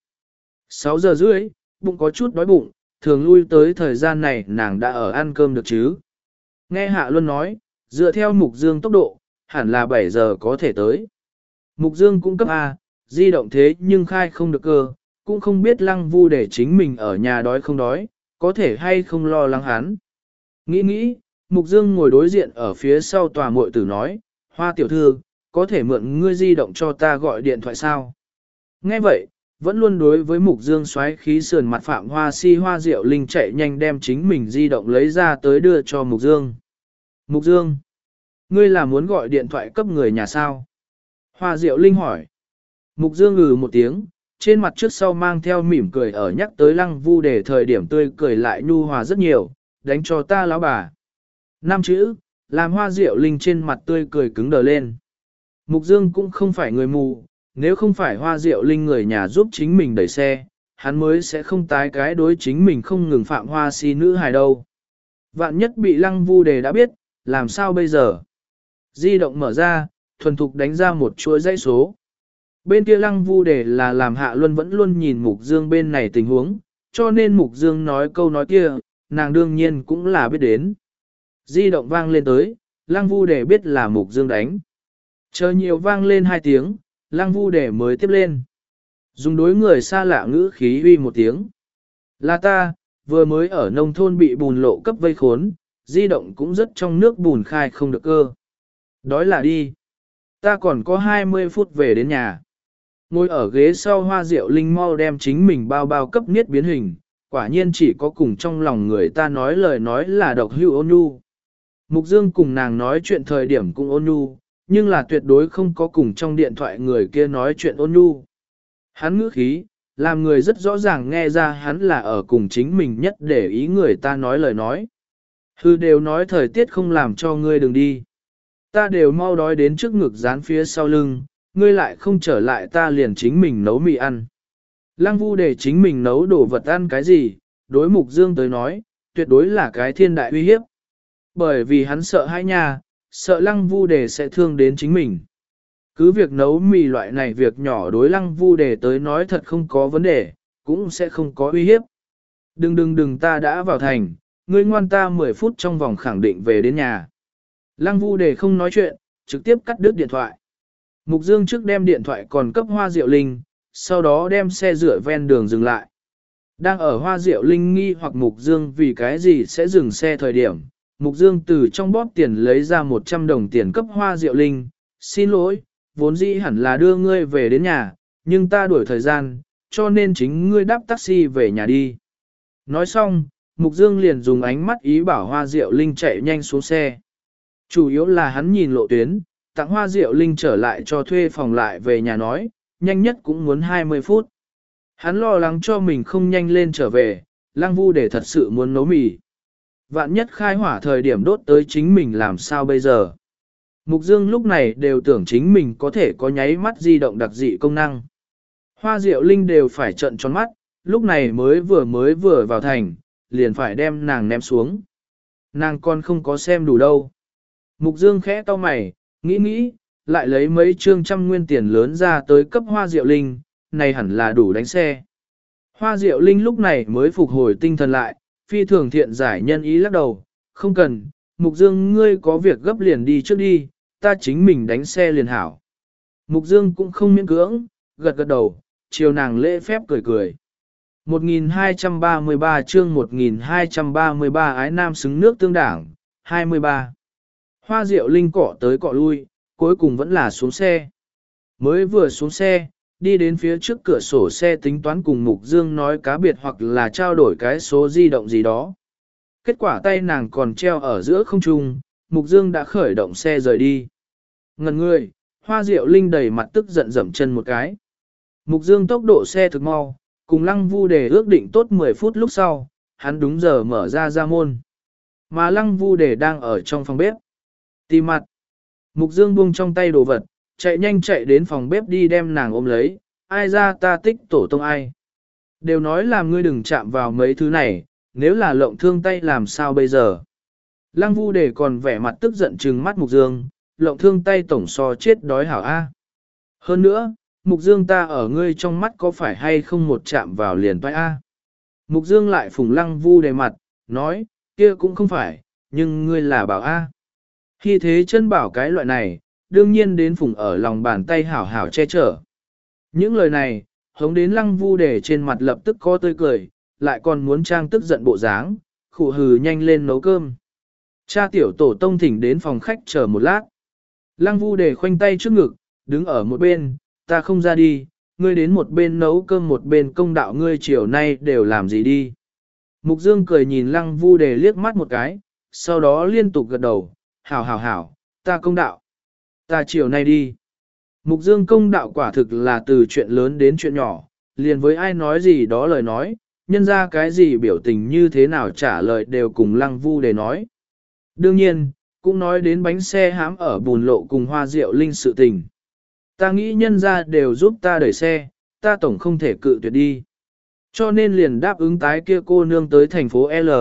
sáu giờ rưỡi, bụng có chút đói bụng, thường lui tới thời gian này nàng đã ở ăn cơm được chứ. Nghe Hạ Luân nói, dựa theo Mục Dương tốc độ, hẳn là bảy giờ có thể tới. Mục Dương cũng cấp A, di động thế nhưng khai không được cơ, cũng không biết Lăng Vu để chính mình ở nhà đói không đói, có thể hay không lo lắng hắn. Nghĩ nghĩ, Mục Dương ngồi đối diện ở phía sau tòa muội tử nói, Hoa tiểu thư, có thể mượn ngươi di động cho ta gọi điện thoại sao? Nghe vậy, vẫn luôn đối với Mục Dương xoáy khí sườn mặt Phạm Hoa Si Hoa Diệu Linh chạy nhanh đem chính mình di động lấy ra tới đưa cho Mục Dương. Mục Dương, ngươi là muốn gọi điện thoại cấp người nhà sao? Hoa Diệu Linh hỏi. Mục Dương ngừ một tiếng, trên mặt trước sau mang theo mỉm cười ở nhắc tới lăng vu để thời điểm tươi cười lại nhu hòa rất nhiều, đánh cho ta lão bà. Năm chữ, làm Hoa Diệu Linh trên mặt tươi cười cứng đờ lên. Mục Dương cũng không phải người mù, nếu không phải Hoa Diệu Linh người nhà giúp chính mình đẩy xe, hắn mới sẽ không tái cái đối chính mình không ngừng phạm hoa si nữ hài đâu. Vạn nhất bị lăng vu đề đã biết, làm sao bây giờ? Di động mở ra, thuần thục đánh ra một chuỗi dãy số. Bên kia lăng vu đề là làm Hạ Luân vẫn luôn nhìn Mục Dương bên này tình huống, cho nên Mục Dương nói câu nói kia, nàng đương nhiên cũng là biết đến. Di động vang lên tới, lăng vu đề biết là Mục Dương đánh. Chờ nhiều vang lên hai tiếng, lăng vu đề mới tiếp lên. Dùng đối người xa lạ ngữ khí uy một tiếng. Là ta, vừa mới ở nông thôn bị bùn lộ cấp vây khốn, di động cũng rất trong nước bùn khai không được cơ. Đói là đi. Ta còn có hai mươi phút về đến nhà. Ngồi ở ghế sau Hoa Diệu Linh mau đem chính mình bao bao cấp niết biến hình, quả nhiên chỉ có cùng trong lòng người ta nói lời nói là độc hữu ôn nhu. Mục Dương cùng nàng nói chuyện thời điểm cũng ôn nhu, nhưng là tuyệt đối không có cùng trong điện thoại người kia nói chuyện ôn nhu. Hắn ngữ khí, làm người rất rõ ràng nghe ra hắn là ở cùng chính mình nhất để ý người ta nói lời nói. Hư đều nói thời tiết không làm cho ngươi đừng đi. Ta đều mau đói đến trước ngực dán phía sau lưng, ngươi lại không trở lại ta liền chính mình nấu mì ăn. Lăng Vu để chính mình nấu đồ vật ăn cái gì, đối Mục Dương tới nói, tuyệt đối là cái thiên đại uy hiếp. Bởi vì hắn sợ hãi nha, sợ Lăng Vu đề sẽ thương đến chính mình. Cứ việc nấu mì loại này việc nhỏ đối Lăng Vu đề tới nói thật không có vấn đề, cũng sẽ không có uy hiếp. Đừng đừng đừng ta đã vào thành, ngươi ngoan ta mười phút trong vòng khẳng định về đến nhà. Lăng Vu đề không nói chuyện, trực tiếp cắt đứt điện thoại. Mục Dương trước đem điện thoại còn cấp Hoa Diệu Linh, sau đó đem xe rửa ven đường dừng lại. Đang ở Hoa Diệu Linh nghi hoặc Mục Dương vì cái gì sẽ dừng xe thời điểm, Mục Dương từ trong bóp tiền lấy ra một trăm đồng tiền cấp Hoa Diệu Linh, xin lỗi, vốn dĩ hẳn là đưa ngươi về đến nhà, nhưng ta đuổi thời gian, cho nên chính ngươi đáp taxi về nhà đi. Nói xong, Mục Dương liền dùng ánh mắt ý bảo Hoa Diệu Linh chạy nhanh xuống xe. Chủ yếu là hắn nhìn lộ tuyến, tặng Hoa Diệu Linh trở lại cho thuê phòng lại về nhà nói, nhanh nhất cũng muốn hai mươi phút. Hắn lo lắng cho mình không nhanh lên trở về, Lăng Vu để thật sự muốn nấu mì. Vạn nhất khai hỏa thời điểm đốt tới chính mình làm sao bây giờ. Mục Dương lúc này đều tưởng chính mình có thể có nháy mắt di động đặc dị công năng. Hoa Diệu Linh đều phải trợn tròn mắt, lúc này mới vừa mới vừa vào thành, liền phải đem nàng ném xuống. Nàng còn không có xem đủ đâu. Mục Dương khẽ cau mày, nghĩ nghĩ, lại lấy mấy trương trăm nguyên tiền lớn ra tới cấp Hoa Diệu Linh, này hẳn là đủ đánh xe. Hoa Diệu Linh lúc này mới phục hồi tinh thần lại, phi thường thiện giải nhân ý lắc đầu, không cần, Mục Dương ngươi có việc gấp liền đi trước đi, ta chính mình đánh xe liền hảo. Mục Dương cũng không miễn cưỡng, gật gật đầu, chiều nàng lễ phép cười cười. một nghìn hai trăm ba mươi ba chương một nghìn hai trăm ba mươi ba ái nam xứng nước tương đảng, hai mươi ba. Hoa Diệu Linh cọ tới cọ lui, cuối cùng vẫn là xuống xe. Mới vừa xuống xe, đi đến phía trước cửa sổ xe tính toán cùng Mục Dương nói cá biệt hoặc là trao đổi cái số di động gì đó. Kết quả tay nàng còn treo ở giữa không trung, Mục Dương đã khởi động xe rời đi. Ngần người, Hoa Diệu Linh đầy mặt tức giận dậm chân một cái. Mục Dương tốc độ xe thực mau, cùng Lăng Vu Đề ước định tốt mười phút lúc sau, hắn đúng giờ mở ra ra môn. Mà Lăng Vu Đề đang ở trong phòng bếp. Tìm mặt. Mục Dương buông trong tay đồ vật, chạy nhanh chạy đến phòng bếp đi đem nàng ôm lấy, ai ra ta tích tổ tông ai. Đều nói làm ngươi đừng chạm vào mấy thứ này, nếu là lộng thương tay làm sao bây giờ. Lăng Vu Đề còn vẻ mặt tức giận trừng mắt Mục Dương, lộng thương tay tổng so chết đói hảo A. Hơn nữa, Mục Dương ta ở ngươi trong mắt có phải hay không một chạm vào liền toái A. Mục Dương lại phủng Lăng Vu Đề mặt, nói, kia cũng không phải, nhưng ngươi là bảo A. Khi thế chân bảo cái loại này, đương nhiên đến phủng ở lòng bàn tay hảo hảo che chở. Những lời này, hống đến Lăng Vu Đề trên mặt lập tức có tươi cười, lại còn muốn trang tức giận bộ dáng, khụ hừ nhanh lên nấu cơm. Cha tiểu tổ tông thỉnh đến phòng khách chờ một lát. Lăng Vu Đề khoanh tay trước ngực, đứng ở một bên, ta không ra đi, ngươi đến một bên nấu cơm một bên công đạo ngươi chiều nay đều làm gì đi. Mục Dương cười nhìn Lăng Vu Đề liếc mắt một cái, sau đó liên tục gật đầu, hảo hảo hảo, ta công đạo. Ta chiều nay đi. Mục Dương công đạo quả thực là từ chuyện lớn đến chuyện nhỏ, liền với ai nói gì đó lời nói, nhân ra cái gì biểu tình như thế nào trả lời đều cùng Lăng Vu Đề nói. Đương nhiên, cũng nói đến bánh xe hãm ở bùn lộ cùng Hoa Diệu Linh sự tình. Ta nghĩ nhân ra đều giúp ta đẩy xe, ta tổng không thể cự tuyệt đi. Cho nên liền đáp ứng tái kia cô nương tới thành phố L.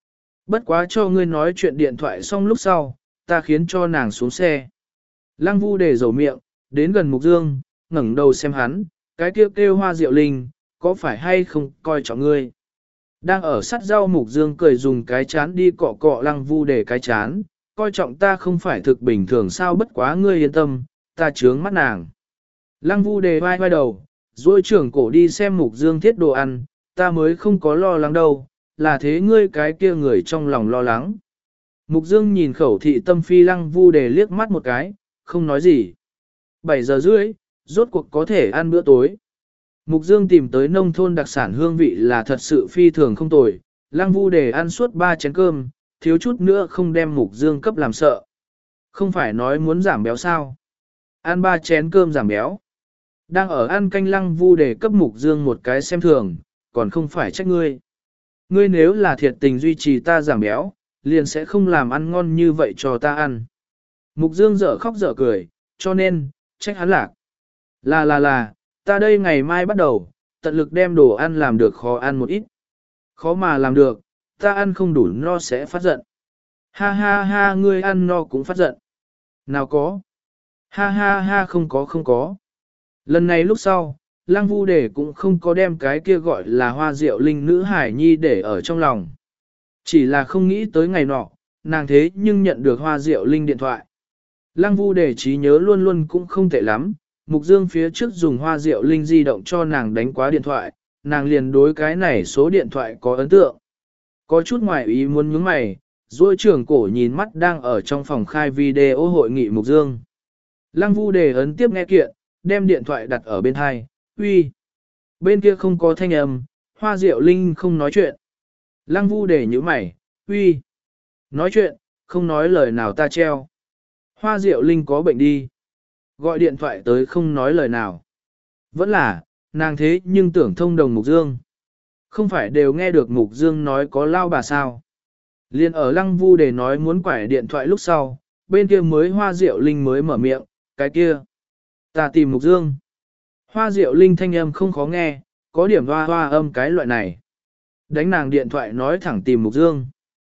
Bất quá cho ngươi nói chuyện điện thoại xong lúc sau, ta khiến cho nàng xuống xe. Lăng Vu Đề dầu miệng, đến gần Mục Dương, ngẩng đầu xem hắn, cái kia kêu, kêu Hoa Diệu Linh, có phải hay không coi trọng ngươi. Đang ở sắt rau Mục Dương cười dùng cái chán đi cọ cọ Lăng Vu Đề cái chán, coi trọng ta không phải thực bình thường sao, bất quá ngươi yên tâm, ta chướng mắt nàng. Lăng Vu Đề vai vai đầu, duỗi trưởng cổ đi xem Mục Dương thiết đồ ăn, ta mới không có lo lắng đâu, là thế ngươi cái kia người trong lòng lo lắng. Mục Dương nhìn khẩu thị tâm phi Lăng Vu Đề liếc mắt một cái, không nói gì. bảy giờ rưỡi, rốt cuộc có thể ăn bữa tối. Mục Dương tìm tới nông thôn đặc sản hương vị là thật sự phi thường không tồi, Lăng Vu Đề ăn suốt ba chén cơm, thiếu chút nữa không đem Mục Dương cấp làm sợ. Không phải nói muốn giảm béo sao? Ăn ba chén cơm giảm béo. Đang ở ăn canh Lăng Vu Đề cấp Mục Dương một cái xem thường, còn không phải trách ngươi. Ngươi nếu là thiệt tình duy trì ta giảm béo, liền sẽ không làm ăn ngon như vậy cho ta ăn. Mục Dương dở khóc dở cười, cho nên, trách hắn lạc. Là là là, ta đây ngày mai bắt đầu, tận lực đem đồ ăn làm được khó ăn một ít. Khó mà làm được, ta ăn không đủ no sẽ phát giận. Ha ha ha, ngươi ăn no cũng phát giận. Nào có. Ha ha ha, không có không có. Lần này lúc sau, Lăng Vu Đề cũng không có đem cái kia gọi là Hoa Diệu Linh nữ hải nhi để ở trong lòng. Chỉ là không nghĩ tới ngày nọ, nàng thế nhưng nhận được Hoa Diệu Linh điện thoại. Lăng Vu Đề trí nhớ luôn luôn cũng không tệ lắm, Mục Dương phía trước dùng Hoa Diệu Linh di động cho nàng đánh quá điện thoại, nàng liền đối cái này số điện thoại có ấn tượng. Có chút ngoài ý muốn nhướng mày, duỗi trưởng cổ nhìn mắt đang ở trong phòng khai video hội nghị Mục Dương. Lăng Vu Đề ấn tiếp nghe kiện, đem điện thoại đặt ở bên hai, uy. Bên kia không có thanh âm, Hoa Diệu Linh không nói chuyện. Lăng Vu Đề nhíu mày, uy. Nói chuyện, không nói lời nào ta treo. Hoa Diệu Linh có bệnh đi. Gọi điện thoại tới không nói lời nào. Vẫn là, nàng thế nhưng tưởng thông đồng Mục Dương. Không phải đều nghe được Mục Dương nói có lao bà sao. Liên ở Lăng Vu Đề nói muốn quải điện thoại lúc sau, bên kia mới Hoa Diệu Linh mới mở miệng, cái kia. Ta tìm Mục Dương. Hoa Diệu Linh thanh âm không khó nghe, có điểm hoa hoa âm cái loại này. Đánh nàng điện thoại nói thẳng tìm Mục Dương.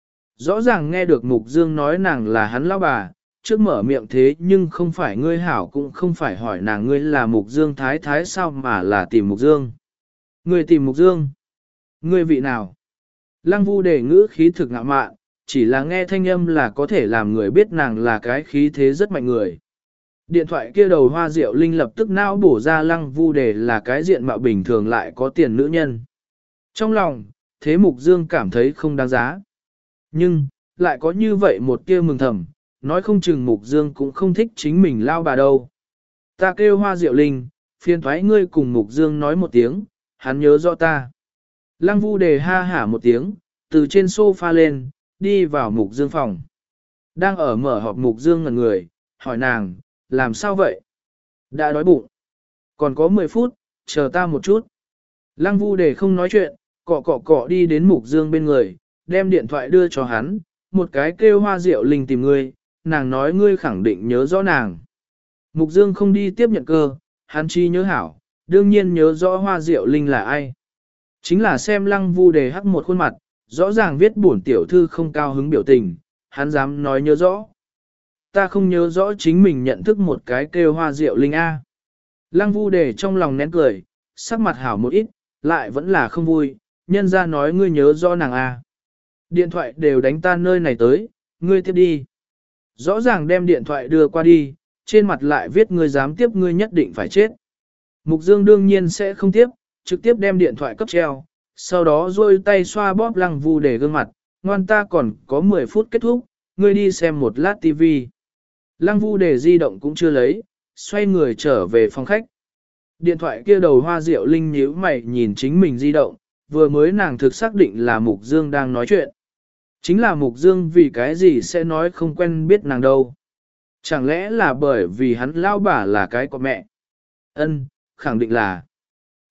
Rõ ràng nghe được Mục Dương nói nàng là hắn lão bà, trước mở miệng thế nhưng không phải ngươi hảo cũng không phải hỏi nàng ngươi là Mục Dương thái thái sao mà là tìm Mục Dương. Ngươi tìm Mục Dương. Ngươi vị nào? Lăng Vu Đề ngữ khí thực ngạo mạn, chỉ là nghe thanh âm là có thể làm người biết nàng là cái khí thế rất mạnh người. Điện thoại kia đầu Hoa Diệu Linh lập tức não bổ ra Lăng Vu Đề là cái diện mạo bình thường lại có tiền nữ nhân. Trong lòng, thế Mục Dương cảm thấy không đáng giá. Nhưng, lại có như vậy một kia mừng thầm, nói không chừng Mục Dương cũng không thích chính mình lao bà đâu. Ta kêu Hoa Diệu Linh, phiền thoái ngươi cùng Mục Dương nói một tiếng, hắn nhớ rõ ta. Lăng Vu Đề ha hả một tiếng, từ trên sofa lên, đi vào Mục Dương phòng. Đang ở mở họp Mục Dương ngẩn người, hỏi nàng, làm sao vậy? Đã đói bụng. Còn có mười phút, chờ ta một chút. Lăng Vu Đề không nói chuyện, cọ cọ cọ đi đến Mục Dương bên người, đem điện thoại đưa cho hắn, một cái kêu Hoa Diệu Linh tìm ngươi, nàng nói ngươi khẳng định nhớ rõ nàng. Mục Dương không đi tiếp nhận cơ, hắn chi nhớ hảo, đương nhiên nhớ rõ Hoa Diệu Linh là ai. Chính là xem Lăng Vu Đề hắc một khuôn mặt, rõ ràng viết bổn tiểu thư không cao hứng biểu tình, hắn dám nói nhớ rõ. Ta không nhớ rõ chính mình nhận thức một cái kêu Hoa Diệu Linh A. Lăng Vu Đề trong lòng nén cười, sắc mặt hảo một ít, lại vẫn là không vui, nhân ra nói ngươi nhớ rõ nàng A. Điện thoại đều đánh tan nơi này tới, ngươi tiếp đi. Rõ ràng đem điện thoại đưa qua đi, trên mặt lại viết ngươi dám tiếp ngươi nhất định phải chết. Mục Dương đương nhiên sẽ không tiếp, trực tiếp đem điện thoại cấp treo, sau đó duỗi tay xoa bóp Lăng Vu Đề gương mặt, ngoan ta còn có mười phút kết thúc, ngươi đi xem một lát tivi. Lăng Vu Đề di động cũng chưa lấy, xoay người trở về phòng khách. Điện thoại kia đầu Hoa Diệu Linh nhíu mày nhìn chính mình di động, vừa mới nàng thực xác định là Mục Dương đang nói chuyện. Chính là Mục Dương vì cái gì sẽ nói không quen biết nàng đâu. Chẳng lẽ là bởi vì hắn lao bà là cái của mẹ? Ân, khẳng định là.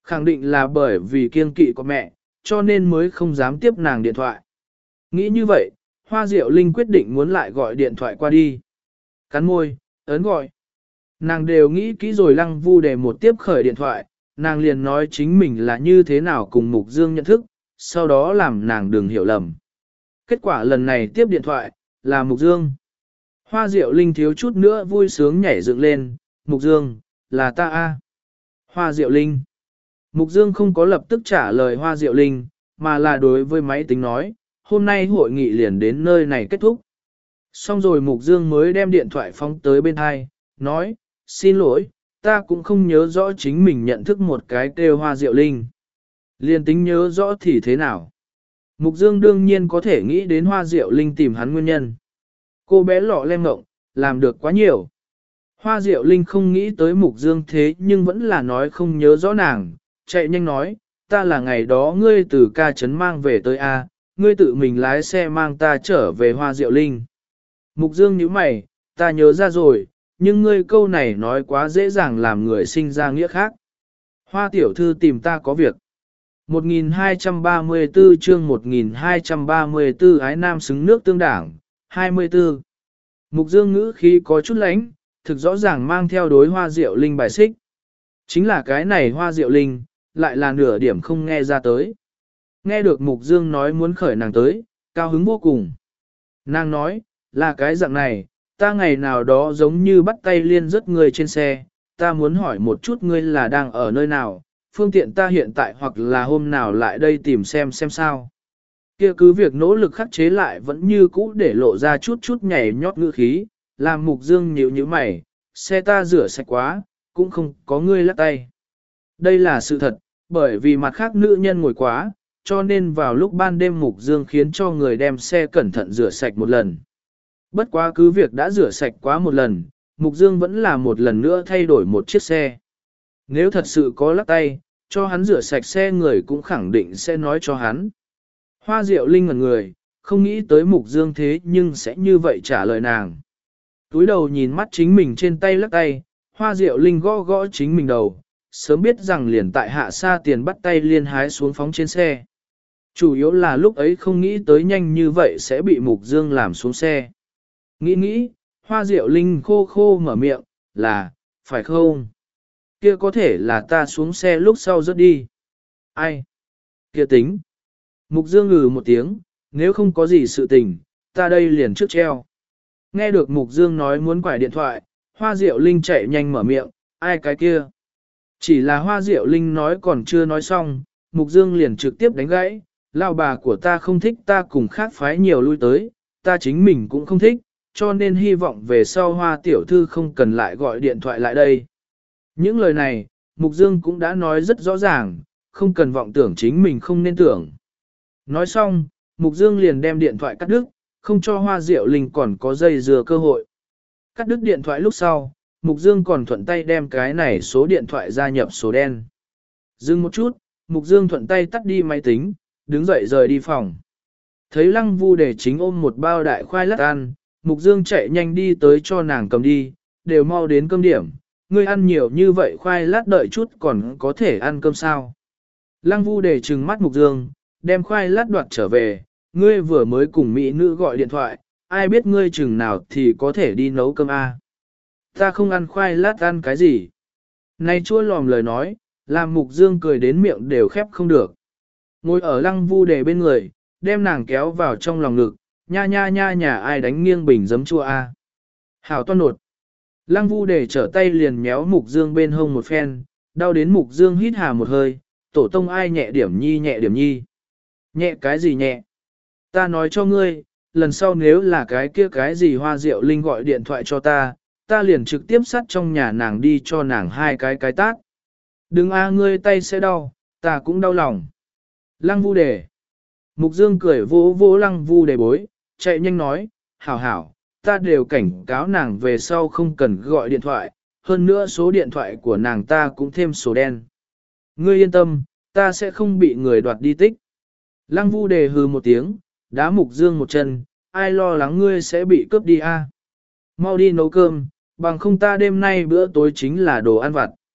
Khẳng định là bởi vì kiêng kỵ của mẹ, cho nên mới không dám tiếp nàng điện thoại. Nghĩ như vậy, Hoa Diệu Linh quyết định muốn lại gọi điện thoại qua đi. Cắn môi, ấn gọi. Nàng đều nghĩ kỹ rồi Lăng Vu để một tiếp khởi điện thoại, nàng liền nói chính mình là như thế nào cùng Mục Dương nhận thức, sau đó làm nàng đừng hiểu lầm. Kết quả lần này tiếp điện thoại, là Mục Dương. Hoa Diệu Linh thiếu chút nữa vui sướng nhảy dựng lên, Mục Dương, là ta a. Hoa Diệu Linh. Mục Dương không có lập tức trả lời Hoa Diệu Linh, mà là đối với máy tính nói, hôm nay hội nghị liền đến nơi này kết thúc. Xong rồi Mục Dương mới đem điện thoại phóng tới bên hai, nói, xin lỗi, ta cũng không nhớ rõ chính mình nhận thức một cái kêu Hoa Diệu Linh. Liền tính nhớ rõ thì thế nào? Mục Dương đương nhiên có thể nghĩ đến Hoa Diệu Linh tìm hắn nguyên nhân. Cô bé lọ lem ngộng, làm được quá nhiều. Hoa Diệu Linh không nghĩ tới Mục Dương thế nhưng vẫn là nói không nhớ rõ nàng, chạy nhanh nói, ta là ngày đó ngươi từ ca trấn mang về tới A, ngươi tự mình lái xe mang ta trở về Hoa Diệu Linh. Mục Dương nhíu mày, ta nhớ ra rồi, nhưng ngươi câu này nói quá dễ dàng làm người sinh ra nghĩa khác. Hoa tiểu thư tìm ta có việc. một nghìn hai trăm ba mươi tư chương một nghìn hai trăm ba mươi tư ái nam xứng nước tương đảng, hai mươi tư. Mục Dương ngữ khí có chút lánh, thực rõ ràng mang theo đối Hoa Diệu Linh bài xích. Chính là cái này Hoa Diệu Linh, lại là nửa điểm không nghe ra tới. Nghe được Mục Dương nói muốn khởi nàng tới, cao hứng vô cùng. Nàng nói, là cái dạng này, ta ngày nào đó giống như bắt tay liên rất người trên xe, ta muốn hỏi một chút ngươi là đang ở nơi nào, phương tiện ta hiện tại hoặc là hôm nào lại đây tìm xem xem sao. Kia cứ việc nỗ lực khắc chế lại vẫn như cũ để lộ ra chút chút nhảy nhót ngữ khí, làm Mục Dương nhíu nhíu mày, xe ta rửa sạch quá, cũng không có ngươi lắc tay. Đây là sự thật, bởi vì mặt khác nữ nhân ngồi quá, cho nên vào lúc ban đêm Mục Dương khiến cho người đem xe cẩn thận rửa sạch một lần. Bất quá cứ việc đã rửa sạch quá một lần, Mục Dương vẫn là một lần nữa thay đổi một chiếc xe. Nếu thật sự có lắc tay, cho hắn rửa sạch xe người cũng khẳng định sẽ nói cho hắn. Hoa Diệu Linh ngẩn người, không nghĩ tới Mục Dương thế nhưng sẽ như vậy trả lời nàng. Túi đầu nhìn mắt chính mình trên tay lắc tay, Hoa Diệu Linh gõ gõ chính mình đầu, sớm biết rằng liền tại hạ xa tiền bắt tay liên hái xuống phóng trên xe. Chủ yếu là lúc ấy không nghĩ tới nhanh như vậy sẽ bị Mục Dương làm xuống xe. Nghĩ nghĩ, Hoa Diệu Linh khô khô mở miệng, là, phải không? Kia có thể là ta xuống xe lúc sau rớt đi. Ai? Kia tính. Mục Dương ngừ một tiếng, nếu không có gì sự tình, ta đây liền trước treo. Nghe được Mục Dương nói muốn quải điện thoại, Hoa Diệu Linh chạy nhanh mở miệng, ai cái kia? Chỉ là Hoa Diệu Linh nói còn chưa nói xong, Mục Dương liền trực tiếp đánh gãy, lao bà của ta không thích ta cùng khác phái nhiều lui tới, ta chính mình cũng không thích, cho nên hy vọng về sau Hoa tiểu thư không cần lại gọi điện thoại lại đây. Những lời này, Mục Dương cũng đã nói rất rõ ràng, không cần vọng tưởng chính mình không nên tưởng. Nói xong, Mục Dương liền đem điện thoại cắt đứt, không cho Hoa Diệu Linh còn có dây dừa cơ hội. Cắt đứt điện thoại lúc sau, Mục Dương còn thuận tay đem cái này số điện thoại gia nhập số đen. Dừng một chút, Mục Dương thuận tay tắt đi máy tính, đứng dậy rời đi phòng. Thấy Lăng Vu để chính ôm một bao đại khoai lát ăn, Mục Dương chạy nhanh đi tới cho nàng cầm đi, đều mau đến cơm điểm, ngươi ăn nhiều như vậy khoai lát đợi chút còn có thể ăn cơm sao. Lăng Vu để trừng mắt Mục Dương, đem khoai lát đoạt trở về, ngươi vừa mới cùng mỹ nữ gọi điện thoại, ai biết ngươi chừng nào thì có thể đi nấu cơm a? Ta không ăn khoai lát ăn cái gì? Này chua lòm lời nói, làm Mục Dương cười đến miệng đều khép không được. Ngồi ở Lăng Vu để bên người, đem nàng kéo vào trong lòng ngực, nha nha nha nhà ai đánh nghiêng bình giấm chua a? Hảo toan nột. Lăng Vu để trở tay liền méo Mục Dương bên hông một phen, đau đến Mục Dương hít hà một hơi, tổ tông ai nhẹ điểm nhi nhẹ điểm nhi. Nhẹ cái gì nhẹ? Ta nói cho ngươi, lần sau nếu là cái kia cái gì Hoa Diệu Linh gọi điện thoại cho ta, ta liền trực tiếp sắt trong nhà nàng đi cho nàng hai cái cái tát. Đừng a ngươi tay sẽ đau, ta cũng đau lòng. Lăng Vu đề. Mục Dương cười vỗ vỗ Lăng Vu đề bối, chạy nhanh nói, hảo hảo, ta đều cảnh cáo nàng về sau không cần gọi điện thoại, hơn nữa số điện thoại của nàng ta cũng thêm số đen. Ngươi yên tâm, ta sẽ không bị người đoạt đi tích. Lăng Vu đề hừ một tiếng, đá Mục Dương một chân, ai lo lắng ngươi sẽ bị cướp đi a? Mau đi nấu cơm, bằng không ta đêm nay bữa tối chính là đồ ăn vặt.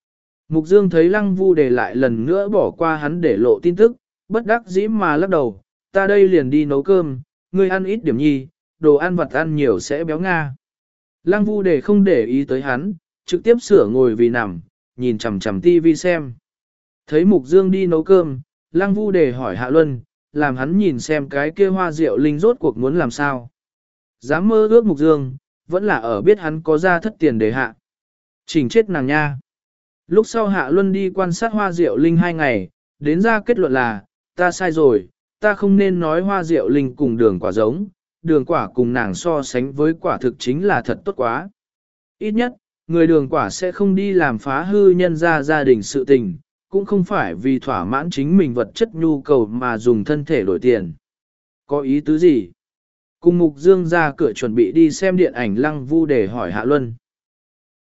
Mục Dương thấy Lăng Vu Đề lại lần nữa bỏ qua hắn để lộ tin tức, bất đắc dĩ mà lắc đầu, ta đây liền đi nấu cơm, ngươi ăn ít điểm nhi, đồ ăn vặt ăn nhiều sẽ béo Nga. Lăng Vu Đề không để ý tới hắn, trực tiếp sửa ngồi vì nằm, nhìn chằm chằm tivi xem. Thấy Mục Dương đi nấu cơm, Lăng Vu Đề hỏi Hạ Luân, làm hắn nhìn xem cái kia hoa rượu linh rốt cuộc muốn làm sao. Dám mơ ước Mục Dương, vẫn là ở biết hắn có ra thất tiền để hạ. Chỉnh chết nàng nha. Lúc sau Hạ Luân đi quan sát hoa rượu linh hai ngày, đến ra kết luận là, ta sai rồi, ta không nên nói hoa rượu linh cùng đường quả giống, đường quả cùng nàng so sánh với quả thực chính là thật tốt quá. Ít nhất, người đường quả sẽ không đi làm phá hư nhân ra gia đình sự tình, cũng không phải vì thỏa mãn chính mình vật chất nhu cầu mà dùng thân thể đổi tiền. Có ý tứ gì? Cùng Mục Dương ra cửa chuẩn bị đi xem điện ảnh Lăng Vu để hỏi Hạ Luân.